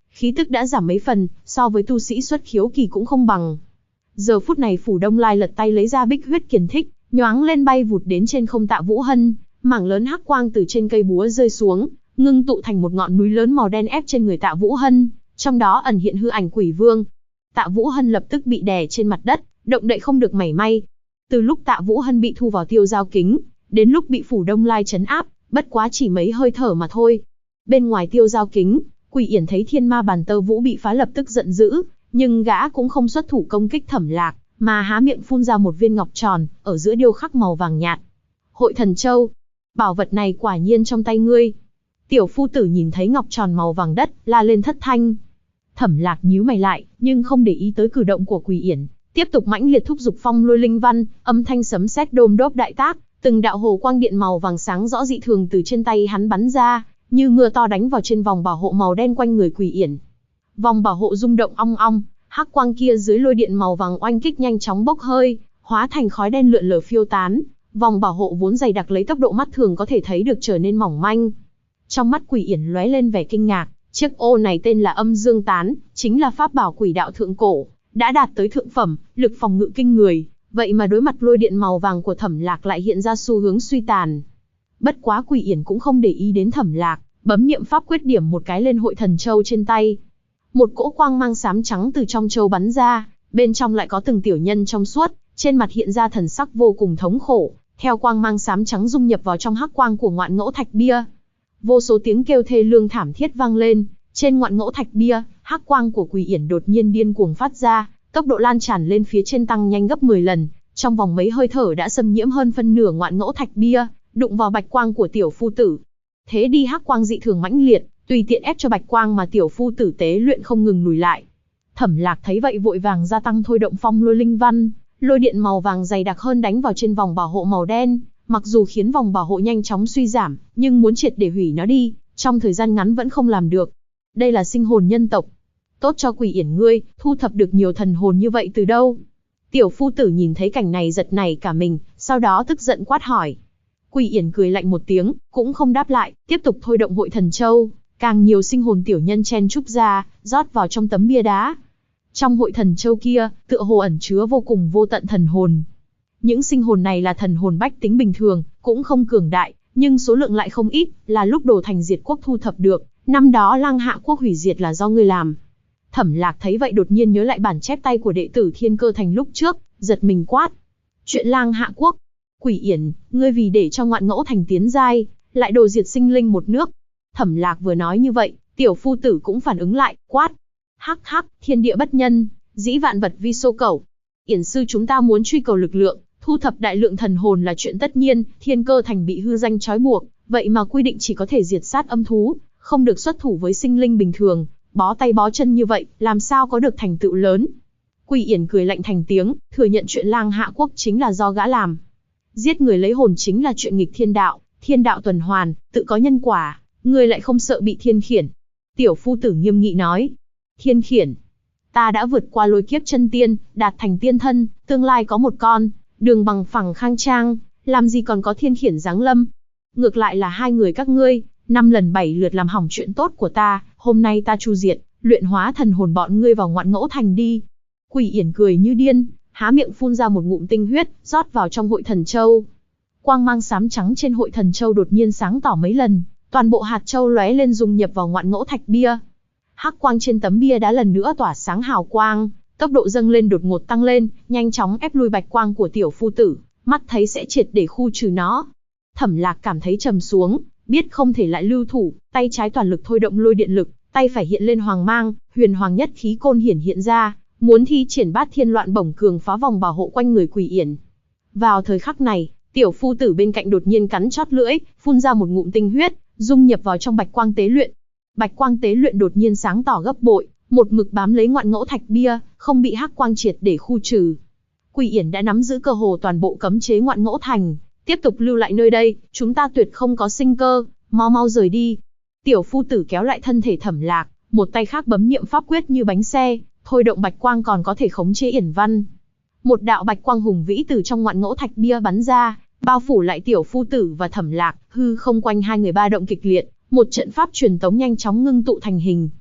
khí tức đã giảm mấy phần, so với tu sĩ xuất khiếu kỳ cũng không bằng. Giờ phút này Phủ Đông Lai lật tay lấy ra Bích Huyết Kiền Thích, nhoáng lên bay vụt đến trên không Tạ Vũ Hân, mảng lớn hắc quang từ trên cây búa rơi xuống, ngưng tụ thành một ngọn núi lớn màu đen ép trên người Tạ Vũ Hân, trong đó ẩn hiện hư ảnh Quỷ Vương. Tạ Vũ Hân lập tức bị đè trên mặt đất, động đậy không được mảy may. Từ lúc Tạ Vũ Hân bị thu vào Tiêu Giao Kính, đến lúc bị Phủ Đông Lai trấn áp, bất quá chỉ mấy hơi thở mà thôi. Bên ngoài Tiêu Giao Kính, Quỷ Yển thấy Thiên Ma Bàn Tơ Vũ bị phá lập tức giận dữ, nhưng gã cũng không xuất thủ công kích Thẩm Lạc, mà há miệng phun ra một viên ngọc tròn, ở giữa điêu khắc màu vàng nhạt. Hội Thần Châu, bảo vật này quả nhiên trong tay ngươi. Tiểu phu tử nhìn thấy ngọc tròn màu vàng đất, la lên thất thanh. Thẩm Lạc nhíu mày lại, nhưng không để ý tới cử động của Quỷ Yển, tiếp tục mãnh liệt thúc giục phong lôi linh văn, âm thanh sấm sét đôm đốp đại tác, từng đạo hồ quang điện màu vàng sáng rõ dị thường từ trên tay hắn bắn ra, như mưa to đánh vào trên vòng bảo hộ màu đen quanh người Quỷ Yển. Vòng bảo hộ rung động ong ong, hắc quang kia dưới lôi điện màu vàng oanh kích nhanh chóng bốc hơi, hóa thành khói đen lượn lờ phiêu tán. Vòng bảo hộ vốn dày đặc lấy tốc độ mắt thường có thể thấy được trở nên mỏng manh. Trong mắt Quỷ Yển lóe lên vẻ kinh ngạc, chiếc ô này tên là Âm Dương Tán, chính là pháp bảo quỷ đạo thượng cổ, đã đạt tới thượng phẩm, lực phòng ngự kinh người, vậy mà đối mặt lôi điện màu vàng của Thẩm Lạc lại hiện ra xu hướng suy tàn. Bất quá Quỷ Yển cũng không để ý đến Thẩm Lạc, bấm niệm pháp quyết điểm một cái lên Hội Thần Châu trên tay. Một cỗ quang mang xám trắng từ trong châu bắn ra, bên trong lại có từng tiểu nhân trong suốt, trên mặt hiện ra thần sắc vô cùng thống khổ, theo quang mang xám trắng dung nhập vào trong hắc quang của Ngoạn Ngẫu Thạch Bia. Vô số tiếng kêu thê lương thảm thiết vang lên, trên Ngoạn Ngẫu Thạch Bia, hắc quang của Quỷ Yển đột nhiên điên cuồng phát ra, tốc độ lan tràn lên phía trên tăng nhanh gấp 10 lần, trong vòng mấy hơi thở đã xâm nhiễm hơn phân nửa Ngoạn Ngẫu Thạch Bia, đụng vào bạch quang của tiểu phu tử. Thế đi hắc quang dị thường mãnh liệt, tùy tiện ép cho bạch quang mà tiểu phu tử tế luyện không ngừng lùi lại. Thẩm Lạc thấy vậy vội vàng gia tăng thôi động phong lôi linh văn, lôi điện màu vàng dày đặc hơn đánh vào trên vòng bảo hộ màu đen, mặc dù khiến vòng bảo hộ nhanh chóng suy giảm, nhưng muốn triệt để hủy nó đi, trong thời gian ngắn vẫn không làm được. Đây là sinh hồn nhân tộc. Tốt cho Quỷ Yển ngươi, thu thập được nhiều thần hồn như vậy từ đâu? Tiểu phu tử nhìn thấy cảnh này giật nảy cả mình, sau đó tức giận quát hỏi. Quỷ Yển cười lạnh một tiếng, cũng không đáp lại, tiếp tục thôi động Hội Thần Châu, càng nhiều sinh hồn tiểu nhân chen chúc ra, rót vào trong tấm bia đá. Trong Hội Thần Châu kia, tựa hồ ẩn chứa vô cùng vô tận thần hồn. Những sinh hồn này là thần hồn bách tính bình thường, cũng không cường đại, nhưng số lượng lại không ít, là lúc Đồ Thành Diệt Quốc thu thập được, năm đó Lăng Hạ Quốc hủy diệt là do ngươi làm. Thẩm Lạc thấy vậy đột nhiên nhớ lại bản chép tay của đệ tử Thiên Cơ Thành lúc trước, giật mình quát. Chuyện Lăng Hạ Quốc? Quỷ Yển, ngươi vì để cho Ngoạn Ngẫu Thành tiến giai, lại đồ diệt sinh linh một nước. Thẩm Lạc vừa nói như vậy, tiểu phu tử cũng phản ứng lại, quát. Hắc hắc, thiên địa bất nhân, dĩ vạn vật vi xô cẩu. Yển sư chúng ta muốn truy cầu lực lượng, thu thập đại lượng thần hồn là chuyện tất nhiên, Thiên Cơ Thành bị hư danh trói buộc, vậy mà quy định chỉ có thể diệt sát âm thú, không được xuất thủ với sinh linh bình thường, bó tay bó chân như vậy, làm sao có được thành tựu lớn. Quỷ Yển cười lạnh thành tiếng, thừa nhận chuyện Lang Hạ Quốc chính là do gã làm. Giết người lấy hồn chính là chuyện nghịch thiên đạo tuần hoàn, tự có nhân quả, ngươi lại không sợ bị thiên khiển. Tiểu phu tử nghiêm nghị nói. Thiên khiển? Ta đã vượt qua lôi kiếp chân tiên, đạt thành tiên thân, tương lai có một con, đường bằng phẳng khang trang, làm gì còn có thiên khiển giáng lâm. Ngược lại là hai người các ngươi, 5 lần 7 lượt làm hỏng chuyện tốt của ta, hôm nay ta chu diệt, luyện hóa thần hồn bọn ngươi vào Ngoạn Ngẫu Thành đi. Quỷ Yển cười như điên, há miệng phun ra một ngụm tinh huyết, rót vào trong Hội Thần Châu. Quang mang xám trắng trên Hội Thần Châu đột nhiên sáng tỏ mấy lần, toàn bộ hạt châu lóe lên dung nhập vào Ngoạn Ngẫu Thạch Bia. Hắc quang trên tấm bia đã lần nữa tỏa sáng hào quang, tốc độ dâng lên đột ngột tăng lên, nhanh chóng ép lui bạch quang của tiểu phu tử, mắt thấy sẽ triệt để khu trừ nó. Thẩm Lạc cảm thấy trầm xuống, biết không thể lại lưu thủ, tay trái toàn lực thôi động lôi điện lực, tay phải hiện lên hoàng mang, huyền hoàng nhất khí côn hiện ra, muốn thi triển Bát Thiên Loạn Bổng cường phá vòng bảo hộ quanh người Quỷ Yển. Vào thời khắc này, tiểu phu tử bên cạnh đột nhiên cắn chót lưỡi, phun ra một ngụm tinh huyết, dung nhập vào trong bạch quang tế luyện. Bạch quang tế luyện đột nhiên sáng tỏ gấp bội, một mực bám lấy Ngoạn Ngẫu Thạch Bia, không bị hắc quang triệt để khu trừ. Quỷ Yển đã nắm giữ cơ hồ toàn bộ cấm chế Ngoạn Ngẫu Thành, tiếp tục lưu lại nơi đây, chúng ta tuyệt không có sinh cơ, mau rời đi. Tiểu phu tử kéo lại thân thể Thẩm Lạc, một tay khác bấm niệm pháp quyết như bánh xe, thôi động bạch quang còn có thể khống chế Yển Văn. Một đạo bạch quang hùng vĩ từ trong Ngoạn Ngẫu Thạch Bia bắn ra, bao phủ lại tiểu phu tử và Thẩm Lạc, hư không quanh hai người ba động kịch liệt, một trận pháp truyền tống nhanh chóng ngưng tụ thành hình.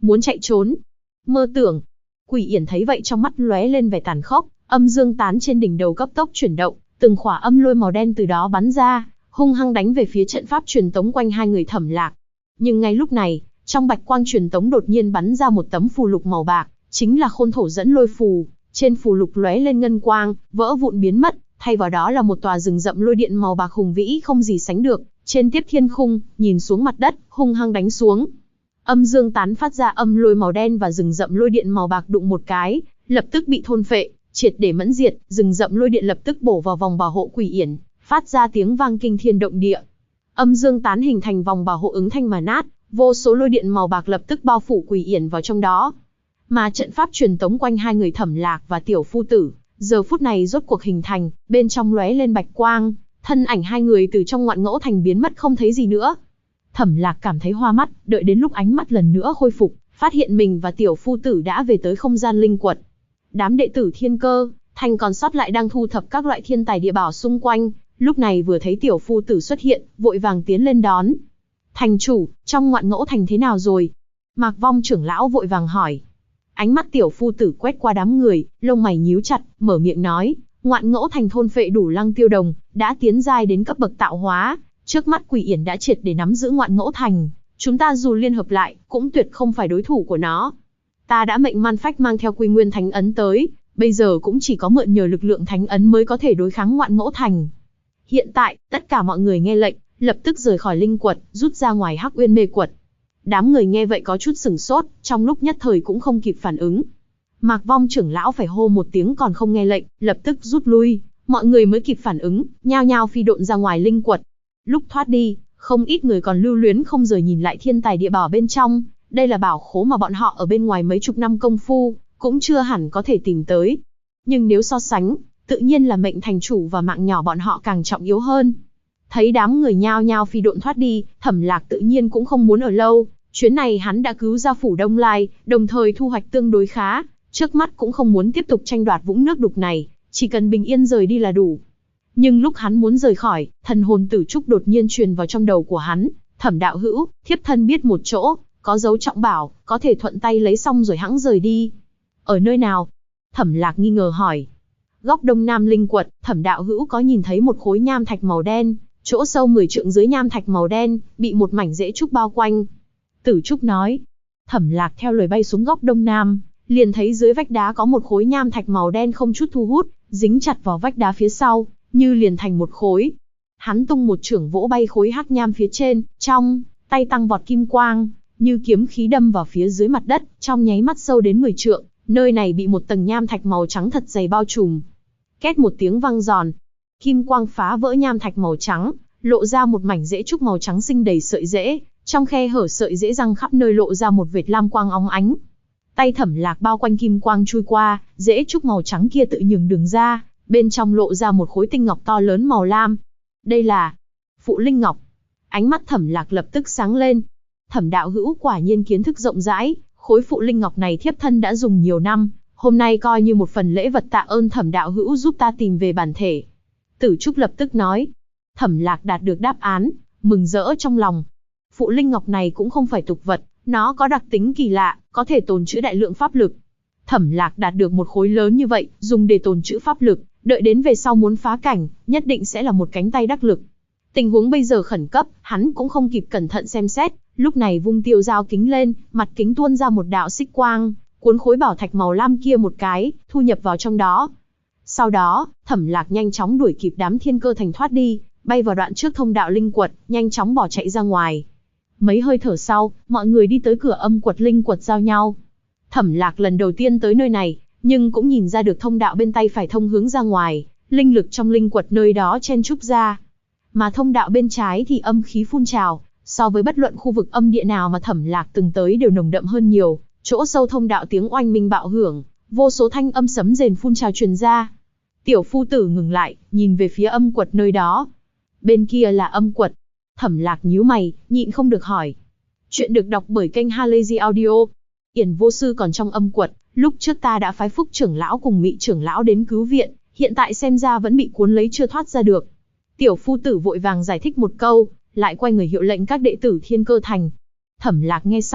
muốn chạy trốn. Mơ tưởng. Quỷ Yển thấy vậy trong mắt lóe lên vẻ tàn khốc, âm dương tán trên đỉnh đầu cấp tốc chuyển động, từng khỏa âm lôi màu đen từ đó bắn ra, hung hăng đánh về phía trận pháp truyền tống quanh hai người Thẩm Lạc. Nhưng ngay lúc này, trong bạch quang truyền tống đột nhiên bắn ra một tấm phù lục màu bạc, chính là Khôn Thổ dẫn lôi phù, trên phù lục lóe lên ngân quang, vỡ vụn biến mất, thay vào đó là một tòa rừng rậm lôi điện màu bạc hùng vĩ không gì sánh được, trên tiếp thiên khung, nhìn xuống mặt đất, hung hăng đánh xuống. Âm dương tán phát ra âm lôi màu đen và rừng rậm lôi điện màu bạc đụng một cái, lập tức bị thôn phệ, triệt để mẫn diệt, rừng rậm lôi điện lập tức bổ vào vòng bảo hộ Quỷ Yển, phát ra tiếng vang kinh thiên động địa. Âm dương tán hình thành vòng bảo hộ ứng thanh mà nát, vô số lôi điện màu bạc lập tức bao phủ Quỷ Yển vào trong đó. Mà trận pháp truyền tống quanh hai người Thẩm Lạc và Tiểu Phu Tử, giờ phút này rốt cuộc hình thành, bên trong lóe lên bạch quang, thân ảnh hai người từ trong Ngoạn Ngẫu Thành biến mất không thấy gì nữa. Thẩm Lạc cảm thấy hoa mắt, đợi đến lúc ánh mắt lần nữa khôi phục, phát hiện mình và Tiểu Phu Tử đã về tới không gian linh quật. Đám đệ tử Thiên Cơ Thành còn sót lại đang thu thập các loại thiên tài địa bảo xung quanh, lúc này vừa thấy Tiểu Phu Tử xuất hiện, vội vàng tiến lên đón. Thành chủ, trong Ngoạn Ngẫu Thành thế nào rồi? Mạc Vong trưởng lão vội vàng hỏi. Ánh mắt Tiểu Phu Tử quét qua đám người, lông mày nhíu chặt, mở miệng nói, Ngoạn Ngẫu Thành thôn phệ đủ Lăng Tiêu Đồng, đã tiến giai đến cấp bậc tạo hóa, trước mắt Quỷ Yển đã triệt để nắm giữ Ngoạn Ngẫu Thành, chúng ta dù liên hợp lại, cũng tuyệt không phải đối thủ của nó. Ta đã mệnh Man Phách mang theo Quy Nguyên Thánh Ấn tới, bây giờ cũng chỉ có mượn nhờ lực lượng Thánh Ấn mới có thể đối kháng Ngoạn Ngẫu Thành. Hiện tại, tất cả mọi người nghe lệnh, lập tức rời khỏi linh quật, rút ra ngoài Hắc Uyên Mê Quật. Đám người nghe vậy có chút sửng sốt, trong lúc nhất thời cũng không kịp phản ứng. Mạc Vong trưởng lão phải hô một tiếng còn không nghe lệnh, lập tức rút lui, mọi người mới kịp phản ứng, nhao nhao phi độn ra ngoài linh quật. Lúc thoát đi, không ít người còn lưu luyến không rời nhìn lại thiên tài địa bảo bên trong, đây là bảo khố mà bọn họ ở bên ngoài mấy chục năm công phu, cũng chưa hẳn có thể tìm tới. Nhưng nếu so sánh, tự nhiên là mệnh thành chủ và mạng nhỏ bọn họ càng trọng yếu hơn. Thấy đám người nhao nhao phi độn thoát đi, Thẩm Lạc tự nhiên cũng không muốn ở lâu, chuyến này hắn đã cứu ra phủ Đông Lai, đồng thời thu hoạch tương đối khá, trước mắt cũng không muốn tiếp tục tranh đoạt vũng nước đục này, chỉ cần bình yên rời đi là đủ. Nhưng lúc hắn muốn rời khỏi, thần hồn tử trúc đột nhiên truyền vào trong đầu của hắn, Thẩm đạo hữu, thiếp thân biết một chỗ, có dấu trọng bảo, có thể thuận tay lấy xong rồi hãng rời đi. Ở nơi nào? Thẩm Lạc nghi ngờ hỏi. Góc đông nam linh quật, Thẩm đạo hữu có nhìn thấy một khối nham thạch màu đen, chỗ sâu 10 trượng dưới nham thạch màu đen, bị một mảnh rễ trúc bao quanh. Tử trúc nói. Thẩm Lạc theo lời bay xuống góc đông nam, liền thấy dưới vách đá có một khối nham thạch màu đen không chút thu hút, dính chặt vào vách đá phía sau, như liền thành một khối. Hắn tung một chưởng vỗ bay khối hắc nham phía trên, trong tay tăng vọt kim quang, như kiếm khí đâm vào phía dưới mặt đất, trong nháy mắt sâu đến 10 trượng, nơi này bị một tầng nham thạch màu trắng thật dày bao trùm. Két một tiếng vang giòn, kim quang phá vỡ nham thạch màu trắng, lộ ra một mảnh rễ trúc màu trắng xinh đầy sợi rễ, trong khe hở sợi rễ răng khắp nơi lộ ra một vệt lam quang óng ánh. Tay Thẩm Lạc bao quanh kim quang chui qua, rễ trúc màu trắng kia tự nhường đường ra, bên trong lộ ra một khối tinh ngọc to lớn màu lam. Đây là Phụ Linh Ngọc. Ánh mắt Thẩm Lạc lập tức sáng lên. Thẩm đạo hữu quả nhiên kiến thức rộng rãi, khối Phụ Linh Ngọc này thiếp thân đã dùng nhiều năm, hôm nay coi như một phần lễ vật tạ ơn Thẩm đạo hữu giúp ta tìm về bản thể. Tử Trúc lập tức nói. Thẩm Lạc đạt được đáp án, mừng rỡ trong lòng. Phụ Linh Ngọc này cũng không phải tục vật, nó có đặc tính kỳ lạ, có thể tồn trữ đại lượng pháp lực. Thẩm Lạc đạt được một khối lớn như vậy, dùng để tồn trữ pháp lực, đợi đến về sau muốn phá cảnh, nhất định sẽ là một cánh tay đắc lực. Tình huống bây giờ khẩn cấp, hắn cũng không kịp cẩn thận xem xét, lúc này vung tiêu dao kính lên, mặt kính tuôn ra một đạo xích quang, cuốn khối bảo thạch màu lam kia một cái, thu nhập vào trong đó. Sau đó, Thẩm Lạc nhanh chóng đuổi kịp đám Thiên Cơ Thành thoát đi, bay vào đoạn trước thông đạo linh quật, nhanh chóng bỏ chạy ra ngoài. Mấy hơi thở sau, mọi người đi tới cửa âm quật linh quật giao nhau. Thẩm Lạc lần đầu tiên tới nơi này, nhưng cũng nhìn ra được thông đạo bên tay phải thông hướng ra ngoài, linh lực trong linh quật nơi đó chen chúc ra. Mà thông đạo bên trái thì âm khí phun trào, so với bất luận khu vực âm địa nào mà Thẩm Lạc từng tới đều nồng đậm hơn nhiều, chỗ sâu thông đạo tiếng oanh minh bạo hưởng, vô số thanh âm sấm rền phun trào truyền ra. Tiểu Phu Tử ngừng lại, nhìn về phía âm quật nơi đó. Bên kia là âm quật. Thẩm Lạc nhíu mày, nhịn không được hỏi. Chuyện được đọc bởi kênh Halazy Audio. Yển vô sư còn trong âm quật, lúc trước ta đã phái Phúc trưởng lão cùng Mị trưởng lão đến cứu viện, hiện tại xem ra vẫn bị cuốn lấy chưa thoát ra được. Tiểu Phu Tử vội vàng giải thích một câu, lại quay người hiệu lệnh các đệ tử Thiên Cơ Thành. Thẩm Lạc nghe xong,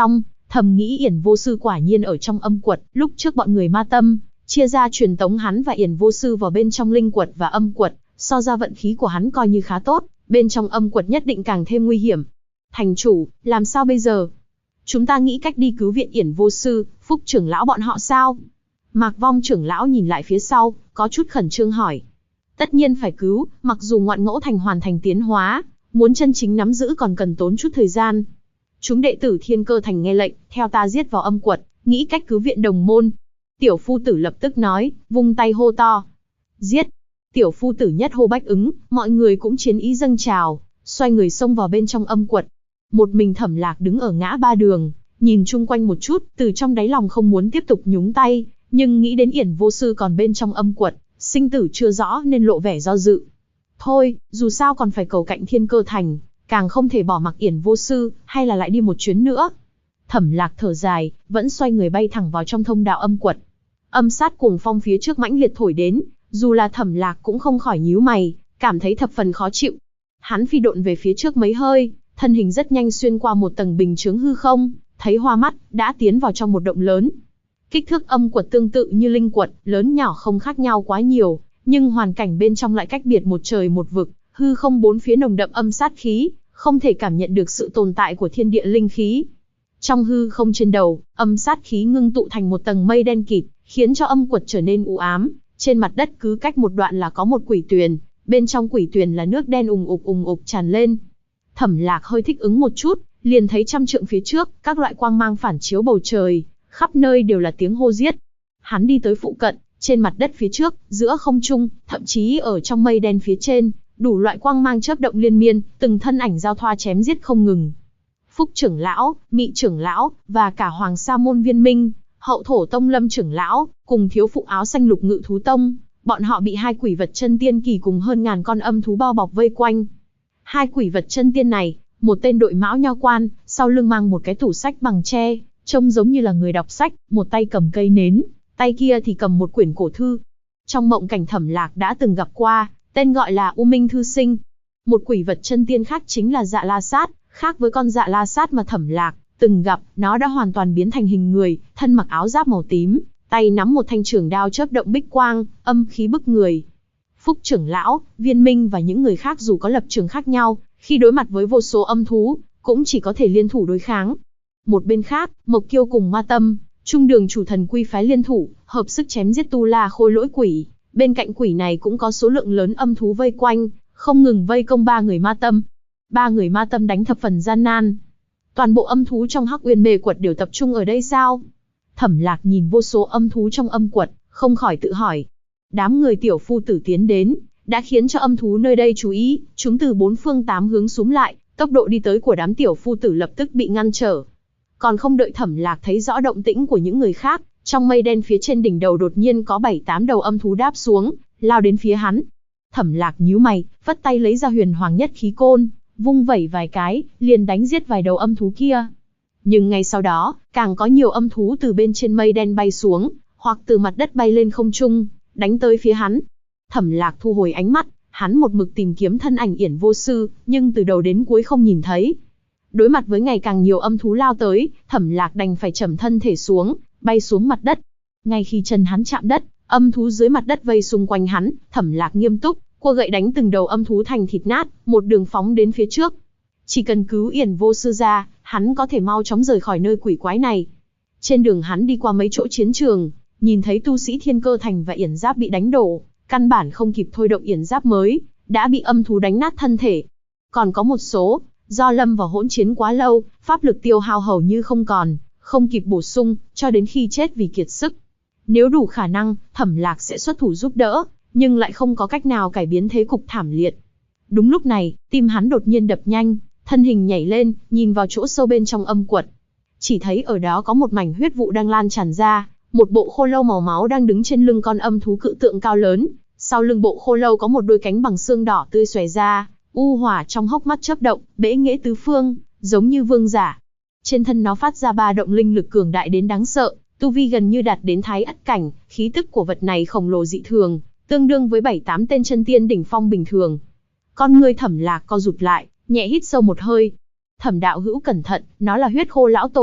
thầm nghĩ Yển Vô Sư quả nhiên ở trong âm quật. Lúc trước bọn người Ma Tâm chia ra truyền tống hắn và Yển Vô Sư vào bên trong linh quật và âm quật, so ra vận khí của hắn coi như khá tốt, bên trong âm quật nhất định càng thêm nguy hiểm. Thành chủ, làm sao bây giờ? Chúng ta nghĩ cách đi cứu viện Yển Vô Sư, Phúc trưởng lão bọn họ sao? Mạc Vong trưởng lão nhìn lại phía sau, có chút khẩn trương hỏi. Tất nhiên phải cứu, mặc dù Ngoạn Ngẫu Thành hoàn thành tiến hóa, muốn chân chính nắm giữ còn cần tốn chút thời gian. Chúng đệ tử Thiên Cơ Thành nghe lệnh, theo ta giết vào âm quật, nghĩ cách cứu viện đồng môn. Tiểu phu tử lập tức nói, vung tay hô to. Giết! Tiểu phu tử nhất hô bách ứng, mọi người cũng chiến ý dâng trào, xoay người xông vào bên trong âm quật. Một mình Thẩm Lạc đứng ở ngã ba đường, nhìn chung quanh một chút, từ trong đáy lòng không muốn tiếp tục nhúng tay, nhưng nghĩ đến Yển Vô Sư còn bên trong âm quật, sinh tử chưa rõ nên lộ vẻ do dự. Thôi, dù sao còn phải cầu cạnh Thiên Cơ Thành, càng không thể bỏ mặc Yển Vô Sư, hay là lại đi một chuyến nữa. Thẩm Lạc thở dài, vẫn xoay người bay thẳng vào trong thông đạo âm quật. Âm sát cuồng phong phía trước mãnh liệt thổi đến, dù là Thẩm Lạc cũng không khỏi nhíu mày, cảm thấy thập phần khó chịu. Hắn phi độn về phía trước mấy hơi, thân hình rất nhanh xuyên qua một tầng bình chướng hư không, thấy hoa mắt, đã tiến vào trong một động lớn. Kích thước âm quật tương tự như linh quật, lớn nhỏ không khác nhau quá nhiều, nhưng hoàn cảnh bên trong lại cách biệt một trời một vực, hư không bốn phía nồng đậm âm sát khí, không thể cảm nhận được sự tồn tại của thiên địa linh khí. Trong hư không trên đầu, âm sát khí ngưng tụ thành một tầng mây đen kịt, khiến cho âm quật trở nên u ám. Trên mặt đất cứ cách một đoạn là có một quỷ tuyền, bên trong quỷ tuyền là nước đen ùng ục tràn lên. Thẩm Lạc hơi thích ứng một chút, liền thấy trăm trượng phía trước, các loại quang mang phản chiếu bầu trời, khắp nơi đều là tiếng hô giết. Hắn đi tới phụ cận, trên mặt đất phía trước, giữa không trung, thậm chí ở trong mây đen phía trên, đủ loại quang mang chớp động liên miên, từng thân ảnh giao thoa chém giết không ngừng. Phúc trưởng lão, Mị trưởng lão và cả Hoàng Sa môn Viên Minh, Hậu Thổ tông Lâm trưởng lão, cùng thiếu phụ áo xanh Lục Ngự thú tông, bọn họ bị hai quỷ vật chân tiên kỳ cùng hơn ngàn con âm thú bao bọc vây quanh. Hai quỷ vật chân tiên này, một tên đội mão nho quan, sau lưng mang một cái tủ sách bằng tre, trông giống như là người đọc sách, một tay cầm cây nến, tay kia thì cầm một quyển cổ thư. Trong mộng cảnh Thẩm Lạc đã từng gặp qua, tên gọi là U Minh Thư Sinh. Một quỷ vật chân tiên khác chính là Dạ La Sát, khác với con Dạ La Sát mà Thẩm Lạc từng gặp, nó đã hoàn toàn biến thành hình người, thân mặc áo giáp màu tím, tay nắm một thanh trường đao chớp động bích quang, âm khí bức người. Phúc trưởng lão, Viên Minh và những người khác dù có lập trường khác nhau, khi đối mặt với vô số âm thú, cũng chỉ có thể liên thủ đối kháng. Một bên khác, Mộc Kiêu cùng Ma Tâm, Trung Đường chủ thần quy phái liên thủ, hợp sức chém giết Tu La Khôi Lỗi quỷ. Bên cạnh quỷ này cũng có số lượng lớn âm thú vây quanh, không ngừng vây công ba người Ma Tâm. Ba người Ma Tâm đánh thập phần gian nan. Toàn bộ âm thú trong Hắc Uyên Mê Quật đều tập trung ở đây sao? Thẩm Lạc nhìn vô số âm thú trong âm quật, không khỏi tự hỏi. Đám người tiểu phu tử tiến đến, đã khiến cho âm thú nơi đây chú ý, chúng từ bốn phương tám hướng xúm lại, tốc độ đi tới của đám tiểu phu tử lập tức bị ngăn trở. Còn không đợi Thẩm Lạc thấy rõ động tĩnh của những người khác, trong mây đen phía trên đỉnh đầu đột nhiên có 7-8 đầu âm thú đáp xuống, lao đến phía hắn. Thẩm Lạc nhíu mày, vất tay lấy ra Huyền Hoàng Nhất Khí Côn, vung vẩy vài cái, liền đánh giết vài đầu âm thú kia. Nhưng ngay sau đó, càng có nhiều âm thú từ bên trên mây đen bay xuống, hoặc từ mặt đất bay lên không trung, đánh tới phía hắn. Thẩm Lạc thu hồi ánh mắt, hắn một mực tìm kiếm thân ảnh Yển Vô Sư, nhưng từ đầu đến cuối không nhìn thấy. Đối mặt với ngày càng nhiều âm thú lao tới, Thẩm Lạc đành phải trầm thân thể xuống, bay xuống mặt đất. Ngay khi chân hắn chạm đất, âm thú dưới mặt đất vây xung quanh hắn, Thẩm Lạc nghiêm túc, cua gậy đánh từng đầu âm thú thành thịt nát, một đường phóng đến phía trước. Chỉ cần cứu Yển Vô Sư ra, hắn có thể mau chóng rời khỏi nơi quỷ quái này. Trên đường hắn đi qua mấy chỗ chiến trường, nhìn thấy tu sĩ Thiên Cơ Thành và Yển Giáp bị đánh đổ, căn bản không kịp thôi động Yển Giáp mới, đã bị âm thú đánh nát thân thể. Còn có một số, do lâm vào hỗn chiến quá lâu, pháp lực tiêu hao hầu như không còn, không kịp bổ sung, cho đến khi chết vì kiệt sức. Nếu đủ khả năng, Thẩm Lạc sẽ xuất thủ giúp đỡ, nhưng lại không có cách nào cải biến thế cục thảm liệt. Đúng lúc này, tim hắn đột nhiên đập nhanh, thân hình nhảy lên, nhìn vào chỗ sâu bên trong âm quật. Chỉ thấy ở đó có một mảnh huyết vụ đang lan tràn ra, một bộ khô lâu màu máu đang đứng trên lưng con âm thú cự tượng cao lớn. Sau lưng bộ khô lâu có một đôi cánh bằng xương đỏ tươi xòe ra, u hỏa trong hốc mắt chớp động, bẽ nghễ tứ phương, giống như vương giả. Trên thân nó phát ra ba động linh lực cường đại đến đáng sợ, tu vi gần như đạt đến thái ất cảnh, khí tức của vật này khổng lồ dị thường, tương đương với 7-8 tên chân tiên đỉnh phong bình thường. Con ngươi Thẩm Lạc co rụt lại, nhẹ hít sâu một hơi. Thẩm đạo hữu cẩn thận, nó là huyết khô lão tổ,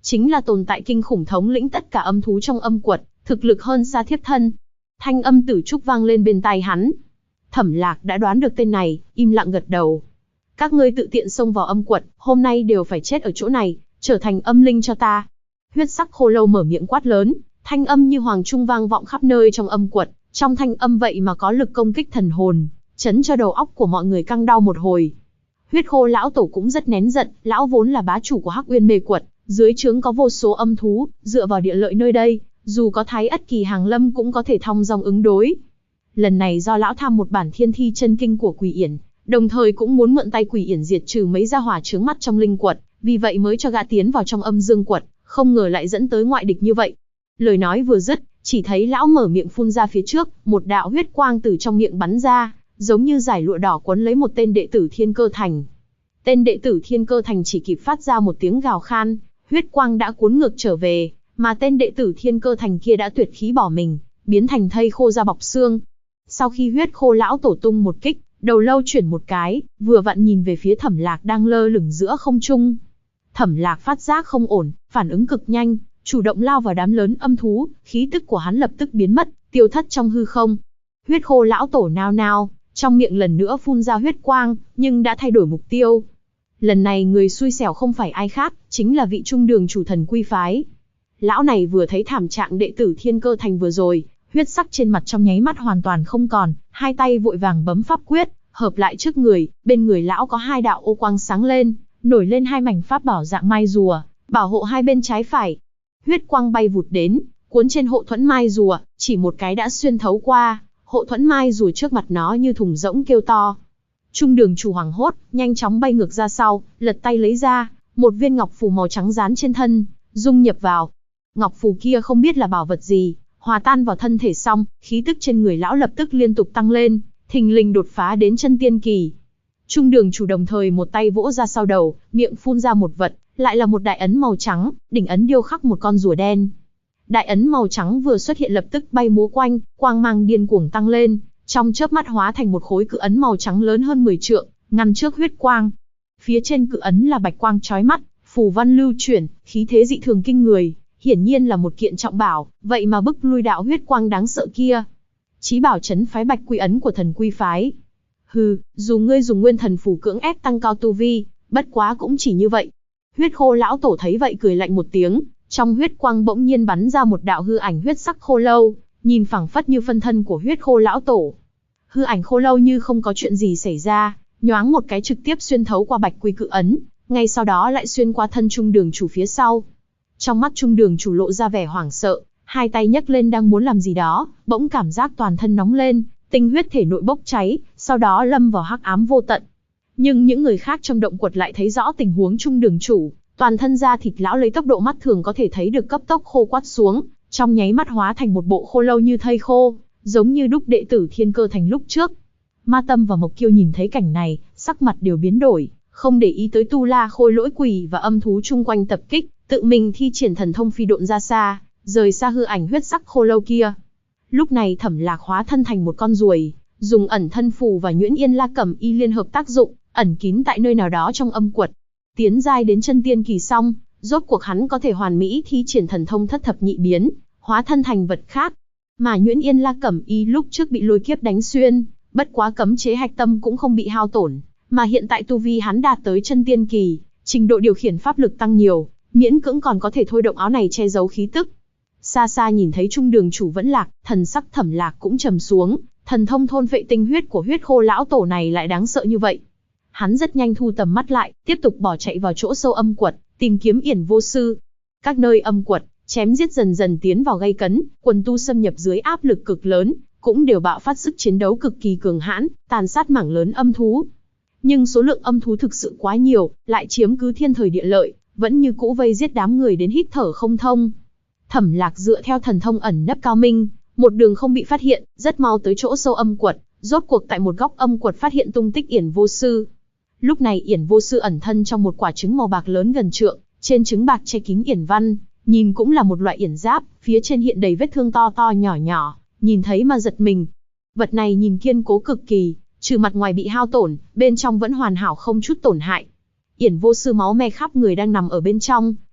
chính là tồn tại kinh khủng thống lĩnh tất cả âm thú trong âm quật, thực lực hơn xa thiếp thân. Thanh âm tử trúc vang lên bên tai hắn. Thẩm Lạc đã đoán được tên này, im lặng gật đầu. Các ngươi tự tiện xông vào âm quật, hôm nay đều phải chết ở chỗ này, trở thành âm linh cho ta. Huyết sắc khô lâu mở miệng quát lớn, thanh âm như hoàng trung vang vọng khắp nơi trong âm quật, trong thanh âm vậy mà có lực công kích thần hồn, chấn cho đầu óc của mọi người căng đau một hồi. Huyết khô lão tổ cũng rất nén giận, lão vốn là bá chủ của Hắc Uyên Mê Quật, dưới trướng có vô số âm thú, dựa vào địa lợi nơi đây, dù có Thái Ất Kỳ hàng lâm cũng có thể thong dong ứng đối. Lần này do lão tham một bản thiên thi chân kinh của Quỷ Yển, đồng thời cũng muốn mượn tay Quỷ Yển diệt trừ mấy gia hỏa chướng mắt trong linh quật, vì vậy mới cho gã tiến vào trong âm dương quật, không ngờ lại dẫn tới ngoại địch như vậy. Lời nói vừa dứt, chỉ thấy lão mở miệng phun ra phía trước, một đạo huyết quang từ trong miệng bắn ra, giống như dải lụa đỏ quấn lấy một tên đệ tử Thiên Cơ Thành. Tên đệ tử Thiên Cơ Thành chỉ kịp phát ra một tiếng gào khan, huyết quang đã cuốn ngược trở về, mà tên đệ tử Thiên Cơ Thành kia đã tuyệt khí bỏ mình, biến thành thây khô da bọc xương. Sau khi huyết khô lão tổ tung một kích, đầu lâu chuyển một cái, vừa vặn nhìn về phía Thẩm Lạc đang lơ lửng giữa không trung. Thẩm Lạc phát giác không ổn, phản ứng cực nhanh, chủ động lao vào đám lớn âm thú, khí tức của hắn lập tức biến mất, tiêu thất trong hư không. Huyết khô lão tổ nao nao, trong miệng lần nữa phun ra huyết quang, nhưng đã thay đổi mục tiêu. Lần này người xui xẻo không phải ai khác, chính là vị trung đường chủ Thần Quy phái. Lão này vừa thấy thảm trạng đệ tử Thiên Cơ Thành vừa rồi, huyết sắc trên mặt trong nháy mắt hoàn toàn không còn, hai tay vội vàng bấm pháp quyết, hợp lại trước người, bên người lão có hai đạo ô quang sáng lên, nổi lên hai mảnh pháp bảo dạng mai rùa, bảo hộ hai bên trái phải. Huyết quang bay vụt đến, cuốn trên hộ thuẫn mai rùa, chỉ một cái đã xuyên thấu qua, hộ thuẫn mai rùa trước mặt nó như thùng rỗng kêu to. Trung đường chủ hoảng hốt, nhanh chóng bay ngược ra sau, lật tay lấy ra, một viên ngọc phù màu trắng dán trên thân, dung nhập vào. Ngọc phù kia không biết là bảo vật gì, hòa tan vào thân thể xong, khí tức trên người lão lập tức liên tục tăng lên, thình lình đột phá đến chân tiên kỳ. Trung đường chủ đồng thời một tay vỗ ra sau đầu, miệng phun ra một vật, lại là một đại ấn màu trắng, đỉnh ấn điêu khắc một con rùa đen. Đại ấn màu trắng vừa xuất hiện lập tức bay múa quanh, quang mang điên cuồng tăng lên, trong chớp mắt hóa thành một khối cự ấn màu trắng lớn hơn 10 trượng, ngăn trước huyết quang. Phía trên cự ấn là bạch quang chói mắt, phù văn lưu chuyển, khí thế dị thường kinh người, hiển nhiên là một kiện trọng bảo, vậy mà bức lui đạo huyết quang đáng sợ kia. Chí bảo trấn phái Bạch Quy ấn của Thần Quy phái. Hừ, dù ngươi dùng nguyên thần phù cưỡng ép tăng cao tu vi, bất quá cũng chỉ như vậy. Huyết khô lão tổ thấy vậy cười lạnh một tiếng, trong huyết quang bỗng nhiên bắn ra một đạo hư ảnh huyết sắc khô lâu, nhìn phảng phất như phân thân của huyết khô lão tổ. Hư ảnh khô lâu như không có chuyện gì xảy ra, nhoáng một cái trực tiếp xuyên thấu qua Bạch Quy cự ấn, ngay sau đó lại xuyên qua thân trung đường chủ phía sau. Trong mắt trung đường chủ lộ ra vẻ hoảng sợ, hai tay nhấc lên đang muốn làm gì đó, bỗng cảm giác toàn thân nóng lên, tinh huyết thể nội bốc cháy, sau đó lâm vào hắc ám vô tận. Nhưng những người khác trong động quật lại thấy rõ tình huống trung đường chủ, toàn thân da thịt lão lấy tốc độ mắt thường có thể thấy được cấp tốc khô quắt xuống, trong nháy mắt hóa thành một bộ khô lâu như thây khô, giống như đúc đệ tử Thiên Cơ Thành lúc trước. Ma Tâm và Mộc Kiêu nhìn thấy cảnh này, sắc mặt đều biến đổi, không để ý tới Tu La Khôi Lỗi Quỷ và âm thú chung quanh tập kích, tự mình thi triển thần thông phi độn ra xa, rời xa hư ảnh huyết sắc khô lâu kia. Lúc này Thẩm Lạc hóa thân thành một con ruồi, dùng ẩn thân phù và nhuyễn yên la cẩm y liên hợp tác dụng, ẩn kín tại nơi nào đó trong âm quật. Tiến giai đến chân tiên kỳ xong, rốt cuộc hắn có thể hoàn mỹ thi triển thần thông thất thập nhị biến, hóa thân thành vật khác. Mà nhuyễn yên la cẩm y lúc trước bị lôi kiếp đánh xuyên, bất quá cấm chế hạch tâm cũng không bị hao tổn, mà hiện tại tu vi hắn đạt tới chân tiên kỳ, trình độ điều khiển pháp lực tăng nhiều, miễn cưỡng còn có thể thôi động áo này che giấu khí tức. Xa xa nhìn thấy trung đường chủ vẫn lạc, thần sắc Thẩm Lạc cũng trầm xuống, thần thông thôn phệ tinh huyết của huyết khô lão tổ này lại đáng sợ như vậy. Hắn rất nhanh thu tầm mắt lại, tiếp tục bỏ chạy vào chỗ sâu âm quật, tìm kiếm Yển Vô Sư. Các nơi âm quật, chém giết dần dần tiến vào gay cấn, quần tu xâm nhập dưới áp lực cực lớn, cũng đều bạo phát sức chiến đấu cực kỳ cường hãn, tàn sát mảng lớn âm thú. Nhưng số lượng âm thú thực sự quá nhiều, lại chiếm cứ thiên thời địa lợi, vẫn như cũ vây giết đám người đến hít thở không thông. Thẩm Lạc dựa theo thần thông ẩn nấp cao minh, một đường không bị phát hiện, rất mau tới chỗ sâu âm quật, rốt cuộc tại một góc âm quật phát hiện tung tích Yển Vô Sư. Lúc này Yển Vô Sư ẩn thân trong một quả trứng màu bạc lớn gần trượng, trên trứng bạc che kín yển văn, nhìn cũng là một loại yển giáp, phía trên hiện đầy vết thương to to nhỏ nhỏ, nhìn thấy mà giật mình. Vật này nhìn kiên cố cực kỳ, trừ mặt ngoài bị hao tổn, bên trong vẫn hoàn hảo không chút tổn hại. Yển Vô Sư máu me khắp người đang nằm ở bên trong,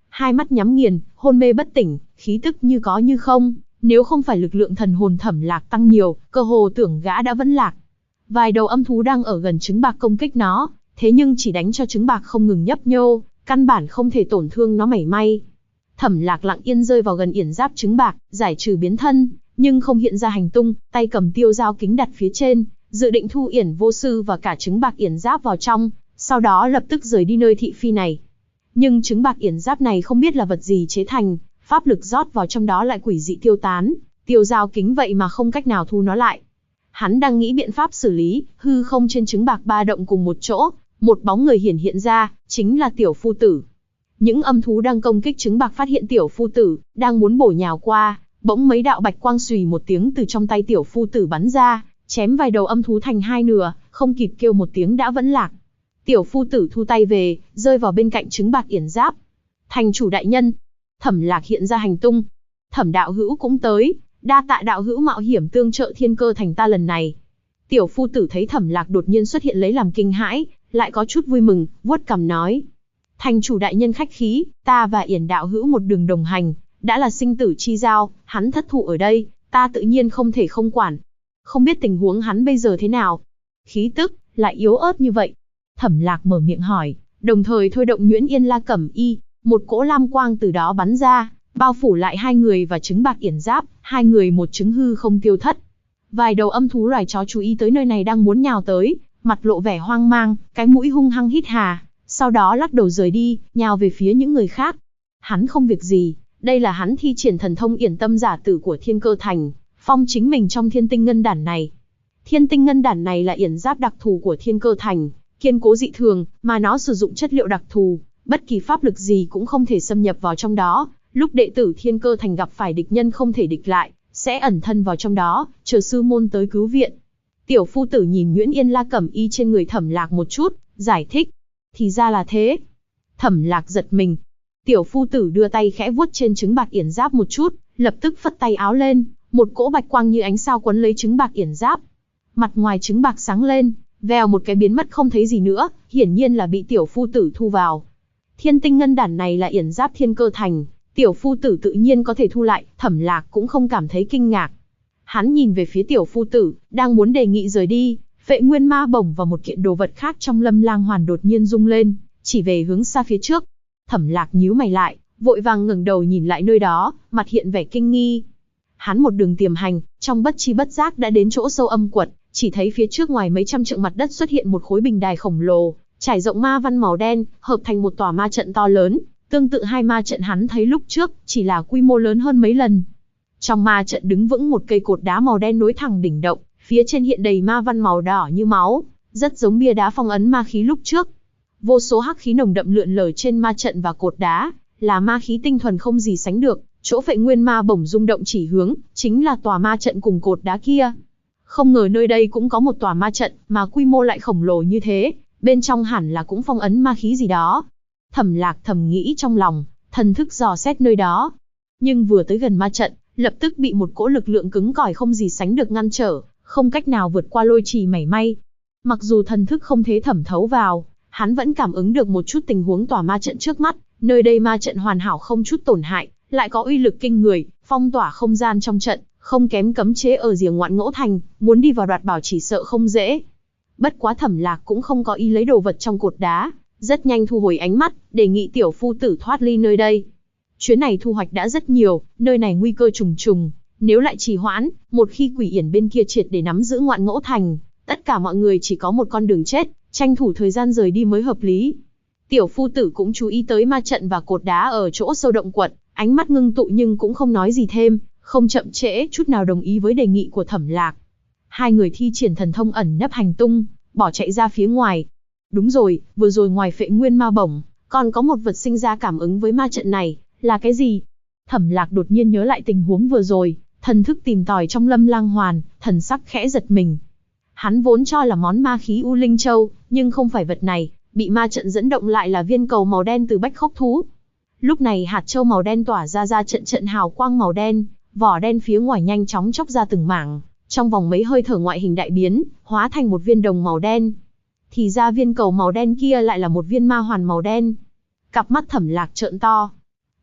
hai mắt nhắm nghiền, hôn mê bất tỉnh, khí tức như có như không, nếu không phải lực lượng thần hồn Thẩm Lạc tăng nhiều, cơ hồ tưởng gã đã vẫn lạc. Vài đầu âm thú đang ở gần trứng bạc công kích nó, thế nhưng chỉ đánh cho trứng bạc không ngừng nhấp nhô, căn bản không thể tổn thương nó mảy may. Thẩm Lạc lặng yên rơi vào gần yển giáp trứng bạc, giải trừ biến thân, nhưng không hiện ra hành tung, tay cầm tiêu dao kính đặt phía trên, dự định thu yển vô sư và cả trứng bạc yển giáp vào trong, sau đó lập tức rời đi nơi thị phi này. Nhưng trứng bạc yển giáp này không biết là vật gì chế thành, pháp lực rót vào trong đó lại quỷ dị tiêu tán, tiêu dao kính vậy mà không cách nào thu nó lại. Hắn đang nghĩ biện pháp xử lý, hư không trên trứng bạc ba động cùng một chỗ, một bóng người hiện ra, chính là Tiểu Phu Tử. Những âm thú đang công kích trứng bạc phát hiện Tiểu Phu Tử đang muốn bổ nhào qua, bỗng mấy đạo bạch quang xùy một tiếng từ trong tay Tiểu Phu Tử bắn ra, chém vài đầu âm thú thành hai nửa, không kịp kêu một tiếng đã vẫn lạc. Tiểu Phu Tử thu tay về, rơi vào bên cạnh trứng bạc yển giáp. Thành chủ đại nhân, Thẩm Lạc hiện ra hành tung. Thẩm đạo hữu cũng tới, đa tạ đạo hữu mạo hiểm tương trợ Thiên Cơ Thành ta lần này. Tiểu Phu Tử thấy Thẩm Lạc đột nhiên xuất hiện lấy làm kinh hãi, lại có chút vui mừng, vuốt cằm nói: thành chủ đại nhân khách khí, ta và Yển đạo hữu một đường đồng hành, đã là sinh tử chi giao, hắn thất thủ ở đây, ta tự nhiên không thể không quản. Không biết tình huống hắn bây giờ thế nào? Khí tức lại yếu ớt như vậy. Thẩm Lạc mở miệng hỏi, đồng thời thôi động Nhuyễn Yên La Cẩm Y, một cỗ lam quang từ đó bắn ra, bao phủ lại hai người và trứng bạc yển giáp, hai người một trứng hư không tiêu thất. Vài đầu âm thú loài chó chú ý tới nơi này đang muốn nhào tới, mặt lộ vẻ hoang mang, cái mũi hung hăng hít hà, sau đó lắc đầu rời đi, nhào về phía những người khác. Hắn không việc gì, đây là hắn thi triển thần thông Yển Tâm Giả Tử của Thiên Cơ Thành, phong chính mình trong Thiên Tinh Ngân Đản này. Thiên Tinh Ngân Đản này là yển giáp đặc thù của Thiên Cơ Thành, kiên cố dị thường, mà nó sử dụng chất liệu đặc thù, bất kỳ pháp lực gì cũng không thể xâm nhập vào trong đó. Lúc đệ tử Thiên Cơ Thành gặp phải địch nhân không thể địch lại, sẽ ẩn thân vào trong đó, chờ sư môn tới cứu viện. Tiểu Phu Tử nhìn Nhuyễn Yên La Cẩm Y trên người Thẩm Lạc một chút, giải thích. Thì ra là thế. Thẩm Lạc giật mình. Tiểu Phu Tử đưa tay khẽ vuốt trên trứng bạc yển giáp một chút, lập tức phất tay áo lên, một cỗ bạch quang như ánh sao quấn lấy trứng bạc yển giáp. Mặt ngoài trứng bạc sáng lên, vèo một cái biến mất không thấy gì nữa, hiển nhiên là bị Tiểu Phu Tử thu vào. Thiên Tinh Ngân Đản này là yển giáp Thiên Cơ Thành, Tiểu Phu Tử tự nhiên có thể thu lại, Thẩm Lạc cũng không cảm thấy kinh ngạc. Hắn nhìn về phía Tiểu Phu Tử, đang muốn đề nghị rời đi, Phệ Nguyên Ma Bổng và một kiện đồ vật khác trong Lâm Lang Hoàn đột nhiên rung lên, chỉ về hướng xa phía trước. Thẩm Lạc nhíu mày lại, vội vàng ngẩng đầu nhìn lại nơi đó, mặt hiện vẻ kinh nghi. Hắn một đường tiềm hành, trong bất chi bất giác đã đến chỗ sâu âm quật, chỉ thấy phía trước ngoài mấy trăm trượng mặt đất xuất hiện một khối bình đài khổng lồ, trải rộng ma văn màu đen, hợp thành một tòa ma trận to lớn, tương tự hai ma trận hắn thấy lúc trước, chỉ là quy mô lớn hơn mấy lần. Trong ma trận đứng vững một cây cột đá màu đen nối thẳng đỉnh động, phía trên hiện đầy ma văn màu đỏ như máu, rất giống bia đá phong ấn ma khí lúc trước. Vô số hắc khí nồng đậm lượn lờ trên ma trận và cột đá, là ma khí tinh thuần không gì sánh được. Chỗ Phệ Nguyên Ma Bổng rung động chỉ hướng, chính là tòa ma trận cùng cột đá kia. Không ngờ nơi đây cũng có một tòa ma trận, mà quy mô lại khổng lồ như thế, bên trong hẳn là cũng phong ấn ma khí gì đó. Thẩm Lạc thầm nghĩ trong lòng, thần thức dò xét nơi đó. Nhưng vừa tới gần ma trận, lập tức bị một cỗ lực lượng cứng cỏi không gì sánh được ngăn trở, không cách nào vượt qua lôi trì mảy may. Mặc dù thần thức không thể thẩm thấu vào, hắn vẫn cảm ứng được một chút tình huống tòa ma trận trước mắt, nơi đây ma trận hoàn hảo không chút tổn hại, lại có uy lực kinh người, phong tỏa không gian trong trận, không kém cấm chế ở rìa Ngoạn Ngỗ Thành, muốn đi vào đoạt bảo chỉ sợ không dễ. Bất quá Thẩm Lạc cũng không có ý lấy đồ vật trong cột đá, rất nhanh thu hồi ánh mắt, đề nghị Tiểu Phu Tử thoát ly nơi đây. Chuyến này thu hoạch đã rất nhiều, nơi này nguy cơ trùng trùng, nếu lại trì hoãn, một khi Quỷ Yển bên kia triệt để nắm giữ Ngoạn Ngỗ Thành, tất cả mọi người chỉ có một con đường chết, tranh thủ thời gian rời đi mới hợp lý. Tiểu Phu Tử cũng chú ý tới ma trận và cột đá ở chỗ sâu động quật, ánh mắt ngưng tụ nhưng cũng không nói gì thêm, không chậm trễ chút nào đồng ý với đề nghị của Thẩm Lạc. Hai người thi triển thần thông ẩn nấp hành tung, bỏ chạy ra phía ngoài. Đúng rồi, vừa rồi ngoài Phệ Nguyên Ma Bổng, còn có một vật sinh ra cảm ứng với ma trận này, là cái gì? Thẩm Lạc đột nhiên nhớ lại tình huống vừa rồi, thần thức tìm tòi trong Lâm Lang Hoàn, thần sắc khẽ giật mình. Hắn vốn cho là món ma khí U Linh Châu, nhưng không phải vật này, bị ma trận dẫn động lại là viên cầu màu đen từ Bách Khốc Thú. Lúc này hạt châu màu đen tỏa ra trận trận hào quang màu đen, vỏ đen phía ngoài nhanh chóng chóc ra từng mảng, trong vòng mấy hơi thở ngoại hình đại biến, hóa thành một viên đồng màu đen. Thì ra viên cầu màu đen kia lại là một viên ma hoàn màu đen. Cặp mắt Thẩm Lạc trợn to.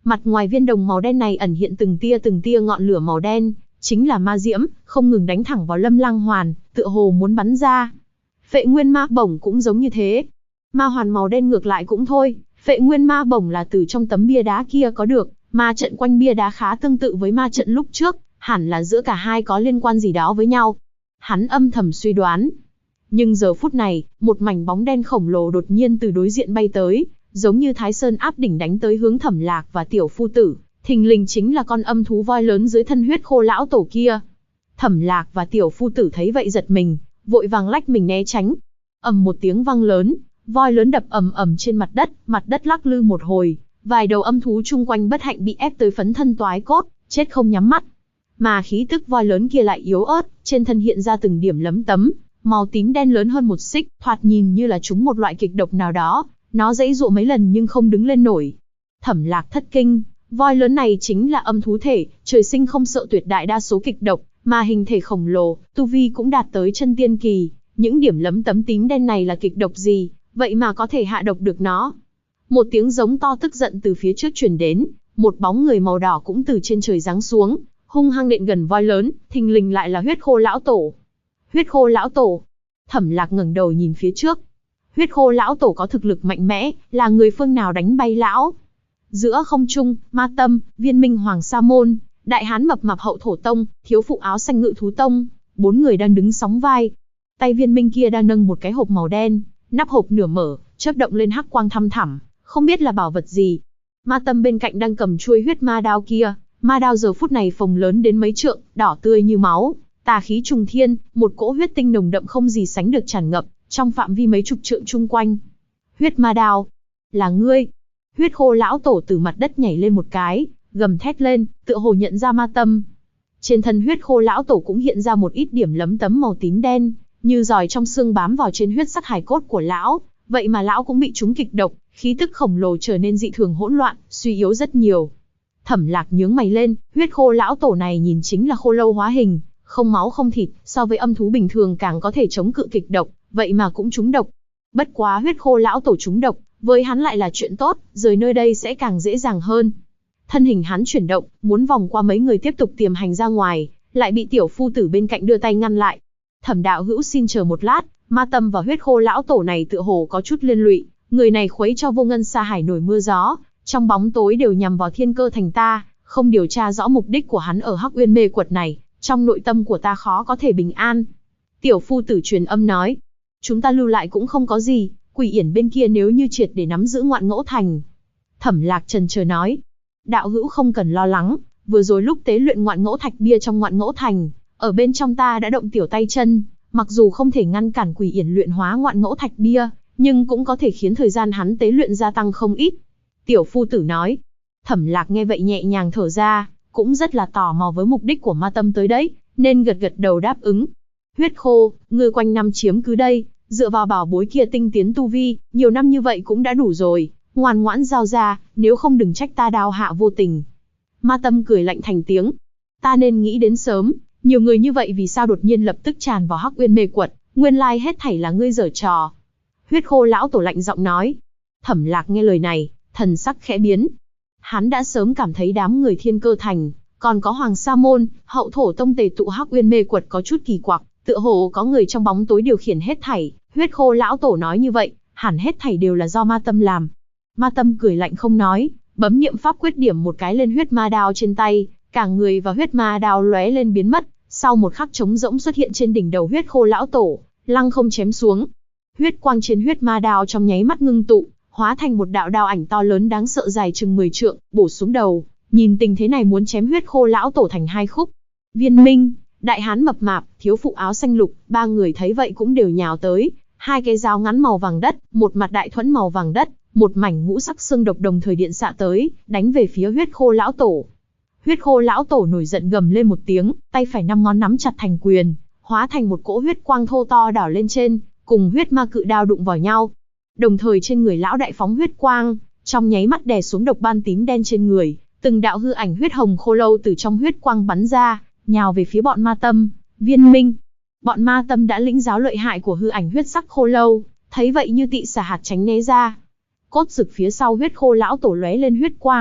Mặt ngoài viên đồng màu đen này ẩn hiện từng tia ngọn lửa màu đen, chính là ma diễm, không ngừng đánh thẳng vào Lâm Lang Hoàn, tựa hồ muốn bắn ra. Phệ nguyên ma bổng cũng giống như thế. Ma hoàn màu đen ngược lại cũng thôi, phệ nguyên ma bổng là từ trong tấm bia đá kia có được, ma trận quanh bia đá khá tương tự với ma trận lúc trước, hẳn là giữa cả hai có liên quan gì đó với nhau. Hắn âm thầm suy đoán. Nhưng giờ phút này, một mảnh bóng đen khổng lồ đột nhiên từ đối diện bay tới, giống như Thái Sơn áp đỉnh đánh tới hướng Thẩm Lạc và Tiểu Phu Tử, thình lình chính là con âm thú voi lớn dưới thân huyết khô lão tổ kia. Thẩm Lạc và Tiểu Phu Tử thấy vậy giật mình, vội vàng lách mình né tránh. Ầm một tiếng vang lớn, voi lớn đập ầm ầm trên mặt đất lắc lư một hồi, vài đầu âm thú chung quanh bất hạnh bị ép tới phấn thân toái cốt, chết không nhắm mắt. Mà khí tức voi lớn kia lại yếu ớt, trên thân hiện ra từng điểm lấm tấm, màu tím đen lớn hơn một xích, thoạt nhìn như là trúng một loại kịch độc nào đó, nó giãy giụa mấy lần nhưng không đứng lên nổi. Thẩm Lạc thất kinh, voi lớn này chính là âm thú thể, trời sinh không sợ tuyệt đại đa số kịch độc, mà hình thể khổng lồ, tu vi cũng đạt tới chân tiên kỳ, những điểm lấm tấm tím đen này là kịch độc gì, vậy mà có thể hạ độc được nó. Một tiếng giống to tức giận từ phía trước truyền đến, một bóng người màu đỏ cũng từ trên trời giáng xuống, hung hăng nện gần voi lớn, thình lình lại là huyết khô lão tổ. Huyết khô lão tổ. Thẩm Lạc ngẩng đầu nhìn phía trước. Huyết khô lão tổ có thực lực mạnh mẽ, là người phương nào đánh bay lão? Giữa không trung, Ma Tâm, Viên Minh Hoàng Sa Môn, Đại Hán mập mạp Hậu Thổ Tông, Thiếu phụ áo xanh Ngự Thú Tông, 4 người đang đứng sóng vai. Tay Viên Minh kia đang nâng một cái hộp màu đen, nắp hộp nửa mở, chớp động lên hắc quang thăm thẳm, không biết là bảo vật gì. Ma Tâm bên cạnh đang cầm chuôi huyết ma đao kia, ma đao giờ phút này phồng lớn đến mấy trượng, đỏ tươi như máu, tà khí trùng thiên, một cỗ huyết tinh nồng đậm không gì sánh được tràn ngập trong phạm vi mấy chục trượng chung quanh. Huyết ma đao, là ngươi? Huyết khô lão tổ từ mặt đất nhảy lên một cái, gầm thét lên, tựa hồ nhận ra Ma Tâm. Trên thân huyết khô lão tổ cũng hiện ra một ít điểm lấm tấm màu tím đen, như giòi trong xương bám vào trên huyết sắc hài cốt của lão, vậy mà lão cũng bị trúng kịch độc, khí tức khổng lồ trở nên dị thường hỗn loạn, suy yếu rất nhiều. Thẩm Lạc nhướng mày lên, huyết khô lão tổ này nhìn chính là khô lâu hóa hình, không máu không thịt, so với âm thú bình thường càng có thể chống cự kịch độc, vậy mà cũng trúng độc. Bất quá huyết khô lão tổ trúng độc, với hắn lại là chuyện tốt, rời nơi đây sẽ càng dễ dàng hơn. Thân hình hắn chuyển động, muốn vòng qua mấy người tiếp tục tiềm hành ra ngoài, lại bị Tiểu Phu Tử bên cạnh đưa tay ngăn lại. Thẩm đạo hữu xin chờ một lát, Ma Tâm và huyết khô lão tổ này tựa hồ có chút liên lụy, người này khuấy cho Vô Ngân Sa Hải nổi mưa gió, trong bóng tối đều nhằm vào Thiên Cơ Thành ta, không điều tra rõ mục đích của hắn ở Hắc Uyên Mê Quật này, trong nội tâm của ta khó có thể bình an. Tiểu Phu Tử truyền âm nói, chúng ta lưu lại cũng không có gì, Quỷ Yển bên kia nếu như triệt để nắm giữ Ngoạn Ngẫu Thành. Thẩm Lạc chần chờ nói, đạo hữu không cần lo lắng, vừa rồi lúc tế luyện Ngoạn Ngẫu Thạch bia trong Ngoạn Ngẫu Thành, ở bên trong ta đã động tiểu tay chân, mặc dù không thể ngăn cản Quỷ Yển luyện hóa Ngoạn Ngẫu Thạch bia, nhưng cũng có thể khiến thời gian hắn tế luyện gia tăng không ít. Tiểu Phu Tử nói. Thẩm Lạc nghe vậy nhẹ nhàng thở ra, cũng rất là tò mò với mục đích của Ma Tâm tới đấy, nên gật gật đầu đáp ứng. Huyết khô, ngươi quanh năm chiếm cứ đây, dựa vào bảo bối kia tinh tiến tu vi, nhiều năm như vậy cũng đã đủ rồi, ngoan ngoãn giao ra, nếu không đừng trách ta đao hạ vô tình. Ma Tâm cười lạnh thành tiếng. Ta nên nghĩ đến sớm, nhiều người như vậy vì sao đột nhiên lập tức tràn vào Hắc Uyên Mê Quật, nguyên lai hết thảy là ngươi giở trò. Huyết khô lão tổ lạnh giọng nói. Thẩm Lạc nghe lời này, thần sắc khẽ biến. Hắn đã sớm cảm thấy đám người Thiên Cơ Thành, còn có Hoàng Sa Môn, Hậu Thổ Tông tề tụ Hắc Uyên Mê Quật có chút kỳ quặc, tựa hồ có người trong bóng tối điều khiển hết thảy. Huyết khô lão tổ nói như vậy, hẳn hết thảy đều là do Ma Tâm làm. Ma Tâm cười lạnh không nói, bấm niệm pháp quyết điểm một cái lên huyết ma đao trên tay, cả người và huyết ma đao lóe lên biến mất. Sau một khắc trống rỗng xuất hiện trên đỉnh đầu huyết khô lão tổ, lăng không chém xuống. Huyết quang trên huyết ma đao trong nháy mắt ngưng tụ, hóa thành một đạo đao ảnh to lớn đáng sợ dài chừng 10 trượng, bổ xuống đầu. Nhìn tình thế này muốn chém huyết khô lão tổ thành hai khúc. Viên Minh, Đại Hán mập mạp, Thiếu phụ áo xanh lục, ba người thấy vậy cũng đều nhào tới. Hai cái dao ngắn màu vàng đất, một mặt đại thuẫn màu vàng đất, một mảnh ngũ sắc xương độc đồng thời điện xạ tới, đánh về phía huyết khô lão tổ. Huyết khô lão tổ nổi giận gầm lên một tiếng, tay phải 5 ngón nắm chặt thành quyền, hóa thành một cỗ huyết quang thô to đảo lên trên, cùng huyết ma cự đao đụng vào nhau. Đồng thời trên người lão đại phóng huyết quang, trong nháy mắt đè xuống độc ban tím đen trên người, từng đạo hư ảnh huyết hồng khô lâu từ trong huyết quang bắn ra, nhào về phía bọn Ma Tâm, Viên Minh. Bọn Ma Tâm đã lĩnh giáo lợi hại của hư ảnh huyết sắc khô lâu, thấy vậy như tị xả hạt tránh né ra. Cốt rực phía sau huyết khô lão tổ lóe lên huyết quang,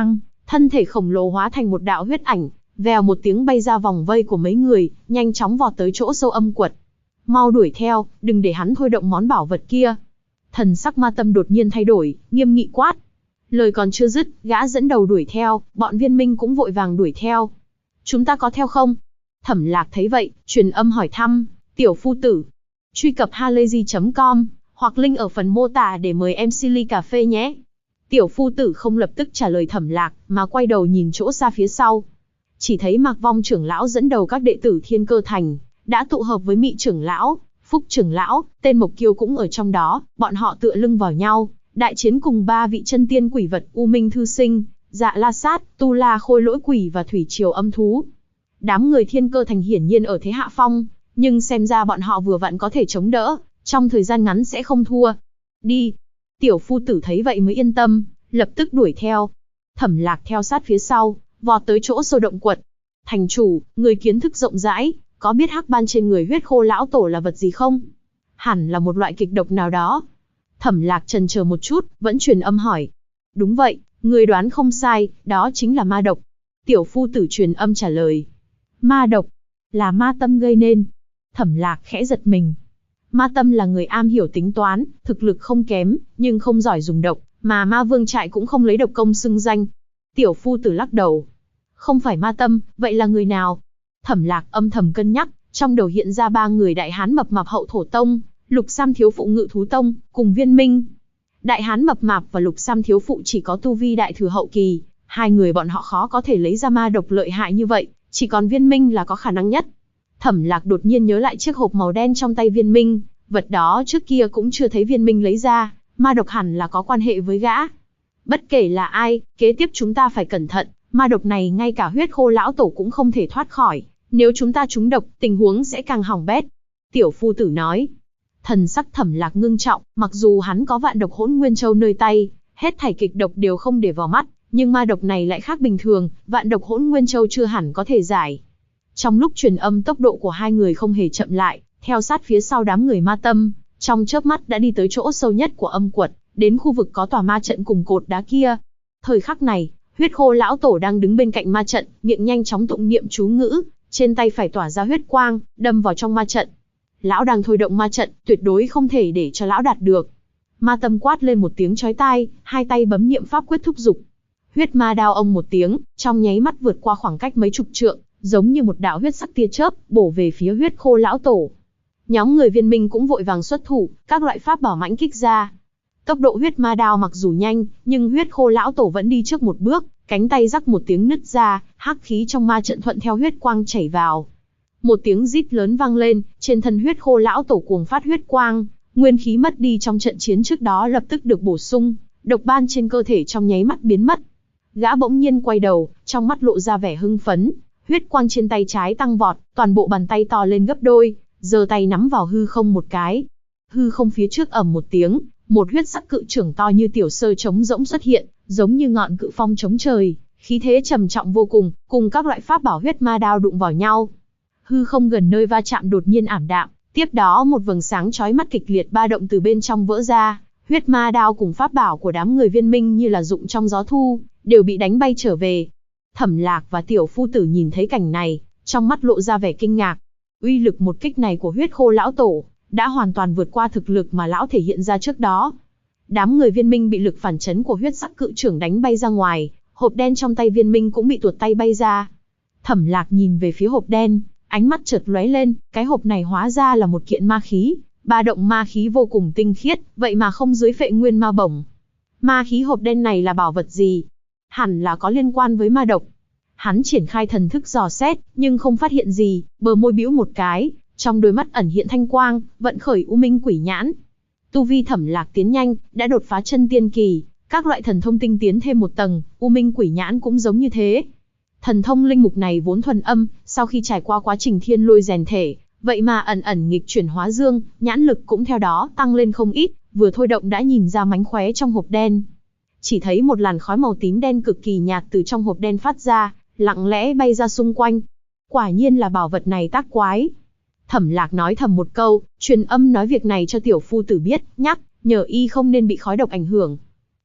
Thân thể khổng lồ hóa thành một đạo huyết ảnh, vèo một tiếng bay ra vòng vây của mấy người, nhanh chóng vọt tới chỗ sâu âm quật. Mau đuổi theo, đừng để hắn thôi động món bảo vật kia. Thần sắc Ma Tâm đột nhiên thay đổi, nghiêm nghị quát. Lời còn chưa dứt, gã dẫn đầu đuổi theo, bọn viên minh cũng vội vàng đuổi theo. Chúng ta có theo không? Thẩm Lạc thấy vậy, truyền âm hỏi thăm. Tiểu phu tử. Truy cập halayzi.com, hoặc link ở phần mô tả để mời em Silly cà phê nhé. Tiểu phu tử không lập tức trả lời Thẩm Lạc, mà quay đầu nhìn chỗ xa phía sau. Chỉ thấy Mạc Vong trưởng lão dẫn đầu các đệ tử Thiên Cơ Thành, đã tụ hợp với Mị trưởng lão, Phúc trưởng lão, tên Mộc Kiêu cũng ở trong đó, bọn họ tựa lưng vào nhau, đại chiến cùng 3 vị chân tiên quỷ vật U Minh Thư Sinh, Dạ La Sát, Tu La Khôi Lỗi Quỷ và Thủy Triều Âm Thú. Đám người Thiên Cơ Thành hiển nhiên ở thế hạ phong, nhưng xem ra bọn họ vừa vặn có thể chống đỡ, trong thời gian ngắn sẽ không thua. Đi. Tiểu phu tử thấy vậy mới yên tâm, lập tức đuổi theo. Thẩm Lạc theo sát phía sau, vọt tới chỗ sâu động quật. Thành chủ, người kiến thức rộng rãi, có biết hắc ban trên người huyết khô lão tổ là vật gì không? Hẳn là một loại kịch độc nào đó. Thẩm Lạc chần chờ một chút, vẫn truyền âm hỏi. Đúng vậy, người đoán không sai, đó chính là ma độc. Tiểu phu tử truyền âm trả lời. Ma độc, là Ma Tâm gây nên. Thẩm Lạc khẽ giật mình. Ma Tâm là người am hiểu tính toán, thực lực không kém, nhưng không giỏi dùng độc, mà Ma Vương trại cũng không lấy độc công xưng danh. Tiểu phu tử lắc đầu. Không phải Ma Tâm, vậy là người nào? Thẩm Lạc âm thầm cân nhắc, trong đầu hiện ra 3 người đại hán mập mạp hậu thổ tông, Lục Sam thiếu phụ ngự thú tông, cùng Viên Minh. Đại hán mập mạp và Lục Sam thiếu phụ chỉ có tu vi đại thừa hậu kỳ, 2 người bọn họ khó có thể lấy ra ma độc lợi hại như vậy, chỉ còn Viên Minh là có khả năng nhất. Thẩm Lạc đột nhiên nhớ lại chiếc hộp màu đen trong tay Viên Minh, vật đó trước kia cũng chưa thấy Viên Minh lấy ra, ma độc hẳn là có quan hệ với gã. Bất kể là ai, kế tiếp chúng ta phải cẩn thận, ma độc này ngay cả huyết khô lão tổ cũng không thể thoát khỏi, nếu chúng ta trúng độc, tình huống sẽ càng hỏng bét. Tiểu phu tử nói. Thần sắc Thẩm Lạc ngưng trọng, mặc dù hắn có vạn độc hỗn nguyên châu nơi tay, hết thảy kịch độc đều không để vào mắt, nhưng ma độc này lại khác bình thường, vạn độc hỗn nguyên châu chưa hẳn có thể giải. Trong lúc truyền âm, tốc độ của 2 người không hề chậm lại, theo sát phía sau đám người Ma Tâm, trong chớp mắt đã đi tới chỗ sâu nhất của âm quật, đến khu vực có tòa ma trận cùng cột đá kia. Thời khắc này, huyết khô lão tổ đang đứng bên cạnh ma trận, miệng nhanh chóng tụng niệm chú ngữ, trên tay phải tỏa ra huyết quang, đâm vào trong ma trận. Lão đang thôi động ma trận, tuyệt đối không thể để cho lão đạt được. Ma Tâm quát lên một tiếng chói tai, 2 tay bấm niệm pháp quyết thúc dục. Huyết ma đao ông một tiếng, trong nháy mắt vượt qua khoảng cách mấy chục trượng, giống như một đạo huyết sắc tia chớp, bổ về phía huyết khô lão tổ. Nhóm người Viên Minh cũng vội vàng xuất thủ, các loại pháp bảo mãnh kích ra. Tốc độ huyết ma đao mặc dù nhanh, nhưng huyết khô lão tổ vẫn đi trước một bước, cánh tay rắc một tiếng nứt ra, hắc khí trong ma trận thuận theo huyết quang chảy vào. Một tiếng rít lớn vang lên, trên thân huyết khô lão tổ cuồng phát huyết quang, nguyên khí mất đi trong trận chiến trước đó lập tức được bổ sung, độc ban trên cơ thể trong nháy mắt biến mất. Gã bỗng nhiên quay đầu, trong mắt lộ ra vẻ hưng phấn, huyết quang trên tay trái tăng vọt, toàn bộ bàn tay to lên gấp đôi, giơ tay nắm vào hư không một cái. Hư không phía trước ầm một tiếng, một huyết sắc cự trưởng to như tiểu sơ trống rỗng xuất hiện, giống như ngọn cự phong chống trời, khí thế trầm trọng vô cùng, cùng các loại pháp bảo huyết ma đao đụng vào nhau. Hư không gần nơi va chạm đột nhiên ảm đạm, tiếp đó một vầng sáng chói mắt kịch liệt ba động từ bên trong vỡ ra, huyết ma đao cùng pháp bảo của đám người Viên Minh như là rụng trong gió thu, đều bị đánh bay trở về. Thẩm Lạc và tiểu phu tử nhìn thấy cảnh này, trong mắt lộ ra vẻ kinh ngạc. Uy lực một kích này của huyết khô lão tổ đã hoàn toàn vượt qua thực lực mà lão thể hiện ra trước đó. Đám người Viên Minh bị lực phản chấn của huyết sắc cự trưởng đánh bay ra ngoài, hộp đen trong tay Viên Minh cũng bị tuột tay bay ra. Thẩm Lạc nhìn về phía hộp đen, ánh mắt chợt lóe lên, cái hộp này hóa ra là một kiện ma khí, ba động ma khí vô cùng tinh khiết, vậy mà không dưới Phệ Nguyên ma bổng. Ma khí hộp đen này là bảo vật gì? Hẳn là có liên quan với ma độc. Hắn triển khai thần thức dò xét, nhưng không phát hiện gì, bờ môi bĩu một cái, trong đôi mắt ẩn hiện thanh quang, vận khởi U Minh Quỷ Nhãn. Tu vi Thẩm Lạc tiến nhanh, đã đột phá chân tiên kỳ, các loại thần thông tinh tiến thêm một tầng, U Minh Quỷ Nhãn cũng giống như thế. Thần thông linh mục này vốn thuần âm, sau khi trải qua quá trình thiên lôi rèn thể, vậy mà ẩn ẩn nghịch chuyển hóa dương, nhãn lực cũng theo đó tăng lên không ít, vừa thôi động đã nhìn ra mánh khóe trong hộp đen. Chỉ thấy một làn khói màu tím đen cực kỳ nhạt từ trong hộp đen phát ra, lặng lẽ bay ra xung quanh. Quả nhiên là bảo vật này tác quái. Thẩm Lạc nói thầm một câu, truyền âm nói việc này cho tiểu phu tử biết, nhắc nhở y không nên bị khói độc ảnh hưởng.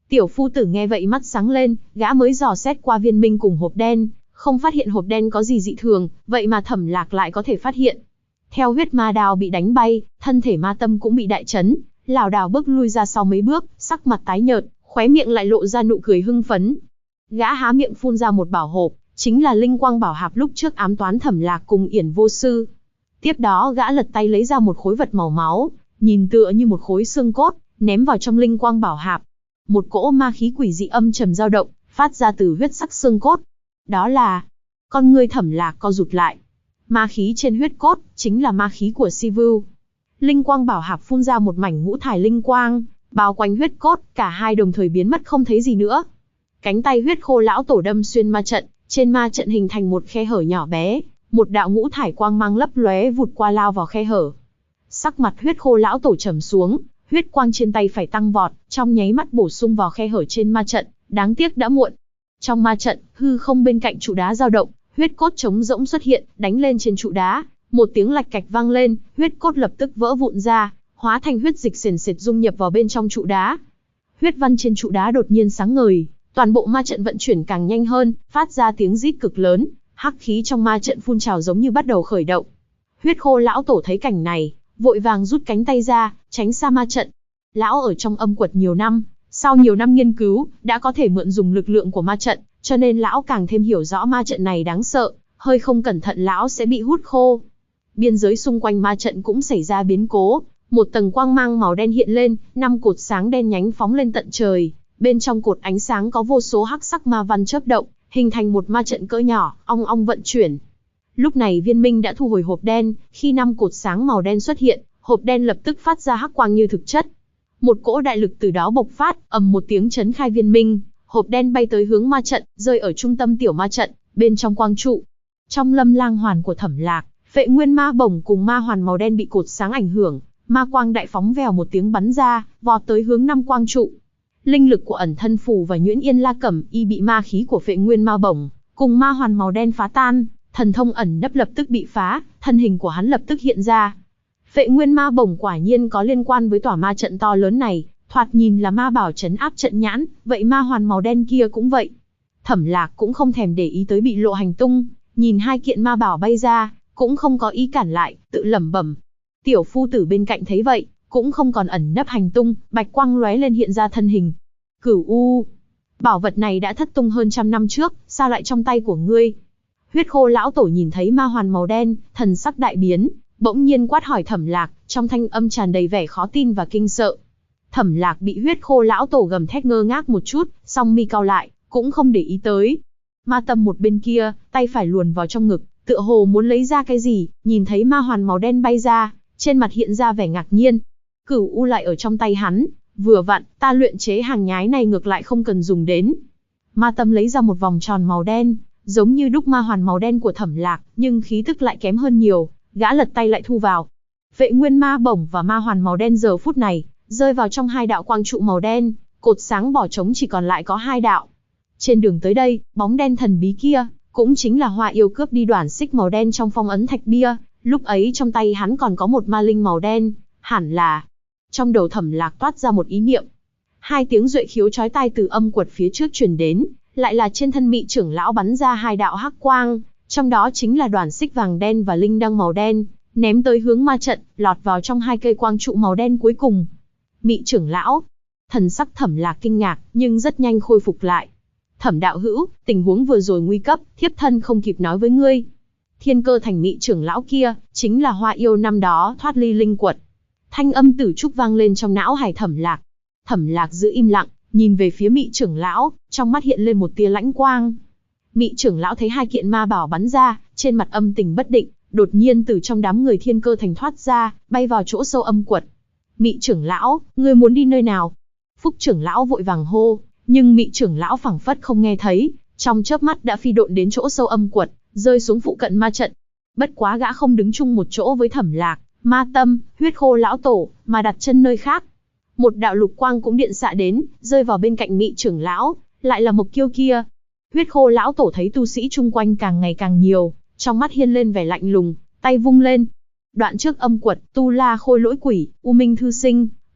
Tiểu phu tử nghe vậy mắt sáng lên, gã mới dò xét qua viên minh cùng hộp đen, không phát hiện hộp đen có gì dị thường, vậy mà Thẩm Lạc lại có thể phát hiện. Theo huyết ma đao bị đánh bay, thân thể ma tâm cũng bị đại chấn, lảo đảo bước lui ra sau mấy bước, sắc mặt tái nhợt, khóe miệng lại lộ ra nụ cười hưng phấn. Gã há miệng phun ra một bảo hộp, chính là linh quang bảo hạp lúc trước ám toán Thẩm Lạc cùng Yển Vô Sư. Tiếp đó gã lật tay lấy ra một khối vật màu máu, nhìn tựa như một khối xương cốt, ném vào trong linh quang bảo hạp. Một cỗ ma khí quỷ dị âm trầm dao động, phát ra từ huyết sắc xương cốt. Đó là... Con ngươi Thẩm Lạc co rụt lại. Ma khí trên huyết cốt, chính là ma khí của Sivu. Linh quang bảo hạp phun ra một mảnh ngũ thải linh quang, bao quanh huyết cốt, cả hai đồng thời biến mất không thấy gì nữa. Cánh tay huyết khô lão tổ đâm xuyên ma trận, trên ma trận hình thành một khe hở nhỏ bé, một đạo ngũ thải quang mang lấp lóe vụt qua lao vào khe hở. Sắc mặt huyết khô lão tổ trầm xuống, huyết quang trên tay phải tăng vọt, trong nháy mắt bổ sung vào khe hở trên ma trận, đáng tiếc đã muộn. Trong ma trận, hư không bên cạnh trụ đá dao động, huyết cốt trống rỗng xuất hiện, đánh lên trên trụ đá, một tiếng lạch cạch vang lên, huyết cốt lập tức vỡ vụn ra, hóa thành huyết dịch sền sệt dung nhập vào bên trong trụ đá. Huyết văn trên trụ đá đột nhiên sáng ngời, toàn bộ ma trận vận chuyển càng nhanh hơn, phát ra tiếng rít cực lớn, hắc khí trong ma trận phun trào giống như bắt đầu khởi động. Huyết khô lão tổ thấy cảnh này, vội vàng rút cánh tay ra, tránh xa ma trận. Lão ở trong âm quật nhiều năm, sau nhiều năm nghiên cứu, đã có thể mượn dùng lực lượng của ma trận, cho nên lão càng thêm hiểu rõ ma trận này đáng sợ, hơi không cẩn thận lão sẽ bị hút khô. Biên giới xung quanh ma trận cũng xảy ra biến cố, một tầng quang mang màu đen hiện lên, 5 cột sáng đen nhánh phóng lên tận trời, bên trong cột ánh sáng có vô số hắc sắc ma văn chớp động, hình thành một ma trận cỡ nhỏ, ong ong vận chuyển. Lúc này Viên Minh đã thu hồi hộp đen, khi 5 cột sáng màu đen xuất hiện, hộp đen lập tức phát ra hắc quang như thực chất. Một cỗ đại lực từ đó bộc phát, ầm một tiếng chấn khai Viên Minh, hộp đen bay tới hướng ma trận, rơi ở trung tâm tiểu ma trận, bên trong quang trụ. Trong lâm lang hoàn của Thẩm Lạc, Phệ Nguyên Ma Bổng cùng ma hoàn màu đen bị cột sáng ảnh hưởng, ma quang đại phóng vèo một tiếng bắn ra, vọt tới hướng 5 quang trụ. Linh lực của Ẩn Thân Phù và Nhuyễn Yên La Cẩm Y bị ma khí của Phệ Nguyên Ma Bổng cùng ma hoàn màu đen phá tan, thần thông ẩn nấp lập tức bị phá, thân hình của hắn lập tức hiện ra. Phệ Nguyên Ma Bổng quả nhiên có liên quan với tòa ma trận to lớn này, thoạt nhìn là ma bảo trấn áp trận nhãn, vậy ma hoàn màu đen kia cũng vậy. Thẩm Lạc cũng không thèm để ý tới bị lộ hành tung, nhìn hai kiện ma bảo bay ra, cũng không có ý cản lại, tự lẩm bẩm. Tiểu phu tử bên cạnh thấy vậy, cũng không còn ẩn nấp hành tung, bạch quang lóe lên hiện ra thân hình. Cửu U, bảo vật này đã thất tung hơn 100 năm trước, sao lại trong tay của ngươi? Huyết khô lão tổ nhìn thấy ma hoàn màu đen, thần sắc đại biến, bỗng nhiên quát hỏi Thẩm Lạc, trong thanh âm tràn đầy vẻ khó tin và kinh sợ. Thẩm Lạc bị huyết khô lão tổ gầm thét ngơ ngác một chút, song mi cau lại, cũng không để ý tới. Ma Tâm một bên kia, tay phải luồn vào trong ngực, tựa hồ muốn lấy ra cái gì, nhìn thấy ma hoàn màu đen bay ra, trên mặt hiện ra vẻ ngạc nhiên. Cửu U lại ở trong tay hắn, vừa vặn, ta luyện chế hàng nhái này ngược lại không cần dùng đến. Ma Tâm lấy ra một vòng tròn màu đen, giống như đúc ma hoàn màu đen của Thẩm Lạc, nhưng khí tức lại kém hơn nhiều, gã lật tay lại thu vào. Phệ Nguyên Ma Bổng và ma hoàn màu đen giờ phút này, rơi vào trong hai đạo quang trụ màu đen, cột sáng bỏ trống chỉ còn lại có 2 đạo. Trên đường tới đây, bóng đen thần bí kia, cũng chính là Hoa Yêu cướp đi đoản xích màu đen trong phong ấn thạch bia, lúc ấy trong tay hắn còn có một ma linh màu đen, hẳn là... Trong đầu Thẩm Lạc toát ra một ý niệm. 2 tiếng duệ khiếu chói tai từ âm quật phía trước truyền đến, lại là trên thân Mị trưởng lão bắn ra 2 đạo hắc quang, trong đó chính là đoản xích vàng đen và linh đăng màu đen, ném tới hướng ma trận, lọt vào trong 2 cây quang trụ màu đen cuối cùng. Mị trưởng lão, thần sắc Thẩm Lạc kinh ngạc, nhưng rất nhanh khôi phục lại. Thẩm đạo hữu, tình huống vừa rồi nguy cấp, thiếp thân không kịp nói với ngươi. Thiên Cơ Thành Mị trưởng lão kia, chính là Hoa Yêu năm đó thoát ly linh quật. Thanh âm tử trúc vang lên trong não hải Thẩm Lạc. Thẩm Lạc giữ im lặng, nhìn về phía Mị trưởng lão, trong mắt hiện lên một tia lãnh quang. Mị trưởng lão thấy 2 kiện ma bảo bắn ra, trên mặt âm tình bất định, đột nhiên từ trong đám người Thiên Cơ Thành thoát ra, bay vào chỗ sâu âm quật. Mị trưởng lão, ngươi muốn đi nơi nào? Phúc trưởng lão vội vàng hô, nhưng Mị trưởng lão phảng phất không nghe thấy, trong chớp mắt đã phi độn đến chỗ sâu âm quật, rơi xuống phụ cận ma trận. Bất quá gã không đứng chung một chỗ với Thẩm Lạc, Ma Tâm, huyết khô lão tổ, mà đặt chân nơi khác. Một đạo lục quang cũng điện xạ đến, rơi vào bên cạnh Mị trưởng lão, lại là Mộc Kiêu kia. Huyết khô lão tổ thấy tu sĩ chung quanh càng ngày càng nhiều, trong mắt hiên lên vẻ lạnh lùng, tay vung lên. Đoạn trước âm quật, Tu La Khôi Lỗi Quỷ, U Minh Thư Sinh,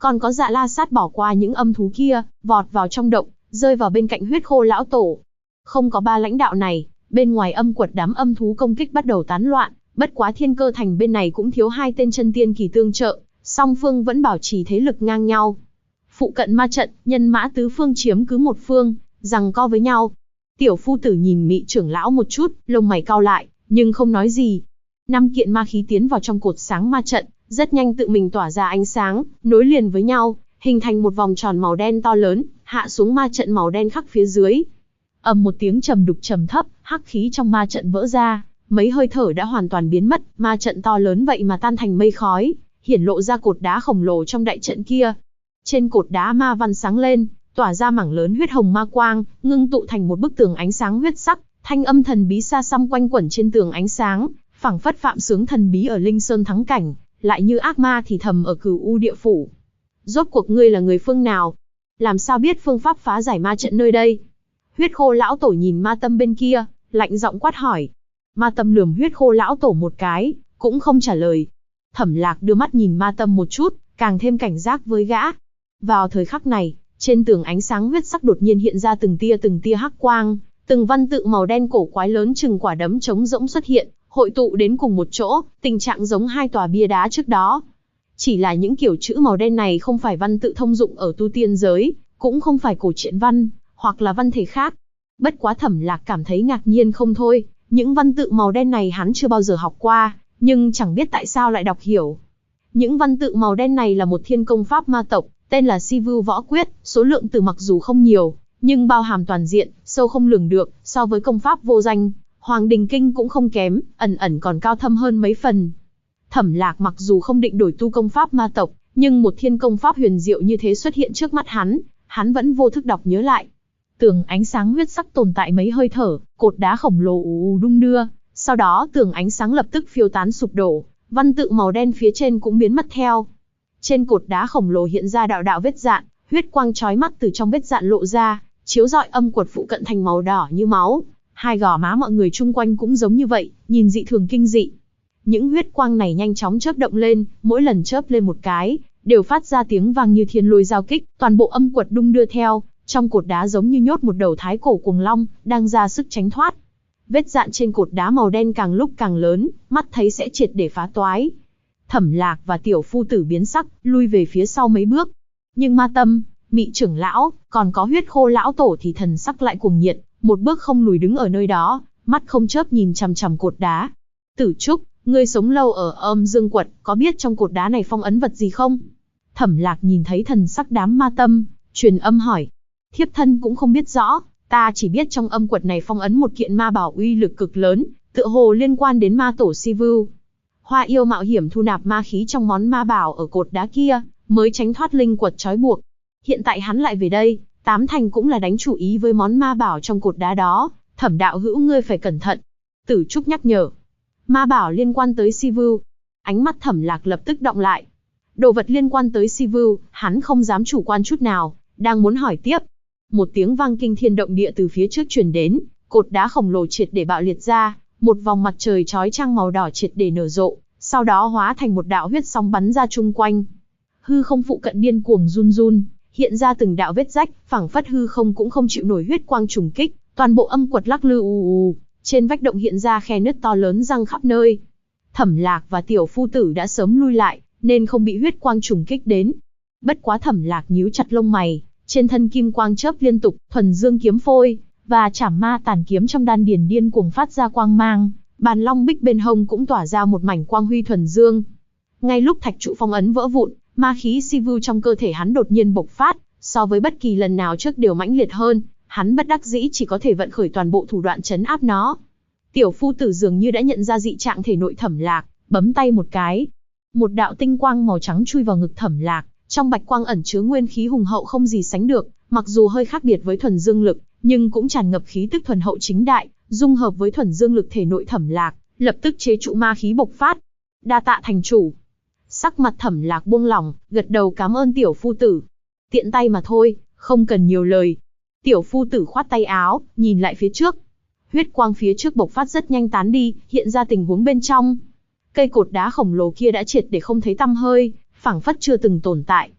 Còn có Dạ La Sát bỏ qua những âm thú kia, vọt vào trong động, rơi vào bên cạnh Huyết Khô lão tổ. Không có ba lãnh đạo này, bên ngoài âm quật đám âm thú công kích bắt đầu tán loạn, bất quá Thiên Cơ Thành bên này cũng thiếu 2 tên chân tiên kỳ tương trợ, song phương vẫn bảo trì thế lực ngang nhau. Phụ cận ma trận, nhân mã tứ phương chiếm cứ một phương, giằng co với nhau. Tiểu phu tử nhìn Mị trưởng lão một chút, lông mày cau lại, nhưng không nói gì. 5 kiện ma khí tiến vào trong cột sáng ma trận, rất nhanh tự mình tỏa ra ánh sáng, nối liền với nhau, hình thành một vòng tròn màu đen to lớn, hạ xuống ma trận màu đen khắc phía dưới. Ầm một tiếng trầm đục trầm thấp, hắc khí trong ma trận vỡ ra, mấy hơi thở đã hoàn toàn biến mất, ma trận to lớn vậy mà tan thành mây khói, hiển lộ ra cột đá khổng lồ trong đại trận kia. Trên cột đá ma văn sáng lên, tỏa ra mảng lớn huyết hồng ma quang, ngưng tụ thành một bức tường ánh sáng huyết sắc, thanh âm thần bí xa xăm quanh quẩn trên tường ánh sáng, phảng phất phạm sướng thần bí ở Linh Sơn thắng cảnh, lại như ác ma thì thầm ở Cửu U địa phủ. Rốt cuộc ngươi là người phương nào? Làm sao biết phương pháp phá giải ma trận nơi đây? Huyết Khô lão tổ nhìn Ma Tâm bên kia, lạnh giọng quát hỏi. Ma Tâm lườm Huyết Khô lão tổ một cái, cũng không trả lời. Thẩm Lạc đưa mắt nhìn Ma Tâm một chút, càng thêm cảnh giác với gã. Vào thời khắc này, trên tường ánh sáng huyết sắc đột nhiên hiện ra từng tia hắc quang, từng văn tự màu đen cổ quái lớn chừng quả đấm trống rỗng xuất hiện, hội tụ đến cùng một chỗ, tình trạng giống 2 tòa bia đá trước đó. Chỉ là những kiểu chữ màu đen này không phải văn tự thông dụng ở tu tiên giới, cũng không phải cổ truyện văn, hoặc là văn thể khác. Bất quá Thẩm Lạc cảm thấy ngạc nhiên không thôi, những văn tự màu đen này hắn chưa bao giờ học qua, nhưng chẳng biết tại sao lại đọc hiểu. Những văn tự màu đen này là một thiên công pháp ma tộc, tên là Si Vưu Võ Quyết, số lượng từ mặc dù không nhiều, nhưng bao hàm toàn diện, sâu không lường được, so với công pháp vô danh, Hoàng Đình Kinh cũng không kém, ẩn ẩn còn cao thâm hơn mấy phần. Thẩm Lạc mặc dù không định đổi tu công pháp ma tộc, nhưng một thiên công pháp huyền diệu như thế xuất hiện trước mắt hắn vẫn vô thức đọc nhớ lại. Tường ánh sáng huyết sắc tồn tại mấy hơi thở, cột đá khổng lồ ù ù đung đưa, sau đó tường ánh sáng lập tức phiêu tán sụp đổ, văn tự màu đen phía trên cũng biến mất theo. Trên cột đá khổng lồ hiện ra đạo đạo vết dạn, huyết quang chói mắt từ trong vết dạn lộ ra, chiếu rọi âm quật phụ cận thành màu đỏ như máu. 2 gò má mọi người chung quanh cũng giống như vậy, nhìn dị thường kinh dị. Những huyết quang này nhanh chóng chớp động lên, mỗi lần chớp lên một cái, đều phát ra tiếng vang như thiên lôi giao kích, toàn bộ âm quật đung đưa theo, trong cột đá giống như nhốt một đầu thái cổ cuồng long, đang ra sức tránh thoát. Vết dạn trên cột đá màu đen càng lúc càng lớn, mắt thấy sẽ triệt để phá toái. Thẩm Lạc và Tiểu Phu Tử biến sắc, lui về phía sau mấy bước. Nhưng Ma Tâm, Mị trưởng lão, còn có Huyết Khô lão tổ thì thần sắc lại cuồng nhiệt, một bước không lùi đứng ở nơi đó, mắt không chớp nhìn chằm chằm cột đá. Tử Trúc, ngươi sống lâu ở Âm Dương quật, có biết trong cột đá này phong ấn vật gì không? Thẩm Lạc nhìn thấy thần sắc đám Ma Tâm, truyền âm hỏi. Thiếp thân cũng không biết rõ, ta chỉ biết trong âm quật này phong ấn một kiện ma bảo uy lực cực lớn, tựa hồ liên quan đến ma tổ Si Vưu. Hoa yêu mạo hiểm thu nạp ma khí trong món ma bảo ở cột đá kia, mới tránh thoát linh quật trói buộc. Hiện tại hắn lại về đây, 8 thành cũng là đánh chủ ý với món ma bảo trong cột đá đó, Thẩm đạo hữu ngươi phải cẩn thận. Tử Trúc nhắc nhở. Ma bảo liên quan tới Si Vưu. Ánh mắt Thẩm Lạc lập tức đọng lại. Đồ vật liên quan tới Si Vưu, hắn không dám chủ quan chút nào, đang muốn hỏi tiếp. Một tiếng vang kinh thiên động địa từ phía trước truyền đến, cột đá khổng lồ triệt để bạo liệt ra, một vòng mặt trời chói chang màu đỏ triệt để nở rộ, sau đó hóa thành một đạo huyết sóng bắn ra chung quanh. Hư không phụ cận điên cuồng run run, hiện ra từng đạo vết rách, phảng phất hư không cũng không chịu nổi huyết quang trùng kích, toàn bộ âm quật lắc lư ù ù, trên vách động hiện ra khe nứt to lớn răng khắp nơi. Thẩm Lạc và Tiểu Phu Tử đã sớm lui lại, nên không bị huyết quang trùng kích đến. Bất quá Thẩm Lạc nhíu chặt lông mày, trên thân kim quang chớp liên tục, thuần dương kiếm phôi và Trảm Ma Tàn kiếm trong đan điền điên cuồng phát ra quang mang, bàn long bích bên hông cũng tỏa ra một mảnh quang huy thuần dương. Ngay lúc thạch trụ phong ấn vỡ vụn, ma khí Si Vưu trong cơ thể hắn đột nhiên bộc phát, so với bất kỳ lần nào trước đều mãnh liệt hơn, hắn bất đắc dĩ chỉ có thể vận khởi toàn bộ thủ đoạn trấn áp nó. Tiểu Phu Tử dường như đã nhận ra dị trạng thể nội Thẩm Lạc, bấm tay một cái. Một đạo tinh quang màu trắng chui vào ngực Thẩm Lạc, trong bạch quang ẩn chứa nguyên khí hùng hậu không gì sánh được, mặc dù hơi khác biệt với thuần dương lực, nhưng cũng tràn ngập khí tức thuần hậu chính đại, dung hợp với thuần dương lực thể nội Thẩm Lạc, lập tức chế trụ ma khí bộc phát. Đa tạ thành chủ. Sắc mặt Thẩm Lạc buông lỏng, gật đầu cảm ơn Tiểu Phu Tử. Tiện tay mà thôi, không cần nhiều lời. Tiểu Phu Tử khoát tay áo, nhìn lại phía trước. Huyết quang phía trước bộc phát rất nhanh tán đi, hiện ra tình huống bên trong. Cây cột đá khổng lồ kia đã triệt để không thấy tăm hơi, phảng phất chưa từng tồn tại.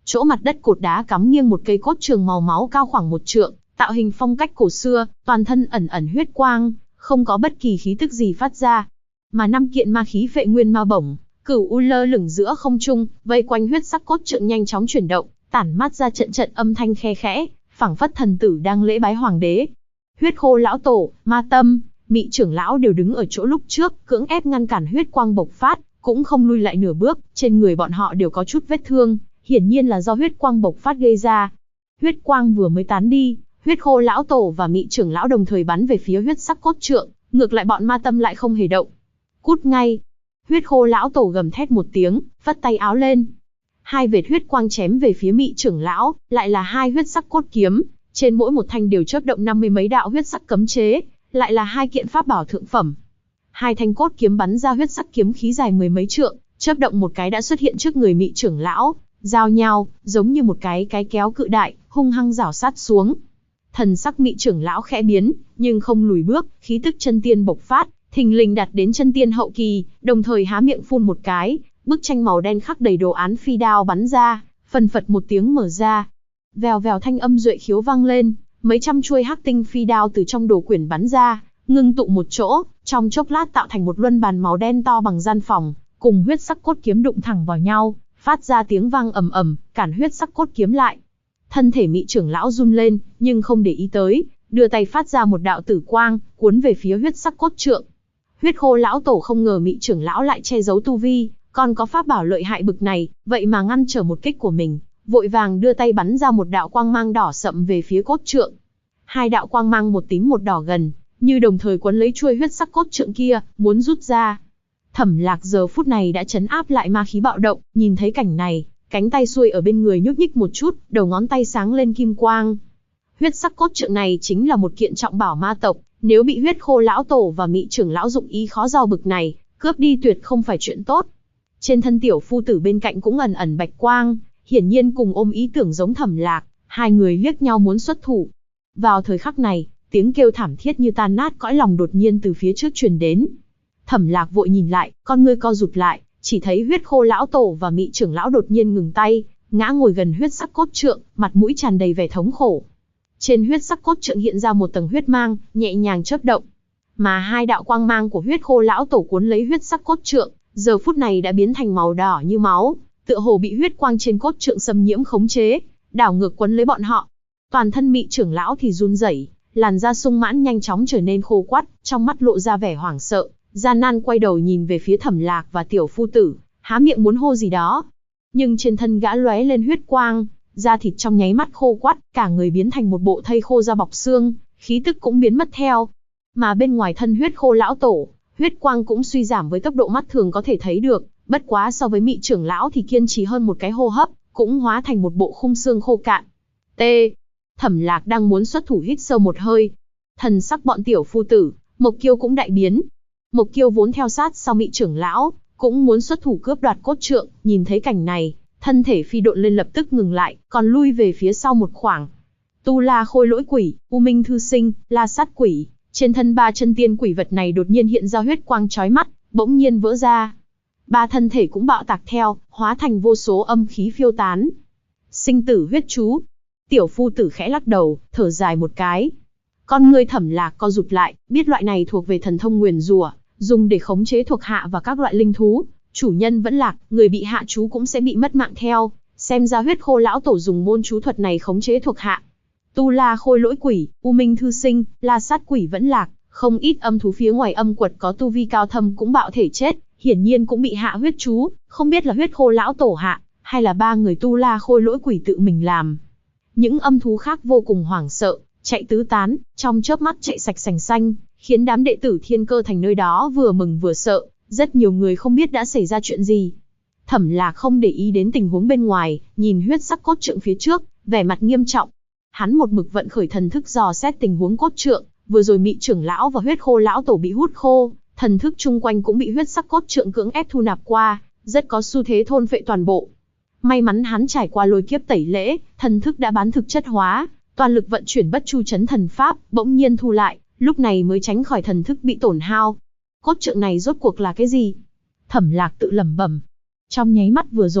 chỗ mặt đất cột đá cắm nghiêng một cây cốt trường màu máu cao khoảng 1 trượng, tạo hình phong cách cổ xưa, toàn thân ẩn ẩn huyết quang, không có bất kỳ khí tức gì phát ra. Mà 5 kiện ma khí phệ nguyên ma bổng, cửu u lơ lửng giữa không trung, vây quanh huyết sắc cốt trượng nhanh chóng chuyển động, tản mát ra trận trận âm thanh khe khẽ, phảng phất thần tử đang lễ bái hoàng đế. Huyết khô lão tổ, ma tâm, mị trưởng lão đều đứng ở chỗ lúc trước, cưỡng ép ngăn cản huyết quang bộc phát, cũng không lui lại nửa bước, trên người bọn họ đều có chút vết thương, hiển nhiên là do huyết quang bộc phát gây ra. Huyết quang vừa mới tán đi, huyết khô lão tổ và mị trưởng lão đồng thời bắn về phía huyết sắc cốt trượng, ngược lại bọn ma tâm lại không hề động. Cút ngay! Huyết khô lão tổ gầm thét một tiếng, vắt tay áo lên. 2 vệt huyết quang chém về phía mị trưởng lão, lại là 2 huyết sắc cốt kiếm, trên mỗi một thanh đều chớp động 50 mấy đạo huyết sắc cấm chế, lại là 2 kiện pháp bảo thượng phẩm. 2 thanh cốt kiếm bắn ra huyết sắc kiếm khí dài 10 mấy trượng, chớp động một cái đã xuất hiện trước người mị trưởng lão, giao nhau, giống như một cái kéo cự đại, hung hăng rảo sát xuống. Thần sắc mị trưởng lão khẽ biến, nhưng không lùi bước, khí tức chân tiên bộc phát, thình lình đạt đến chân tiên hậu kỳ, đồng thời há miệng phun một cái, bức tranh màu đen khắc đầy đồ án phi đao bắn ra, phần phật một tiếng mở ra. Vèo vèo thanh âm duệ khiếu vang lên, mấy trăm chuôi hắc tinh phi đao từ trong đồ quyển bắn ra, ngưng tụ một chỗ, trong chốc lát tạo thành một luân bàn màu đen to bằng gian phòng, cùng huyết sắc cốt kiếm đụng thẳng vào nhau, phát ra tiếng vang ầm ầm, cản huyết sắc cốt kiếm lại. Thân thể mị trưởng lão run lên, nhưng không để ý tới, đưa tay phát ra một đạo tử quang, cuốn về phía huyết sắc cốt trượng. Huyết khô lão tổ không ngờ mị trưởng lão lại che giấu tu vi, còn có pháp bảo lợi hại bực này, vậy mà ngăn trở một kích của mình, vội vàng đưa tay bắn ra một đạo quang mang đỏ sậm về phía cốt trượng. 2 đạo quang mang một tím một đỏ gần, như đồng thời quấn lấy chuôi huyết sắc cốt trượng kia, muốn rút ra. Thẩm Lạc giờ phút này đã trấn áp lại ma khí bạo động, nhìn thấy cảnh này, cánh tay xuôi ở bên người nhúc nhích một chút, đầu ngón tay sáng lên kim quang. Huyết sắc cốt trượng này chính là một kiện trọng bảo ma tộc, nếu bị huyết khô lão tổ và mị trưởng lão dụng ý khó dò bực này, cướp đi tuyệt không phải chuyện tốt. Trên thân tiểu phu tử bên cạnh cũng ẩn ẩn bạch quang, hiển nhiên cùng ôm ý tưởng giống Thẩm Lạc, 2 người liếc nhau muốn xuất thủ. Vào thời khắc này, tiếng kêu thảm thiết như tan nát cõi lòng đột nhiên từ phía trước truyền đến. Thẩm Lạc vội nhìn lại, con ngươi co rụt lại, chỉ thấy huyết khô lão tổ và mị trưởng lão đột nhiên ngừng tay, ngã ngồi gần huyết sắc cốt trượng, mặt mũi tràn đầy vẻ thống khổ. Trên huyết sắc cốt trượng hiện ra một tầng huyết mang, nhẹ nhàng chớp động. Mà 2 đạo quang mang của huyết khô lão tổ cuốn lấy huyết sắc cốt trượng, giờ phút này đã biến thành màu đỏ như máu, tựa hồ bị huyết quang trên cốt trượng xâm nhiễm khống chế, đảo ngược quấn lấy bọn họ. Toàn thân mị trưởng lão thì run rẩy, làn da sung mãn nhanh chóng trở nên khô quắt, trong mắt lộ ra vẻ hoảng sợ, gian nan quay đầu nhìn về phía Thẩm Lạc và tiểu phu tử, há miệng muốn hô gì đó. Nhưng trên thân gã lóe lên huyết quang, da thịt trong nháy mắt khô quắt, cả người biến thành một bộ thây khô da bọc xương, khí tức cũng biến mất theo. Mà bên ngoài thân huyết khô lão tổ, huyết quang cũng suy giảm với tốc độ mắt thường có thể thấy được, bất quá so với mị trưởng lão thì kiên trì hơn một cái hô hấp, cũng hóa thành một bộ khung xương khô cạn. T. Thẩm Lạc đang muốn xuất thủ hít sâu một hơi. Thần sắc bọn tiểu phu tử, Mộc Kiêu cũng đại biến. Mộc Kiêu vốn theo sát sau mị trưởng lão, cũng muốn xuất thủ cướp đoạt cốt trượng, nhìn thấy cảnh này, thân thể phi độn lên lập tức ngừng lại, còn lui về phía sau một khoảng. Tu La Khôi Lỗi Quỷ, U Minh Thư Sinh, La Sát Quỷ, trên thân 3 chân tiên quỷ vật này đột nhiên hiện ra huyết quang chói mắt, bỗng nhiên vỡ ra. 3 thân thể cũng bạo tạc theo, hóa thành vô số âm khí phiêu tán. Sinh tử huyết chú. Tiểu phu tử khẽ lắc đầu, thở dài một cái. Con ngươi Thẩm Lạc co rụt lại, biết loại này thuộc về thần thông nguyền rủa, dùng để khống chế thuộc hạ và các loại linh thú. Chủ nhân vẫn lạc, người bị hạ chú cũng sẽ bị mất mạng theo. Xem ra huyết khô lão tổ dùng môn chú thuật này khống chế thuộc hạ. Tu La Khôi Lỗi Quỷ, U Minh Thư Sinh, La Sát Quỷ vẫn lạc, không ít âm thú phía ngoài âm quật có tu vi cao thâm cũng bạo thể chết, hiển nhiên cũng bị hạ huyết chú, không biết là huyết khô lão tổ hạ, hay là 3 người Tu La Khôi Lỗi Quỷ tự mình làm. Những âm thú khác vô cùng hoảng sợ, chạy tứ tán, trong chớp mắt chạy sạch sành xanh, khiến đám đệ tử Thiên Cơ Thành nơi đó vừa mừng vừa sợ, rất nhiều người không biết đã xảy ra chuyện gì. Thẩm Lạc không để ý đến tình huống bên ngoài, nhìn huyết sắc cốt trượng phía trước, vẻ mặt nghiêm trọng. Hắn một mực vận khởi thần thức dò xét tình huống cốt trượng, vừa rồi mị trưởng lão và huyết khô lão tổ bị hút khô, thần thức chung quanh cũng bị huyết sắc cốt trượng cưỡng ép thu nạp qua, rất có xu thế thôn phệ toàn bộ. May mắn hắn trải qua lôi kiếp tẩy lễ, thần thức đã bán thực chất hóa, toàn lực vận chuyển bất chu chấn thần pháp, bỗng nhiên thu lại, lúc này mới tránh khỏi thần thức bị tổn hao. Cốt trượng này rốt cuộc là cái gì? Thẩm Lạc tự lẩm bẩm. Trong nháy mắt vừa rồi,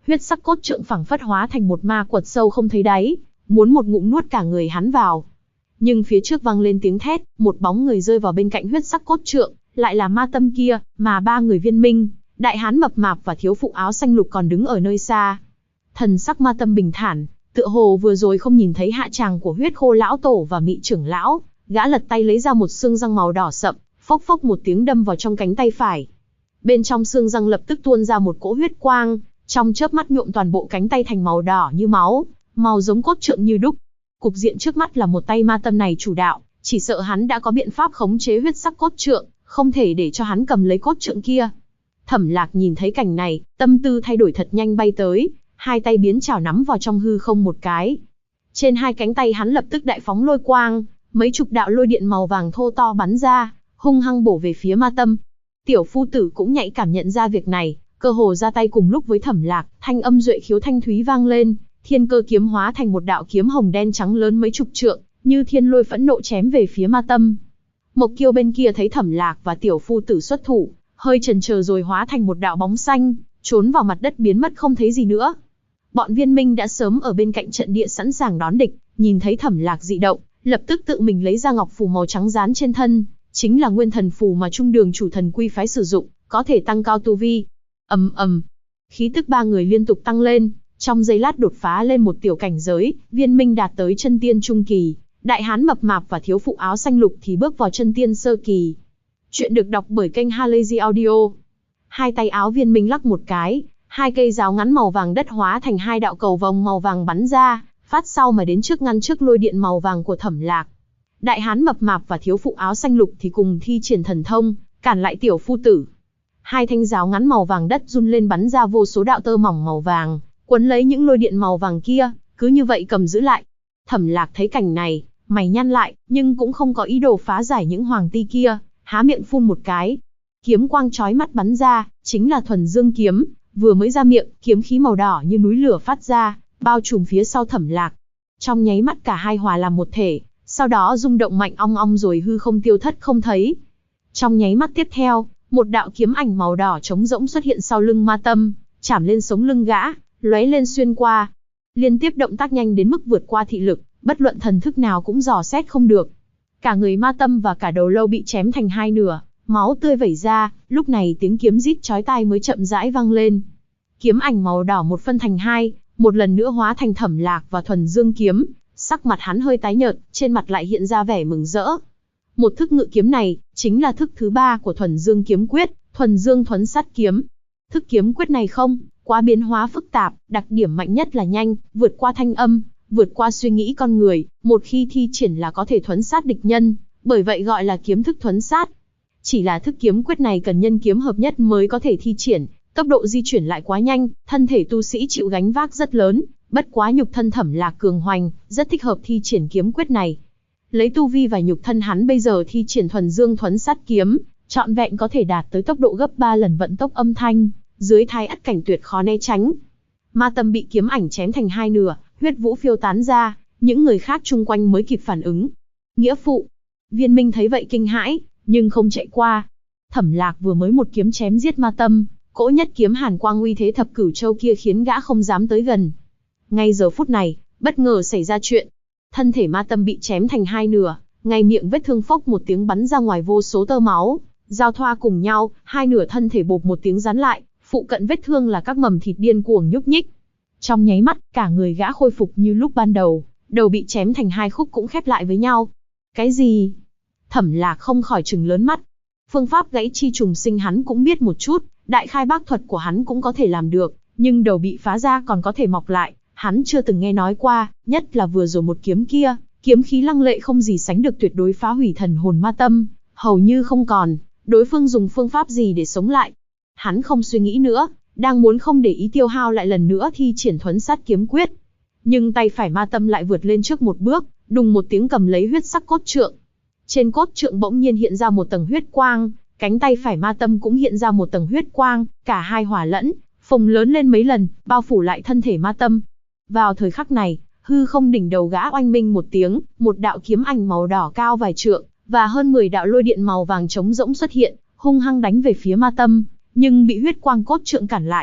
huyết sắc cốt trượng phảng phất hóa thành một ma quật sâu không thấy đáy, muốn một ngụm nuốt cả người hắn vào. Nhưng phía trước vang lên tiếng thét, một bóng người rơi vào bên cạnh huyết sắc cốt trượng, lại là ma tâm kia, mà ba người Viên Minh, đại hán mập mạp và thiếu phụ áo xanh lục còn đứng ở nơi xa. Thần sắc ma tâm bình thản, tựa hồ vừa rồi không nhìn thấy hạ tràng của huyết khô lão tổ và mị trưởng lão, gã lật tay lấy ra một xương răng màu đỏ sậm, phốc phốc một tiếng đâm vào trong cánh tay phải. Bên trong xương răng lập tức tuôn ra một cỗ huyết quang, trong chớp mắt nhuộm toàn bộ cánh tay thành màu đỏ như máu, màu giống cốt trượng như đúc. Cục diện trước mắt là một tay ma tâm này chủ đạo, chỉ sợ hắn đã có biện pháp khống chế huyết sắc cốt trượng, không thể để cho hắn cầm lấy cốt trượng kia. Thẩm Lạc nhìn thấy cảnh này, tâm tư thay đổi thật nhanh, bay tới, hai tay biến chảo nắm vào trong hư không một cái. Trên hai cánh tay hắn lập tức đại phóng lôi quang, mấy chục đạo lôi điện màu vàng thô to bắn ra, hung hăng bổ về phía ma tâm. Tiểu phu tử cũng nhạy cảm nhận ra việc này, cơ hồ ra tay cùng lúc với Thẩm Lạc, thanh âm duệ khiếu thanh thúy vang lên, thiên cơ kiếm hóa thành một đạo kiếm hồng đen trắng lớn mấy chục trượng, như thiên lôi phẫn nộ chém về phía ma tâm. Mộc Kiêu bên kia thấy Thẩm Lạc và tiểu phu tử xuất thủ, hơi chần chờ rồi hóa thành một đạo bóng xanh, trốn vào mặt đất biến mất không thấy gì nữa. Bọn Viên Minh đã sớm ở bên cạnh trận địa sẵn sàng đón địch, nhìn thấy Thẩm Lạc dị động, lập tức tự mình lấy ra ngọc phù màu trắng dán trên thân, chính là nguyên thần phù mà Trung Đường chủ thần quy phái sử dụng, có thể tăng cao tu vi. Ầm ầm, khí tức ba người liên tục tăng lên, trong giây lát đột phá lên một tiểu cảnh giới, Viên Minh đạt tới chân tiên trung kỳ, đại hán mập mạp và thiếu phụ áo xanh lục thì bước vào chân tiên sơ kỳ. Chuyện được đọc bởi kênh Halazy Audio. Hai tay áo Viên Minh lắc một cái, hai cây giáo ngắn màu vàng đất hóa thành hai đạo cầu vồng màu vàng bắn ra, phát sau mà đến trước ngăn trước lôi điện màu vàng của Thẩm Lạc. Đại hán mập mạp và thiếu phụ áo xanh lục thì cùng thi triển thần thông, cản lại tiểu phu tử. Hai thanh giáo ngắn màu vàng đất run lên bắn ra vô số đạo tơ mỏng màu vàng, quấn lấy những lôi điện màu vàng kia, cứ như vậy cầm giữ lại. Thẩm Lạc thấy cảnh này, mày nhăn lại, nhưng cũng không có ý đồ phá giải những hoàng ti kia, há miệng phun một cái. Kiếm quang chói mắt bắn ra, chính là thuần dương kiếm, vừa mới ra miệng, kiếm khí màu đỏ như núi lửa phát ra, bao trùm phía sau Thẩm Lạc. Trong nháy mắt cả hai hòa làm một thể, sau đó rung động mạnh ong ong rồi hư không tiêu thất không thấy. Trong nháy mắt tiếp theo, một đạo kiếm ảnh màu đỏ trống rỗng xuất hiện sau lưng ma tâm, chạm lên sống lưng gã, lóe lên xuyên qua. Liên tiếp động tác nhanh đến mức vượt qua thị lực, bất luận thần thức nào cũng dò xét không được. Cả người ma tâm và cả đầu lâu bị chém thành hai nửa, máu tươi vẩy ra, lúc này tiếng kiếm rít chói tai mới chậm rãi vang lên. Kiếm ảnh màu đỏ một phân thành hai, một lần nữa hóa thành Thẩm Lạc và thuần dương kiếm, sắc mặt hắn hơi tái nhợt, trên mặt lại hiện ra vẻ mừng rỡ. Một thức ngự kiếm này, chính là thức thứ 3 của thuần dương kiếm quyết, thuần dương thuấn sát kiếm. Thức kiếm quyết này không, quá biến hóa phức tạp, đặc điểm mạnh nhất là nhanh, vượt qua thanh âm, vượt qua suy nghĩ con người, một khi thi triển là có thể thuấn sát địch nhân, bởi vậy gọi là kiếm thức thuấn sát. Chỉ là thức kiếm quyết này cần nhân kiếm hợp nhất mới có thể thi triển, tốc độ di chuyển lại quá nhanh, thân thể tu sĩ chịu gánh vác rất lớn, bất quá nhục thân Thẩm Lạc cường hoành, rất thích hợp thi triển kiếm quyết này. Lấy tu vi và nhục thân hắn bây giờ thi triển thuần dương thuấn sát kiếm, trọn vẹn có thể đạt tới tốc độ gấp 3 lần vận tốc âm thanh, dưới thai ắt cảnh tuyệt khó né tránh. Ma tâm bị kiếm ảnh chém thành hai nửa, huyết vũ phiêu tán ra, những người khác chung quanh mới kịp phản ứng. Nghĩa phụ. Viên Minh thấy vậy kinh hãi, nhưng không chạy qua. Thẩm Lạc vừa mới một kiếm chém giết ma tâm, cỗ nhất kiếm hàn quang uy thế thập cửu châu kia khiến gã không dám tới gần. Ngay giờ phút này, bất ngờ xảy ra chuyện. Thân thể ma tâm bị chém thành hai nửa, ngay miệng vết thương phốc một tiếng bắn ra ngoài vô số tơ máu, giao thoa cùng nhau, hai nửa thân thể bộp một tiếng rắn lại, phụ cận vết thương là các mầm thịt điên cuồng nhúc nhích. Trong nháy mắt, cả người gã khôi phục như lúc ban đầu, đầu bị chém thành hai khúc cũng khép lại với nhau. Cái gì? Thẩm Lạc không khỏi trừng lớn mắt. Phương pháp gãy chi trùng sinh hắn cũng biết một chút, đại khai bác thuật của hắn cũng có thể làm được, nhưng đầu bị phá ra còn có thể mọc lại, hắn chưa từng nghe nói qua, nhất là vừa rồi một kiếm kia, kiếm khí lăng lệ không gì sánh được, tuyệt đối phá hủy thần hồn ma tâm, hầu như không còn, đối phương dùng phương pháp gì để sống lại. Hắn không suy nghĩ nữa, đang muốn không để ý tiêu hao lại lần nữa thi triển thuấn sát kiếm quyết. Nhưng tay phải ma tâm lại vượt lên trước một bước, đùng một tiếng cầm lấy huyết sắc cốt trượng. Trên cốt trượng bỗng nhiên hiện ra một tầng huyết quang, cánh tay phải ma tâm cũng hiện ra một tầng huyết quang, cả hai hòa lẫn, phồng lớn lên mấy lần, bao phủ lại thân thể ma tâm. Vào thời khắc này, hư không đỉnh đầu gã oanh minh một tiếng, một đạo kiếm ảnh màu đỏ cao vài trượng, và hơn 10 đạo lôi điện màu vàng trống rỗng xuất hiện, hung hăng đánh về phía ma tâm, nhưng bị huyết quang cốt trượng cản lại.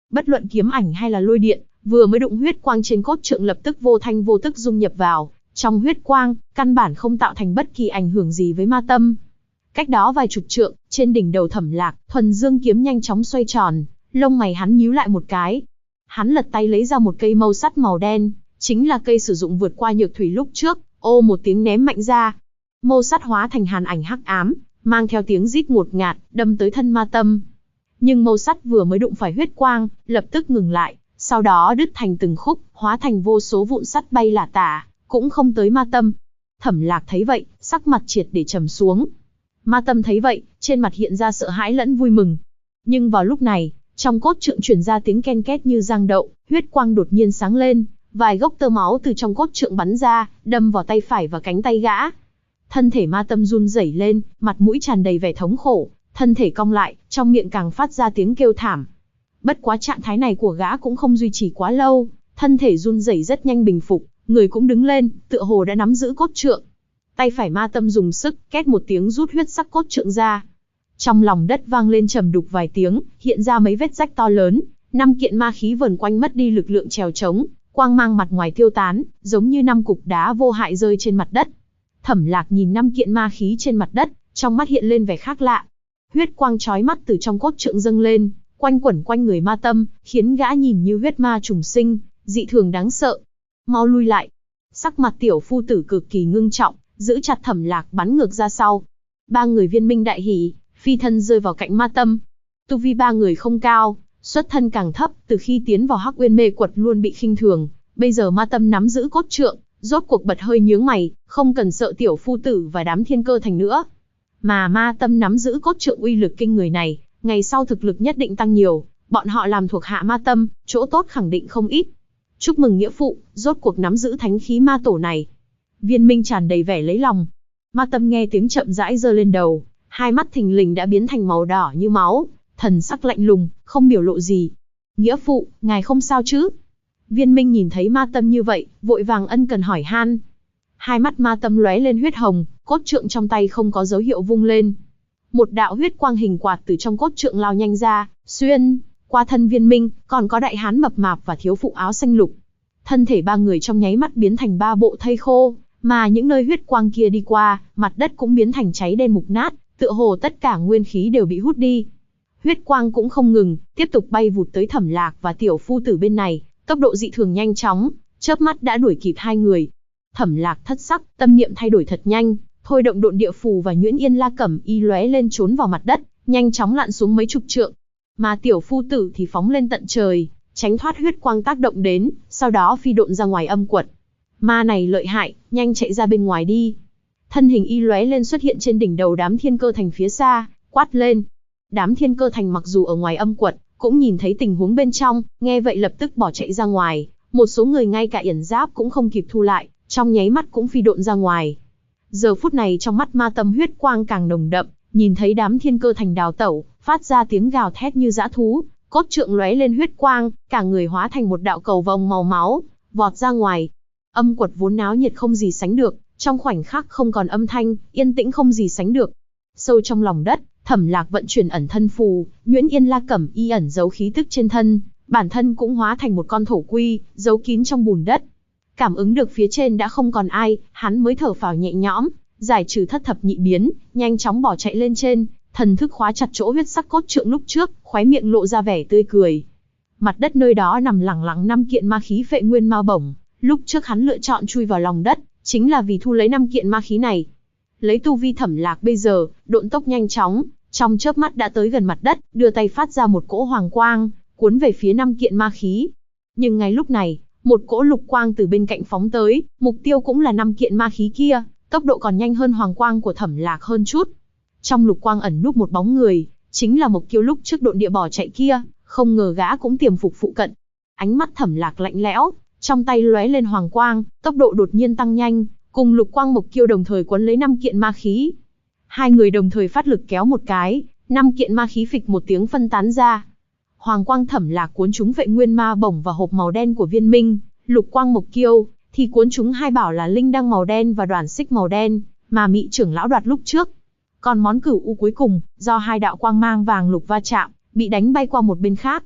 Bất luận kiếm ảnh hay là lôi điện, vừa mới đụng huyết quang trên cốt trượng lập tức vô thanh vô tức dung nhập vào trong huyết quang, căn bản không tạo thành bất kỳ ảnh hưởng gì với ma tâm. Cách đó vài chục trượng, trên đỉnh đầu Thẩm Lạc, thuần dương kiếm nhanh chóng xoay tròn, lông mày hắn nhíu lại một cái. Hắn lật tay lấy ra một cây mâu sắt màu đen, chính là cây sử dụng vượt qua nhược thủy lúc trước, ô một tiếng ném mạnh ra. Mâu sắt hóa thành hàn ảnh hắc ám, mang theo tiếng rít ngột ngạt, đâm tới thân ma tâm. Nhưng mâu sắt vừa mới đụng phải huyết quang, lập tức ngừng lại, sau đó đứt thành từng khúc, hóa thành vô số vụn sắt bay lả tả, cũng không tới ma tâm. Thẩm Lạc thấy vậy, sắc mặt triệt để trầm xuống. Ma tâm thấy vậy, trên mặt hiện ra sợ hãi lẫn vui mừng. Nhưng vào lúc này, trong cốt trượng truyền ra tiếng ken két như giang đậu, huyết quang đột nhiên sáng lên, vài gốc tơ máu từ trong cốt trượng bắn ra, đâm vào tay phải và cánh tay gã. Thân thể ma tâm run rẩy lên, mặt mũi tràn đầy vẻ thống khổ, thân thể cong lại, trong miệng càng phát ra tiếng kêu thảm. Bất quá trạng thái này của gã cũng không duy trì quá lâu, thân thể run rẩy rất nhanh bình phục, người cũng đứng lên, tựa hồ đã nắm giữ cốt trượng. Tay phải ma tâm dùng sức, két một tiếng rút huyết sắc cốt trượng ra. Trong lòng đất vang lên trầm đục vài tiếng, hiện ra mấy vết rách to lớn, 5 kiện ma khí vờn quanh mất đi lực lượng trèo trống, quang mang mặt ngoài tiêu tán, giống như 5 cục đá vô hại rơi trên mặt đất. Thẩm Lạc nhìn 5 kiện ma khí trên mặt đất, trong mắt hiện lên vẻ khác lạ. Huyết quang chói mắt từ trong cốt trượng dâng lên, quanh quẩn quanh người ma tâm, khiến gã nhìn như huyết ma trùng sinh, dị thường đáng sợ. Mau lui lại. Sắc mặt tiểu phu tử cực kỳ ngưng trọng, giữ chặt Thẩm Lạc bắn ngược ra sau. 3 người viên minh đại hỉ, phi thân rơi vào cạnh ma tâm. Tu vi 3 người không cao, xuất thân càng thấp, từ khi tiến vào Hắc Uyên Mê Quật luôn bị khinh thường, bây giờ ma tâm nắm giữ cốt trượng, rốt cuộc bật hơi nhướng mày, không cần sợ tiểu phu tử và đám thiên cơ thành nữa. Mà ma tâm nắm giữ cốt trượng uy lực kinh người này, ngày sau thực lực nhất định tăng nhiều, bọn họ làm thuộc hạ ma tâm, chỗ tốt khẳng định không ít. Chúc mừng nghĩa phụ, rốt cuộc nắm giữ thánh khí ma tổ này. Viên Minh tràn đầy vẻ lấy lòng. Ma tâm nghe tiếng chậm rãi giơ lên đầu, hai mắt thình lình đã biến thành màu đỏ như máu, thần sắc lạnh lùng, không biểu lộ gì. Nghĩa phụ, ngài không sao chứ? Viên Minh nhìn thấy ma tâm như vậy, vội vàng ân cần hỏi han. Hai mắt ma tâm lóe lên huyết hồng, cốt trượng trong tay không có dấu hiệu vung lên. Một đạo huyết quang hình quạt từ trong cốt trượng lao nhanh ra, xuyên qua thân Viên Minh, còn có đại hán mập mạp và thiếu phụ áo xanh lục. Thân thể 3 người trong nháy mắt biến thành 3 bộ thây khô, mà những nơi huyết quang kia đi qua, mặt đất cũng biến thành cháy đen mục nát, tựa hồ tất cả nguyên khí đều bị hút đi. Huyết quang cũng không ngừng, tiếp tục bay vụt tới Thẩm Lạc và tiểu phu tử bên này, tốc độ dị thường nhanh chóng, chớp mắt đã đuổi kịp 2 người. Thẩm Lạc thất sắc, tâm niệm thay đổi thật nhanh, thôi động độn địa phù và nhuyễn yên la cẩm y lóe lên trốn vào mặt đất, nhanh chóng lặn xuống mấy chục trượng. Mà tiểu phu tử thì phóng lên tận trời, tránh thoát huyết quang tác động đến, sau đó phi độn ra ngoài âm quật. Ma này lợi hại, nhanh chạy ra bên ngoài đi. Thân hình y lóe lên xuất hiện trên đỉnh đầu đám thiên cơ thành phía xa, quát lên. Đám thiên cơ thành mặc dù ở ngoài âm quật, cũng nhìn thấy tình huống bên trong, nghe vậy lập tức bỏ chạy ra ngoài. Một số người ngay cả yển giáp cũng không kịp thu lại, trong nháy mắt cũng phi độn ra ngoài. Giờ phút này trong mắt ma tâm huyết quang càng nồng đậm, nhìn thấy đám thiên cơ thành đào tẩu, phát ra tiếng gào thét như dã thú, cốt trượng lóe lên huyết quang, cả người hóa thành một đạo cầu vồng màu máu, vọt ra ngoài. Âm quật vốn náo nhiệt không gì sánh được, trong khoảnh khắc không còn âm thanh, yên tĩnh không gì sánh được. Sâu trong lòng đất, Thẩm Lạc vận chuyển ẩn thân phù, nhuyễn yên la cẩm y ẩn giấu khí tức trên thân, bản thân cũng hóa thành một con thổ quy, giấu kín trong bùn đất. Cảm ứng được phía trên đã không còn ai, hắn mới thở phào nhẹ nhõm, giải trừ thất thập nhị biến, nhanh chóng bỏ chạy lên trên, thần thức khóa chặt chỗ huyết sắc cốt trượng lúc trước, khóe miệng lộ ra vẻ tươi cười. Mặt đất nơi đó nằm lẳng lặng 5 kiện ma khí phệ nguyên ma bổng, lúc trước hắn lựa chọn chui vào lòng đất, chính là vì thu lấy 5 kiện ma khí này. Lấy tu vi Thẩm Lạc bây giờ, độn tốc nhanh chóng, trong chớp mắt đã tới gần mặt đất, đưa tay phát ra một cỗ hoàng quang, cuốn về phía 5 kiện ma khí. Nhưng ngay lúc này, một cỗ lục quang từ bên cạnh phóng tới, mục tiêu cũng là 5 kiện ma khí kia, tốc độ còn nhanh hơn hoàng quang của Thẩm Lạc hơn chút. Trong lục quang ẩn núp một bóng người, chính là Mộc Kiêu lúc trước độn địa bỏ chạy kia, không ngờ gã cũng tiềm phục phụ cận. Ánh mắt Thẩm Lạc lạnh lẽo, trong tay lóe lên hoàng quang, tốc độ đột nhiên tăng nhanh, cùng lục quang Mộc Kiêu đồng thời quấn lấy 5 kiện ma khí. Hai người đồng thời phát lực kéo một cái, 5 kiện ma khí phịch một tiếng phân tán ra. Hoàng quang Thẩm Lạc cuốn trúng vệ nguyên ma bổng và hộp màu đen của Viên Minh, lục quang Mộc Kiêu thì cuốn trúng hai bảo là linh đăng màu đen và đoàn xích màu đen, mà Mị trưởng lão đoạt lúc trước. Còn món cửu u cuối cùng, do hai đạo quang mang vàng lục va chạm, bị đánh bay qua một bên khác.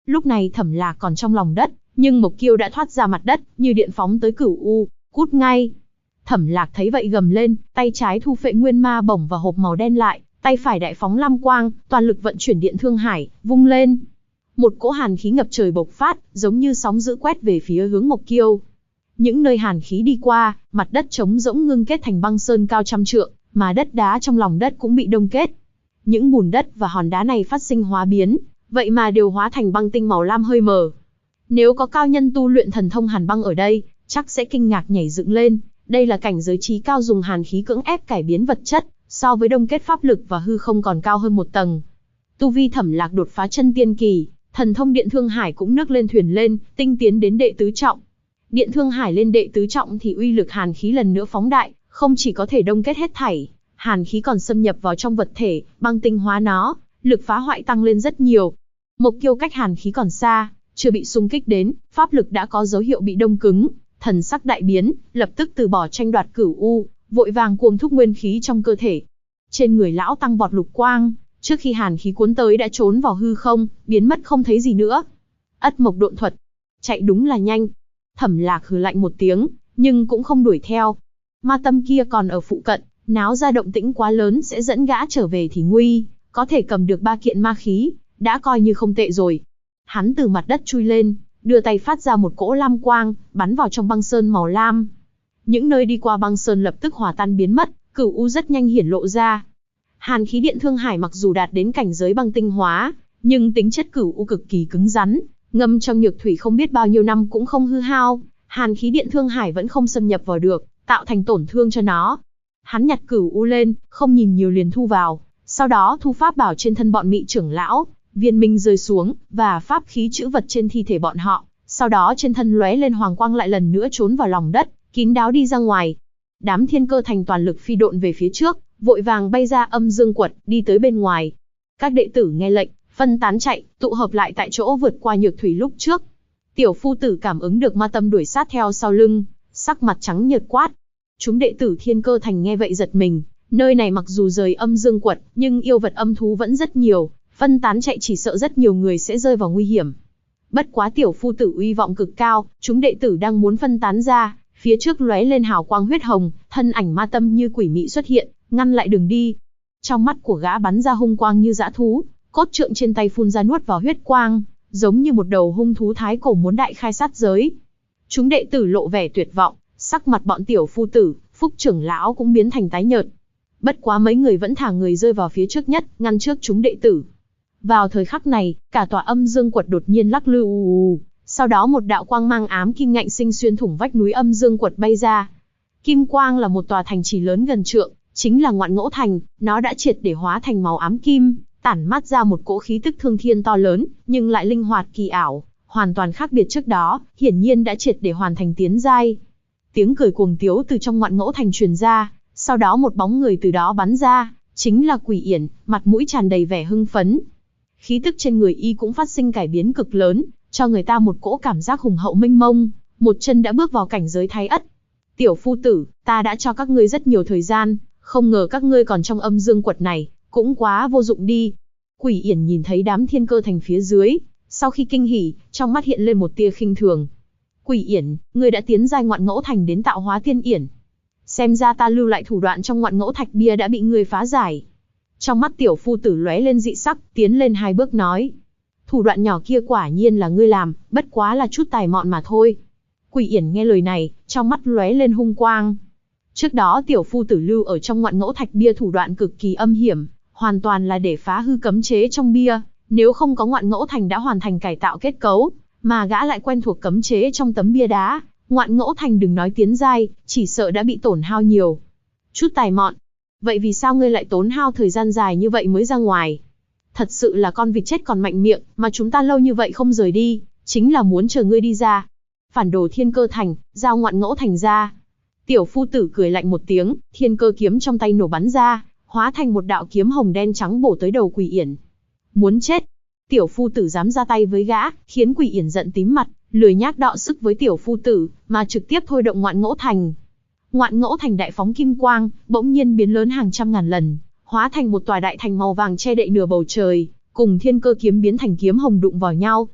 Lúc này Thẩm Lạc còn trong lòng đất, nhưng Mộc Kiêu đã thoát ra mặt đất, như điện phóng tới Cửu U, cút ngay. Thẩm Lạc thấy vậy gầm lên, tay trái thu Phệ Nguyên Ma bổng và hộp màu đen lại, tay phải đại phóng lam quang, toàn lực vận chuyển Điện Thương Hải, vung lên. Một cỗ hàn khí ngập trời bộc phát, giống như sóng dữ quét về phía hướng Mộc Kiêu. Những nơi hàn khí đi qua, mặt đất trống rỗng ngưng kết thành băng sơn cao trăm trượng, mà đất đá trong lòng đất cũng bị đông kết. Những bùn đất và hòn đá này phát sinh hóa biến, vậy mà đều hóa thành băng tinh màu lam hơi mờ. Nếu có cao nhân tu luyện thần thông hàn băng ở đây, chắc sẽ kinh ngạc nhảy dựng lên. Đây là cảnh giới trí cao dùng hàn khí cưỡng ép cải biến vật chất, so với đông kết pháp lực và hư không còn cao hơn một tầng. Tu vi Thẩm Lạc đột phá chân tiên kỳ, thần thông Điện Thương Hải cũng nâng lên thuyền lên, tinh tiến đến đệ tứ trọng. Điện Thương Hải lên đệ tứ trọng thì uy lực hàn khí lần nữa phóng đại, không chỉ có thể đông kết hết thảy, hàn khí còn xâm nhập vào trong vật thể, băng tinh hóa nó, lực phá hoại tăng lên rất nhiều. Mộc Kiêu cách hàn khí còn xa, chưa bị xung kích đến, pháp lực đã có dấu hiệu bị đông cứng, thần sắc đại biến, lập tức từ bỏ tranh đoạt Cửu U, vội vàng cuồng thúc nguyên khí trong cơ thể. Trên người lão tăng vọt lục quang, trước khi hàn khí cuốn tới đã trốn vào hư không, biến mất không thấy gì nữa. Ất Mộc độn thuật, chạy đúng là nhanh. Thẩm Lạc hừ lạnh một tiếng, nhưng cũng không đuổi theo. Ma Tâm kia còn ở phụ cận, náo ra động tĩnh quá lớn sẽ dẫn gã trở về thì nguy, có thể cầm được 3 kiện ma khí, đã coi như không tệ rồi. Hắn từ mặt đất chui lên, đưa tay phát ra một cỗ lam quang, bắn vào trong băng sơn màu lam. Những nơi đi qua băng sơn lập tức hòa tan biến mất, Cửu U rất nhanh hiển lộ ra. Hàn khí Điện Thương Hải mặc dù đạt đến cảnh giới băng tinh hóa, nhưng tính chất Cửu U cực kỳ cứng rắn, ngâm trong nhược thủy không biết bao nhiêu năm cũng không hư hao, hàn khí Điện Thương Hải vẫn không xâm nhập vào được, tạo thành tổn thương cho nó. Hắn nhặt Cửu U lên, không nhìn nhiều liền thu vào, sau đó thu pháp bảo trên thân bọn Mị trưởng lão, viên minh rơi xuống, và pháp khí chữ vật trên thi thể bọn họ, sau đó trên thân lóe lên hoàng quang lại lần nữa trốn vào lòng đất, kín đáo đi ra ngoài. Đám Thiên Cơ Thành toàn lực phi độn về phía trước, vội vàng bay ra Âm Dương Quật, đi tới bên ngoài. Các đệ tử nghe lệnh, phân tán chạy, tụ hợp lại tại chỗ vượt qua nhược thủy lúc trước. Tiểu phu tử cảm ứng được ma tâm đuổi sát theo sau lưng, sắc mặt trắng nhợt quát. Chúng đệ tử Thiên Cơ Thành nghe vậy giật mình, nơi này mặc dù rời Âm Dương Quật, nhưng yêu vật âm thú vẫn rất nhiều, phân tán chạy chỉ sợ rất nhiều người sẽ rơi vào nguy hiểm. Bất quá tiểu phu tử uy vọng cực cao, chúng đệ tử đang muốn phân tán ra, phía trước lóe lên hào quang huyết hồng, thân ảnh ma tâm như quỷ mị xuất hiện, ngăn lại đường đi. Trong mắt của gã bắn ra hung quang như dã thú, cốt trượng trên tay phun ra nuốt vào huyết quang, giống như một đầu hung thú thái cổ muốn đại khai sát giới. Chúng đệ tử lộ vẻ tuyệt vọng, sắc mặt bọn tiểu phu tử, Phúc trưởng lão cũng biến thành tái nhợt. Bất quá mấy người vẫn thả người rơi vào phía trước nhất, ngăn trước chúng đệ tử. Vào thời khắc này, cả tòa Âm Dương Quật đột nhiên lắc lư ù ù, sau đó một đạo quang mang ám kim ngạnh sinh xuyên thủng vách núi Âm Dương Quật bay ra. Kim quang là một tòa thành trì lớn gần trượng, chính là Ngoạn Ngỗ Thành, nó đã triệt để hóa thành màu ám kim, tản mát ra một cỗ khí tức thương thiên to lớn, nhưng lại linh hoạt kỳ ảo, hoàn toàn khác biệt trước đó, hiển nhiên đã triệt để hoàn thành tiến giai. Tiếng cười cuồng tiếu từ trong Ngoạn Ngỗ Thành truyền ra, sau đó một bóng người từ đó bắn ra, chính là Quỷ Yển, mặt mũi tràn đầy vẻ hưng phấn. Khí tức trên người y cũng phát sinh cải biến cực lớn, cho người ta một cỗ cảm giác hùng hậu mênh mông, một chân đã bước vào cảnh giới Thái Ất. Tiểu phu tử, ta đã cho các ngươi rất nhiều thời gian, không ngờ các ngươi còn trong Âm Dương Quật này, cũng quá vô dụng đi. Quỷ Yển nhìn thấy đám Thiên Cơ Thành phía dưới, sau khi kinh hỉ, trong mắt hiện lên một tia khinh thường. Quỷ Yển, ngươi đã tiến giai Ngoạn Ngỗ Thành đến Tạo Hóa Tiên Yển. Xem ra ta lưu lại thủ đoạn trong Ngoạn Ngỗ Thạch Bia đã bị ngươi phá giải. Trong mắt tiểu phu tử lóe lên dị sắc, tiến lên 2 bước nói. Thủ đoạn nhỏ kia quả nhiên là ngươi làm, bất quá là chút tài mọn mà thôi. Quỷ Yển nghe lời này, trong mắt lóe lên hung quang. Trước đó tiểu phu tử lưu ở trong Ngoạn Ngỗ Thạch Bia thủ đoạn cực kỳ âm hiểm, hoàn toàn là để phá hư cấm chế trong bia, nếu không có Ngoạn Ngỗ Thành đã hoàn thành cải tạo kết cấu, mà gã lại quen thuộc cấm chế trong tấm bia đá, Ngoạn Ngỗ Thành đừng nói tiến giai, chỉ sợ đã bị tổn hao nhiều. Chút tài mọn. Vậy vì sao ngươi lại tốn hao thời gian dài như vậy mới ra ngoài? Thật sự là con vịt chết còn mạnh miệng, mà chúng ta lâu như vậy không rời đi, chính là muốn chờ ngươi đi ra. Phản đồ Thiên Cơ Thành, giao Ngoạn Ngỗ Thành ra. Tiểu phu tử cười lạnh một tiếng, thiên cơ kiếm trong tay nổ bắn ra, hóa thành một đạo kiếm hồng đen trắng bổ tới đầu Quỷ Yển. Muốn chết. Tiểu phu tử dám ra tay với gã, khiến Quỷ Yển giận tím mặt, lười nhác đọ sức với tiểu phu tử, mà trực tiếp thôi động Ngoạn Ngỗ Thành. Ngoạn Ngỗ Thành đại phóng kim quang, bỗng nhiên biến lớn hàng trăm ngàn lần, hóa thành một tòa đại thành màu vàng che đậy nửa bầu trời, cùng thiên cơ kiếm biến thành kiếm hồng đụng vào nhau.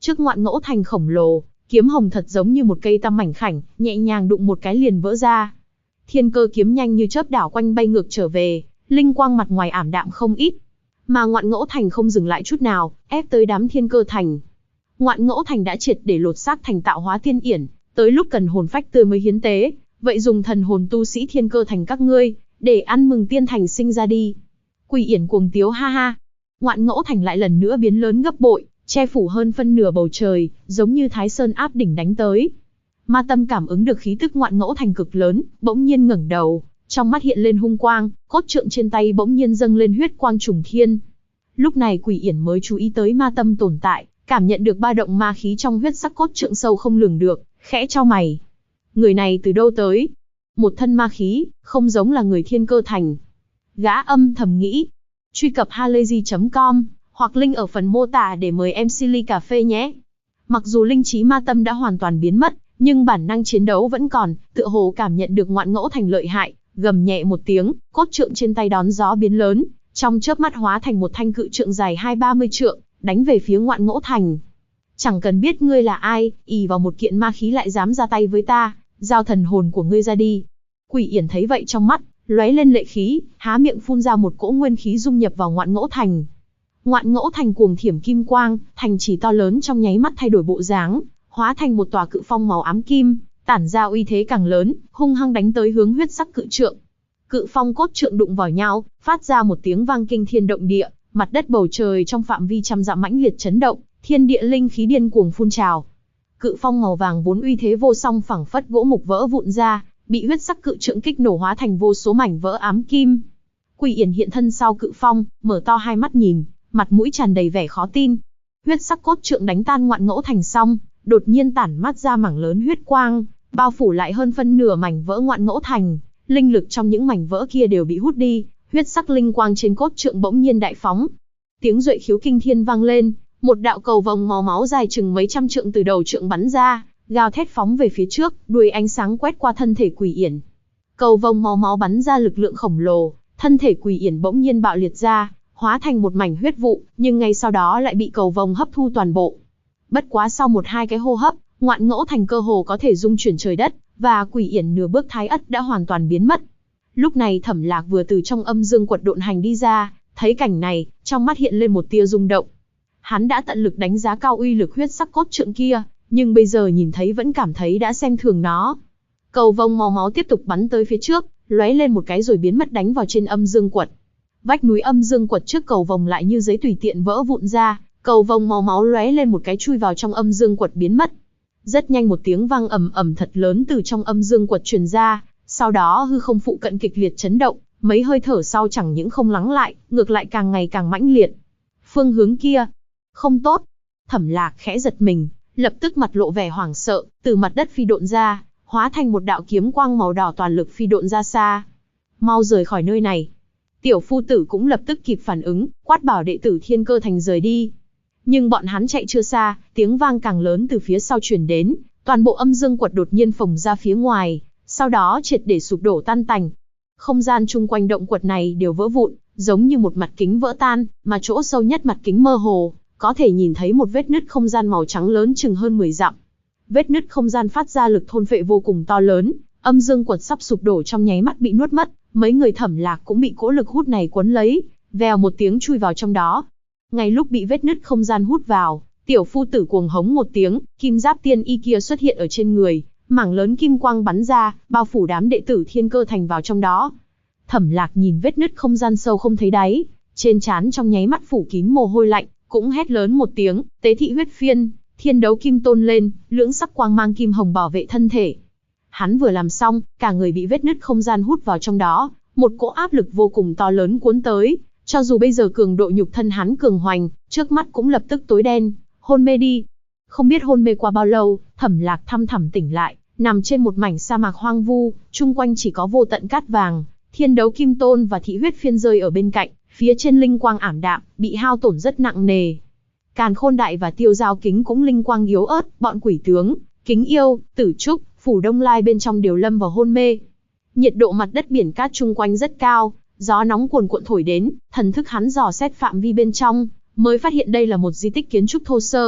Trước Ngoạn Ngẫu Thành khổng lồ, kiếm hồng thật giống như một cây tăm mảnh khảnh, nhẹ nhàng đụng một cái liền vỡ ra. Thiên Cơ kiếm nhanh như chớp đảo quanh bay ngược trở về, linh quang mặt ngoài ảm đạm không ít. Mà Ngoạn Ngẫu Thành không dừng lại chút nào, ép tới đám Thiên Cơ Thành. Ngoạn Ngẫu Thành đã triệt để lột xác thành Tạo Hóa Tiên Yển, tới lúc cần hồn phách tươi mới hiến tế, vậy dùng thần hồn tu sĩ Thiên Cơ Thành các ngươi, để ăn mừng tiên thành sinh ra đi. Quỷ Yển cuồng tiếu ha ha. Ngoạn Ngẫu Thành lại lần nữa biến lớn gấp bội, che phủ hơn phân nửa bầu trời, giống như Thái Sơn áp đỉnh đánh tới. Ma Tâm cảm ứng được khí tức Ngoạn Ngẫu Thành cực lớn, bỗng nhiên ngẩng đầu, trong mắt hiện lên hung quang, cốt trượng trên tay bỗng nhiên dâng lên huyết quang trùng thiên. Lúc này Quỷ Yển mới chú ý tới Ma Tâm tồn tại, cảm nhận được ba động ma khí trong huyết sắc cốt trượng sâu không lường được, khẽ chau mày. Người này từ đâu tới? Một thân ma khí, không giống là người Thiên Cơ Thành. Gã âm thầm nghĩ. Truy cập halayzi.com hoặc link ở phần mô tả để mời em Silly Cà Phê nhé. Mặc dù linh trí Ma Tâm đã hoàn toàn biến mất, nhưng bản năng chiến đấu vẫn còn, tựa hồ cảm nhận được Ngoạn Ngẫu Thành lợi hại, gầm nhẹ một tiếng, cốt trượng trên tay đón gió biến lớn, trong chớp mắt hóa thành một thanh cự trượng dài 20-30 trượng, đánh về phía Ngoạn Ngẫu Thành. Chẳng cần biết ngươi là ai, ỷ vào một kiện ma khí lại dám ra tay với ta, giao thần hồn của ngươi ra đi. Quỷ Yển thấy vậy trong mắt lóe lên lệ khí, há miệng phun ra một cỗ nguyên khí dung nhập vào Ngoạn Ngẫu Thành. Ngoạn Ngẫu Thành cuồng thiểm kim quang, thành trì to lớn trong nháy mắt thay đổi bộ dáng, hóa thành một tòa cự phong màu ám kim, tản ra uy thế càng lớn, hung hăng đánh tới hướng huyết sắc cự trượng. Cự phong cốt trượng đụng vào nhau, phát ra một tiếng vang kinh thiên động địa, mặt đất bầu trời trong phạm vi trăm dặm mãnh liệt chấn động, thiên địa linh khí điên cuồng phun trào. Cự phong màu vàng vốn uy thế vô song phẳng phất gỗ mục vỡ vụn ra, bị huyết sắc cự trượng kích nổ hóa thành vô số mảnh vỡ ám kim. Quỷ Yển hiện thân sau cự phong, mở to hai mắt nhìn, mặt mũi tràn đầy vẻ khó tin. Huyết sắc cốt trượng đánh tan Ngoạn Ngẫu Thành xong, đột nhiên tản mắt ra mảng lớn huyết quang, bao phủ lại hơn phân nửa mảnh vỡ Ngoạn Ngẫu Thành. Linh lực trong những mảnh vỡ kia đều bị hút đi, huyết sắc linh quang trên cốt trượng bỗng nhiên đại phóng. Tiếng duệ khiếu kinh thiên vang lên, một đạo cầu vồng màu máu dài chừng mấy trăm trượng từ đầu trượng bắn ra, gào thét phóng về phía trước, đuôi ánh sáng quét qua thân thể Quỷ Yển. Cầu vồng màu máu bắn ra lực lượng khổng lồ, thân thể Quỷ Yển bỗng nhiên bạo liệt ra, hóa thành một mảnh huyết vụ, nhưng ngay sau đó lại bị cầu vồng hấp thu toàn bộ. Bất quá sau 1-2 cái hô hấp, Ngoạn Ngẫu Thành cơ hồ có thể dung chuyển trời đất, và Quỷ Yển nửa bước thái ất đã hoàn toàn biến mất. Lúc này Thẩm Lạc vừa từ trong âm dương quật độn hành đi ra, thấy cảnh này, trong mắt hiện lên một tia rung động. Hắn đã tận lực đánh giá cao uy lực huyết sắc cốt trượng kia, nhưng bây giờ nhìn thấy vẫn cảm thấy đã xem thường nó. Cầu vồng màu máu tiếp tục bắn tới phía trước, lóe lên một cái rồi biến mất đánh vào trên âm dương quật. Vách núi âm dương quật trước cầu vồng lại như giấy tùy tiện vỡ vụn ra, cầu vồng màu máu lóe lên một cái chui vào trong âm dương quật biến mất. Rất nhanh một tiếng vang ầm ầm thật lớn từ trong âm dương quật truyền ra, sau đó hư không phụ cận kịch liệt chấn động, mấy hơi thở sau chẳng những không lắng lại, ngược lại càng ngày càng mãnh liệt. Phương hướng kia, không tốt. Thẩm Lạc khẽ giật mình, lập tức mặt lộ vẻ hoảng sợ, từ mặt đất phi độn ra, hóa thành một đạo kiếm quang màu đỏ toàn lực phi độn ra xa. Mau rời khỏi nơi này. Tiểu phu tử cũng lập tức kịp phản ứng, quát bảo đệ tử Thiên Cơ Thành rời đi. Nhưng bọn hắn chạy chưa xa, tiếng vang càng lớn từ phía sau truyền đến, toàn bộ âm dương quật đột nhiên phồng ra phía ngoài, sau đó triệt để sụp đổ tan tành. Không gian chung quanh động quật này đều vỡ vụn, giống như một mặt kính vỡ tan, mà chỗ sâu nhất mặt kính mơ hồ, có thể nhìn thấy một vết nứt không gian màu trắng lớn chừng hơn 10 dặm. Vết nứt không gian phát ra lực thôn phệ vô cùng to lớn, âm dương quật sắp sụp đổ trong nháy mắt bị nuốt mất, mấy người Thẩm Lạc cũng bị cỗ lực hút này cuốn lấy, vèo một tiếng chui vào trong đó. Ngay lúc bị vết nứt không gian hút vào, tiểu phu tử cuồng hống một tiếng, kim giáp tiên y kia xuất hiện ở trên người, mảng lớn kim quang bắn ra, bao phủ đám đệ tử Thiên Cơ Thành vào trong đó. Thẩm Lạc nhìn vết nứt không gian sâu không thấy đáy, trên trán trong nháy mắt phủ kín mồ hôi lạnh, cũng hét lớn một tiếng, tế thị huyết phiên, thiên đấu kim tôn lên, lưỡng sắc quang mang kim hồng bảo vệ thân thể. Hắn vừa làm xong, cả người bị vết nứt không gian hút vào trong đó, một cỗ áp lực vô cùng to lớn cuốn tới, cho dù bây giờ cường độ nhục thân hắn cường hoành, trước mắt cũng lập tức tối đen, hôn mê đi. Không biết hôn mê qua bao lâu, Thẩm Lạc thăm thẳm tỉnh lại, nằm trên một mảnh sa mạc hoang vu, chung quanh chỉ có vô tận cát vàng, thiên đấu kim tôn và thị huyết phiên rơi ở bên cạnh, phía trên linh quang ảm đạm, bị hao tổn rất nặng nề. Càn Khôn Đại và Tiêu Giao Kính cũng linh quang yếu ớt, bọn quỷ tướng, Kính Yêu, Tử Trúc, Phủ Đông Lai bên trong đều lâm vào hôn mê. Nhiệt độ mặt đất biển cát chung quanh rất cao, gió nóng cuồn cuộn thổi đến, thần thức hắn dò xét phạm vi bên trong, mới phát hiện đây là một di tích kiến trúc thô sơ,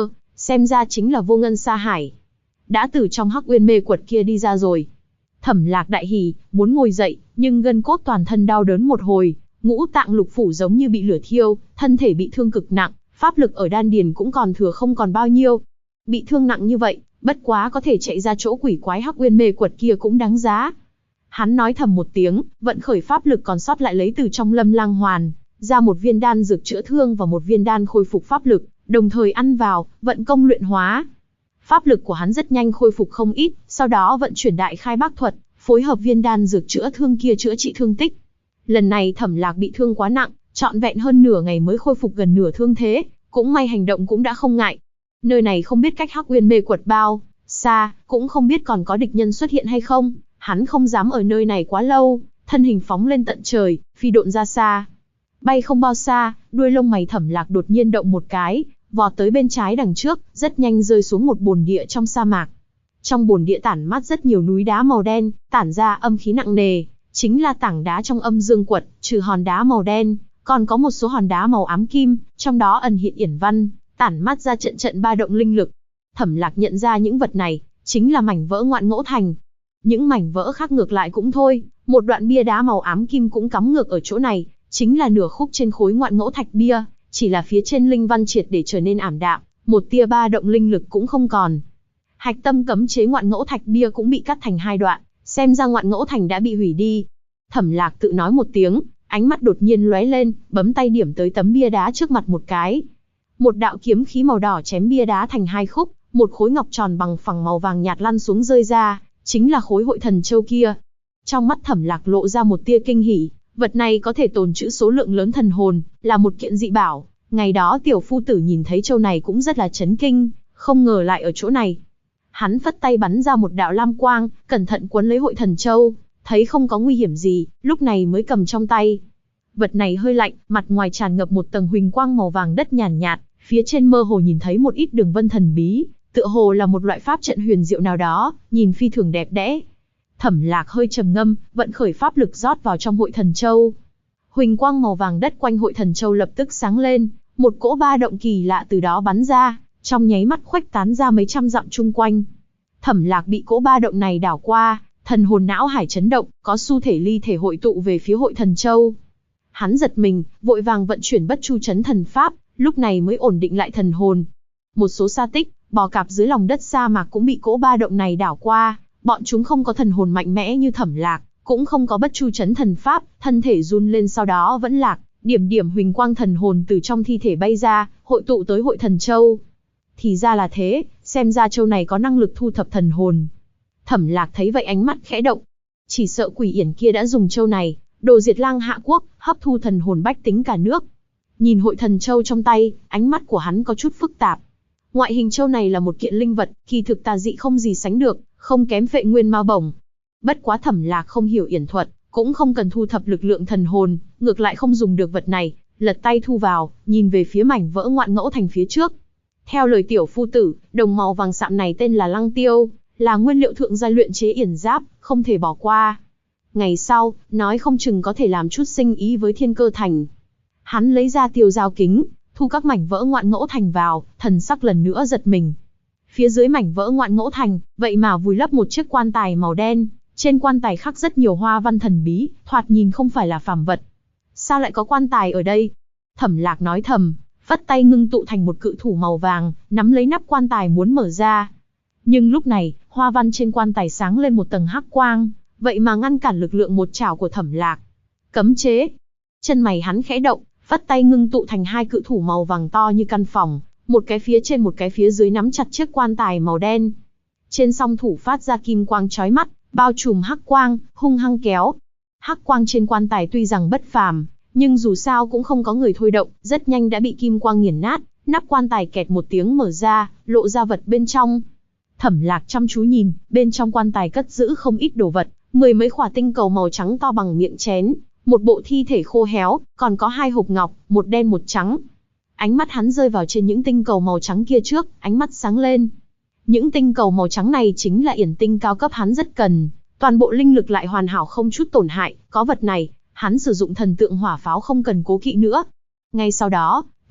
xem ra chính là Vô Ngân Sa Hải. Đã từ trong Hắc Uyên mê quật kia đi ra rồi. Thẩm Lạc đại hỉ, muốn ngồi dậy, nhưng gân cốt toàn thân đau đớn một hồi, ngũ tạng lục phủ giống như bị lửa thiêu, thân thể bị thương cực nặng, pháp lực ở đan điền cũng còn thừa không còn bao nhiêu. Bị thương nặng như vậy, bất quá có thể chạy ra chỗ quỷ quái Hắc Uyên mê quật kia cũng đáng giá. Hắn nói thầm một tiếng, vận khởi pháp lực còn sót lại lấy từ trong Lâm Lang Hoàn ra một viên đan dược chữa thương và một viên đan khôi phục pháp lực, đồng thời ăn vào, vận công luyện hóa. Pháp lực của hắn rất nhanh khôi phục không ít, sau đó vận chuyển Đại Khai Bác Thuật, phối hợp viên đan dược chữa thương kia chữa trị thương tích. Lần này Thẩm Lạc bị thương quá nặng, trọn vẹn hơn nửa ngày mới khôi phục gần nửa thương thế, cũng may hành động cũng đã không ngại. Nơi này không biết cách Hắc Uyên mê quật bao xa, cũng không biết còn có địch nhân xuất hiện hay không, hắn không dám ở nơi này quá lâu, thân hình phóng lên tận trời, phi độn ra xa. Bay không bao xa, đuôi lông mày Thẩm Lạc đột nhiên động một cái, vọt tới bên trái đằng trước, rất nhanh rơi xuống một bồn địa trong sa mạc. Trong bồn địa tản mát rất nhiều núi đá màu đen, tản ra âm khí nặng nề, chính là tảng đá trong Âm Dương Quật, trừ hòn đá màu đen, còn có một số hòn đá màu ám kim, trong đó ẩn hiện yển văn, tản mát ra trận trận ba động linh lực. Thẩm Lạc nhận ra những vật này, chính là mảnh vỡ Ngoạn Ngỗ Thành. Những mảnh vỡ khác ngược lại cũng thôi, một đoạn bia đá màu ám kim cũng cắm ngược ở chỗ này, chính là nửa khúc trên khối Ngoạn Ngỗ Thạch bia, chỉ là phía trên linh văn triệt để trở nên ảm đạm, một tia ba động linh lực cũng không còn. Hạch tâm cấm chế Ngoạn Ngỗ Thạch bia cũng bị cắt thành hai đoạn, xem ra Ngoạn Ngỗ Thành đã bị hủy đi. Thẩm Lạc tự nói một tiếng, ánh mắt đột nhiên lóe lên, bấm tay điểm tới tấm bia đá trước mặt một cái. Một đạo kiếm khí màu đỏ chém bia đá thành hai khúc, một khối ngọc tròn bằng phẳng màu vàng nhạt lăn xuống rơi ra, chính là khối Hội Thần Châu kia. Trong mắt Thẩm Lạc lộ ra một tia kinh hỉ, vật này có thể tồn trữ số lượng lớn thần hồn, là một kiện dị bảo. Ngày đó tiểu phu tử nhìn thấy châu này cũng rất là chấn kinh, không ngờ lại ở chỗ này. Hắn phất tay bắn ra một đạo lam quang, cẩn thận quấn lấy Hội Thần Châu, thấy không có nguy hiểm gì, lúc này mới cầm trong tay. Vật này hơi lạnh, mặt ngoài tràn ngập một tầng huỳnh quang màu vàng đất nhàn nhạt, phía trên mơ hồ nhìn thấy một ít đường vân thần bí, tựa hồ là một loại pháp trận huyền diệu nào đó, nhìn phi thường đẹp đẽ. Thẩm Lạc hơi trầm ngâm, vận khởi pháp lực rót vào trong Hội Thần Châu. Huỳnh quang màu vàng đất quanh Hội Thần Châu lập tức sáng lên, một cỗ ba động kỳ lạ từ đó bắn ra, trong nháy mắt khuếch tán ra mấy trăm dặm chung quanh. Thẩm Lạc bị cỗ ba động này đảo qua, thần hồn não hải chấn động, có xu thể ly thể hội tụ về phía Hội Thần Châu. Hắn giật mình, vội vàng vận chuyển Bất Chu Chấn Thần Pháp, lúc này mới ổn định lại thần hồn. Một số sa tích, bò cạp dưới lòng đất sa mạc cũng bị cỗ ba động này đảo qua, bọn chúng không có thần hồn mạnh mẽ như Thẩm Lạc, cũng không có Bất Chu Chấn Thần Pháp, thân thể run lên sau đó vẫn lạc, điểm điểm huỳnh quang thần hồn từ trong thi thể bay ra, hội tụ tới Hội Thần Châu. Thì ra là thế, xem ra châu này có năng lực thu thập thần hồn. Thẩm Lạc thấy vậy ánh mắt khẽ động. Chỉ sợ quỷ yển kia đã dùng châu này, đồ diệt Lang Hạ Quốc, hấp thu thần hồn bách tính cả nước. Nhìn Hội Thần Châu trong tay, ánh mắt của hắn có chút phức tạp. Ngoại hình châu này là một kiện linh vật, kỳ thực tà dị không gì sánh được, không kém Phệ Nguyên Ma Bổng. Bất quá Thẩm Lạc không hiểu yển thuật, cũng không cần thu thập lực lượng thần hồn, ngược lại không dùng được vật này, lật tay thu vào, nhìn về phía mảnh vỡ Ngoạn Ngỗ Thành phía trước. Theo lời tiểu phu tử, đồng màu vàng sạm này tên là Lăng Tiêu, là nguyên liệu thượng giai luyện chế yển giáp, không thể bỏ qua. Ngày sau, nói không chừng có thể làm chút sinh ý với Thiên Cơ Thành. Hắn lấy ra tiêu dao kính, thu các mảnh vỡ Ngoạn Ngỗ Thành vào, thần sắc lần nữa giật mình. Phía dưới mảnh vỡ Ngoạn Ngỗ Thành, vậy mà vùi lấp một chiếc quan tài màu đen, trên quan tài khắc rất nhiều hoa văn thần bí, thoạt nhìn không phải là phàm vật. Sao lại có quan tài ở đây? Thẩm Lạc nói thầm, vất tay ngưng tụ thành một cự thủ màu vàng, nắm lấy nắp quan tài muốn mở ra. Nhưng lúc này, hoa văn trên quan tài sáng lên một tầng hắc quang, vậy mà ngăn cản lực lượng một chảo của Thẩm Lạc. Cấm chế. Chân mày hắn khẽ động, vất tay ngưng tụ thành hai cự thủ màu vàng to như căn phòng, một cái phía trên một cái phía dưới nắm chặt chiếc quan tài màu đen. Trên song thủ phát ra kim quang chói mắt, bao trùm hắc quang, hung hăng kéo. Hắc quang trên quan tài tuy rằng bất phàm, nhưng dù sao cũng không có người thôi động, rất nhanh đã bị kim quang nghiền nát, nắp quan tài kẹt một tiếng mở ra, lộ ra vật bên trong. Thẩm Lạc chăm chú nhìn, bên trong quan tài cất giữ không ít đồ vật, mười mấy khỏa tinh cầu màu trắng to bằng miệng chén, một bộ thi thể khô héo, còn có hai hộp ngọc, một đen một trắng. Ánh mắt hắn rơi vào trên những tinh cầu màu trắng kia trước, ánh mắt sáng lên. Những tinh cầu màu trắng này chính là yển tinh cao cấp hắn rất cần, toàn bộ linh lực lại hoàn hảo không chút tổn hại, có vật này, hắn sử dụng thần tượng hỏa pháo không cần cố kỵ nữa. Ngay sau đó,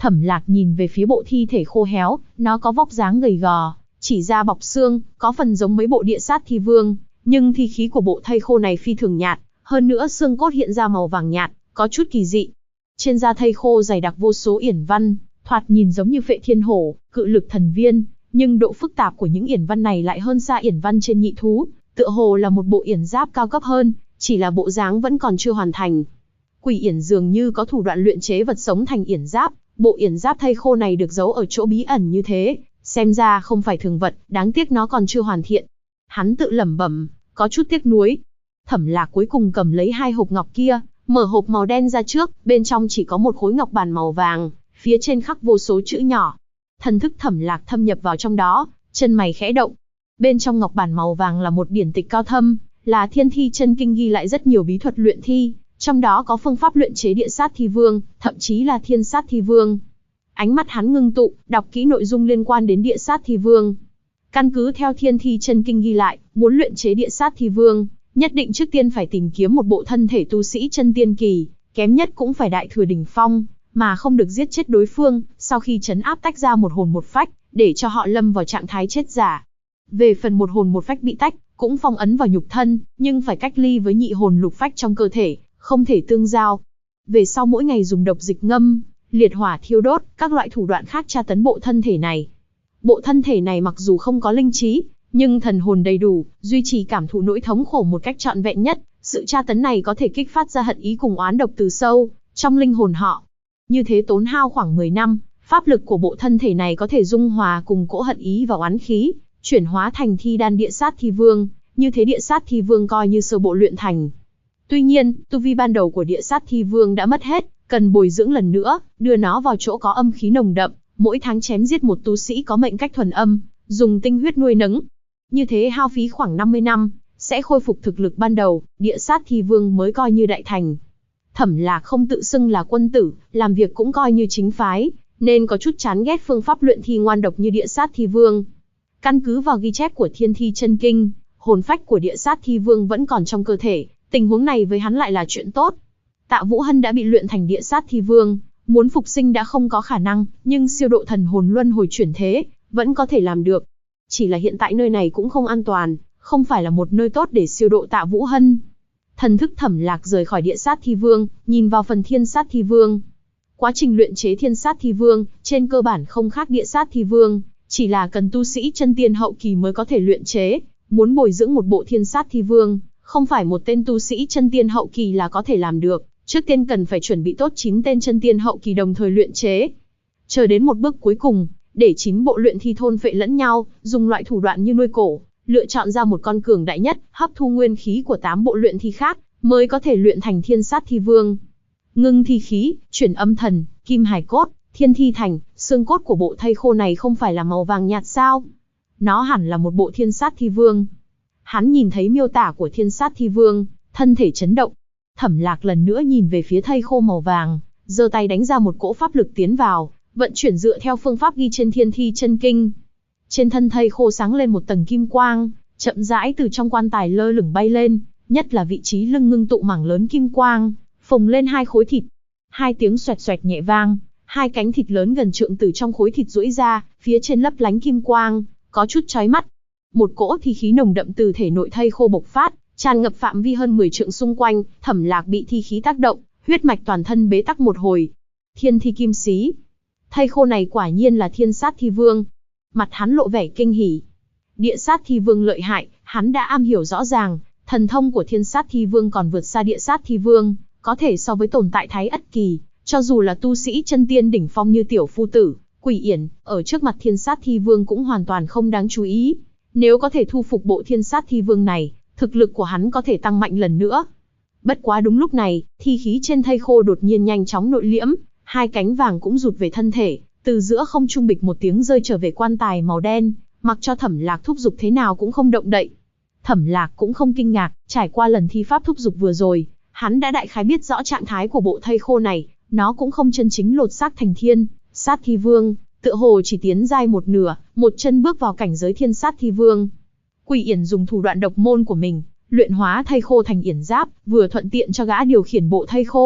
Thẩm Lạc nhìn về phía bộ thi thể khô héo, nó có vóc dáng gầy gò, chỉ da bọc xương, có phần giống mấy bộ địa sát thi vương, nhưng thi khí của bộ thây khô này phi thường nhạt, hơn nữa xương cốt hiện ra màu vàng nhạt, có chút kỳ dị. Trên da thây khô dày đặc vô số yển văn, thoạt nhìn giống như Phệ Thiên Hổ, Cự Lực Thần Viên, nhưng độ phức tạp của những yển văn này lại hơn xa yển văn trên nhị thú, tựa hồ là một bộ yển giáp cao cấp hơn, chỉ là bộ dáng vẫn còn chưa hoàn thành. Quỷ yển dường như có thủ đoạn luyện chế vật sống thành yển giáp, bộ yển giáp thây khô này được giấu ở chỗ bí ẩn như thế, xem ra không phải thường vật, đáng tiếc nó còn chưa hoàn thiện. Hắn tự lẩm bẩm, có chút tiếc nuối. Thẩm Lạc cuối cùng cầm lấy 2 hộp ngọc kia, mở hộp màu đen ra trước, bên trong chỉ có một khối ngọc bản màu vàng, phía trên khắc vô số chữ nhỏ. Thần thức Thẩm Lạc thâm nhập vào trong đó, chân mày khẽ động. Bên trong ngọc bản màu vàng là một điển tịch cao thâm, là Thiên Thi Chân Kinh ghi lại rất nhiều bí thuật luyện thi, trong đó có phương pháp luyện chế địa sát thi vương, thậm chí là thiên sát thi vương. Ánh mắt hắn ngưng tụ, đọc kỹ nội dung liên quan đến địa sát thi vương. Căn cứ theo Thiên Thi Chân Kinh ghi lại, muốn luyện chế địa sát thi vương, nhất định trước tiên phải tìm kiếm một bộ thân thể tu sĩ chân tiên kỳ, kém nhất cũng phải đại thừa đỉnh phong, mà không được giết chết đối phương, sau khi trấn áp tách ra một hồn một phách, để cho họ lâm vào trạng thái chết giả. Về phần một hồn một phách bị tách, cũng phong ấn vào nhục thân, nhưng phải cách ly với nhị hồn lục phách trong cơ thể, không thể tương giao. Về sau mỗi ngày dùng độc dịch ngâm, liệt hỏa thiêu đốt, các loại thủ đoạn khác tra tấn bộ thân thể này. Bộ thân thể này mặc dù không có linh trí, nhưng thần hồn đầy đủ, duy trì cảm thụ nỗi thống khổ một cách trọn vẹn nhất. Sự tra tấn này có thể kích phát ra hận ý cùng oán độc từ sâu trong linh hồn họ. Như thế tốn hao khoảng 10 năm, pháp lực của bộ thân thể này có thể dung hòa cùng cỗ hận ý và oán khí, chuyển hóa thành thi đan địa sát thi vương. Như thế địa sát thi vương coi như sơ bộ luyện thành. Tuy nhiên, tu vi ban đầu của địa sát thi vương đã mất hết, cần bồi dưỡng lần nữa, đưa nó vào chỗ có âm khí nồng đậm, mỗi tháng chém giết một tu sĩ có mệnh cách thuần âm, dùng tinh huyết nuôi nấng. Như thế hao phí khoảng 50 năm, sẽ khôi phục thực lực ban đầu, địa sát thi vương mới coi như đại thành. Thẩm Lạc không tự xưng là quân tử, làm việc cũng coi như chính phái, nên có chút chán ghét phương pháp luyện thi ngoan độc như địa sát thi vương. Căn cứ vào ghi chép của Thiên Thi Chân Kinh, hồn phách của địa sát thi vương vẫn còn trong cơ thể, tình huống này với hắn lại là chuyện tốt. Tạ Vũ Hân đã bị luyện thành địa sát thi vương, muốn phục sinh đã không có khả năng, nhưng siêu độ thần hồn luân hồi chuyển thế, vẫn có thể làm được. Chỉ là hiện tại nơi này cũng không an toàn, không phải là một nơi tốt để siêu độ Tạ Vũ Hân. Thần thức Thẩm Lạc rời khỏi địa sát thi vương, nhìn vào phần thiên sát thi vương. Quá trình luyện chế thiên sát thi vương, trên cơ bản không khác địa sát thi vương, chỉ là cần tu sĩ chân tiên hậu kỳ mới có thể luyện chế. Muốn bồi dưỡng một bộ thiên sát thi vương, không phải một tên tu sĩ chân tiên hậu kỳ là có thể làm được. Trước tiên cần phải chuẩn bị tốt 9 tên chân tiên hậu kỳ đồng thời luyện chế. Chờ đến một bước cuối cùng, để 9 bộ luyện thi thôn phệ lẫn nhau, dùng loại thủ đoạn như nuôi cổ, lựa chọn ra một con cường đại nhất, hấp thu nguyên khí của 8 bộ luyện thi khác, mới có thể luyện thành thiên sát thi vương. Ngưng thi khí, chuyển âm thần, kim hài cốt, thiên thi thành, xương cốt của bộ thây khô này không phải là màu vàng nhạt sao? Nó hẳn là một bộ thiên sát thi vương. Hắn nhìn thấy miêu tả của thiên sát thi vương, thân thể chấn động. Thẩm Lạc lần nữa nhìn về phía thây khô màu vàng, giơ tay đánh ra một cỗ pháp lực tiến vào, vận chuyển dựa theo phương pháp ghi trên Thiên Thi Chân Kinh. Trên thân thây khô sáng lên một tầng kim quang, chậm rãi từ trong quan tài lơ lửng bay lên, nhất là vị trí lưng ngưng tụ mảng lớn kim quang, phồng lên 2 khối thịt. 2 tiếng xoẹt xoẹt nhẹ vang, 2 cánh thịt lớn gần trượng từ trong khối thịt duỗi ra, phía trên lấp lánh kim quang, có chút chói mắt. Một cỗ thi khí nồng đậm từ thể nội thây khô bộc phát, tràn ngập phạm vi hơn 10 trượng xung quanh. Thẩm Lạc bị thi khí tác động, huyết mạch toàn thân bế tắc một hồi. Thiên thi kim xí, thây khô này quả nhiên là thiên sát thi vương. Mặt hắn lộ vẻ kinh hỉ. Địa sát thi vương lợi hại, hắn đã am hiểu rõ ràng. Thần thông của thiên sát thi vương còn vượt xa địa sát thi vương, có thể so với tồn tại thái ất kỳ. Cho dù là tu sĩ chân tiên đỉnh phong như tiểu phu tử, Quỷ Yển, ở trước mặt thiên sát thi vương cũng hoàn toàn không đáng chú ý. Nếu có thể thu phục bộ thiên sát thi vương này, thực lực của hắn có thể tăng mạnh lần nữa. Bất quá đúng lúc này, thi khí trên thây khô đột nhiên nhanh chóng nội liễm, 2 cánh vàng cũng rụt về thân thể, từ giữa không trung bịch một tiếng rơi trở về quan tài màu đen, mặc cho Thẩm Lạc thúc giục thế nào cũng không động đậy. Thẩm Lạc cũng không kinh ngạc, trải qua lần thi pháp thúc giục vừa rồi, hắn đã đại khái biết rõ trạng thái của bộ thây khô này, nó cũng không chân chính lột xác thành thiên sát thi vương, tựa hồ chỉ tiến giai một nửa, một chân bước vào cảnh giới thiên sát thi vương. Quỷ Yển dùng thủ đoạn độc môn của mình, luyện hóa thây khô thành yển giáp, vừa thuận tiện cho gã điều khiển bộ thây khô,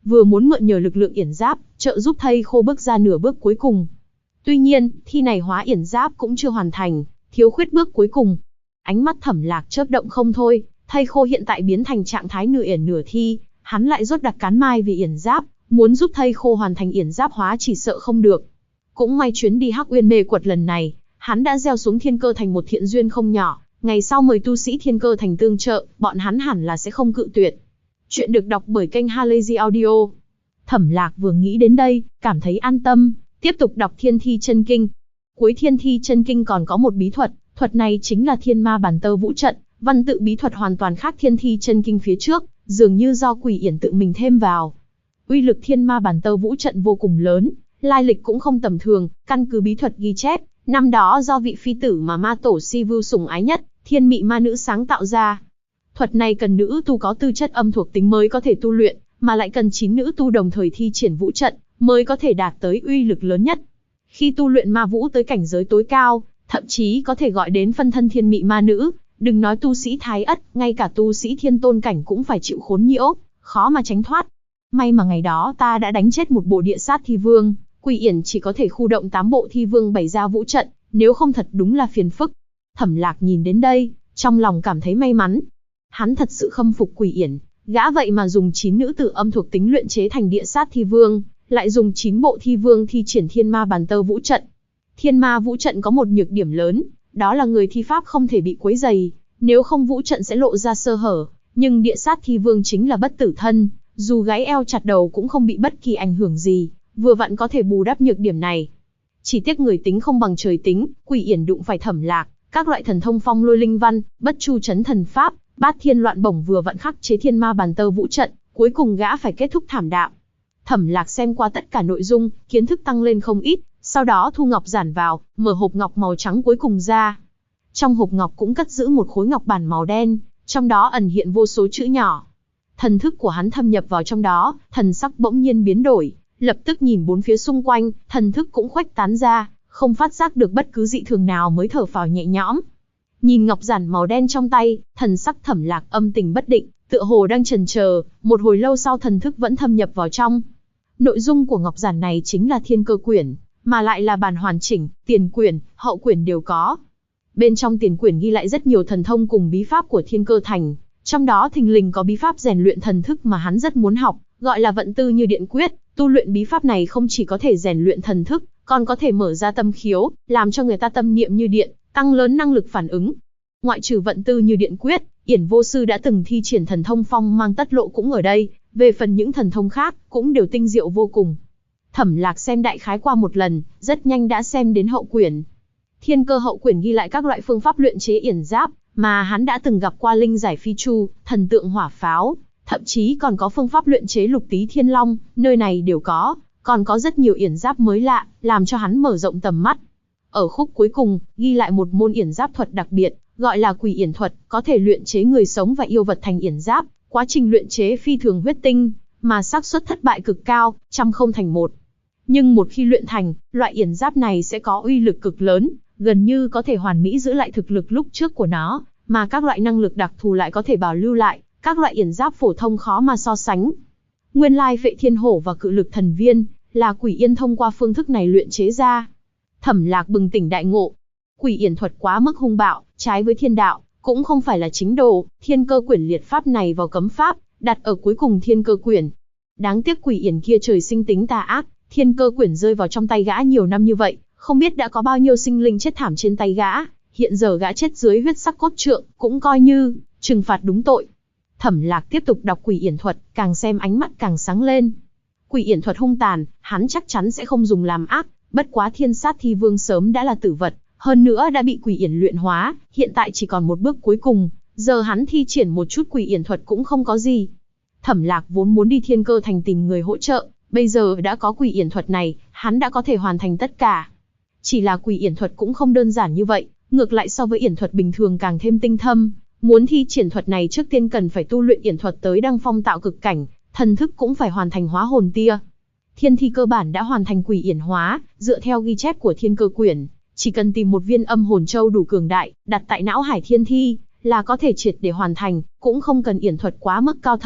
vừa muốn mượn nhờ lực lượng yển giáp, trợ giúp thây khô bước ra nửa bước cuối cùng. Tuy nhiên, thi này hóa yển giáp cũng chưa hoàn thành, thiếu khuyết bước cuối cùng. Ánh mắt Thẩm Lạc chớp động không thôi, thây khô hiện tại biến thành trạng thái nửa yển nửa thi, hắn lại rốt đặc cán mai vì yển giáp, muốn giúp thây khô hoàn thành yển giáp hóa chỉ sợ không được. Cũng may chuyến đi Hắc Uyên Mê Quật lần này, hắn đã gieo xuống Thiên Cơ Thành một thiện duyên không nhỏ, ngày sau mời tu sĩ Thiên Cơ Thành tương trợ, bọn hắn hẳn là sẽ không cự tuyệt. Chuyện được đọc bởi kênh Halazy Audio. Thẩm Lạc vừa nghĩ đến đây, cảm thấy an tâm, tiếp tục đọc Thiên Thi Chân Kinh. Cuối Thiên Thi Chân Kinh còn có một bí thuật, thuật này chính là Thiên Ma Bàn Tơ Vũ Trận, văn tự bí thuật hoàn toàn khác Thiên Thi Chân Kinh phía trước, dường như do Quỷ Yển tự mình thêm vào. Uy lực Thiên Ma Bàn Tơ Vũ Trận vô cùng lớn, lai lịch cũng không tầm thường, căn cứ bí thuật ghi chép, năm đó do vị phi tử mà ma tổ Si Vưu sủng ái nhất, Thiên Mị Ma Nữ sáng tạo ra. Thuật này cần nữ tu có tư chất âm thuộc tính mới có thể tu luyện, mà lại cần 9 nữ tu đồng thời thi triển vũ trận, mới có thể đạt tới uy lực lớn nhất. Khi tu luyện ma vũ tới cảnh giới tối cao, thậm chí có thể gọi đến phân thân Thiên Mị Ma Nữ, đừng nói tu sĩ Thái Ất, ngay cả tu sĩ Thiên Tôn cảnh cũng phải chịu khốn nhiễu, khó mà tránh thoát. May mà ngày đó ta đã đánh chết một bộ địa sát thi vương, Quỷ Yển chỉ có thể khu động 8 bộ thi vương bày ra vũ trận, nếu không thật đúng là phiền phức. Thẩm Lạc nhìn đến đây, trong lòng cảm thấy may mắn. Hắn thật sự khâm phục Quỷ Yển, gã vậy mà dùng 9 nữ tử âm thuộc tính luyện chế thành địa sát thi vương, lại dùng 9 bộ thi vương thi triển Thiên Ma Bàn Tơ Vũ Trận. Thiên Ma Vũ Trận có một nhược điểm lớn, đó là người thi pháp không thể bị quấy rầy, nếu không vũ trận sẽ lộ ra sơ hở, nhưng địa sát thi vương chính là bất tử thân, dù gáy eo chặt đầu cũng không bị bất kỳ ảnh hưởng gì, vừa vặn có thể bù đắp nhược điểm này. Chỉ tiếc người tính không bằng trời tính, Quỷ Yển đụng phải Thẩm Lạc, các loại thần thông phong lôi linh văn, bất chu chấn thần pháp, bát thiên loạn bổng vừa vặn khắc chế Thiên Ma Bàn Tơ Vũ Trận, cuối cùng gã phải kết thúc thảm đạm. Thẩm Lạc xem qua tất cả nội dung, kiến thức tăng lên không ít, sau đó thu ngọc giản vào, mở hộp ngọc màu trắng cuối cùng ra. Trong hộp ngọc cũng cất giữ một khối ngọc bản màu đen, trong đó ẩn hiện vô số chữ nhỏ. Thần thức của hắn thâm nhập vào trong đó, thần sắc bỗng nhiên biến đổi, lập tức nhìn bốn phía xung quanh, thần thức cũng khuếch tán ra, không phát giác được bất cứ dị thường nào mới thở phào nhẹ nhõm. Nhìn ngọc giản màu đen trong tay, thần sắc Thẩm Lạc âm tình bất định, tựa hồ đang chần chờ, một hồi lâu sau thần thức vẫn thâm nhập vào trong. Nội dung của ngọc giản này chính là Thiên Cơ Quyển, mà lại là bản hoàn chỉnh, tiền quyển, hậu quyển đều có. Bên trong tiền quyển ghi lại rất nhiều thần thông cùng bí pháp của Thiên Cơ Thành, trong đó thình lình có bí pháp rèn luyện thần thức mà hắn rất muốn học, gọi là Vận Tư Như Điện Quyết. Tu luyện bí pháp này không chỉ có thể rèn luyện thần thức, còn có thể mở ra tâm khiếu, làm cho người ta tâm niệm như điện, tăng lớn năng lực phản ứng. Ngoại trừ Vận Tư Như Điện Quyết, Yển Vô Sư đã từng thi triển thần thông phong mang tất lộ cũng ở đây, về phần những thần thông khác, cũng đều tinh diệu vô cùng. Thẩm Lạc xem đại khái qua một lần, rất nhanh đã xem đến hậu quyển. Thiên Cơ hậu quyển ghi lại các loại phương pháp luyện chế yển giáp, mà hắn đã từng gặp qua linh giải phi chu, thần tượng hỏa pháo, thậm chí còn có phương pháp luyện chế lục tý thiên long, nơi này đều có, còn có rất nhiều yển giáp mới lạ, làm cho hắn mở rộng tầm mắt. Ở khúc cuối cùng, ghi lại một môn yển giáp thuật đặc biệt, gọi là Quỷ Yển thuật, có thể luyện chế người sống và yêu vật thành yển giáp, quá trình luyện chế phi thường huyết tinh, mà xác suất thất bại cực cao, trăm không thành một. Nhưng một khi luyện thành, loại yển giáp này sẽ có uy lực cực lớn, gần như có thể hoàn mỹ giữ lại thực lực lúc trước của nó, mà các loại năng lực đặc thù lại có thể bảo lưu lại, các loại yển giáp phổ thông khó mà so sánh. Nguyên lai Phệ Thiên Hổ và Cự Lực Thần Viên là Quỷ Yển thông qua phương thức này luyện chế ra. Thẩm Lạc bừng tỉnh đại ngộ, Quỷ Yển thuật quá mức hung bạo, trái với thiên đạo, cũng không phải là chính đồ. Thiên Cơ quyển liệt pháp này vào cấm pháp, đặt ở cuối cùng Thiên Cơ quyển. Đáng tiếc Quỷ Yển kia trời sinh tính tà ác, Thiên Cơ quyển rơi vào trong tay gã nhiều năm như vậy, không biết đã có bao nhiêu sinh linh chết thảm trên tay gã. Hiện giờ gã chết dưới huyết sắc cốt trượng, cũng coi như trừng phạt đúng tội. Thẩm Lạc tiếp tục đọc Quỷ Yển thuật, càng xem ánh mắt càng sáng lên. Quỷ Yển thuật hung tàn, hắn chắc chắn sẽ không dùng làm ác, bất quá Thiên Sát Thi Vương sớm đã là tử vật, hơn nữa đã bị Quỷ Yển luyện hóa, hiện tại chỉ còn một bước cuối cùng, giờ hắn thi triển một chút Quỷ Yển thuật cũng không có gì. Thẩm Lạc vốn muốn đi Thiên Cơ Thành tìm người hỗ trợ, bây giờ đã có Quỷ Yển thuật này, hắn đã có thể hoàn thành tất cả. Chỉ là Quỷ Yển thuật cũng không đơn giản như vậy, ngược lại so với yển thuật bình thường càng thêm tinh thâm. Muốn thi triển thuật này trước tiên cần phải tu luyện yển thuật tới đăng phong tạo cực cảnh, thần thức cũng phải hoàn thành hóa hồn tia. Thiên Thi cơ bản đã hoàn thành Quỷ Yển hóa, dựa theo ghi chép của Thiên Cơ quyển, chỉ cần tìm một viên âm hồn châu đủ cường đại, đặt tại não hải Thiên Thi, là có thể triệt để hoàn thành, cũng không cần yển thuật quá mức cao thâm,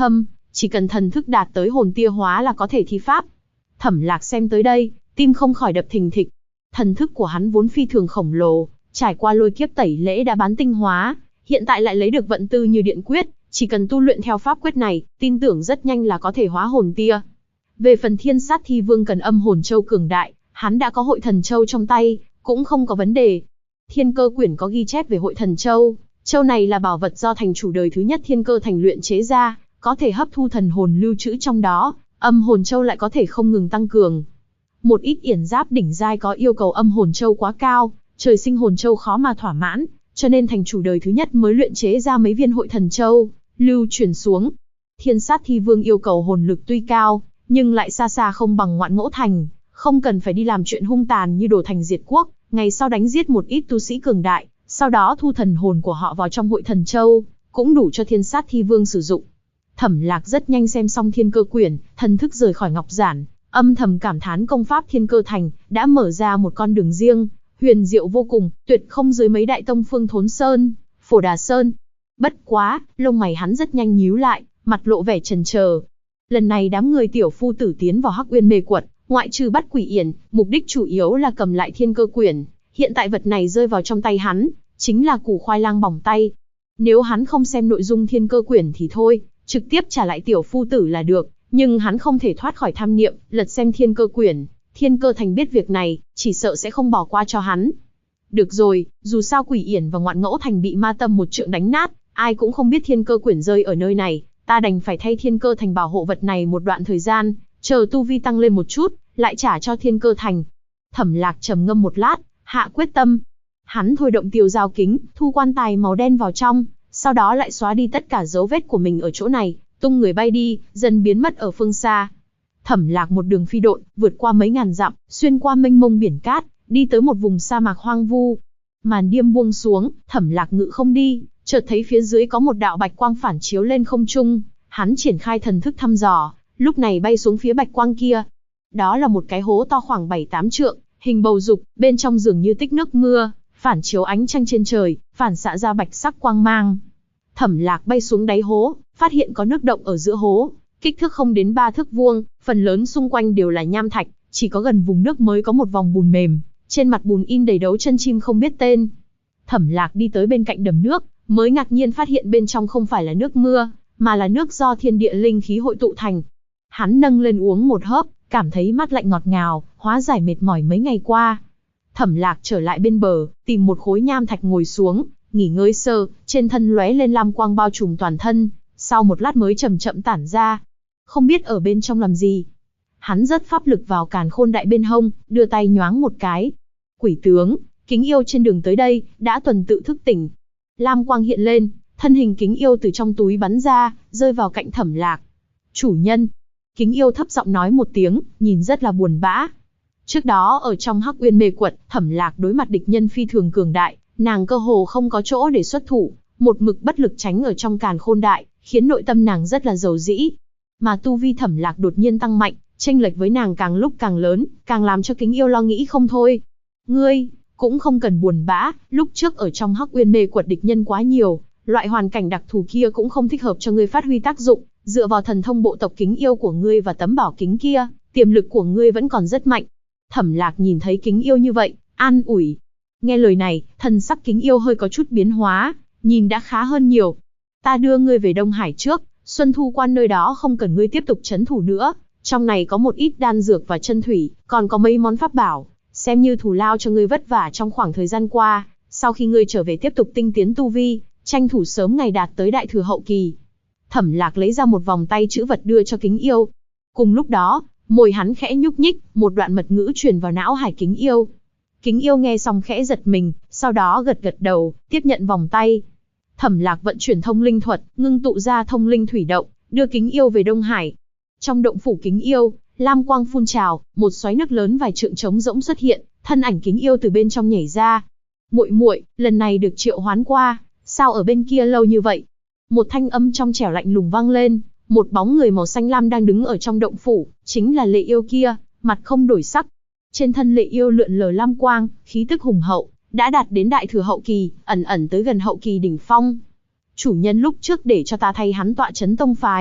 chỉ cần thần thức đạt tới hồn tia hóa là có thể thi pháp. Thẩm Lạc xem tới đây, tim không khỏi đập thình thịch. Thần thức của hắn vốn phi thường khổng lồ, trải qua lôi kiếp tẩy lễ đã bán tinh hóa, hiện tại lại lấy được vận tư như điện quyết, chỉ cần tu luyện theo pháp quyết này, tin tưởng rất nhanh là có thể hóa hồn tia. Về phần Thiên Sát Thi Vương cần âm hồn châu cường đại, hắn đã có hội thần châu trong tay, cũng không có vấn đề. Thiên Cơ Quyển có ghi chép về hội thần châu, châu này là bảo vật do thành chủ đời thứ nhất Thiên Cơ Thành luyện chế ra, có thể hấp thu thần hồn lưu trữ trong đó, âm hồn châu lại có thể không ngừng tăng cường. Một ít yển giáp đỉnh giai có yêu cầu âm hồn châu quá cao, trời sinh hồn châu khó mà thỏa mãn, cho nên thành chủ đời thứ nhất mới luyện chế ra mấy viên hội thần châu, lưu truyền xuống. Thiên Sát Thi Vương yêu cầu hồn lực tuy cao, nhưng lại xa xa không bằng Ngoạn Ngỗ Thành, không cần phải đi làm chuyện hung tàn như đổ thành diệt quốc, ngày sau đánh giết một ít tu sĩ cường đại, sau đó thu thần hồn của họ vào trong hội thần châu, cũng đủ cho Thiên Sát Thi Vương sử dụng. Thẩm Lạc rất nhanh xem xong Thiên Cơ Quyển, thần thức rời khỏi ngọc giản, âm thầm cảm thán công pháp Thiên Cơ Thành đã mở ra một con đường riêng, huyền diệu vô cùng, tuyệt không dưới mấy đại tông phương Thốn Sơn, Phổ Đà Sơn. Bất quá, lông mày hắn rất nhanh nhíu lại, mặt lộ vẻ chần chờ. Lần này đám người tiểu phu tử tiến vào Hắc Uyên Mê Quật, ngoại trừ bắt Quỷ Yển, mục đích chủ yếu là cầm lại Thiên Cơ Quyển. Hiện tại vật này rơi vào trong tay hắn, chính là củ khoai lang bỏng tay. Nếu hắn không xem nội dung Thiên Cơ Quyển thì thôi, trực tiếp trả lại tiểu phu tử là được, nhưng hắn không thể thoát khỏi tham niệm, lật xem Thiên Cơ Quyển. Thiên Cơ Thành biết việc này, chỉ sợ sẽ không bỏ qua cho hắn. Được rồi, dù sao Quỷ Yển và Ngoạn Ngỗ Thành bị ma tâm một trượng đánh nát, ai cũng không biết Thiên Cơ Quyển rơi ở nơi này, ta đành phải thay Thiên Cơ Thành bảo hộ vật này một đoạn thời gian, chờ tu vi tăng lên một chút, lại trả cho Thiên Cơ Thành. Thẩm Lạc trầm ngâm một lát, hạ quyết tâm. Hắn thôi động Tiêu Giao Kính, thu quan tài màu đen vào trong, sau đó lại xóa đi tất cả dấu vết của mình ở chỗ này, tung người bay đi, dần biến mất ở phương xa. Thẩm Lạc một đường phi độn, vượt qua mấy ngàn dặm, xuyên qua mênh mông biển cát, đi tới một vùng sa mạc hoang vu. Màn đêm buông xuống, Thẩm Lạc ngự không đi, chợt thấy phía dưới có một đạo bạch quang phản chiếu lên không trung, hắn triển khai thần thức thăm dò, lúc này bay xuống phía bạch quang kia. Đó là một cái hố to khoảng 7-8 trượng, hình bầu dục, bên trong dường như tích nước mưa, phản chiếu ánh trăng trên trời, phản xạ ra bạch sắc quang mang. Thẩm Lạc bay xuống đáy hố, phát hiện có nước động ở giữa hố, kích thước không đến 3 thước vuông, phần lớn xung quanh đều là nham thạch, chỉ có gần vùng nước mới có một vòng bùn mềm, trên mặt bùn in đầy dấu chân chim không biết tên. Thẩm Lạc đi tới bên cạnh đầm nước, mới ngạc nhiên phát hiện bên trong không phải là nước mưa, mà là nước do thiên địa linh khí hội tụ thành. Hắn nâng lên uống một hớp, cảm thấy mát lạnh ngọt ngào, hóa giải mệt mỏi mấy ngày qua. Thẩm Lạc trở lại bên bờ, tìm một khối nham thạch ngồi xuống, nghỉ ngơi sơ, trên thân lóe lên lam quang bao trùm toàn thân, sau một lát mới chậm chậm tản ra. Không biết ở bên trong làm gì. Hắn dất pháp lực vào càn khôn đại bên hông, đưa tay nhoáng một cái. Quỷ tướng, Kính Yêu trên đường tới đây, đã tuần tự thức tỉnh. Lam quang hiện lên, thân hình Kính Yêu từ trong túi bắn ra, rơi vào cạnh Thẩm Lạc. Chủ nhân. Kính Yêu thấp giọng nói một tiếng, nhìn rất là buồn bã. Trước đó ở trong Hắc Uyên Mê Quật, Thẩm Lạc đối mặt địch nhân phi thường cường đại, nàng cơ hồ không có chỗ để xuất thủ, một mực bất lực tránh ở trong càn khôn đại, khiến nội tâm nàng rất là dầu dĩ. Mà tu vi Thẩm Lạc đột nhiên tăng mạnh, chênh lệch với nàng càng lúc càng lớn, càng làm cho Kính Yêu lo nghĩ không thôi. Ngươi cũng không cần buồn bã, lúc trước ở trong Hắc Uyên Mê Quật địch nhân quá nhiều, loại hoàn cảnh đặc thù kia cũng không thích hợp cho ngươi phát huy tác dụng, dựa vào thần thông bộ tộc Kính Yêu của ngươi và tấm bảo kính kia, tiềm lực của ngươi vẫn còn rất mạnh. Thẩm Lạc nhìn thấy Kính Yêu như vậy, an ủi. Nghe lời này, thần sắc Kính Yêu hơi có chút biến hóa, nhìn đã khá hơn nhiều. Ta đưa ngươi về Đông Hải trước, Xuân Thu Quan nơi đó không cần ngươi tiếp tục trấn thủ nữa, trong này có một ít đan dược và chân thủy, còn có mấy món pháp bảo, xem như thù lao cho ngươi vất vả trong khoảng thời gian qua, sau khi ngươi trở về tiếp tục tinh tiến tu vi, tranh thủ sớm ngày đạt tới đại thừa hậu kỳ. Thẩm Lạc lấy ra một vòng tay chữ vật đưa cho Kính Yêu. Cùng lúc đó, môi hắn khẽ nhúc nhích, một đoạn mật ngữ truyền vào não hải Kính Yêu. Kính Yêu nghe xong khẽ giật mình, sau đó gật gật đầu, tiếp nhận vòng tay. Thẩm Lạc vận chuyển thông linh thuật, ngưng tụ ra thông linh thủy động, đưa Kính Yêu về Đông Hải. Trong động phủ Kính Yêu, lam quang phun trào, một xoáy nước lớn vài trượng trống rỗng xuất hiện, thân ảnh Kính Yêu từ bên trong nhảy ra. Muội muội, lần này được triệu hoán qua, sao ở bên kia lâu như vậy? Một thanh âm trong trẻo lạnh lùng vang lên, một bóng người màu xanh lam đang đứng ở trong động phủ, chính là Lệ Yêu kia, mặt không đổi sắc. Trên thân Lệ Yêu lượn lờ lam quang, khí tức hùng hậu, đã đạt đến đại thừa hậu kỳ, ẩn ẩn tới gần hậu kỳ đỉnh phong. Chủ nhân lúc trước để cho ta thay hắn tọa trấn tông phái,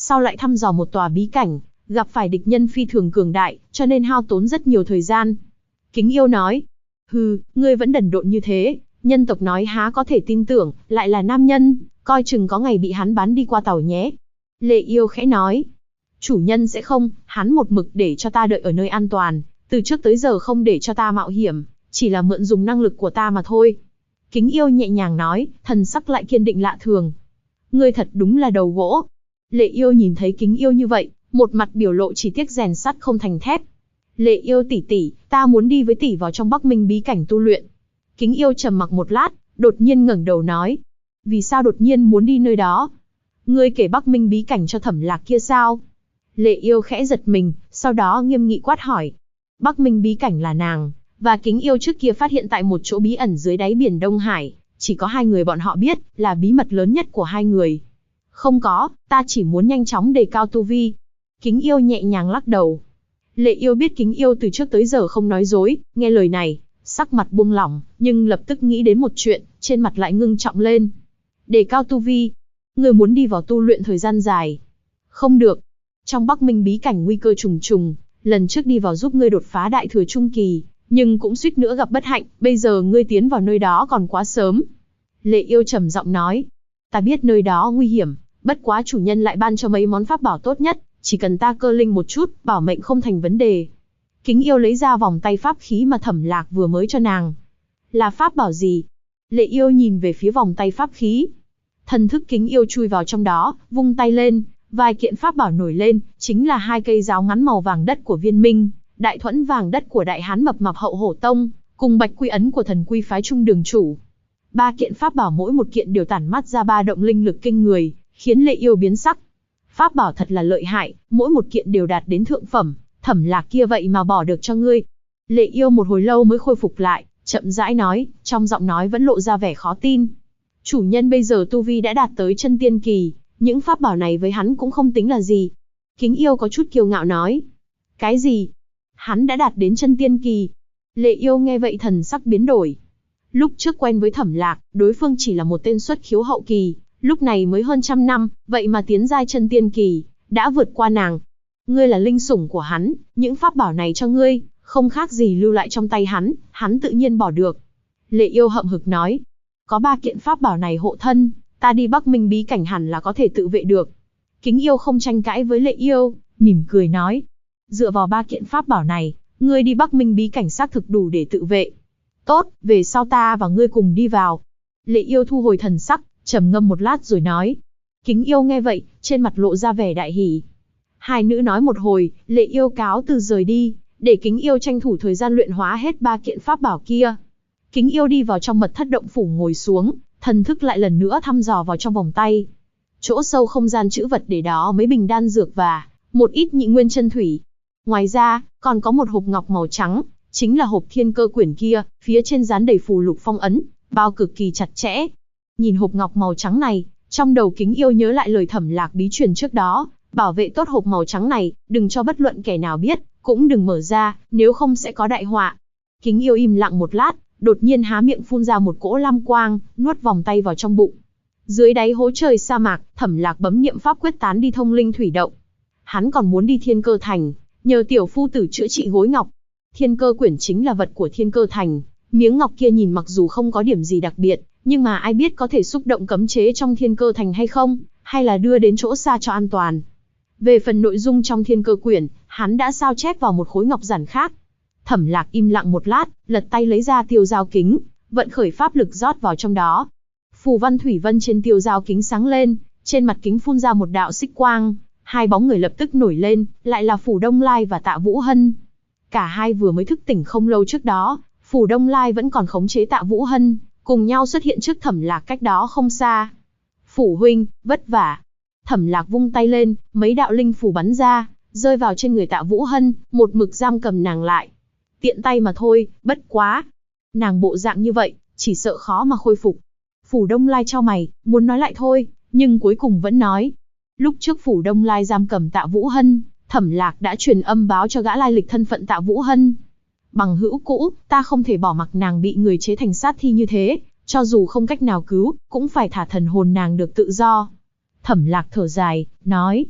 sau lại thăm dò một tòa bí cảnh, gặp phải địch nhân phi thường cường đại, cho nên hao tốn rất nhiều thời gian. Kính Yêu nói, hừ, ngươi vẫn đần độn như thế, nhân tộc nói há có thể tin tưởng, lại là nam nhân, coi chừng có ngày bị hắn bán đi qua tàu nhé. Lệ Yêu khẽ nói, chủ nhân sẽ không, hắn một mực để cho ta đợi ở nơi an toàn, từ trước tới giờ không để cho ta mạo hiểm, chỉ là mượn dùng năng lực của ta mà thôi. Kính Yêu nhẹ nhàng nói, thần sắc lại kiên định lạ thường. Ngươi thật đúng là đầu gỗ. Lệ Yêu nhìn thấy Kính Yêu như vậy, một mặt biểu lộ chỉ tiếc rèn sắt không thành thép. Lệ Yêu tỷ tỷ, ta muốn đi với tỷ vào trong Bắc Minh bí cảnh tu luyện. Kính Yêu trầm mặc một lát, đột nhiên ngẩng đầu nói. Vì sao đột nhiên muốn đi nơi đó? Ngươi kể Bắc Minh bí cảnh cho Thẩm Lạc kia sao? Lệ Yêu khẽ giật mình, sau đó nghiêm nghị quát hỏi. Bắc Minh bí cảnh là nàng và Kính Yêu trước kia phát hiện tại một chỗ bí ẩn dưới đáy biển Đông Hải, chỉ có hai người bọn họ biết, là bí mật lớn nhất của hai người. Không có, ta chỉ muốn nhanh chóng đề cao tu vi. Kính Yêu nhẹ nhàng lắc đầu. Lệ Yêu biết Kính Yêu từ trước tới giờ không nói dối, nghe lời này, sắc mặt buông lỏng, nhưng lập tức nghĩ đến một chuyện, trên mặt lại ngưng trọng lên. Đề cao tu vi, người muốn đi vào tu luyện thời gian dài. Không được. Trong Bắc Minh bí cảnh nguy cơ trùng trùng, lần trước đi vào giúp ngươi đột phá đại thừa trung kỳ, nhưng cũng suýt nữa gặp bất hạnh, bây giờ ngươi tiến vào nơi đó còn quá sớm. Lệ Yêu trầm giọng nói, ta biết nơi đó nguy hiểm, bất quá chủ nhân lại ban cho mấy món pháp bảo tốt nhất, chỉ cần ta cơ linh một chút, bảo mệnh không thành vấn đề. Kính Yêu lấy ra vòng tay pháp khí mà Thẩm Lạc vừa mới cho nàng. Là pháp bảo gì? Lệ Yêu nhìn về phía vòng tay pháp khí. Thần thức Kính Yêu chui vào trong đó, vung tay lên, vài kiện pháp bảo nổi lên, chính là hai cây giáo ngắn màu vàng đất của Viên Minh, đại thuẫn vàng đất của Đại Hán mập mạp Hậu Hổ Tông, cùng bạch quy ấn của Thần Quy phái Trung Đường chủ. Ba kiện pháp bảo mỗi một kiện đều tản mát ra ba động linh lực kinh người, khiến Lệ Yêu biến sắc. Pháp bảo thật là lợi hại, mỗi một kiện đều đạt đến thượng phẩm, Thẩm Lạc kia vậy mà bỏ được cho ngươi. Lệ Yêu một hồi lâu mới khôi phục lại, chậm rãi nói, trong giọng nói vẫn lộ ra vẻ khó tin. Chủ nhân bây giờ tu vi đã đạt tới chân tiên kỳ, những pháp bảo này với hắn cũng không tính là gì. Kính Yêu có chút kiêu ngạo nói. Cái gì? Hắn đã đạt đến chân tiên kỳ. Lệ Yêu nghe vậy thần sắc biến đổi. Lúc trước quen với Thẩm Lạc, đối phương chỉ là một tên xuất khiếu hậu kỳ, lúc này mới hơn trăm năm, vậy mà tiến giai chân tiên kỳ, đã vượt qua nàng. Ngươi là linh sủng của hắn, những pháp bảo này cho ngươi, không khác gì lưu lại trong tay hắn, hắn tự nhiên bỏ được. Lệ Yêu hậm hực nói. Có ba kiện pháp bảo này hộ thân, ta đi Bắc Minh bí cảnh hẳn là có thể tự vệ được. Kính Yêu không tranh cãi với Lệ Yêu, mỉm cười nói. Dựa vào ba kiện pháp bảo này, ngươi đi Bắc Minh bí cảnh xác thực đủ để tự vệ. Tốt, về sau ta và ngươi cùng đi vào. Lệ Yêu thu hồi thần sắc, trầm ngâm một lát rồi nói. Kính Yêu nghe vậy, trên mặt lộ ra vẻ đại hỉ. Hai nữ nói một hồi, Lệ Yêu cáo từ rời đi, để Kính Yêu tranh thủ thời gian luyện hóa hết ba kiện pháp bảo kia. Kính Yêu đi vào trong mật thất động phủ ngồi xuống, thần thức lại lần nữa thăm dò vào trong vòng tay. Chỗ sâu không gian trữ vật để đó mấy bình đan dược và một ít nhị nguyên chân thủy. Ngoài ra, còn có một hộp ngọc màu trắng, chính là hộp thiên cơ quyển kia, phía trên dán đầy phù lục phong ấn, bao cực kỳ chặt chẽ. Nhìn hộp ngọc màu trắng này, trong đầu Kính Yêu nhớ lại lời Thẩm Lạc bí truyền trước đó, bảo vệ tốt hộp màu trắng này, đừng cho bất luận kẻ nào biết, cũng đừng mở ra, nếu không sẽ có đại họa. Kính Yêu im lặng một lát, đột nhiên há miệng phun ra một cỗ lam quang, nuốt vòng tay vào trong bụng. Dưới đáy hố trời sa mạc, Thẩm Lạc bấm niệm pháp quyết tán đi thông linh thủy động. Hắn còn muốn đi Thiên Cơ Thành, nhờ tiểu phu tử chữa trị gối ngọc. Thiên Cơ quyển chính là vật của Thiên Cơ Thành, miếng ngọc kia nhìn mặc dù không có điểm gì đặc biệt, nhưng mà ai biết có thể xúc động cấm chế trong Thiên Cơ Thành hay không, hay là đưa đến chỗ xa cho an toàn. Về phần nội dung trong Thiên Cơ quyển, hắn đã sao chép vào một khối ngọc giản khác. Thẩm Lạc im lặng một lát, lật tay lấy ra tiêu dao kính, vận khởi pháp lực rót vào trong đó. Phù văn thủy vân trên tiêu dao kính sáng lên, trên mặt kính phun ra một đạo xích quang, hai bóng người lập tức nổi lên, lại là Phủ Đông Lai và Tạ Vũ Hân. Cả hai vừa mới thức tỉnh không lâu trước đó, Phủ Đông Lai vẫn còn khống chế Tạ Vũ Hân, cùng nhau xuất hiện trước Thẩm Lạc cách đó không xa. Phủ huynh, vất vả. Thẩm Lạc vung tay lên, mấy đạo linh phù bắn ra, rơi vào trên người Tạ Vũ Hân, một mực giam cầm nàng lại. Tiện tay mà thôi, bất quá. Nàng bộ dạng như vậy, chỉ sợ khó mà khôi phục. Phủ Đông Lai chau mày, muốn nói lại thôi, nhưng cuối cùng vẫn nói. Lúc trước Phủ Đông Lai giam cầm Tạ Vũ Hân, Thẩm Lạc đã truyền âm báo cho gã lai lịch thân phận Tạ Vũ Hân. Bằng hữu cũ, ta không thể bỏ mặc nàng bị người chế thành sát thi như thế, cho dù không cách nào cứu, cũng phải thả thần hồn nàng được tự do. Thẩm Lạc thở dài, nói.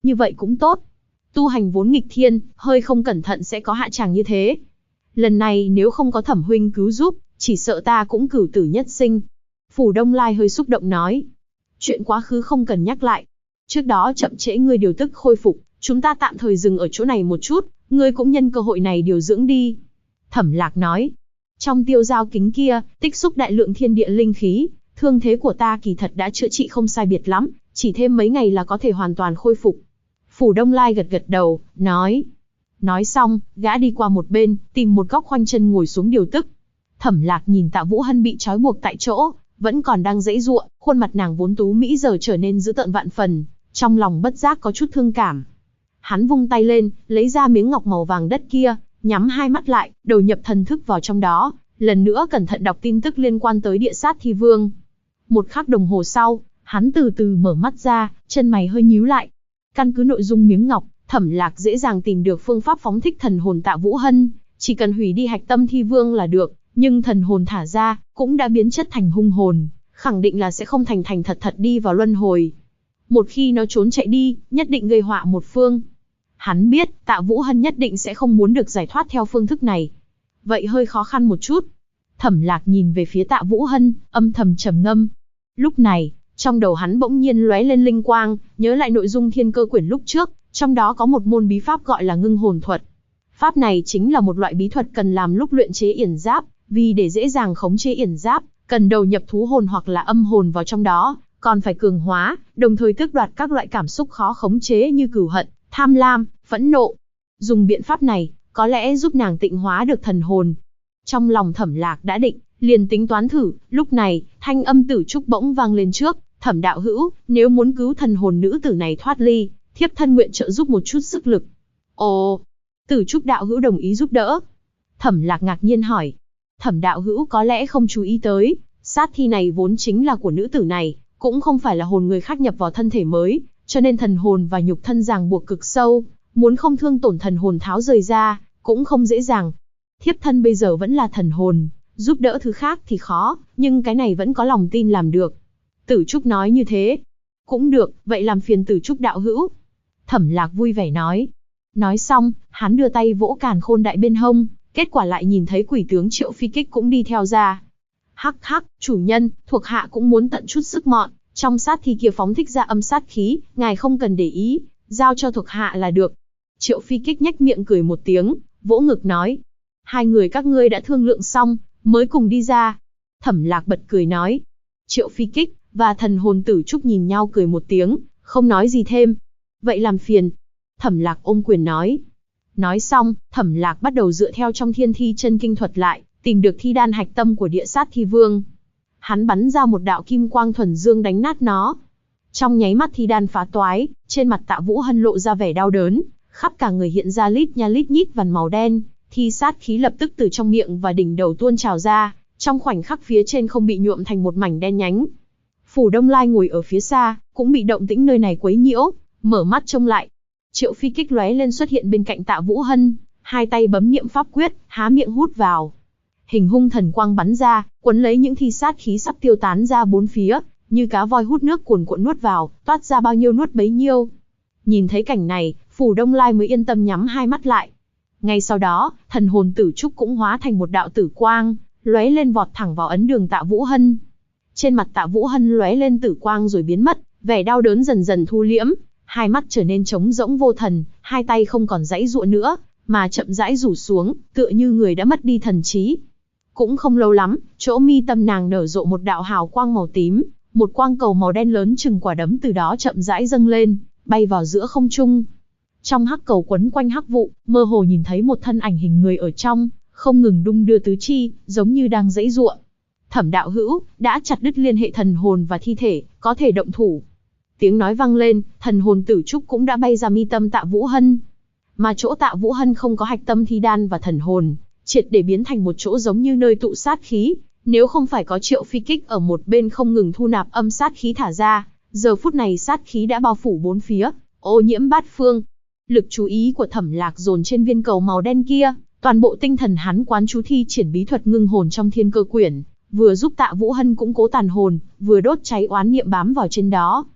Như vậy cũng tốt. Tu hành vốn nghịch thiên, hơi không cẩn thận sẽ có hạ tràng như thế. Lần này nếu không có Thẩm huynh cứu giúp, chỉ sợ ta cũng cửu tử nhất sinh. Phủ Đông Lai hơi xúc động nói. Chuyện quá khứ không cần nhắc lại. Trước đó chậm trễ ngươi điều tức khôi phục, chúng ta tạm thời dừng ở chỗ này một chút, ngươi cũng nhân cơ hội này điều dưỡng đi. Thẩm Lạc nói. Trong tiêu giao kính kia, tích xúc đại lượng thiên địa linh khí, thương thế của ta kỳ thật đã chữa trị không sai biệt lắm, chỉ thêm mấy ngày là có thể hoàn toàn khôi phục. Phủ Đông Lai gật gật đầu, nói. Nói xong, gã đi qua một bên, tìm một góc khoanh chân ngồi xuống điều tức. Thẩm Lạc nhìn Tạ Vũ Hân bị trói buộc tại chỗ, vẫn còn đang giãy giụa, khuôn mặt nàng vốn tú mỹ giờ trở nên dữ tợn vạn phần, trong lòng bất giác có chút thương cảm. Hắn vung tay lên, lấy ra miếng ngọc màu vàng đất kia, nhắm hai mắt lại, đầu nhập thần thức vào trong đó, lần nữa cẩn thận đọc tin tức liên quan tới Địa Sát Thi Vương. Một khắc đồng hồ sau, hắn từ từ mở mắt ra, chân mày hơi nhíu lại. Căn cứ nội dung miếng ngọc, Thẩm Lạc dễ dàng tìm được phương pháp phóng thích thần hồn Tạ Vũ Hân, chỉ cần hủy đi hạch tâm thi vương là được, nhưng thần hồn thả ra, cũng đã biến chất thành hung hồn, khẳng định là sẽ không thành thành thật thật đi vào luân hồi. Một khi nó trốn chạy đi, nhất định gây họa một phương. Hắn biết, Tạ Vũ Hân nhất định sẽ không muốn được giải thoát theo phương thức này. Vậy hơi khó khăn một chút. Thẩm Lạc nhìn về phía Tạ Vũ Hân, âm thầm trầm ngâm. Lúc này, trong đầu hắn bỗng nhiên lóe lên linh quang, nhớ lại nội dung Thiên Cơ Quyển lúc trước, trong đó có một môn bí pháp gọi là ngưng hồn thuật. Pháp này chính là một loại bí thuật cần làm lúc luyện chế yển giáp, vì để dễ dàng khống chế yển giáp, cần đầu nhập thú hồn hoặc là âm hồn vào trong đó, còn phải cường hóa, đồng thời tước đoạt các loại cảm xúc khó khống chế như cừu hận, tham lam, phẫn nộ. Dùng biện pháp này, có lẽ giúp nàng tịnh hóa được thần hồn. Trong lòng Thẩm Lạc đã định, liền tính toán thử, lúc này, thanh âm Tử Trúc bỗng vang lên trước, Thẩm đạo hữu, nếu muốn cứu thần hồn nữ tử này thoát ly, thiếp thân nguyện trợ giúp một chút sức lực. Ồ, Tử Trúc đạo hữu đồng ý giúp đỡ. Thẩm Lạc ngạc nhiên hỏi. Thẩm đạo hữu có lẽ không chú ý tới, sát thi này vốn chính là của nữ tử này, cũng không phải là hồn người khác nhập vào thân thể mới, cho nên thần hồn và nhục thân ràng buộc cực sâu, muốn không thương tổn thần hồn tháo rời ra, cũng không dễ dàng. Thiếp thân bây giờ vẫn là thần hồn, giúp đỡ thứ khác thì khó, nhưng cái này vẫn có lòng tin làm được. Tử Trúc nói như thế. Cũng được, vậy làm phiền Tử Trúc đạo hữu. Thẩm Lạc vui vẻ nói. Nói xong, hắn đưa tay vỗ càn khôn đại bên hông, kết quả lại nhìn thấy quỷ tướng Triệu Phi Kích cũng đi theo ra. Hắc hắc, chủ nhân, thuộc hạ cũng muốn tận chút sức mọn, trong sát thi kia phóng thích ra âm sát khí, ngài không cần để ý, giao cho thuộc hạ là được. Triệu Phi Kích nhếch miệng cười một tiếng, vỗ ngực nói. Hai người các ngươi đã thương lượng xong, mới cùng đi ra. Thẩm Lạc bật cười nói. Triệu Phi Kích và thần hồn Tử Trúc nhìn nhau cười một tiếng, không nói gì thêm. Vậy làm phiền. Thẩm Lạc ôm quyền nói. Nói xong, Thẩm Lạc bắt đầu dựa theo trong Thiên Thi Chân Kinh thuật lại, tìm được thi đan hạch tâm của Địa Sát Thi Vương. Hắn bắn ra một đạo kim quang thuần dương đánh nát nó. Trong nháy mắt thi đan phá toái, trên mặt Tạ Vũ Hân lộ ra vẻ đau đớn, khắp cả người hiện ra lít nha lít nhít vằn màu đen, thi sát khí lập tức từ trong miệng và đỉnh đầu tuôn trào ra, trong khoảnh khắc phía trên không bị nhuộm thành một mảnh đen nhánh. Phủ Đông Lai ngồi ở phía xa, cũng bị động tĩnh nơi này quấy nhiễu, mở mắt trông lại. Triệu Phi Kích lóe lên xuất hiện bên cạnh Tạ Vũ Hân, hai tay bấm niệm pháp quyết, há miệng hút vào. Hình hung thần quang bắn ra, quấn lấy những thi sát khí sắp tiêu tán ra bốn phía, như cá voi hút nước cuồn cuộn nuốt vào, toát ra bao nhiêu nuốt bấy nhiêu. Nhìn thấy cảnh này, Phủ Đông Lai mới yên tâm nhắm hai mắt lại. Ngay sau đó, thần hồn Tử Trúc cũng hóa thành một đạo tử quang, lóe lên vọt thẳng vào ấn đường Tạ Vũ Hân. Trên mặt Tạ Vũ Hân lóe lên tử quang rồi biến mất, vẻ đau đớn dần dần thu liễm, hai mắt trở nên trống rỗng vô thần, hai tay không còn giãy giụa nữa, mà chậm rãi rủ xuống, tựa như người đã mất đi thần trí. Cũng không lâu lắm, chỗ mi tâm nàng nở rộ một đạo hào quang màu tím, một quang cầu màu đen lớn chừng quả đấm từ đó chậm rãi dâng lên, bay vào giữa không trung. Trong hắc cầu quấn quanh hắc vụ, mơ hồ nhìn thấy một thân ảnh hình người ở trong, không ngừng đung đưa tứ chi, giống như đang giãy giụa. Thẩm đạo hữu, đã chặt đứt liên hệ thần hồn và thi thể, có thể động thủ. Tiếng nói vang lên, thần hồn Tử Trúc cũng đã bay ra mi tâm Tạ Vũ Hân. Mà chỗ Tạ Vũ Hân không có hạch tâm thi đan và thần hồn, triệt để biến thành một chỗ giống như nơi tụ sát khí. Nếu không phải có Triệu Phi Kích ở một bên không ngừng thu nạp âm sát khí thả ra, giờ phút này sát khí đã bao phủ bốn phía, ô nhiễm bát phương. Lực chú ý của Thẩm Lạc dồn trên viên cầu màu đen kia, toàn bộ tinh thần hắn quán chú thi triển bí thuật ngưng hồn trong Thiên Cơ Quyển, vừa giúp Tạ Vũ Hân củng cố tàn hồn, vừa đốt cháy oán niệm bám vào trên đó.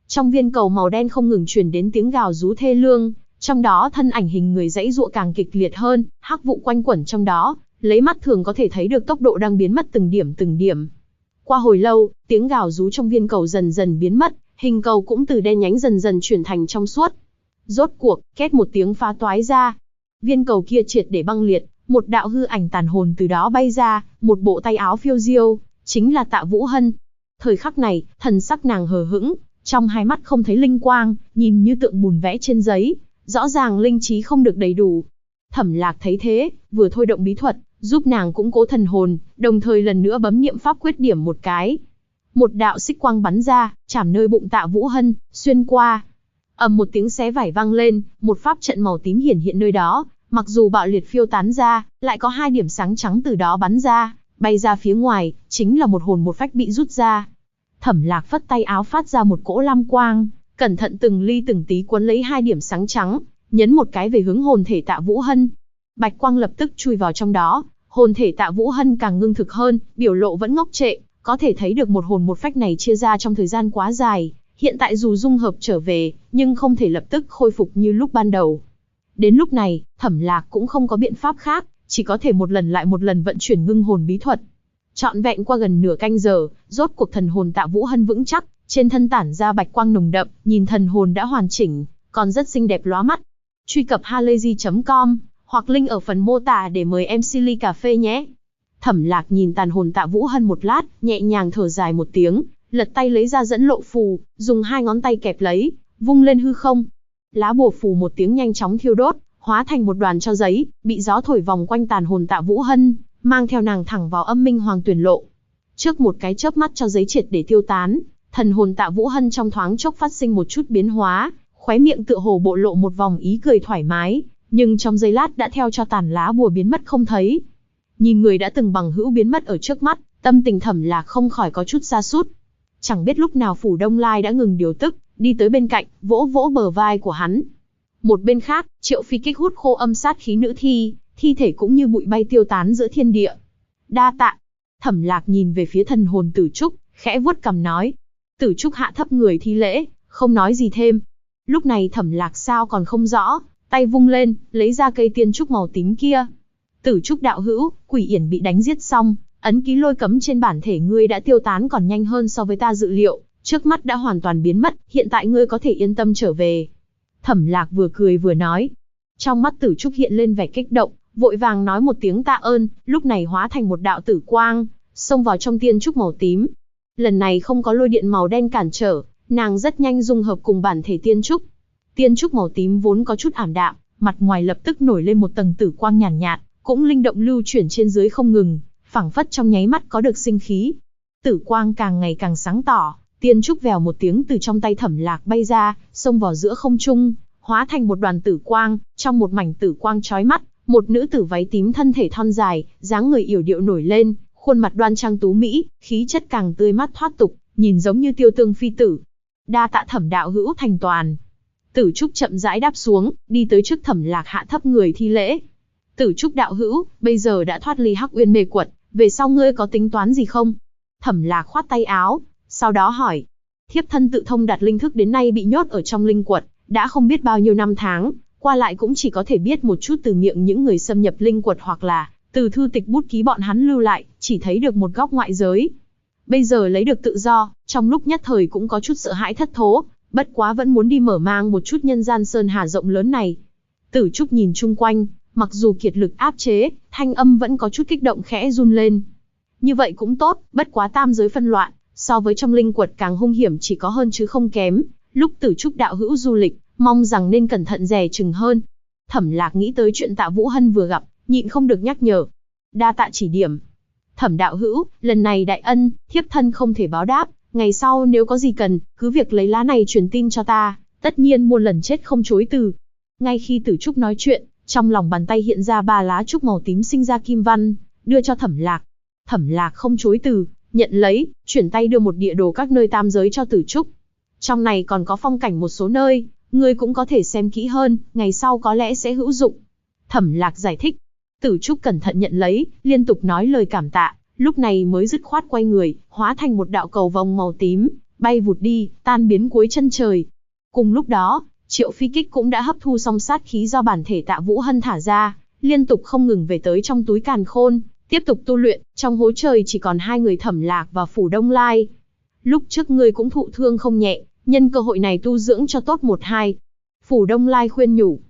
Trong viên cầu màu đen không ngừng truyền đến tiếng gào rú thê lương, trong đó thân ảnh hình người giãy giụa càng kịch liệt hơn, hắc vụ quanh quẩn trong đó, lấy mắt thường có thể thấy được tốc độ đang biến mất từng điểm từng điểm. Qua hồi lâu, tiếng gào rú trong viên cầu dần dần biến mất, hình cầu cũng từ đen nhánh dần dần chuyển thành trong suốt. Rốt cuộc, két một tiếng phá toái ra. Viên cầu kia triệt để băng liệt, một đạo hư ảnh tàn hồn từ đó bay ra, một bộ tay áo phiêu diêu, chính là Tạ Vũ Hân. Thời khắc này, thần sắc nàng hờ hững, trong hai mắt không thấy linh quang, nhìn như tượng bùn vẽ trên giấy, rõ ràng linh trí không được đầy đủ. Thẩm Lạc thấy thế, vừa thôi động bí thuật, giúp nàng củng cố thần hồn, đồng thời lần nữa bấm niệm pháp quyết điểm một cái. Một đạo xích quang bắn ra, chạm nơi bụng Tạ Vũ Hân, xuyên qua. Ầm một tiếng xé vải vang lên, một pháp trận màu tím hiển hiện nơi đó, mặc dù bạo liệt phiêu tán ra, lại có hai điểm sáng trắng từ đó bắn ra, bay ra phía ngoài, chính là một hồn một phách bị rút ra. Thẩm Lạc phất tay áo phát ra một cỗ lam quang, cẩn thận từng ly từng tí quấn lấy hai điểm sáng trắng, nhấn một cái về hướng hồn thể Tạ Vũ Hân. Bạch quang lập tức chui vào trong đó, hồn thể Tạ Vũ Hân càng ngưng thực hơn, biểu lộ vẫn ngốc trệ, có thể thấy được một hồn một phách này chia ra trong thời gian quá dài, hiện tại dù dung hợp trở về, nhưng không thể lập tức khôi phục như lúc ban đầu. Đến lúc này, Thẩm Lạc cũng không có biện pháp khác, chỉ có thể một lần lại một lần vận chuyển ngưng hồn bí thuật. Trọn vẹn qua gần nửa canh giờ, rốt cuộc thần hồn Tạ Vũ Hân vững chắc, trên thân tản ra bạch quang nồng đậm, nhìn thần hồn đã hoàn chỉnh, còn rất xinh đẹp lóa mắt. Truy cập halayzi.com hoặc link ở phần mô tả để mời em Silly cà phê nhé. Thẩm Lạc nhìn tàn hồn Tạ Vũ Hân một lát, nhẹ nhàng thở dài một tiếng, lật tay lấy ra dẫn lộ phù, dùng hai ngón tay kẹp lấy, vung lên hư không. Lá bùa phù một tiếng nhanh chóng thiêu đốt, hóa thành một đoàn tro giấy, bị gió thổi vòng quanh tàn hồn Tạ Vũ Hân, mang theo nàng thẳng vào Âm Minh Hoàng Tuyển Lộ. Trước một cái chớp mắt cho giấy triệt để tiêu tán, thần hồn Tạ Vũ Hân trong thoáng chốc phát sinh một chút biến hóa, khóe miệng tựa hồ bộ lộ một vòng ý cười thoải mái, nhưng trong giây lát đã theo cho tàn lá bùa biến mất không thấy. Nhìn người đã từng bằng hữu biến mất ở trước mắt, tâm tình Thẩm Lạc không khỏi có chút sa sút. Chẳng biết lúc nào Phủ Đông Lai đã ngừng điều tức, đi tới bên cạnh, vỗ vỗ bờ vai của hắn. Một bên khác, Triệu Phi kích hút khô âm sát khí nữ thi, thi thể cũng như bụi bay tiêu tán giữa thiên địa. Đa tạ. Thẩm Lạc nhìn về phía thần hồn Tử Trúc, khẽ vuốt cằm nói. Tử Trúc hạ thấp người thi lễ, không nói gì thêm. Lúc này Thẩm Lạc sao còn không rõ, tay vung lên, lấy ra cây tiên trúc màu tím kia. Tử Trúc đạo hữu, Quỷ Yển bị đánh giết xong, ấn ký lôi cấm trên bản thể ngươi đã tiêu tán còn nhanh hơn so với ta dự liệu, trước mắt đã hoàn toàn biến mất, hiện tại ngươi có thể yên tâm trở về. Thẩm Lạc vừa cười vừa nói. Trong mắt Tử Trúc hiện lên vẻ kích động, vội vàng nói một tiếng tạ ơn, lúc này hóa thành một đạo tử quang, xông vào trong tiên trúc màu tím. Lần này không có lôi điện màu đen cản trở, nàng rất nhanh dung hợp cùng bản thể tiên trúc. Tiên trúc màu tím vốn có chút ảm đạm, mặt ngoài lập tức nổi lên một tầng tử quang nhàn nhạt, cũng linh động lưu chuyển trên dưới không ngừng, phảng phất trong nháy mắt có được sinh khí. Tử quang càng ngày càng sáng tỏ, tiên trúc vèo một tiếng từ trong tay Thẩm Lạc bay ra, xông vào giữa không trung, hóa thành một đoàn tử quang, trong một mảnh tử quang chói mắt, một nữ tử váy tím thân thể thon dài, dáng người yểu điệu nổi lên, khuôn mặt đoan trang tú mỹ, khí chất càng tươi mát thoát tục, nhìn giống như tiêu tương phi tử. Đa tạ Thẩm đạo hữu thành toàn. Tử Trúc chậm rãi đáp xuống, đi tới trước Thẩm Lạc hạ thấp người thi lễ. Tử Trúc đạo hữu, bây giờ đã thoát ly Hắc Uyên mê quật, về sau ngươi có tính toán gì không? Thẩm Lạc khoát tay áo, sau đó hỏi. Thiếp thân tự thông đạt linh thức đến nay bị nhốt ở trong linh quật, đã không biết bao nhiêu năm tháng, qua lại cũng chỉ có thể biết một chút từ miệng những người xâm nhập linh quật hoặc là từ thư tịch bút ký bọn hắn lưu lại, chỉ thấy được một góc ngoại giới. Bây giờ lấy được tự do, trong lúc nhất thời cũng có chút sợ hãi thất thố, bất quá vẫn muốn đi mở mang một chút nhân gian sơn hà rộng lớn này. Tử Trúc nhìn chung quanh, mặc dù kiệt lực áp chế, thanh âm vẫn có chút kích động khẽ run lên. Như vậy cũng tốt, bất quá tam giới phân loạn, so với trong linh quật càng hung hiểm chỉ có hơn chứ không kém. Lúc Tử Trúc đạo hữu du lịch, mong rằng nên cẩn thận dè chừng hơn. Thẩm Lạc nghĩ tới chuyện Tạ Vũ Hân vừa gặp, nhịn không được nhắc nhở. Đa tạ chỉ điểm. Thẩm đạo hữu, lần này đại ân, thiếp thân không thể báo đáp, ngày sau nếu có gì cần, cứ việc lấy lá này truyền tin cho ta, tất nhiên muôn lần chết không chối từ. Ngay khi Tử Trúc nói chuyện, trong lòng bàn tay hiện ra 3 lá trúc màu tím sinh ra kim văn, đưa cho Thẩm Lạc. Thẩm Lạc không chối từ, nhận lấy, chuyển tay đưa một địa đồ các nơi tam giới cho Tử Trúc. Trong này còn có phong cảnh một số nơi, ngươi cũng có thể xem kỹ hơn, ngày sau có lẽ sẽ hữu dụng. Thẩm Lạc giải thích. Tử Trúc cẩn thận nhận lấy, liên tục nói lời cảm tạ, lúc này mới dứt khoát quay người, hóa thành một đạo cầu vồng màu tím, bay vụt đi, tan biến cuối chân trời. Cùng lúc đó, Triệu Phi Kích cũng đã hấp thu xong sát khí do bản thể Tạ Vũ Hân thả ra, liên tục không ngừng về tới trong túi càn khôn, tiếp tục tu luyện. Trong hố trời chỉ còn hai người Thẩm Lạc và Phủ Đông Lai. Lúc trước ngươi cũng thụ thương không nhẹ, nhân cơ hội này tu dưỡng cho tốt một hai. Phủ Đông Lai khuyên nhủ.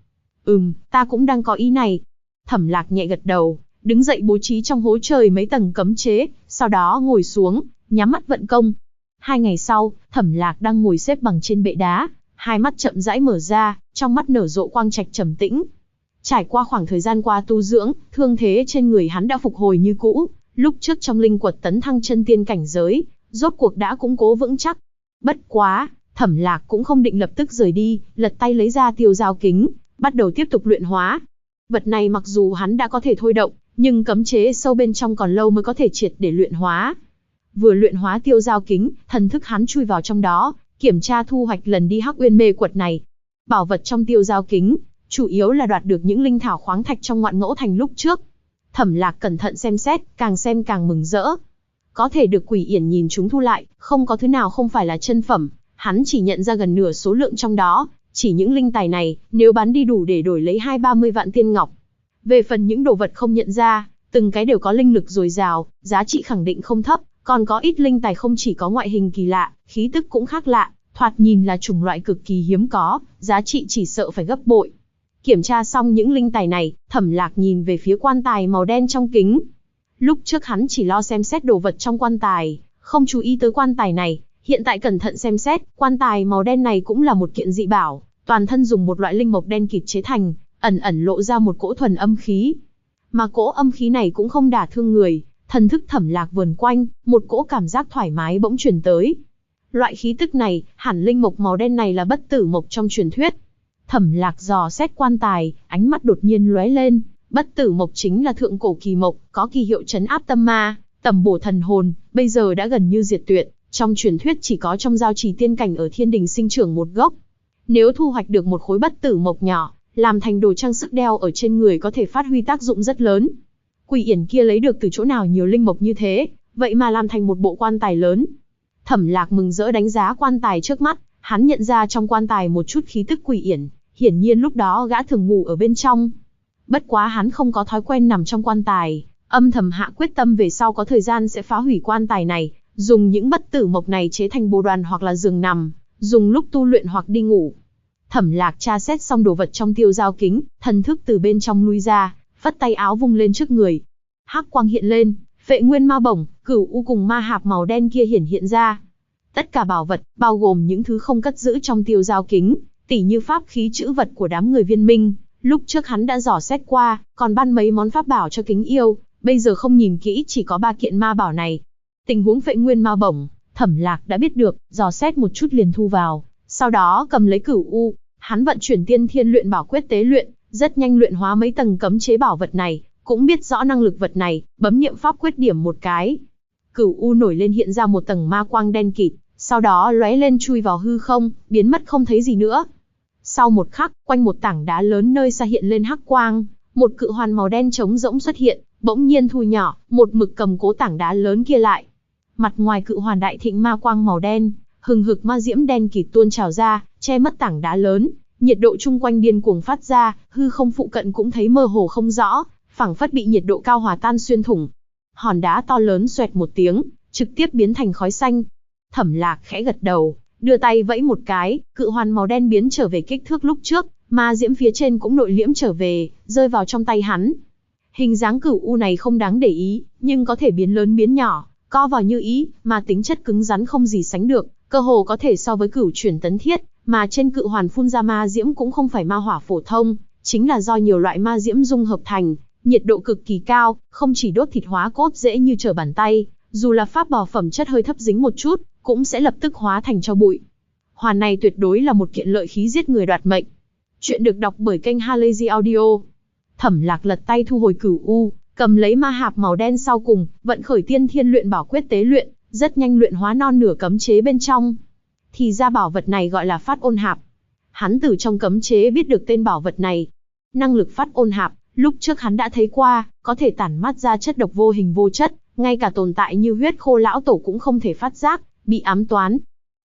Ta cũng đang có ý này. Thẩm Lạc nhẹ gật đầu, đứng dậy bố trí trong hố trời mấy tầng cấm chế, sau đó ngồi xuống, nhắm mắt vận công. 2 ngày sau, Thẩm Lạc đang ngồi xếp bằng trên bệ đá, hai mắt chậm rãi mở ra, trong mắt nở rộ quang trạch trầm tĩnh. Trải qua khoảng thời gian qua tu dưỡng, thương thế trên người hắn đã phục hồi như cũ, lúc trước trong linh quật tấn thăng chân tiên cảnh giới, rốt cuộc đã củng cố vững chắc. Bất quá, Thẩm Lạc cũng không định lập tức rời đi, lật tay lấy ra tiêu giao kính, bắt đầu tiếp tục luyện hóa. Vật này mặc dù hắn đã có thể thôi động, nhưng cấm chế sâu bên trong còn lâu mới có thể triệt để luyện hóa. Vừa luyện hóa tiêu giao kính, thần thức hắn chui vào trong đó, kiểm tra thu hoạch lần đi Hắc Uyên mê quật này. Bảo vật trong tiêu giao kính, chủ yếu là đoạt được những linh thảo khoáng thạch trong Ngoạn Ngẫu Thành lúc trước. Thẩm Lạc cẩn thận xem xem càng mừng rỡ. Có thể được Quỷ Yển nhìn chúng thu lại, không có thứ nào không phải là chân phẩm, hắn chỉ nhận ra gần nửa số lượng trong đó, chỉ những linh tài này, nếu bán đi đủ để đổi lấy 20-30 vạn tiên ngọc. Về phần những đồ vật không nhận ra, từng cái đều có linh lực dồi dào, giá trị khẳng định không thấp, còn có ít linh tài không chỉ có ngoại hình kỳ lạ, khí tức cũng khác lạ, thoạt nhìn là chủng loại cực kỳ hiếm có, giá trị chỉ sợ phải gấp bội. Kiểm tra xong những linh tài này, Thẩm Lạc nhìn về phía quan tài màu đen trong kính. Lúc trước hắn chỉ lo xem xét đồ vật trong quan tài, không chú ý tới quan tài này, hiện tại cẩn thận xem xét, quan tài màu đen này cũng là một kiện dị bảo, toàn thân dùng một loại linh mộc đen kịt chế thành, ẩn ẩn lộ ra một cỗ thuần âm khí. Mà cỗ âm khí này cũng không đả thương người, thần thức Thẩm Lạc vườn quanh, một cỗ cảm giác thoải mái bỗng truyền tới. Loại khí tức này, hẳn linh mộc màu đen này là bất tử mộc trong truyền thuyết. Thẩm Lạc dò xét quan tài, ánh mắt đột nhiên lóe lên, bất tử mộc chính là thượng cổ kỳ mộc, có kỳ hiệu trấn áp tâm ma, tẩm bổ thần hồn, bây giờ đã gần như diệt tuyệt, trong truyền thuyết chỉ có trong giao trì tiên cảnh ở thiên đình sinh trưởng một gốc. Nếu thu hoạch được một khối bất tử mộc nhỏ, làm thành đồ trang sức đeo ở trên người có thể phát huy tác dụng rất lớn. Quỷ Yển kia lấy được từ chỗ nào nhiều linh mộc như thế, vậy mà làm thành một bộ quan tài lớn. Thẩm Lạc mừng rỡ đánh giá quan tài trước mắt, hắn nhận ra trong quan tài một chút khí tức Quỷ Yển, hiển nhiên lúc đó gã thường ngủ ở bên trong. Bất quá hắn không có thói quen nằm trong quan tài, âm thầm hạ quyết tâm về sau có thời gian sẽ phá hủy quan tài này, dùng những bất tử mộc này chế thành bồ đoàn hoặc là giường nằm, dùng lúc tu luyện hoặc đi ngủ. Thẩm Lạc tra xét xong đồ vật trong tiêu giao kính, thần thức từ bên trong lui ra, phất tay áo vung lên trước người. Hắc quang hiện lên, Phệ Nguyên Ma Bổng, Cửu U cùng ma hạp màu đen kia hiện ra. Tất cả bảo vật, bao gồm những thứ không cất giữ trong tiêu giao kính, tỉ như pháp khí trữ vật của đám người Viên Minh, lúc trước hắn đã dò xét qua, còn ban mấy món pháp bảo cho Kính Yêu, bây giờ không nhìn kỹ chỉ có 3 kiện ma bảo này. Tình huống Phệ Nguyên Ma Bổng, Thẩm Lạc đã biết được, dò xét một chút liền thu vào, sau đó cầm lấy Cửu U, hắn vận chuyển Tiên Thiên Luyện Bảo Quyết tế luyện, rất nhanh luyện hóa mấy tầng cấm chế bảo vật này, cũng biết rõ năng lực vật này, bấm niệm pháp quyết điểm một cái. Cửu U nổi lên hiện ra một tầng ma quang đen kịt, sau đó lóe lên chui vào hư không, biến mất không thấy gì nữa. Sau một khắc, quanh một tảng đá lớn nơi xa hiện lên hắc quang, một cự hoàn màu đen trống rỗng xuất hiện, bỗng nhiên thu nhỏ, một mực cầm cố tảng đá lớn kia lại. Mặt ngoài cự hoàn đại thịnh ma quang màu đen, hừng hực ma diễm đen kịt tuôn trào ra, che mất tảng đá lớn, nhiệt độ chung quanh điên cuồng phát ra, hư không phụ cận cũng thấy mơ hồ không rõ, phảng phất bị nhiệt độ cao hòa tan xuyên thủng. Hòn đá to lớn xoẹt một tiếng, trực tiếp biến thành khói xanh. Thẩm Lạc khẽ gật đầu, đưa tay vẫy một cái, cự hoàn màu đen biến trở về kích thước lúc trước, ma diễm phía trên cũng nội liễm trở về, rơi vào trong tay hắn. Hình dáng Cửu U này không đáng để ý, nhưng có thể biến lớn biến nhỏ, co vào như ý, mà tính chất cứng rắn không gì sánh được, cơ hồ có thể so với Cửu Chuyển Tấn Thiết, mà trên cự hoàn phun ra ma diễm cũng không phải ma hỏa phổ thông, chính là do nhiều loại ma diễm dung hợp thành, nhiệt độ cực kỳ cao, không chỉ đốt thịt hóa cốt dễ như trở bàn tay, dù là pháp bảo phẩm chất hơi thấp dính một chút, cũng sẽ lập tức hóa thành tro bụi. Hoàn này tuyệt đối là một kiện lợi khí giết người đoạt mệnh. Chuyện được đọc bởi kênh Halazy Audio. Thẩm Lạc lật tay thu hồi Cửu U, cầm lấy ma hạp màu đen sau cùng, vận khởi Tiên Thiên Luyện Bảo Quyết tế luyện, rất nhanh luyện hóa non nửa cấm chế bên trong. Thì ra bảo vật này gọi là Phát Ôn Hạp. Hắn từ trong cấm chế biết được tên bảo vật này. Năng lực Phát Ôn Hạp, lúc trước hắn đã thấy qua, có thể tản mát ra chất độc vô hình vô chất, ngay cả tồn tại như Huyết Khô lão tổ cũng không thể phát giác, bị ám toán.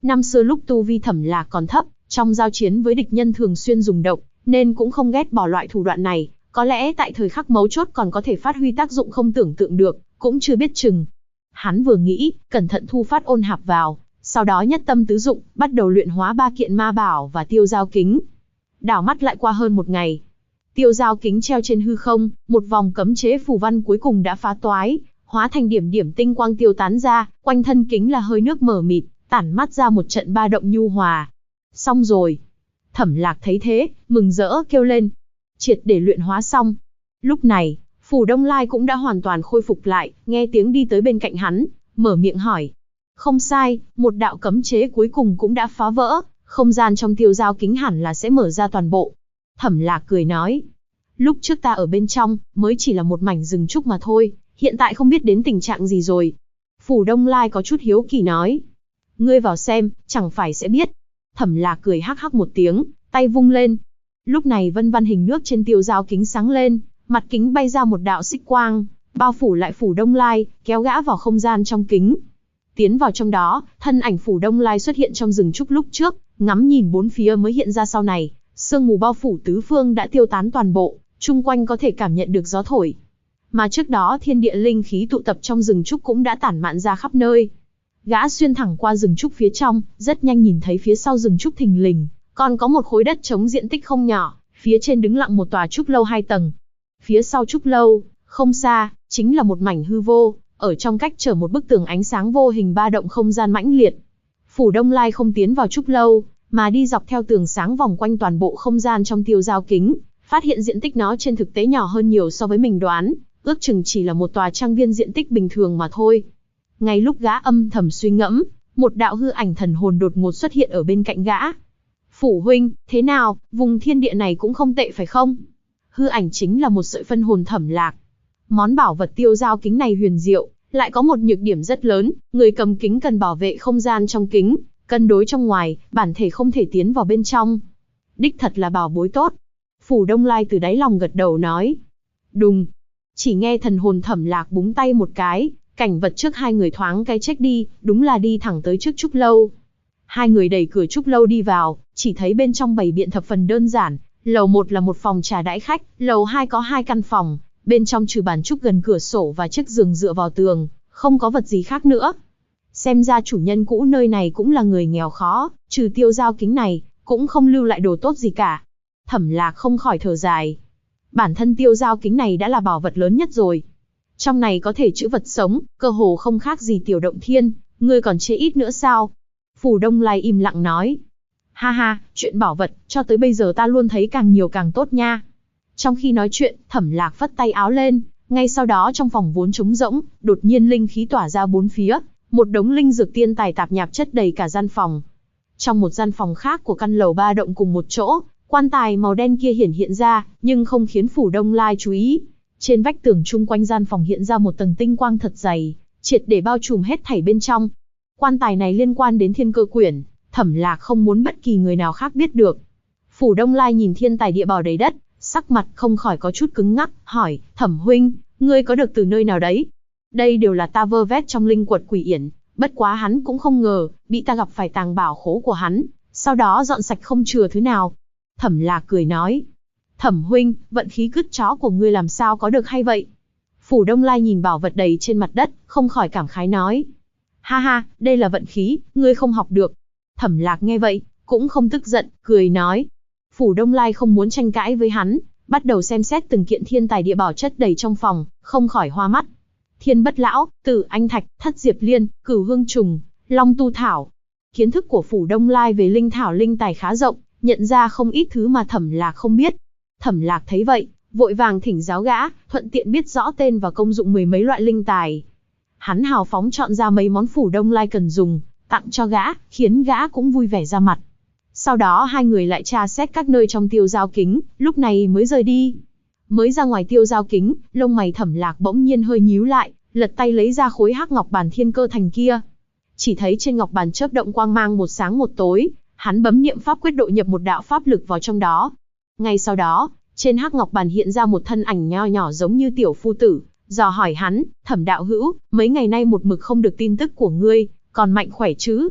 Năm xưa lúc tu vi Thẩm Lạc còn thấp, trong giao chiến với địch nhân thường xuyên dùng độc, nên cũng không ghét bỏ loại thủ đoạn này, có lẽ tại thời khắc mấu chốt còn có thể phát huy tác dụng không tưởng tượng được, cũng chưa biết chừng. Hắn vừa nghĩ, cẩn thận thu phát ôn hạp vào, sau đó nhất tâm tứ dụng, bắt đầu luyện hóa 3 kiện ma bảo và tiêu giao kính. Đảo mắt lại qua hơn một ngày. Tiêu giao kính treo trên hư không, một vòng cấm chế phù văn cuối cùng đã phá toái, hóa thành điểm điểm tinh quang tiêu tán ra, quanh thân kính là hơi nước mờ mịt, tản mát ra một trận ba động nhu hòa. Xong rồi. Thẩm Lạc thấy thế, mừng rỡ kêu lên. Triệt để luyện hóa xong. Lúc này, Phủ Đông Lai cũng đã hoàn toàn khôi phục lại, nghe tiếng đi tới bên cạnh hắn, mở miệng hỏi. Không sai, một đạo cấm chế cuối cùng cũng đã phá vỡ, không gian trong tiêu giao kính hẳn là sẽ mở ra toàn bộ. Thẩm Lạc cười nói. Lúc trước ta ở bên trong, mới chỉ là một mảnh rừng trúc mà thôi, hiện tại không biết đến tình trạng gì rồi. Phủ Đông Lai có chút hiếu kỳ nói. Ngươi vào xem, chẳng phải sẽ biết. Thẩm Lạc cười hắc hắc một tiếng, tay vung lên. Lúc này vân văn hình nước trên tiêu giao kính sáng lên, mặt kính bay ra một đạo xích quang, bao phủ lại Phủ Đông Lai, kéo gã vào không gian trong kính. Tiến vào trong đó, thân ảnh Phủ Đông Lai xuất hiện trong rừng trúc lúc trước, ngắm nhìn bốn phía mới hiện ra sau này, sương mù bao phủ tứ phương đã tiêu tán toàn bộ, chung quanh có thể cảm nhận được gió thổi. Mà trước đó thiên địa linh khí tụ tập trong rừng trúc cũng đã tản mạn ra khắp nơi. Gã xuyên thẳng qua rừng trúc phía trong, rất nhanh nhìn thấy phía sau rừng trúc thình lình, còn có một khối đất trống diện tích không nhỏ, phía trên đứng lặng một tòa trúc lâu 2 tầng. Phía sau trúc lâu, không xa, chính là một mảnh hư vô, ở trong cách trở một bức tường ánh sáng vô hình ba động không gian mãnh liệt. Phủ Đông Lai không tiến vào trúc lâu, mà đi dọc theo tường sáng vòng quanh toàn bộ không gian trong tiêu giao kính, phát hiện diện tích nó trên thực tế nhỏ hơn nhiều so với mình đoán, ước chừng chỉ là một tòa trang viên diện tích bình thường mà thôi. Ngay lúc gã âm thầm suy ngẫm, một đạo hư ảnh thần hồn đột ngột xuất hiện ở bên cạnh gã. Phủ huynh, thế nào, vùng thiên địa này cũng không tệ phải không? Hư ảnh chính là một sợi phân hồn Thẩm Lạc. Món bảo vật tiêu giao kính này huyền diệu, lại có một nhược điểm rất lớn, người cầm kính cần bảo vệ không gian trong kính, cân đối trong ngoài, bản thể không thể tiến vào bên trong. Đích thật là bảo bối tốt. Phủ Đông Lai từ đáy lòng gật đầu nói. Đùng. Chỉ nghe thần hồn Thẩm Lạc búng tay một cái, cảnh vật trước hai người thoáng cái check đi, đúng là đi thẳng tới trước trúc lâu. Hai người đẩy cửa trúc lâu đi vào, chỉ thấy bên trong bày biện thập phần đơn giản. Lầu 1 là một phòng trà đãi khách, lầu 2 có 2 căn phòng, bên trong trừ bàn trúc gần cửa sổ và chiếc giường dựa vào tường, không có vật gì khác nữa. Xem ra chủ nhân cũ nơi này cũng là người nghèo khó, trừ tiêu giao kính này, cũng không lưu lại đồ tốt gì cả. Thẩm Lạc không khỏi thở dài. Bản thân tiêu giao kính này đã là bảo vật lớn nhất rồi. Trong này có thể trữ vật sống, cơ hồ không khác gì tiểu động thiên, ngươi còn chê ít nữa sao? Phủ Đông Lai im lặng nói. Ha ha, chuyện bảo vật, cho tới bây giờ ta luôn thấy càng nhiều càng tốt nha. Trong khi nói chuyện, Thẩm Lạc phất tay áo lên, ngay sau đó trong phòng vốn trống rỗng, đột nhiên linh khí tỏa ra bốn phía, một đống linh dược tiên tài tạp nhạp chất đầy cả gian phòng. Trong một gian phòng khác của căn lầu ba động cùng một chỗ, quan tài màu đen kia hiện ra, nhưng không khiến Phủ Đông Lai chú ý. Trên vách tường chung quanh gian phòng hiện ra một tầng tinh quang thật dày, triệt để bao trùm hết thảy bên trong. Quan tài này liên quan đến Thiên Cơ Quyển, Thẩm Lạc không muốn bất kỳ người nào khác biết được. Phủ Đông Lai nhìn thiên tài địa bảo đầy đất, sắc mặt không khỏi có chút cứng ngắc, hỏi, Thẩm huynh, ngươi có được từ nơi nào đấy? Đây đều là ta vơ vét trong linh quật Quỷ Yển, bất quá hắn cũng không ngờ, bị ta gặp phải tàng bảo khố của hắn, sau đó dọn sạch không chừa thứ nào. Thẩm Lạc cười nói, Thẩm huynh, vận khí cứt chó của ngươi làm sao có được hay vậy? Phủ Đông Lai nhìn bảo vật đầy trên mặt đất, không khỏi cảm khái nói, ha ha, đây là vận khí, ngươi không học được. Thẩm Lạc nghe vậy, cũng không tức giận, cười nói. Phủ Đông Lai không muốn tranh cãi với hắn, bắt đầu xem xét từng kiện thiên tài địa bảo chất đầy trong phòng, không khỏi hoa mắt. Thiên Bất Lão, Tử Anh Thạch, Thất Diệp Liên, Cửu Hương Trùng, Long Tu Thảo. Kiến thức của Phủ Đông Lai về linh thảo linh tài khá rộng, nhận ra không ít thứ mà Thẩm Lạc không biết. Thẩm Lạc thấy vậy, vội vàng thỉnh giáo gã, thuận tiện biết rõ tên và công dụng mười mấy loại linh tài. Hắn hào phóng chọn ra mấy món Phủ Đông Lai cần dùng, tặng cho gã, khiến gã cũng vui vẻ ra mặt. Sau đó hai người lại tra xét các nơi trong tiêu giao kính, lúc này mới rời đi. Mới ra ngoài tiêu giao kính, lông mày Thẩm Lạc bỗng nhiên hơi nhíu lại, lật tay lấy ra khối hắc ngọc bàn thiên cơ thành kia. Chỉ thấy trên ngọc bàn chớp động quang mang một sáng một tối, hắn bấm niệm pháp quyết độ nhập một đạo pháp lực vào trong đó. Ngay sau đó, trên hắc ngọc bàn hiện ra một thân ảnh nho nhỏ giống như tiểu phu tử, dò hỏi hắn, Thẩm đạo hữu, mấy ngày nay một mực không được tin tức của ngươi, còn mạnh khỏe chứ?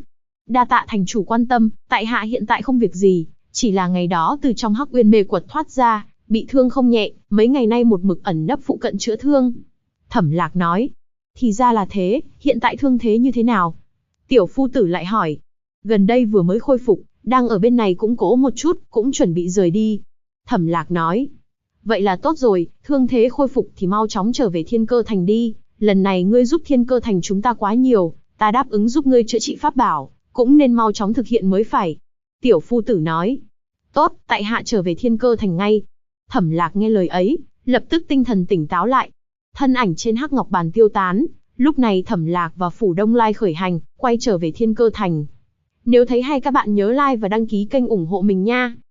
Đa tạ thành chủ quan tâm, tại hạ hiện tại không việc gì, chỉ là ngày đó từ trong Hắc Uyên mê quật thoát ra, bị thương không nhẹ, mấy ngày nay một mực ẩn nấp phụ cận chữa thương. Thẩm Lạc nói, thì ra là thế, hiện tại thương thế như thế nào? Tiểu phu tử lại hỏi, gần đây vừa mới khôi phục, đang ở bên này củng cố một chút, cũng chuẩn bị rời đi. Thẩm Lạc nói, vậy là tốt rồi, thương thế khôi phục thì mau chóng trở về Thiên Cơ Thành đi, lần này ngươi giúp Thiên Cơ Thành chúng ta quá nhiều, ta đáp ứng giúp ngươi chữa trị pháp bảo, cũng nên mau chóng thực hiện mới phải. Tiểu phu tử nói, tốt, tại hạ trở về Thiên Cơ Thành ngay. Thẩm Lạc nghe lời ấy, lập tức tinh thần tỉnh táo lại. Thân ảnh trên hắc ngọc bàn tiêu tán, lúc này Thẩm Lạc và Phủ Đông Lai khởi hành, quay trở về Thiên Cơ Thành. Nếu thấy hay các bạn nhớ like và đăng ký kênh ủng hộ mình nha.